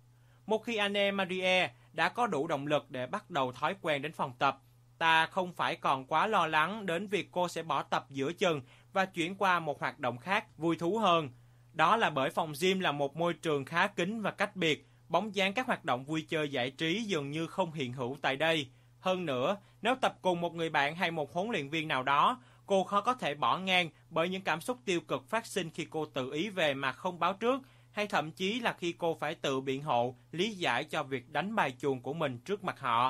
S1: Một khi Anne-Marie đã có đủ động lực để bắt đầu thói quen đến phòng tập, ta không phải còn quá lo lắng đến việc cô sẽ bỏ tập giữa chừng và chuyển qua một hoạt động khác vui thú hơn. Đó là bởi phòng gym là một môi trường khá kín và cách biệt, bóng dáng các hoạt động vui chơi giải trí dường như không hiện hữu tại đây. Hơn nữa, nếu tập cùng một người bạn hay một huấn luyện viên nào đó, cô khó có thể bỏ ngang bởi những cảm xúc tiêu cực phát sinh khi cô tự ý về mà không báo trước, hay thậm chí là khi cô phải tự biện hộ, lý giải cho việc đánh bài chuồng của mình trước mặt họ.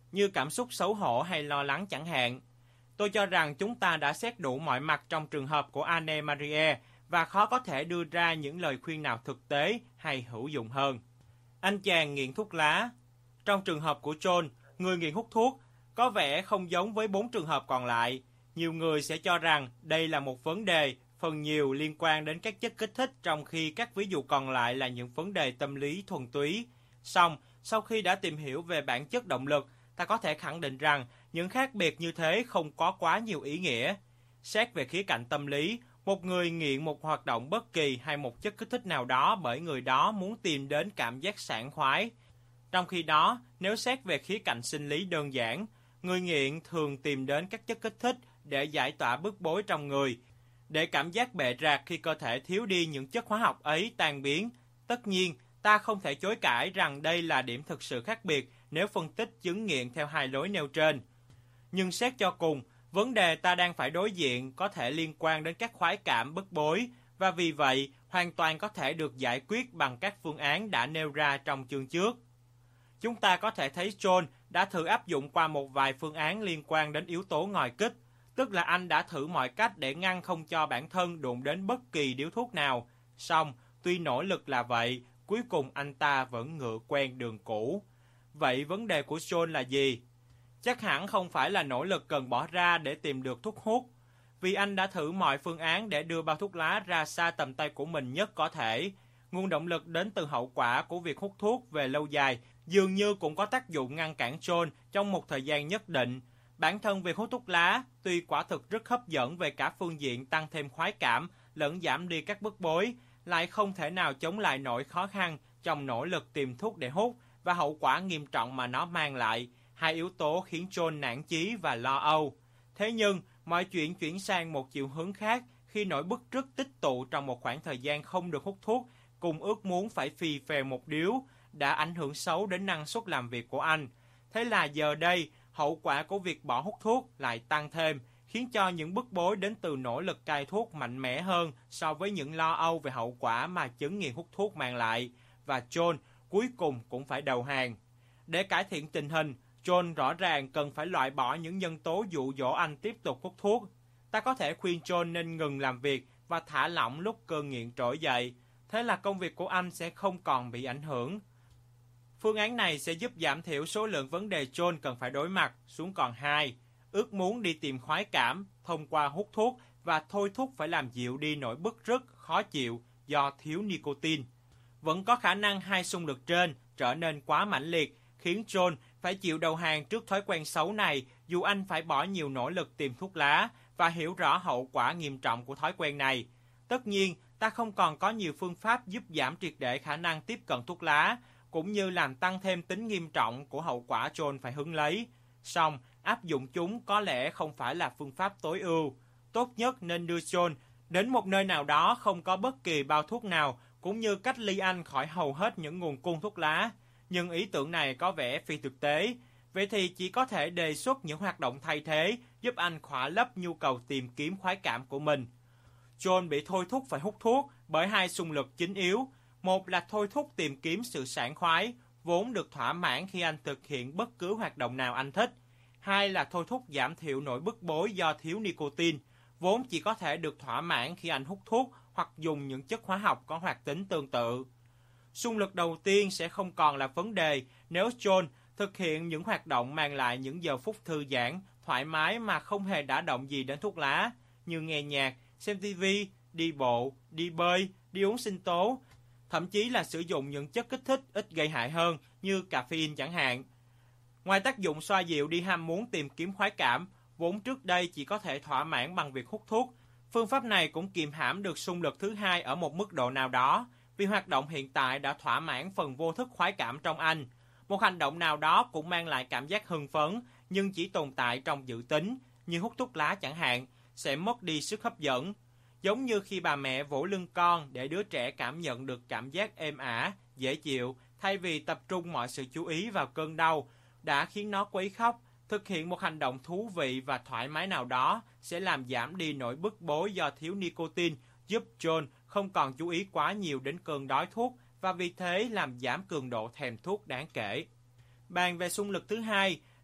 S2: như cảm xúc xấu hổ hay lo lắng chẳng hạn. Tôi cho rằng chúng ta đã xét đủ mọi mặt trong trường hợp của Anne-Marie và khó có thể đưa ra những lời khuyên nào thực tế hay hữu dụng hơn. Anh chàng nghiện thuốc lá. Trong trường hợp của John, người nghiện hút thuốc, có vẻ không giống với bốn trường hợp còn lại. Nhiều người sẽ cho rằng đây là một vấn đề phần nhiều liên quan đến các chất kích thích, trong khi các ví dụ còn lại là những vấn đề tâm lý thuần túy. Song, sau khi đã tìm hiểu về bản chất động lực, ta có thể khẳng định rằng những khác biệt như thế không có quá nhiều ý nghĩa. Xét về khía cạnh tâm lý, một người nghiện một hoạt động bất kỳ hay một chất kích thích nào đó bởi người đó muốn tìm đến cảm giác sảng khoái. Trong khi đó, nếu xét về khía cạnh sinh lý đơn giản, người nghiện thường tìm đến các chất kích thích để giải tỏa bức bối trong người, để cảm giác bệ rạc khi cơ thể thiếu đi những chất hóa học ấy tan biến. Tất nhiên, ta không thể chối cãi rằng đây là điểm thực sự khác biệt nếu phân tích chứng nghiện theo hai lối nêu trên. Nhưng xét cho cùng, vấn đề ta đang phải đối diện có thể liên quan đến các khoái cảm bức bối, và vì vậy hoàn toàn có thể được giải quyết bằng các phương án đã nêu ra trong chương trước. Chúng ta có thể thấy John đã thử áp dụng qua một vài phương án liên quan đến yếu tố ngòi kích, tức là anh đã thử mọi cách để ngăn không cho bản thân đụng đến bất kỳ điếu thuốc nào. Song, tuy nỗ lực là vậy, cuối cùng anh ta vẫn ngựa quen đường cũ. Vậy vấn đề của John là gì? Chắc hẳn không phải là nỗ lực cần bỏ ra để tìm được thuốc hút, vì anh đã thử mọi phương án để đưa bao thuốc lá ra xa tầm tay của mình nhất có thể. Nguồn động lực đến từ hậu quả của việc hút thuốc về lâu dài dường như cũng có tác dụng ngăn cản John trong một thời gian nhất định. Bản thân việc hút thuốc lá, tuy quả thực rất hấp dẫn về cả phương diện tăng thêm khoái cảm lẫn giảm đi các bức bối, lại không thể nào chống lại nỗi khó khăn trong nỗ lực tìm thuốc để hút và hậu quả nghiêm trọng mà nó mang lại. Hai yếu tố khiến John nản chí và lo âu. Thế nhưng, mọi chuyện chuyển sang một chiều hướng khác khi nỗi bứt rứt tích tụ trong một khoảng thời gian không được hút thuốc, cùng ước muốn phải phì phèo một điếu, đã ảnh hưởng xấu đến năng suất làm việc của anh. Thế là giờ đây, hậu quả của việc bỏ hút thuốc lại tăng thêm, khiến cho những bức bối đến từ nỗ lực cai thuốc mạnh mẽ hơn so với những lo âu về hậu quả mà chứng nghiện hút thuốc mang lại, và John cuối cùng cũng phải đầu hàng. Để cải thiện tình hình, John rõ ràng cần phải loại bỏ những nhân tố dụ dỗ anh tiếp tục hút thuốc. Ta có thể khuyên John nên ngừng làm việc và thả lỏng lúc cơn nghiện trỗi dậy. Thế là công việc của anh sẽ không còn bị ảnh hưởng. Phương án này sẽ giúp giảm thiểu số lượng vấn đề John cần phải đối mặt xuống còn hai. Ước muốn đi tìm khoái cảm thông qua hút thuốc và thôi thúc phải làm dịu đi nỗi bứt rứt, khó chịu do thiếu nicotine. Vẫn có khả năng hai xung lực trên trở nên quá mãnh liệt, khiến John phải chịu đầu hàng trước thói quen xấu này dù anh phải bỏ nhiều nỗ lực tìm thuốc lá và hiểu rõ hậu quả nghiêm trọng của thói quen này. Tất nhiên, ta không còn có nhiều phương pháp giúp giảm triệt để khả năng tiếp cận thuốc lá, cũng như làm tăng thêm tính nghiêm trọng của hậu quả John phải hứng lấy. Song, áp dụng chúng có lẽ không phải là phương pháp tối ưu. Tốt nhất nên đưa John đến một nơi nào đó không có bất kỳ bao thuốc nào, cũng như cách ly anh khỏi hầu hết những nguồn cung thuốc lá. Nhưng ý tưởng này có vẻ phi thực tế. Vậy thì chỉ có thể đề xuất những hoạt động thay thế giúp anh khỏa lấp nhu cầu tìm kiếm khoái cảm của mình. John bị thôi thúc phải hút thuốc bởi hai xung lực chính yếu. Một là thôi thúc tìm kiếm sự sảng khoái, vốn được thỏa mãn khi anh thực hiện bất cứ hoạt động nào anh thích. Hai là thôi thúc giảm thiểu nỗi bức bối do thiếu nicotine, vốn chỉ có thể được thỏa mãn khi anh hút thuốc hoặc dùng những chất hóa học có hoạt tính tương tự. Xung lực đầu tiên sẽ không còn là vấn đề nếu John thực hiện những hoạt động mang lại những giờ phút thư giãn, thoải mái mà không hề đả động gì đến thuốc lá, như nghe nhạc, xem ti vi, đi bộ, đi bơi, đi uống sinh tố, thậm chí là sử dụng những chất kích thích ít gây hại hơn như caffeine chẳng hạn. Ngoài tác dụng xoa dịu đi ham muốn tìm kiếm khoái cảm, vốn trước đây chỉ có thể thỏa mãn bằng việc hút thuốc, phương pháp này cũng kiềm hãm được xung lực thứ hai ở một mức độ nào đó, vì hoạt động hiện tại đã thỏa mãn phần vô thức khoái cảm trong anh. Một hành động nào đó cũng mang lại cảm giác hưng phấn, nhưng chỉ tồn tại trong dự tính, như hút thuốc lá chẳng hạn, sẽ mất đi sức hấp dẫn. Giống như khi bà mẹ vỗ lưng con để đứa trẻ cảm nhận được cảm giác êm ả, dễ chịu, thay vì tập trung mọi sự chú ý vào cơn đau, đã khiến nó quấy khóc. Thực hiện một hành động thú vị và thoải mái nào đó sẽ làm giảm đi nỗi bức bối do thiếu nicotine, giúp John không còn chú ý quá nhiều đến cơn đói thuốc và vì thế làm giảm cường độ thèm thuốc đáng kể. Bàn về xung lực thứ hai,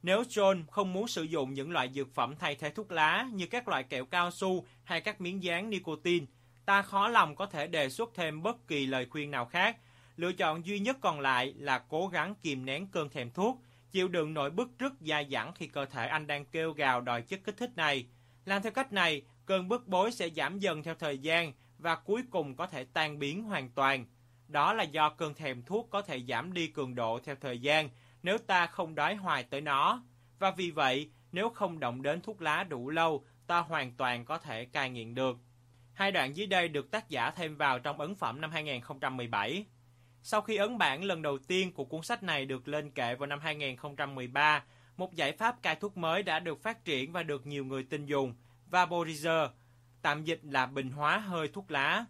S2: Nếu John không muốn sử dụng những loại dược phẩm thay thế thuốc lá như các loại kẹo cao su hay các miếng dán nicotine, ta khó lòng có thể đề xuất thêm bất kỳ lời khuyên nào khác. Lựa chọn duy nhất còn lại là cố gắng kìm nén cơn thèm thuốc, chịu đựng nỗi bứt rứt dai dẳng khi cơ thể anh đang kêu gào đòi chất kích thích này. Làm theo cách này, cơn bức bối sẽ giảm dần theo thời gian và cuối cùng có thể tan biến hoàn toàn. Đó là do cơn thèm thuốc có thể giảm đi cường độ theo thời gian nếu ta không đói hoài tới nó. Và vì vậy, nếu không động đến thuốc lá đủ lâu, ta hoàn toàn có thể cai nghiện được. Hai đoạn dưới đây được tác giả thêm vào trong ấn phẩm năm hai không một bảy. Sau khi ấn bản lần đầu tiên của cuốn sách này được lên kệ vào năm hai không một ba, một giải pháp cai thuốc mới đã được phát triển và được nhiều người tin dùng, vaporizer, tạm dịch là bình hóa hơi thuốc lá.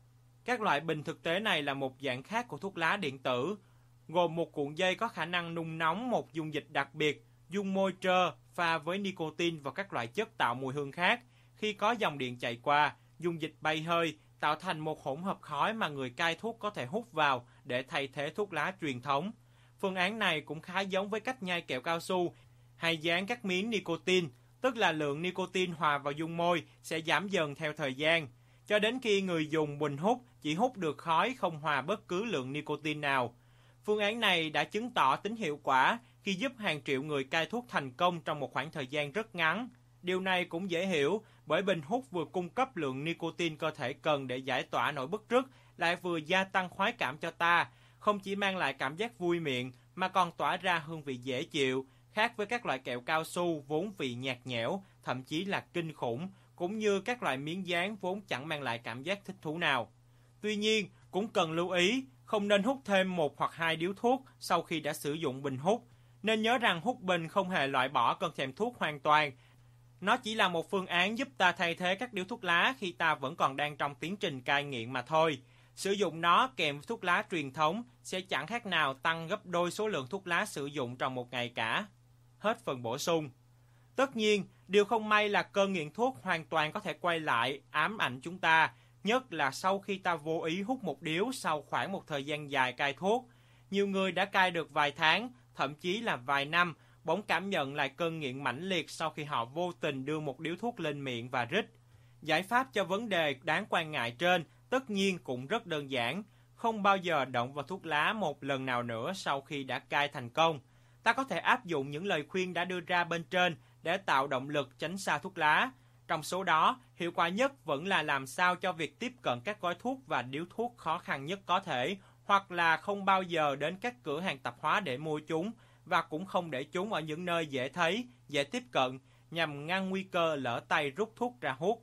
S2: Các loại bình thực tế này là một dạng khác của thuốc lá điện tử, gồm một cuộn dây có khả năng nung nóng một dung dịch đặc biệt, dung môi trơ pha với nicotine và các loại chất tạo mùi hương khác. Khi có dòng điện chạy qua, dung dịch bay hơi, tạo thành một hỗn hợp khói mà người cai thuốc có thể hút vào để thay thế thuốc lá truyền thống. Phương án này cũng khá giống với cách nhai kẹo cao su hay dán các miếng nicotine, tức là lượng nicotine hòa vào dung môi sẽ giảm dần theo thời gian, cho đến khi người dùng bình hút chỉ hút được khói không hòa bất cứ lượng nicotine nào. Phương án này đã chứng tỏ tính hiệu quả khi giúp hàng triệu người cai thuốc thành công trong một khoảng thời gian rất ngắn. Điều này cũng dễ hiểu bởi bình hút vừa cung cấp lượng nicotine cơ thể cần để giải tỏa nỗi bứt rứt, lại vừa gia tăng khoái cảm cho ta, không chỉ mang lại cảm giác vui miệng mà còn tỏa ra hương vị dễ chịu, khác với các loại kẹo cao su vốn vị nhạt nhẽo, thậm chí là kinh khủng, cũng như các loại miếng dán vốn chẳng mang lại cảm giác thích thú nào. Tuy nhiên, cũng cần lưu ý, không nên hút thêm một hoặc hai điếu thuốc sau khi đã sử dụng bình hút. Nên nhớ rằng hút bình không hề loại bỏ cơn thèm thuốc hoàn toàn. Nó chỉ là một phương án giúp ta thay thế các điếu thuốc lá khi ta vẫn còn đang trong tiến trình cai nghiện mà thôi. Sử dụng nó kèm với thuốc lá truyền thống sẽ chẳng khác nào tăng gấp đôi số lượng thuốc lá sử dụng trong một ngày cả. Hết phần bổ sung. Tất nhiên, điều không may là cơn nghiện thuốc hoàn toàn có thể quay lại, ám ảnh chúng ta, nhất là sau khi ta vô ý hút một điếu sau khoảng một thời gian dài cai thuốc. Nhiều người đã cai được vài tháng, thậm chí là vài năm, bỗng cảm nhận lại cơn nghiện mãnh liệt sau khi họ vô tình đưa một điếu thuốc lên miệng và rít. Giải pháp cho vấn đề đáng quan ngại trên tất nhiên cũng rất đơn giản, không bao giờ động vào thuốc lá một lần nào nữa sau khi đã cai thành công. Ta có thể áp dụng những lời khuyên đã đưa ra bên trên để tạo động lực tránh xa thuốc lá. Trong số đó, hiệu quả nhất vẫn là làm sao cho việc tiếp cận các gói thuốc và điếu thuốc khó khăn nhất có thể, hoặc là không bao giờ đến các cửa hàng tạp hóa để mua chúng, và cũng không để chúng ở những nơi dễ thấy, dễ tiếp cận, nhằm ngăn nguy cơ lỡ tay rút thuốc ra hút.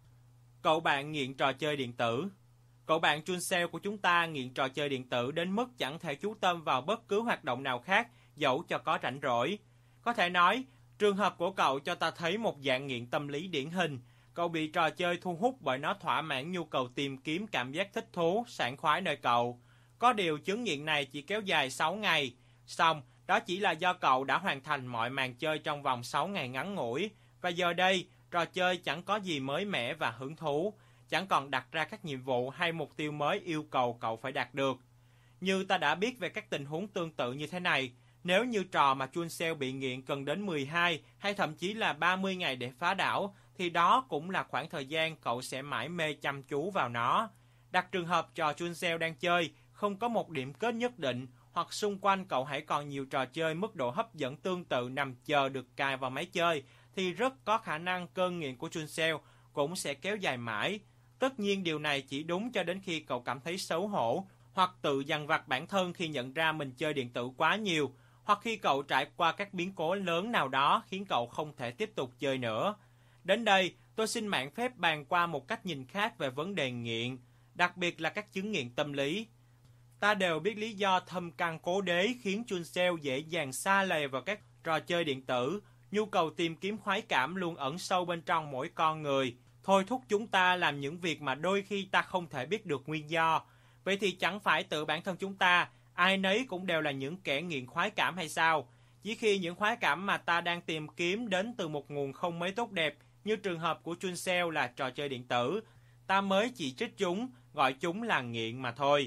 S2: Cậu bạn nghiện trò chơi điện tử. Cậu bạn Junseo của chúng ta nghiện trò chơi điện tử đến mức chẳng thể chú tâm vào bất cứ hoạt động nào khác, dẫu cho có rảnh rỗi. Có thể nói, trường hợp của cậu cho ta thấy một dạng nghiện tâm lý điển hình. Cậu bị trò chơi thu hút bởi nó thỏa mãn nhu cầu tìm kiếm cảm giác thích thú, sảng khoái nơi cậu. Có điều chứng nghiện này chỉ kéo dài sáu ngày. Xong, đó chỉ là do cậu đã hoàn thành mọi màn chơi trong vòng sáu ngày ngắn ngủi. Và giờ đây, trò chơi chẳng có gì mới mẻ và hứng thú, chẳng còn đặt ra các nhiệm vụ hay mục tiêu mới yêu cầu cậu phải đạt được. Như ta đã biết về các tình huống tương tự như thế này, nếu như trò mà Junseo bị nghiện cần đến mười hai hay thậm chí là ba mươi ngày để phá đảo, thì đó cũng là khoảng thời gian cậu sẽ mải mê chăm chú vào nó. Đặt trường hợp trò Junseo đang chơi, không có một điểm kết nhất định, hoặc xung quanh cậu hãy còn nhiều trò chơi mức độ hấp dẫn tương tự nằm chờ được cài vào máy chơi, thì rất có khả năng cơn nghiện của Junseo cũng sẽ kéo dài mãi. Tất nhiên điều này chỉ đúng cho đến khi cậu cảm thấy xấu hổ, hoặc tự dằn vặt bản thân khi nhận ra mình chơi điện tử quá nhiều, hoặc khi cậu trải qua các biến cố lớn nào đó khiến cậu không thể tiếp tục chơi nữa. Đến đây, tôi xin mạn phép bàn qua một cách nhìn khác về vấn đề nghiện, đặc biệt là các chứng nghiện tâm lý. Ta đều biết lý do thâm căn cố đế khiến Junseo dễ dàng sa lầy vào các trò chơi điện tử. Nhu cầu tìm kiếm khoái cảm luôn ẩn sâu bên trong mỗi con người, thôi thúc chúng ta làm những việc mà đôi khi ta không thể biết được nguyên do. Vậy thì chẳng phải tự bản thân chúng ta, ai nấy cũng đều là những kẻ nghiện khoái cảm hay sao? Chỉ khi những khoái cảm mà ta đang tìm kiếm đến từ một nguồn không mấy tốt đẹp, như trường hợp của Junseo là trò chơi điện tử, ta mới chỉ trích chúng, gọi chúng là nghiện mà thôi.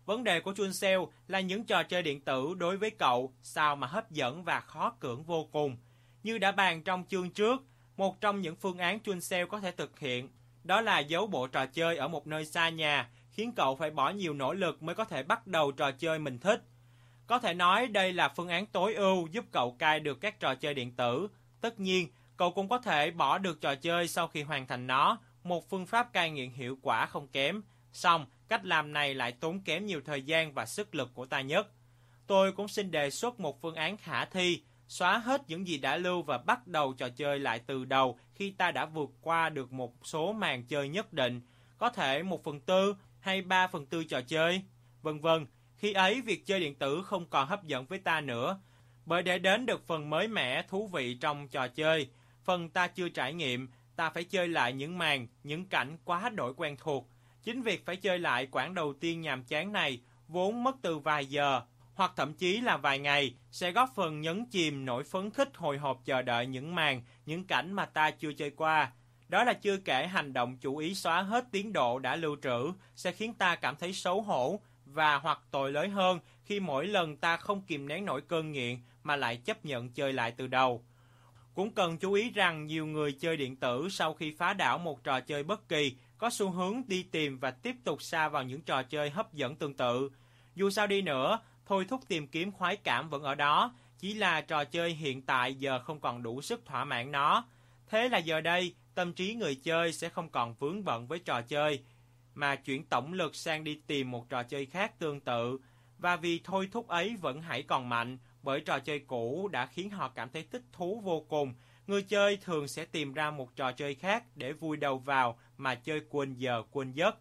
S2: Vấn đề của Chun Seo là những trò chơi điện tử đối với cậu sao mà hấp dẫn và khó cưỡng vô cùng. Như đã bàn trong chương trước, một trong những phương án Chun Seo có thể thực hiện đó là giấu bộ trò chơi ở một nơi xa nhà, khiến cậu phải bỏ nhiều nỗ lực mới có thể bắt đầu trò chơi mình thích. Có thể nói đây là phương án tối ưu giúp cậu cai được các trò chơi điện tử. Tất nhiên, cậu cũng có thể bỏ được trò chơi sau khi hoàn thành nó, một phương pháp cai nghiện hiệu quả không kém. Song, cách làm này lại tốn kém nhiều thời gian và sức lực của ta nhất. Tôi cũng xin đề xuất một phương án khả thi, xóa hết những gì đã lưu và bắt đầu trò chơi lại từ đầu khi ta đã vượt qua được một số màn chơi nhất định, có thể một phần tư hay ba phần tư trò chơi, vân vân. Khi ấy, việc chơi điện tử không còn hấp dẫn với ta nữa, bởi để đến được phần mới mẻ, thú vị trong trò chơi, phần ta chưa trải nghiệm, ta phải chơi lại những màn, những cảnh quá đổi quen thuộc. Chính việc phải chơi lại quãng đầu tiên nhàm chán này, vốn mất từ vài giờ, hoặc thậm chí là vài ngày, sẽ góp phần nhấn chìm nỗi phấn khích hồi hộp chờ đợi những màn, những cảnh mà ta chưa chơi qua. Đó là chưa kể hành động chủ ý xóa hết tiến độ đã lưu trữ, sẽ khiến ta cảm thấy xấu hổ, và hoặc tội lỗi hơn khi mỗi lần ta không kìm nén nổi cơn nghiện mà lại chấp nhận chơi lại từ đầu. Cũng cần chú ý rằng nhiều người chơi điện tử sau khi phá đảo một trò chơi bất kỳ có xu hướng đi tìm và tiếp tục sa vào những trò chơi hấp dẫn tương tự. Dù sao đi nữa, thôi thúc tìm kiếm khoái cảm vẫn ở đó, chỉ là trò chơi hiện tại giờ không còn đủ sức thỏa mãn nó. Thế là giờ đây, tâm trí người chơi sẽ không còn vướng bận với trò chơi, mà chuyển tổng lực sang đi tìm một trò chơi khác tương tự. Và vì thôi thúc ấy vẫn hãy còn mạnh, bởi trò chơi cũ đã khiến họ cảm thấy thích thú vô cùng, người chơi thường sẽ tìm ra một trò chơi khác để vùi đầu vào mà chơi quên giờ quên giấc.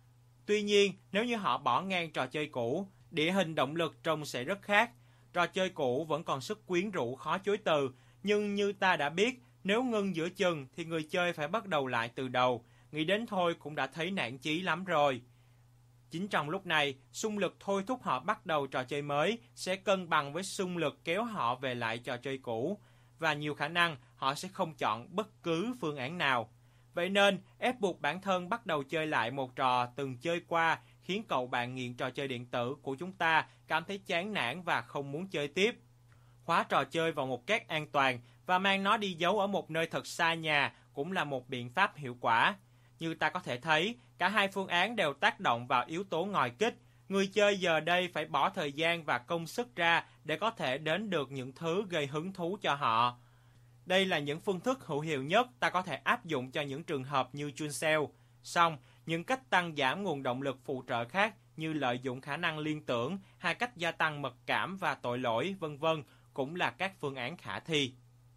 S2: Tuy nhiên, nếu như họ bỏ ngang trò chơi cũ, địa hình động lực trông sẽ rất khác. Trò chơi cũ vẫn còn sức quyến rũ khó chối từ, nhưng như ta đã biết, nếu ngưng giữa chừng thì người chơi phải bắt đầu lại từ đầu. Nghĩ đến thôi cũng đã thấy nản chí lắm rồi. Chính trong lúc này, xung lực thôi thúc họ bắt đầu trò chơi mới sẽ cân bằng với xung lực kéo họ về lại trò chơi cũ, và nhiều khả năng họ sẽ không chọn bất cứ phương án nào. Vậy nên, ép buộc bản thân bắt đầu chơi lại một trò từng chơi qua khiến cậu bạn nghiện trò chơi điện tử của chúng ta cảm thấy chán nản và không muốn chơi tiếp. Khóa trò chơi vào một két an toàn và mang nó đi giấu ở một nơi thật xa nhà cũng là một biện pháp hiệu quả. Như ta có thể thấy, cả hai phương án đều tác động vào yếu tố ngòi kích. Người chơi giờ đây phải bỏ thời gian và công sức ra để có thể đến được những thứ gây hứng thú cho họ. Đây là những phương thức hữu hiệu nhất ta có thể áp dụng cho những trường hợp như Chun Seo. Song, những cách tăng giảm nguồn động lực phụ trợ khác như lợi dụng khả năng liên tưởng hay cách gia tăng mặc cảm và tội lỗi, vân vân cũng là các phương án khả thi.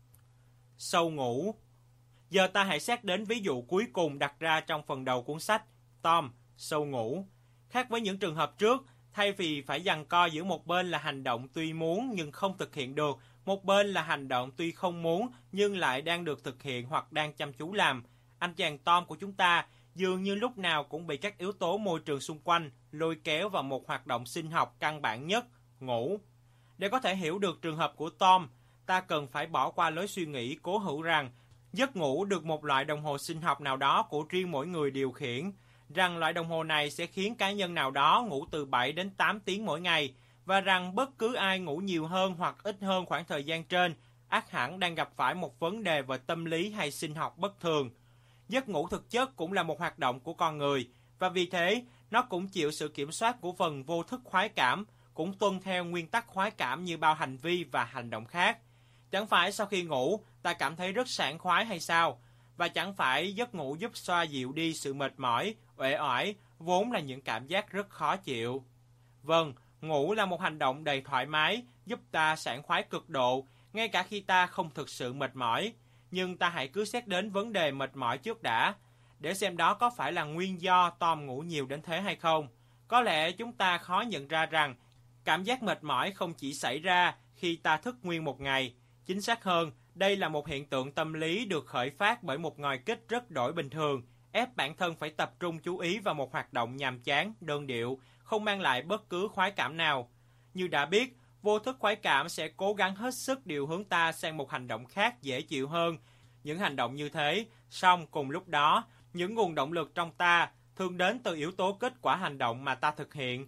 S2: Sâu ngủ. Giờ ta hãy xét đến ví dụ cuối cùng đặt ra trong phần đầu cuốn sách, Tom, sâu ngủ. Khác với những trường hợp trước, thay vì phải giằng co giữa một bên là hành động tuy muốn nhưng không thực hiện được, một bên là hành động tuy không muốn nhưng lại đang được thực hiện hoặc đang chăm chú làm, anh chàng Tom của chúng ta dường như lúc nào cũng bị các yếu tố môi trường xung quanh lôi kéo vào một hoạt động sinh học căn bản nhất, ngủ. Để có thể hiểu được trường hợp của Tom, ta cần phải bỏ qua lối suy nghĩ cố hữu rằng giấc ngủ được một loại đồng hồ sinh học nào đó của riêng mỗi người điều khiển, rằng loại đồng hồ này sẽ khiến cá nhân nào đó ngủ từ bảy đến tám tiếng mỗi ngày, và rằng bất cứ ai ngủ nhiều hơn hoặc ít hơn khoảng thời gian trên, ắt hẳn đang gặp phải một vấn đề về tâm lý hay sinh học bất thường. Giấc ngủ thực chất cũng là một hoạt động của con người, và vì thế, nó cũng chịu sự kiểm soát của phần vô thức khoái cảm, cũng tuân theo nguyên tắc khoái cảm như bao hành vi và hành động khác. Chẳng phải sau khi ngủ, ta cảm thấy rất sảng khoái hay sao? Và chẳng phải giấc ngủ giúp xoa dịu đi sự mệt mỏi, uể oải, vốn là những cảm giác rất khó chịu. Vâng, ngủ là một hành động đầy thoải mái, giúp ta sảng khoái cực độ, ngay cả khi ta không thực sự mệt mỏi. Nhưng ta hãy cứ xét đến vấn đề mệt mỏi trước đã, để xem đó có phải là nguyên do Tom ngủ nhiều đến thế hay không. Có lẽ chúng ta khó nhận ra rằng, cảm giác mệt mỏi không chỉ xảy ra khi ta thức nguyên một ngày. Chính xác hơn, đây là một hiện tượng tâm lý được khởi phát bởi một ngòi kích rất đổi bình thường, ép bản thân phải tập trung chú ý vào một hoạt động nhàm chán, đơn điệu, không mang lại bất cứ khoái cảm nào. Như đã biết, vô thức khoái cảm sẽ cố gắng hết sức điều hướng ta sang một hành động khác dễ chịu hơn. Những hành động như thế, song cùng lúc đó, những nguồn động lực trong ta thường đến từ yếu tố kết quả hành động mà ta thực hiện,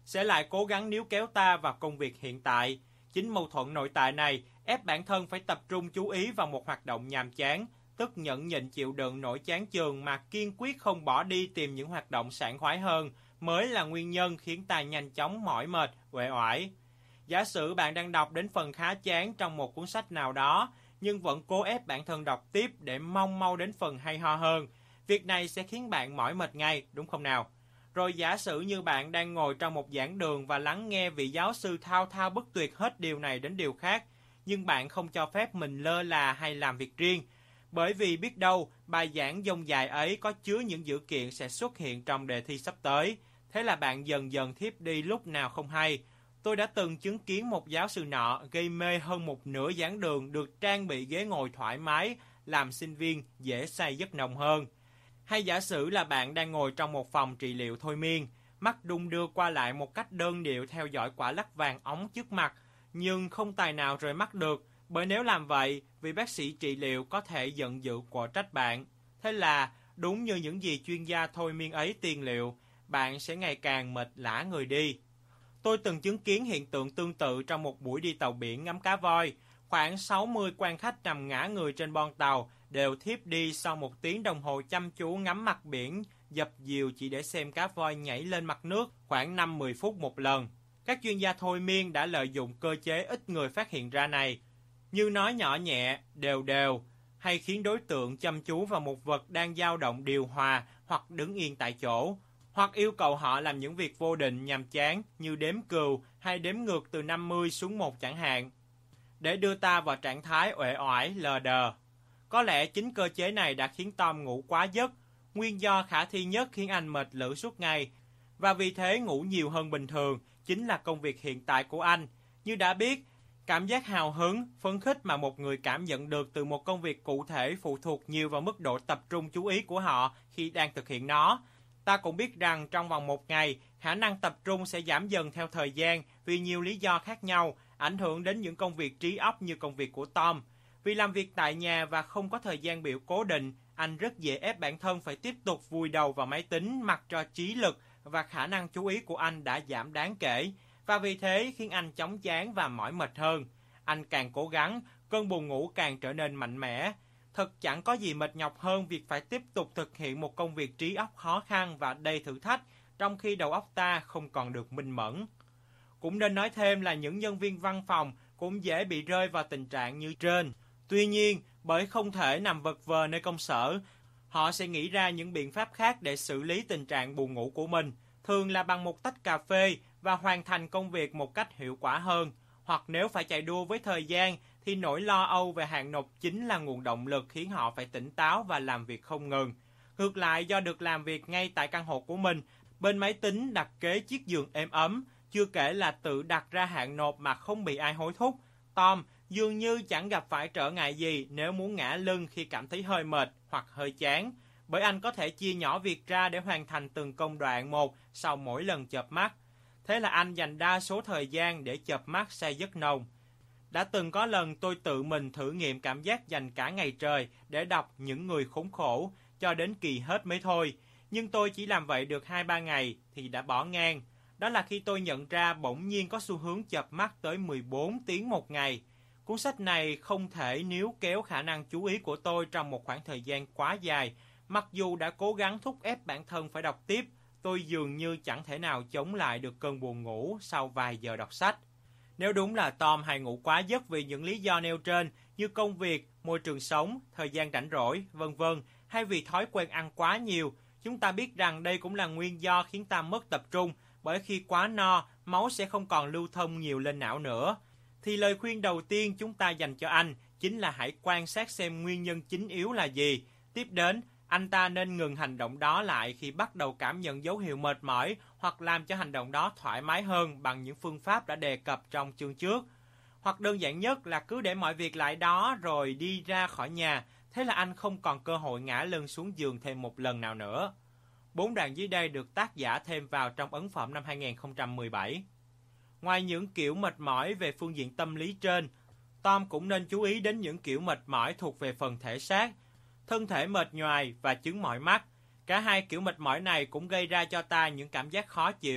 S2: sẽ lại cố gắng níu kéo ta vào công việc hiện tại. Chính mâu thuẫn nội tại này ép bản thân phải tập trung chú ý vào một hoạt động nhàm chán, tức nhẫn nhịn chịu đựng nỗi chán chường mà kiên quyết không bỏ đi tìm những hoạt động sảng khoái hơn, mới là nguyên nhân khiến ta nhanh chóng mỏi mệt, uể oải. Giả sử bạn đang đọc đến phần khá chán trong một cuốn sách nào đó, nhưng vẫn cố ép bản thân đọc tiếp để mong mau đến phần hay ho hơn. Việc này sẽ khiến bạn mỏi mệt ngay, đúng không nào? Rồi giả sử như bạn đang ngồi trong một giảng đường và lắng nghe vị giáo sư thao thao bất tuyệt hết điều này đến điều khác, nhưng bạn không cho phép mình lơ là hay làm việc riêng, bởi vì biết đâu bài giảng dông dài ấy có chứa những dữ kiện sẽ xuất hiện trong đề thi sắp tới. Thế là bạn dần dần thiếp đi lúc nào không hay. Tôi đã từng chứng kiến một giáo sư nọ gây mê hơn một nửa giảng đường được trang bị ghế ngồi thoải mái, làm sinh viên dễ say giấc nồng hơn. Hay giả sử là bạn đang ngồi trong một phòng trị liệu thôi miên, mắt đung đưa qua lại một cách đơn điệu theo dõi quả lắc vàng óng trước mặt, nhưng không tài nào rời mắt được, bởi nếu làm vậy, vị bác sĩ trị liệu có thể giận dữ quở trách bạn. Thế là, đúng như những gì chuyên gia thôi miên ấy tiên liệu, bạn sẽ ngày càng mệt lả người đi. Tôi từng chứng kiến hiện tượng tương tự trong một buổi đi tàu biển ngắm cá voi. Khoảng sáu mươi quan khách nằm ngã người trên bon tàu đều thiếp đi sau một tiếng đồng hồ chăm chú ngắm mặt biển, dập dìu chỉ để xem cá voi nhảy lên mặt nước khoảng năm đến mười phút một lần. Các chuyên gia thôi miên đã lợi dụng cơ chế ít người phát hiện ra này, như nói nhỏ nhẹ, đều đều, hay khiến đối tượng chăm chú vào một vật đang dao động điều hòa hoặc đứng yên tại chỗ, hoặc yêu cầu họ làm những việc vô định nhàm chán như đếm cừu hay đếm ngược từ năm mươi xuống một chẳng hạn, để đưa ta vào trạng thái uể oải lờ đờ. Có lẽ chính cơ chế này đã khiến Tom ngủ quá giấc, nguyên do khả thi nhất khiến anh mệt lử suốt ngày, và vì thế ngủ nhiều hơn bình thường chính là công việc hiện tại của anh. Như đã biết, cảm giác hào hứng, phấn khích mà một người cảm nhận được từ một công việc cụ thể phụ thuộc nhiều vào mức độ tập trung chú ý của họ khi đang thực hiện nó. Ta cũng biết rằng trong vòng một ngày, khả năng tập trung sẽ giảm dần theo thời gian vì nhiều lý do khác nhau, ảnh hưởng đến những công việc trí óc như công việc của Tom. Vì làm việc tại nhà và không có thời gian biểu cố định, anh rất dễ ép bản thân phải tiếp tục vùi đầu vào máy tính, mặc cho trí lực và khả năng chú ý của anh đã giảm đáng kể, và vì thế khiến anh chóng chán và mỏi mệt hơn. Anh càng cố gắng, cơn buồn ngủ càng trở nên mạnh mẽ. Thật chẳng có gì mệt nhọc hơn việc phải tiếp tục thực hiện một công việc trí óc khó khăn và đầy thử thách, trong khi đầu óc ta không còn được minh mẫn. Cũng nên nói thêm là những nhân viên văn phòng cũng dễ bị rơi vào tình trạng như trên. Tuy nhiên, bởi không thể nằm vật vờ nơi công sở, họ sẽ nghĩ ra những biện pháp khác để xử lý tình trạng buồn ngủ của mình, thường là bằng một tách cà phê và hoàn thành công việc một cách hiệu quả hơn. Hoặc nếu phải chạy đua với thời gian, thì nỗi lo âu về hạn nộp chính là nguồn động lực khiến họ phải tỉnh táo và làm việc không ngừng. Ngược lại, do được làm việc ngay tại căn hộ của mình, bên máy tính đặt kế chiếc giường êm ấm, chưa kể là tự đặt ra hạn nộp mà không bị ai hối thúc, Tom dường như chẳng gặp phải trở ngại gì nếu muốn ngả lưng khi cảm thấy hơi mệt hoặc hơi chán, bởi anh có thể chia nhỏ việc ra để hoàn thành từng công đoạn một sau mỗi lần chợp mắt. Thế là anh dành đa số thời gian để chợp mắt say giấc nồng. Đã từng có lần tôi tự mình thử nghiệm cảm giác dành cả ngày trời để đọc Những Người Khốn Khổ cho đến kỳ hết mới thôi, nhưng tôi chỉ làm vậy được hai ba ngày thì đã bỏ ngang. Đó là khi tôi nhận ra bỗng nhiên có xu hướng chợp mắt tới mười bốn tiếng một ngày. Cuốn sách này không thể níu kéo khả năng chú ý của tôi trong một khoảng thời gian quá dài. Mặc dù đã cố gắng thúc ép bản thân phải đọc tiếp, tôi dường như chẳng thể nào chống lại được cơn buồn ngủ sau vài giờ đọc sách. Nếu đúng là Tom hay ngủ quá giấc vì những lý do nêu trên như công việc, môi trường sống, thời gian rảnh rỗi, vân vân, hay vì thói quen ăn quá nhiều, chúng ta biết rằng đây cũng là nguyên do khiến ta mất tập trung, bởi khi quá no, máu sẽ không còn lưu thông nhiều lên não nữa. Thì lời khuyên đầu tiên chúng ta dành cho anh chính là hãy quan sát xem nguyên nhân chính yếu là gì. Tiếp đến, anh ta nên ngừng hành động đó lại khi bắt đầu cảm nhận dấu hiệu mệt mỏi, hoặc làm cho hành động đó thoải mái hơn bằng những phương pháp đã đề cập trong chương trước. Hoặc đơn giản nhất là cứ để mọi việc lại đó rồi đi ra khỏi nhà, thế là anh không còn cơ hội ngã lưng xuống giường thêm một lần nào nữa. Bốn đoạn dưới đây được tác giả thêm vào trong ấn phẩm năm hai không một bảy. Ngoài những kiểu mệt mỏi về phương diện tâm lý trên, Tom cũng nên chú ý đến những kiểu mệt mỏi thuộc về phần thể xác, thân thể mệt nhoài và chứng mỏi mắt. Cả hai kiểu mệt mỏi này cũng gây ra cho ta những cảm giác khó chịu,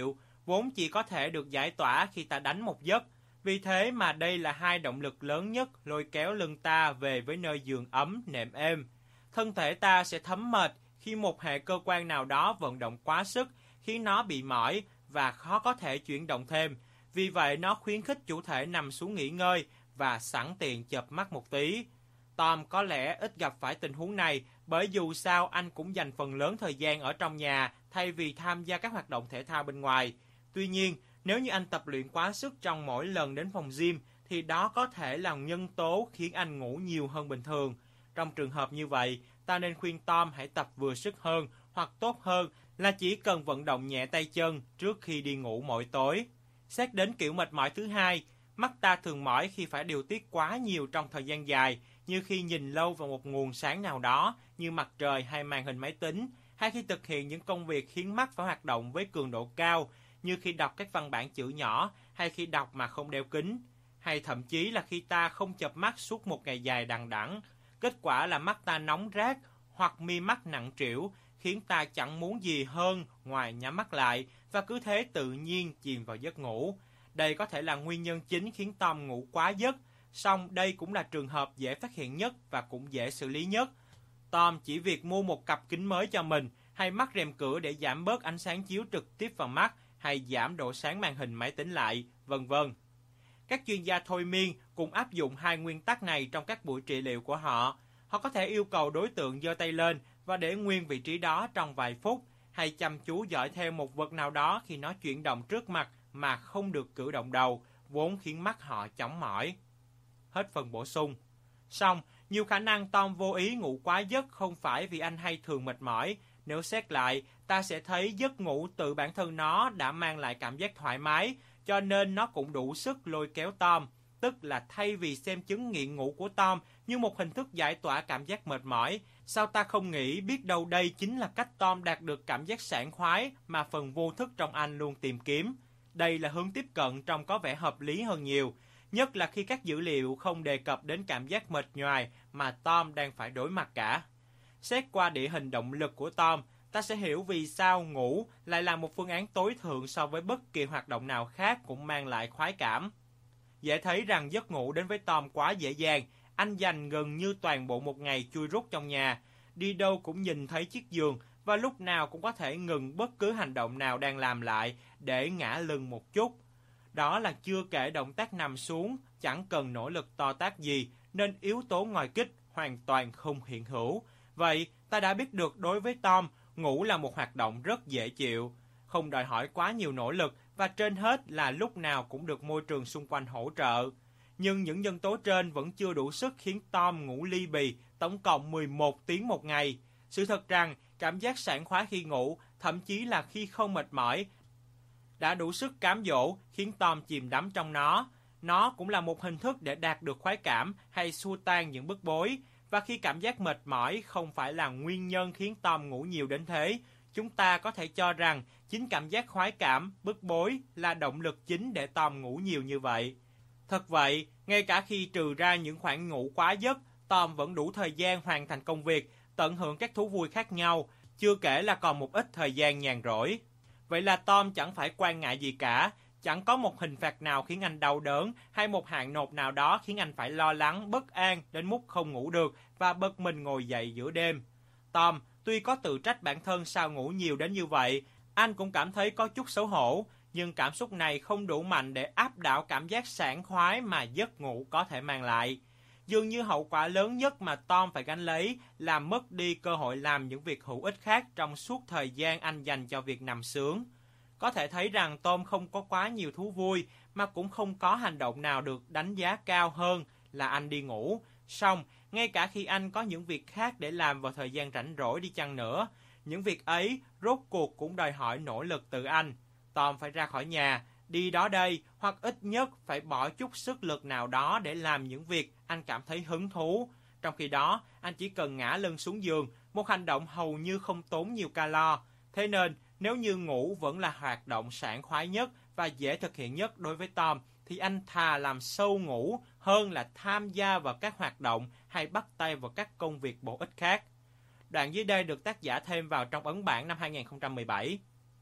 S2: vốn chỉ có thể được giải tỏa khi ta đánh một giấc. Vì thế mà đây là hai động lực lớn nhất lôi kéo lưng ta về với nơi giường ấm, nệm êm. Thân thể ta sẽ thấm mệt khi một hệ cơ quan nào đó vận động quá sức, khiến nó bị mỏi và khó có thể chuyển động thêm. Vì vậy nó khuyến khích chủ thể nằm xuống nghỉ ngơi và sẵn tiện chợp mắt một tí. Tom có lẽ ít gặp phải tình huống này, bởi dù sao anh cũng dành phần lớn thời gian ở trong nhà thay vì tham gia các hoạt động thể thao bên ngoài. Tuy nhiên, nếu như anh tập luyện quá sức trong mỗi lần đến phòng gym, thì đó có thể là nhân tố khiến anh ngủ nhiều hơn bình thường. Trong trường hợp như vậy, ta nên khuyên Tom hãy tập vừa sức hơn, hoặc tốt hơn là chỉ cần vận động nhẹ tay chân trước khi đi ngủ mỗi tối. Xét đến kiểu mệt mỏi thứ hai, mắt ta thường mỏi khi phải điều tiết quá nhiều trong thời gian dài, như khi nhìn lâu vào một nguồn sáng nào đó như mặt trời hay màn hình máy tính, hay khi thực hiện những công việc khiến mắt phải hoạt động với cường độ cao, như khi đọc các văn bản chữ nhỏ hay khi đọc mà không đeo kính, hay thậm chí là khi ta không chợp mắt suốt một ngày dài đằng đẵng. Kết quả là mắt ta nóng rát hoặc mi mắt nặng trĩu, khiến ta chẳng muốn gì hơn ngoài nhắm mắt lại và cứ thế tự nhiên chìm vào giấc ngủ. Đây có thể là nguyên nhân chính khiến Tom ngủ quá giấc, song đây cũng là trường hợp dễ phát hiện nhất và cũng dễ xử lý nhất. Tom chỉ việc mua một cặp kính mới cho mình, hay mắc rèm cửa để giảm bớt ánh sáng chiếu trực tiếp vào mắt, hay giảm độ sáng màn hình máy tính lại, vân vân. Các chuyên gia thôi miên cũng áp dụng hai nguyên tắc này trong các buổi trị liệu của họ. Họ có thể yêu cầu đối tượng giơ tay lên và để nguyên vị trí đó trong vài phút, hay chăm chú dõi theo một vật nào đó khi nó chuyển động trước mặt mà không được cử động đầu, vốn khiến mắt họ chóng mỏi. Hết phần bổ sung. Song, nhiều khả năng Tom vô ý ngủ quá giấc không phải vì anh hay thường mệt mỏi. Nếu xét lại, ta sẽ thấy giấc ngủ tự bản thân nó đã mang lại cảm giác thoải mái, cho nên nó cũng đủ sức lôi kéo Tom. Tức là thay vì xem chứng nghiện ngủ của Tom như một hình thức giải tỏa cảm giác mệt mỏi, sao ta không nghĩ biết đâu đây chính là cách Tom đạt được cảm giác sảng khoái mà phần vô thức trong anh luôn tìm kiếm. Đây là hướng tiếp cận trông có vẻ hợp lý hơn nhiều, nhất là khi các dữ liệu không đề cập đến cảm giác mệt nhoài mà Tom đang phải đối mặt cả. Xét qua địa hình động lực của Tom, ta sẽ hiểu vì sao ngủ lại là một phương án tối thượng so với bất kỳ hoạt động nào khác cũng mang lại khoái cảm. Dễ thấy rằng giấc ngủ đến với Tom quá dễ dàng, anh dành gần như toàn bộ một ngày chui rút trong nhà, đi đâu cũng nhìn thấy chiếc giường và lúc nào cũng có thể ngừng bất cứ hành động nào đang làm lại để ngả lưng một chút. Đó là chưa kể động tác nằm xuống, chẳng cần nỗ lực to tát gì, nên yếu tố ngoài kích hoàn toàn không hiện hữu. Vậy, ta đã biết được đối với Tom, ngủ là một hoạt động rất dễ chịu, không đòi hỏi quá nhiều nỗ lực và trên hết là lúc nào cũng được môi trường xung quanh hỗ trợ. Nhưng những nhân tố trên vẫn chưa đủ sức khiến Tom ngủ li bì tổng cộng mười một tiếng một ngày. Sự thật rằng, cảm giác sảng khoái khi ngủ, thậm chí là khi không mệt mỏi, đã đủ sức cám dỗ khiến Tom chìm đắm trong nó. Nó cũng là một hình thức để đạt được khoái cảm hay xua tan những bức bối. Và khi cảm giác mệt mỏi không phải là nguyên nhân khiến Tom ngủ nhiều đến thế, chúng ta có thể cho rằng chính cảm giác khoái cảm, bức bối là động lực chính để Tom ngủ nhiều như vậy. Thật vậy, ngay cả khi trừ ra những khoảng ngủ quá giấc, Tom vẫn đủ thời gian hoàn thành công việc, tận hưởng các thú vui khác nhau, chưa kể là còn một ít thời gian nhàn rỗi. Vậy là Tom chẳng phải quan ngại gì cả, chẳng có một hình phạt nào khiến anh đau đớn hay một hạn nộp nào đó khiến anh phải lo lắng, bất an đến mức không ngủ được và bật mình ngồi dậy giữa đêm. Tom tuy có tự trách bản thân sao ngủ nhiều đến như vậy, anh cũng cảm thấy có chút xấu hổ, nhưng cảm xúc này không đủ mạnh để áp đảo cảm giác sảng khoái mà giấc ngủ có thể mang lại. Dường như hậu quả lớn nhất mà Tom phải gánh lấy là mất đi cơ hội làm những việc hữu ích khác trong suốt thời gian anh dành cho việc nằm sướng. Có thể thấy rằng Tom không có quá nhiều thú vui, mà cũng không có hành động nào được đánh giá cao hơn là anh đi ngủ. Song, ngay cả khi anh có những việc khác để làm vào thời gian rảnh rỗi đi chăng nữa, những việc ấy rốt cuộc cũng đòi hỏi nỗ lực từ anh. Tom phải ra khỏi nhà, đi đó đây, hoặc ít nhất phải bỏ chút sức lực nào đó để làm những việc anh cảm thấy hứng thú. Trong khi đó, anh chỉ cần ngã lưng xuống giường, một hành động hầu như không tốn nhiều calo. Thế nên, nếu như ngủ vẫn là hoạt động sảng khoái nhất và dễ thực hiện nhất đối với Tom, thì anh thà làm sâu ngủ hơn là tham gia vào các hoạt động hay bắt tay vào các công việc bổ ích khác. Đoạn dưới đây được tác giả thêm vào trong ấn bản năm hai không một bảy.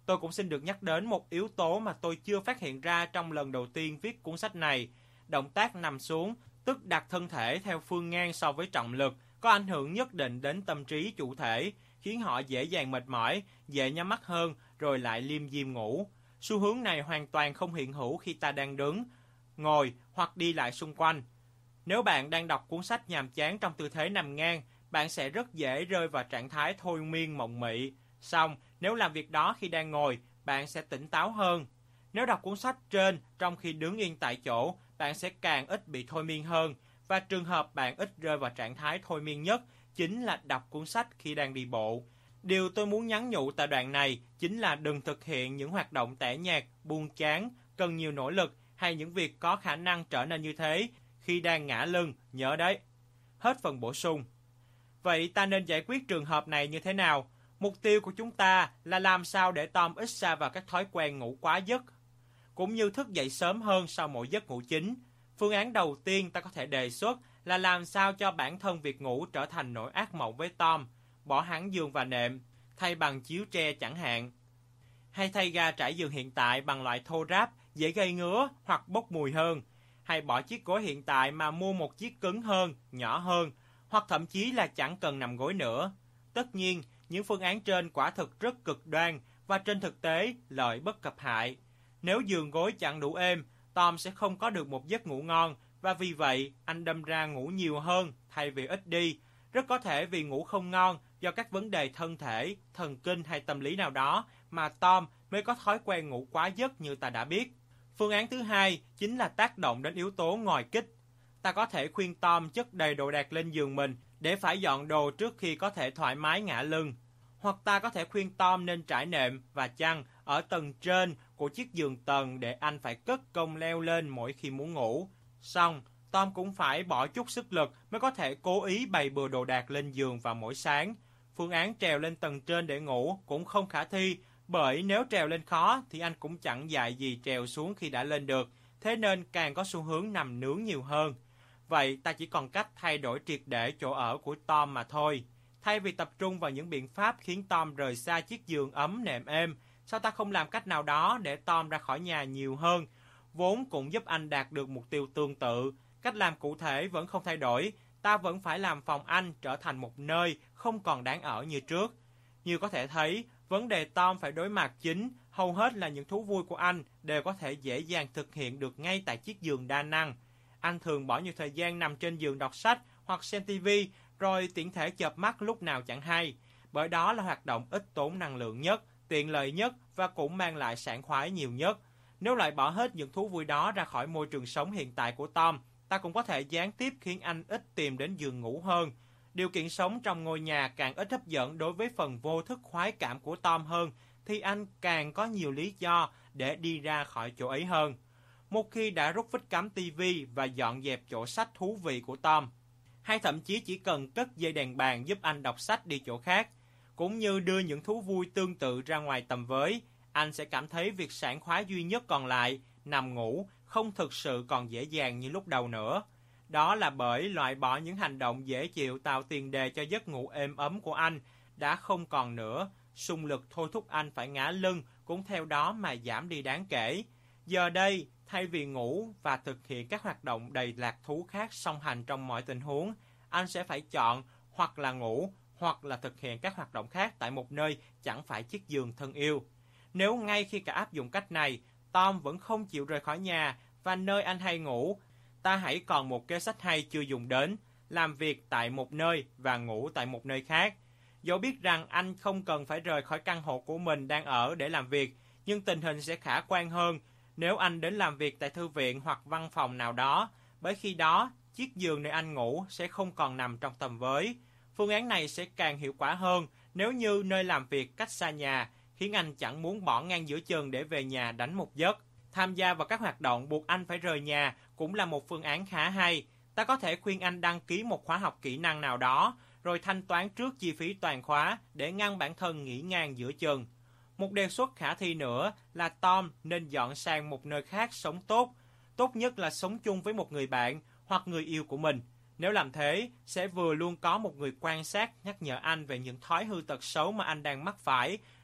S2: Tôi cũng xin được nhắc đến một yếu tố mà tôi chưa phát hiện ra trong lần đầu tiên viết cuốn sách này. Động tác nằm xuống, tức đặt thân thể theo phương ngang so với trọng lực, có ảnh hưởng nhất định đến tâm trí chủ thể, khiến họ dễ dàng mệt mỏi, dễ nhắm mắt hơn, rồi lại liêm diêm ngủ. Xu hướng này hoàn toàn không hiện hữu khi ta đang đứng, ngồi hoặc đi lại xung quanh. Nếu bạn đang đọc cuốn sách nhàm chán trong tư thế nằm ngang, bạn sẽ rất dễ rơi vào trạng thái thôi miên mộng mị. Song, nếu làm việc đó khi đang ngồi, bạn sẽ tỉnh táo hơn. Nếu đọc cuốn sách trên trong khi đứng yên tại chỗ, bạn sẽ càng ít bị thôi miên hơn. Và trường hợp bạn ít rơi vào trạng thái thôi miên nhất chính là đọc cuốn sách khi đang đi bộ. Điều tôi muốn nhắn nhủ tại đoạn này chính là đừng thực hiện những hoạt động tẻ nhạt, buồn chán, cần nhiều nỗ lực hay những việc có khả năng trở nên như thế khi đang ngả lưng, nhớ đấy. Hết phần bổ sung. Vậy ta nên giải quyết trường hợp này như thế nào? Mục tiêu của chúng ta là làm sao để Tom ít sa vào các thói quen ngủ quá giấc, cũng như thức dậy sớm hơn sau mỗi giấc ngủ chính. Phương án đầu tiên ta có thể đề xuất là làm sao cho bản thân việc ngủ trở thành nỗi ác mộng với Tom, bỏ hẳn giường và nệm, thay bằng chiếu tre chẳng hạn. Hay thay ga trải giường hiện tại bằng loại thô ráp, dễ gây ngứa hoặc bốc mùi hơn. Hay bỏ chiếc gối hiện tại mà mua một chiếc cứng hơn, nhỏ hơn, hoặc thậm chí là chẳng cần nằm gối nữa. Tất nhiên, những phương án trên quả thực rất cực đoan và trên thực tế lợi bất cập hại. Nếu giường gối chẳng đủ êm, Tom sẽ không có được một giấc ngủ ngon và vì vậy anh đâm ra ngủ nhiều hơn thay vì ít đi. Rất có thể vì ngủ không ngon do các vấn đề thân thể, thần kinh hay tâm lý nào đó mà Tom mới có thói quen ngủ quá giấc như ta đã biết. Phương án thứ hai chính là tác động đến yếu tố ngoài kích. Ta có thể khuyên Tom chất đầy đồ đạc lên giường mình để phải dọn đồ trước khi có thể thoải mái ngả lưng. Hoặc ta có thể khuyên Tom nên trải nệm và chăn ở tầng trên của chiếc giường tầng để anh phải cất công leo lên mỗi khi muốn ngủ. Xong, Tom cũng phải bỏ chút sức lực mới có thể cố ý bày bừa đồ đạc lên giường vào mỗi sáng. Phương án trèo lên tầng trên để ngủ cũng không khả thi, bởi nếu trèo lên khó thì anh cũng chẳng dại gì trèo xuống khi đã lên được, thế nên càng có xu hướng nằm nướng nhiều hơn. Vậy ta chỉ còn cách thay đổi triệt để chỗ ở của Tom mà thôi. Thay vì tập trung vào những biện pháp khiến Tom rời xa chiếc giường ấm nệm êm, sao ta không làm cách nào đó để Tom ra khỏi nhà nhiều hơn, vốn cũng giúp anh đạt được mục tiêu tương tự. Cách làm cụ thể vẫn không thay đổi, ta vẫn phải làm phòng anh trở thành một nơi không còn đáng ở như trước. Như có thể thấy, vấn đề Tom phải đối mặt chính, hầu hết là những thú vui của anh đều có thể dễ dàng thực hiện được ngay tại chiếc giường đa năng. Anh thường bỏ nhiều thời gian nằm trên giường đọc sách hoặc xem ti vi, rồi tiện thể chợp mắt lúc nào chẳng hay, bởi đó là hoạt động ít tốn năng lượng nhất, tiện lợi nhất và cũng mang lại sảng khoái nhiều nhất. Nếu loại bỏ hết những thú vui đó ra khỏi môi trường sống hiện tại của Tom, ta cũng có thể gián tiếp khiến anh ít tìm đến giường ngủ hơn. Điều kiện sống trong ngôi nhà càng ít hấp dẫn đối với phần vô thức khoái cảm của Tom hơn, thì anh càng có nhiều lý do để đi ra khỏi chỗ ấy hơn. Một khi đã rút phích cắm ti vi và dọn dẹp chỗ sách thú vị của Tom, hay thậm chí chỉ cần cất dây đèn bàn giúp anh đọc sách đi chỗ khác, cũng như đưa những thú vui tương tự ra ngoài tầm với, anh sẽ cảm thấy việc sảng khoái duy nhất còn lại, nằm ngủ, không thực sự còn dễ dàng như lúc đầu nữa. Đó là bởi loại bỏ những hành động dễ chịu tạo tiền đề cho giấc ngủ êm ấm của anh đã không còn nữa, xung lực thôi thúc anh phải ngả lưng cũng theo đó mà giảm đi đáng kể. Giờ đây, thay vì ngủ và thực hiện các hoạt động đầy lạc thú khác song hành trong mọi tình huống, anh sẽ phải chọn hoặc là ngủ hoặc là thực hiện các hoạt động khác tại một nơi chẳng phải chiếc giường thân yêu. Nếu ngay khi cả áp dụng cách này, Tom vẫn không chịu rời khỏi nhà và nơi anh hay ngủ, ta hãy còn một kế sách hay chưa dùng đến, làm việc tại một nơi và ngủ tại một nơi khác. Dẫu biết rằng anh không cần phải rời khỏi căn hộ của mình đang ở để làm việc, nhưng tình hình sẽ khả quan hơn nếu anh đến làm việc tại thư viện hoặc văn phòng nào đó, bởi khi đó, chiếc giường nơi anh ngủ sẽ không còn nằm trong tầm với. Phương án này sẽ càng hiệu quả hơn nếu như nơi làm việc cách xa nhà, khiến anh chẳng muốn bỏ ngang giữa chừng để về nhà đánh một giấc. Tham gia vào các hoạt động buộc anh phải rời nhà cũng là một phương án khá hay. Ta có thể khuyên anh đăng ký một khóa học kỹ năng nào đó, rồi thanh toán trước chi phí toàn khóa để ngăn bản thân nghỉ ngang giữa chừng. Một đề xuất khả thi nữa là Tom nên dọn sang một nơi khác sống tốt. Tốt nhất là sống chung với một người bạn hoặc người yêu của mình. Nếu làm thế, sẽ vừa luôn có một người quan sát nhắc nhở anh về những thói hư tật xấu mà anh đang mắc phải,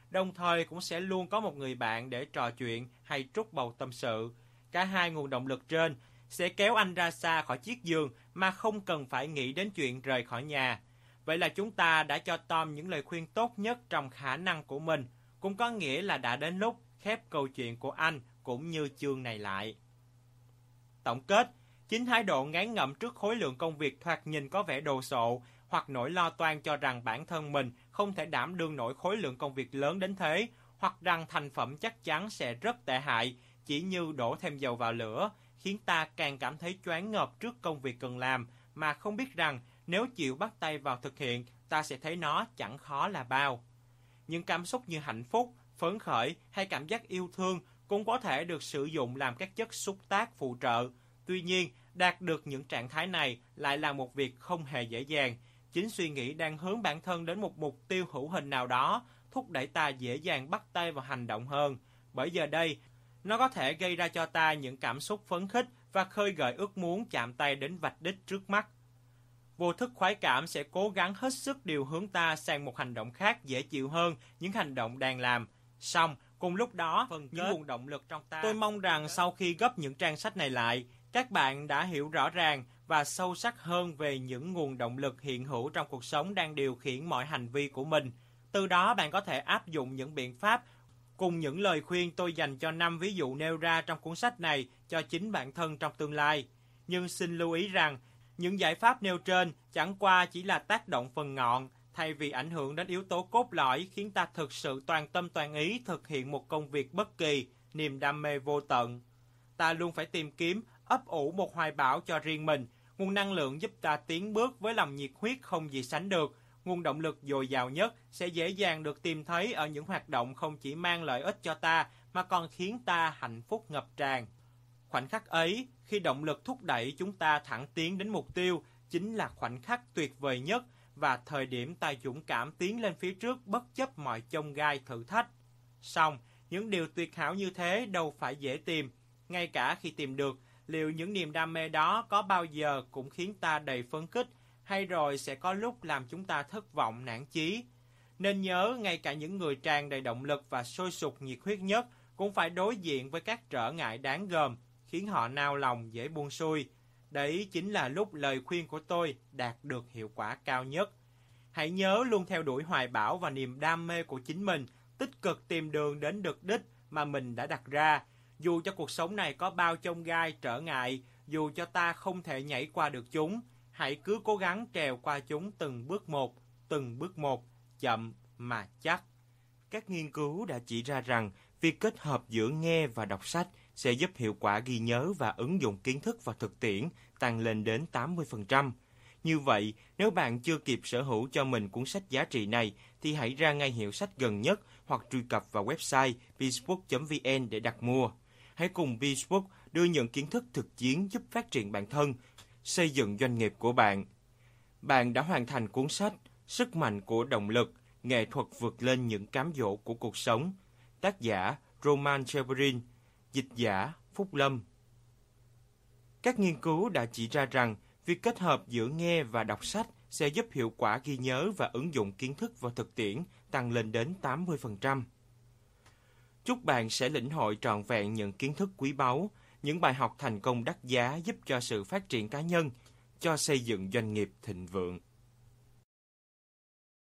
S2: đồng thời cũng sẽ luôn có một người bạn để trò chuyện hay trút bầu tâm sự. Cả hai nguồn động lực trên sẽ kéo anh ra xa khỏi chiếc giường mà không cần phải nghĩ đến chuyện rời khỏi nhà. Vậy là chúng ta đã cho Tom những lời khuyên tốt nhất trong khả năng của mình, cũng có nghĩa là đã đến lúc khép câu chuyện của anh cũng như chương này lại. Tổng kết, chính thái độ ngán ngẩm trước khối lượng công việc thoạt nhìn có vẻ đồ sộ, hoặc nỗi lo toan cho rằng bản thân mình không thể đảm đương nổi khối lượng công việc lớn đến thế, hoặc rằng thành phẩm chắc chắn sẽ rất tệ hại, chỉ như đổ thêm dầu vào lửa, khiến ta càng cảm thấy choáng ngợp trước công việc cần làm, mà không biết rằng nếu chịu bắt tay vào thực hiện, ta sẽ thấy nó chẳng khó là bao. Những cảm xúc như hạnh phúc, phấn khởi hay cảm giác yêu thương cũng có thể được sử dụng làm các chất xúc tác phụ trợ. Tuy nhiên, đạt được những trạng thái này lại là một việc không hề dễ dàng. Chính suy nghĩ đang hướng bản thân đến một mục tiêu hữu hình nào đó thúc đẩy ta dễ dàng bắt tay vào hành động hơn. Bởi giờ đây, nó có thể gây ra cho ta những cảm xúc phấn khích và khơi gợi ước muốn chạm tay đến vạch đích trước mắt. Vô thức khoái cảm sẽ cố gắng hết sức điều hướng ta sang một hành động khác dễ chịu hơn những hành động đang làm. Song, cùng lúc đó, phần những nguồn động lực trong ta. Tôi mong rằng sau khi gấp những trang sách này lại, các bạn đã hiểu rõ ràng và sâu sắc hơn về những nguồn động lực hiện hữu trong cuộc sống đang điều khiển mọi hành vi của mình. Từ đó bạn có thể áp dụng những biện pháp cùng những lời khuyên tôi dành cho năm ví dụ nêu ra trong cuốn sách này cho chính bản thân trong tương lai. Nhưng xin lưu ý rằng, những giải pháp nêu trên chẳng qua chỉ là tác động phần ngọn, thay vì ảnh hưởng đến yếu tố cốt lõi khiến ta thực sự toàn tâm toàn ý thực hiện một công việc bất kỳ, niềm đam mê vô tận. Ta luôn phải tìm kiếm, ấp ủ một hoài bão cho riêng mình, nguồn năng lượng giúp ta tiến bước với lòng nhiệt huyết không gì sánh được. Nguồn động lực dồi dào nhất sẽ dễ dàng được tìm thấy ở những hoạt động không chỉ mang lợi ích cho ta mà còn khiến ta hạnh phúc ngập tràn. Khoảnh khắc ấy, khi động lực thúc đẩy chúng ta thẳng tiến đến mục tiêu, chính là khoảnh khắc tuyệt vời nhất và thời điểm ta dũng cảm tiến lên phía trước bất chấp mọi chông gai thử thách. Song, những điều tuyệt hảo như thế đâu phải dễ tìm. Ngay cả khi tìm được, liệu những niềm đam mê đó có bao giờ cũng khiến ta đầy phấn khích, hay rồi sẽ có lúc làm chúng ta thất vọng nản chí? Nên nhớ, ngay cả những người tràn đầy động lực và sôi sục nhiệt huyết nhất cũng phải đối diện với các trở ngại đáng gờm, khiến họ nao lòng dễ buông xuôi. Đấy chính là lúc lời khuyên của tôi đạt được hiệu quả cao nhất. Hãy nhớ luôn theo đuổi hoài bão và niềm đam mê của chính mình, tích cực tìm đường đến được đích mà mình đã đặt ra. Dù cho cuộc sống này có bao chông gai trở ngại, dù cho ta không thể nhảy qua được chúng, hãy cứ cố gắng trèo qua chúng từng bước một, từng bước một, chậm mà chắc.
S1: Các nghiên cứu đã chỉ ra rằng việc kết hợp giữa nghe và đọc sách sẽ giúp hiệu quả ghi nhớ và ứng dụng kiến thức vào thực tiễn tăng lên đến tám mươi phần trăm. Như vậy, nếu bạn chưa kịp sở hữu cho mình cuốn sách giá trị này, thì hãy ra ngay hiệu sách gần nhất hoặc truy cập vào website bizbook chấm vn để đặt mua. Hãy cùng Bizbook đưa những kiến thức thực chiến giúp phát triển bản thân, xây dựng doanh nghiệp của bạn. Bạn đã hoàn thành cuốn sách Sức mạnh của động lực, nghệ thuật vượt lên những cám dỗ của cuộc sống. Tác giả Roman Cheverin, dịch giả Phúc Lâm. Các nghiên cứu đã chỉ ra rằng việc kết hợp giữa nghe và đọc sách sẽ giúp hiệu quả ghi nhớ và ứng dụng kiến thức vào thực tiễn tăng lên đến tám mươi phần trăm. Chúc bạn sẽ lĩnh hội trọn vẹn những kiến thức quý báu, những bài học thành công đắt giá giúp cho sự phát triển cá nhân, cho xây dựng doanh nghiệp thịnh vượng.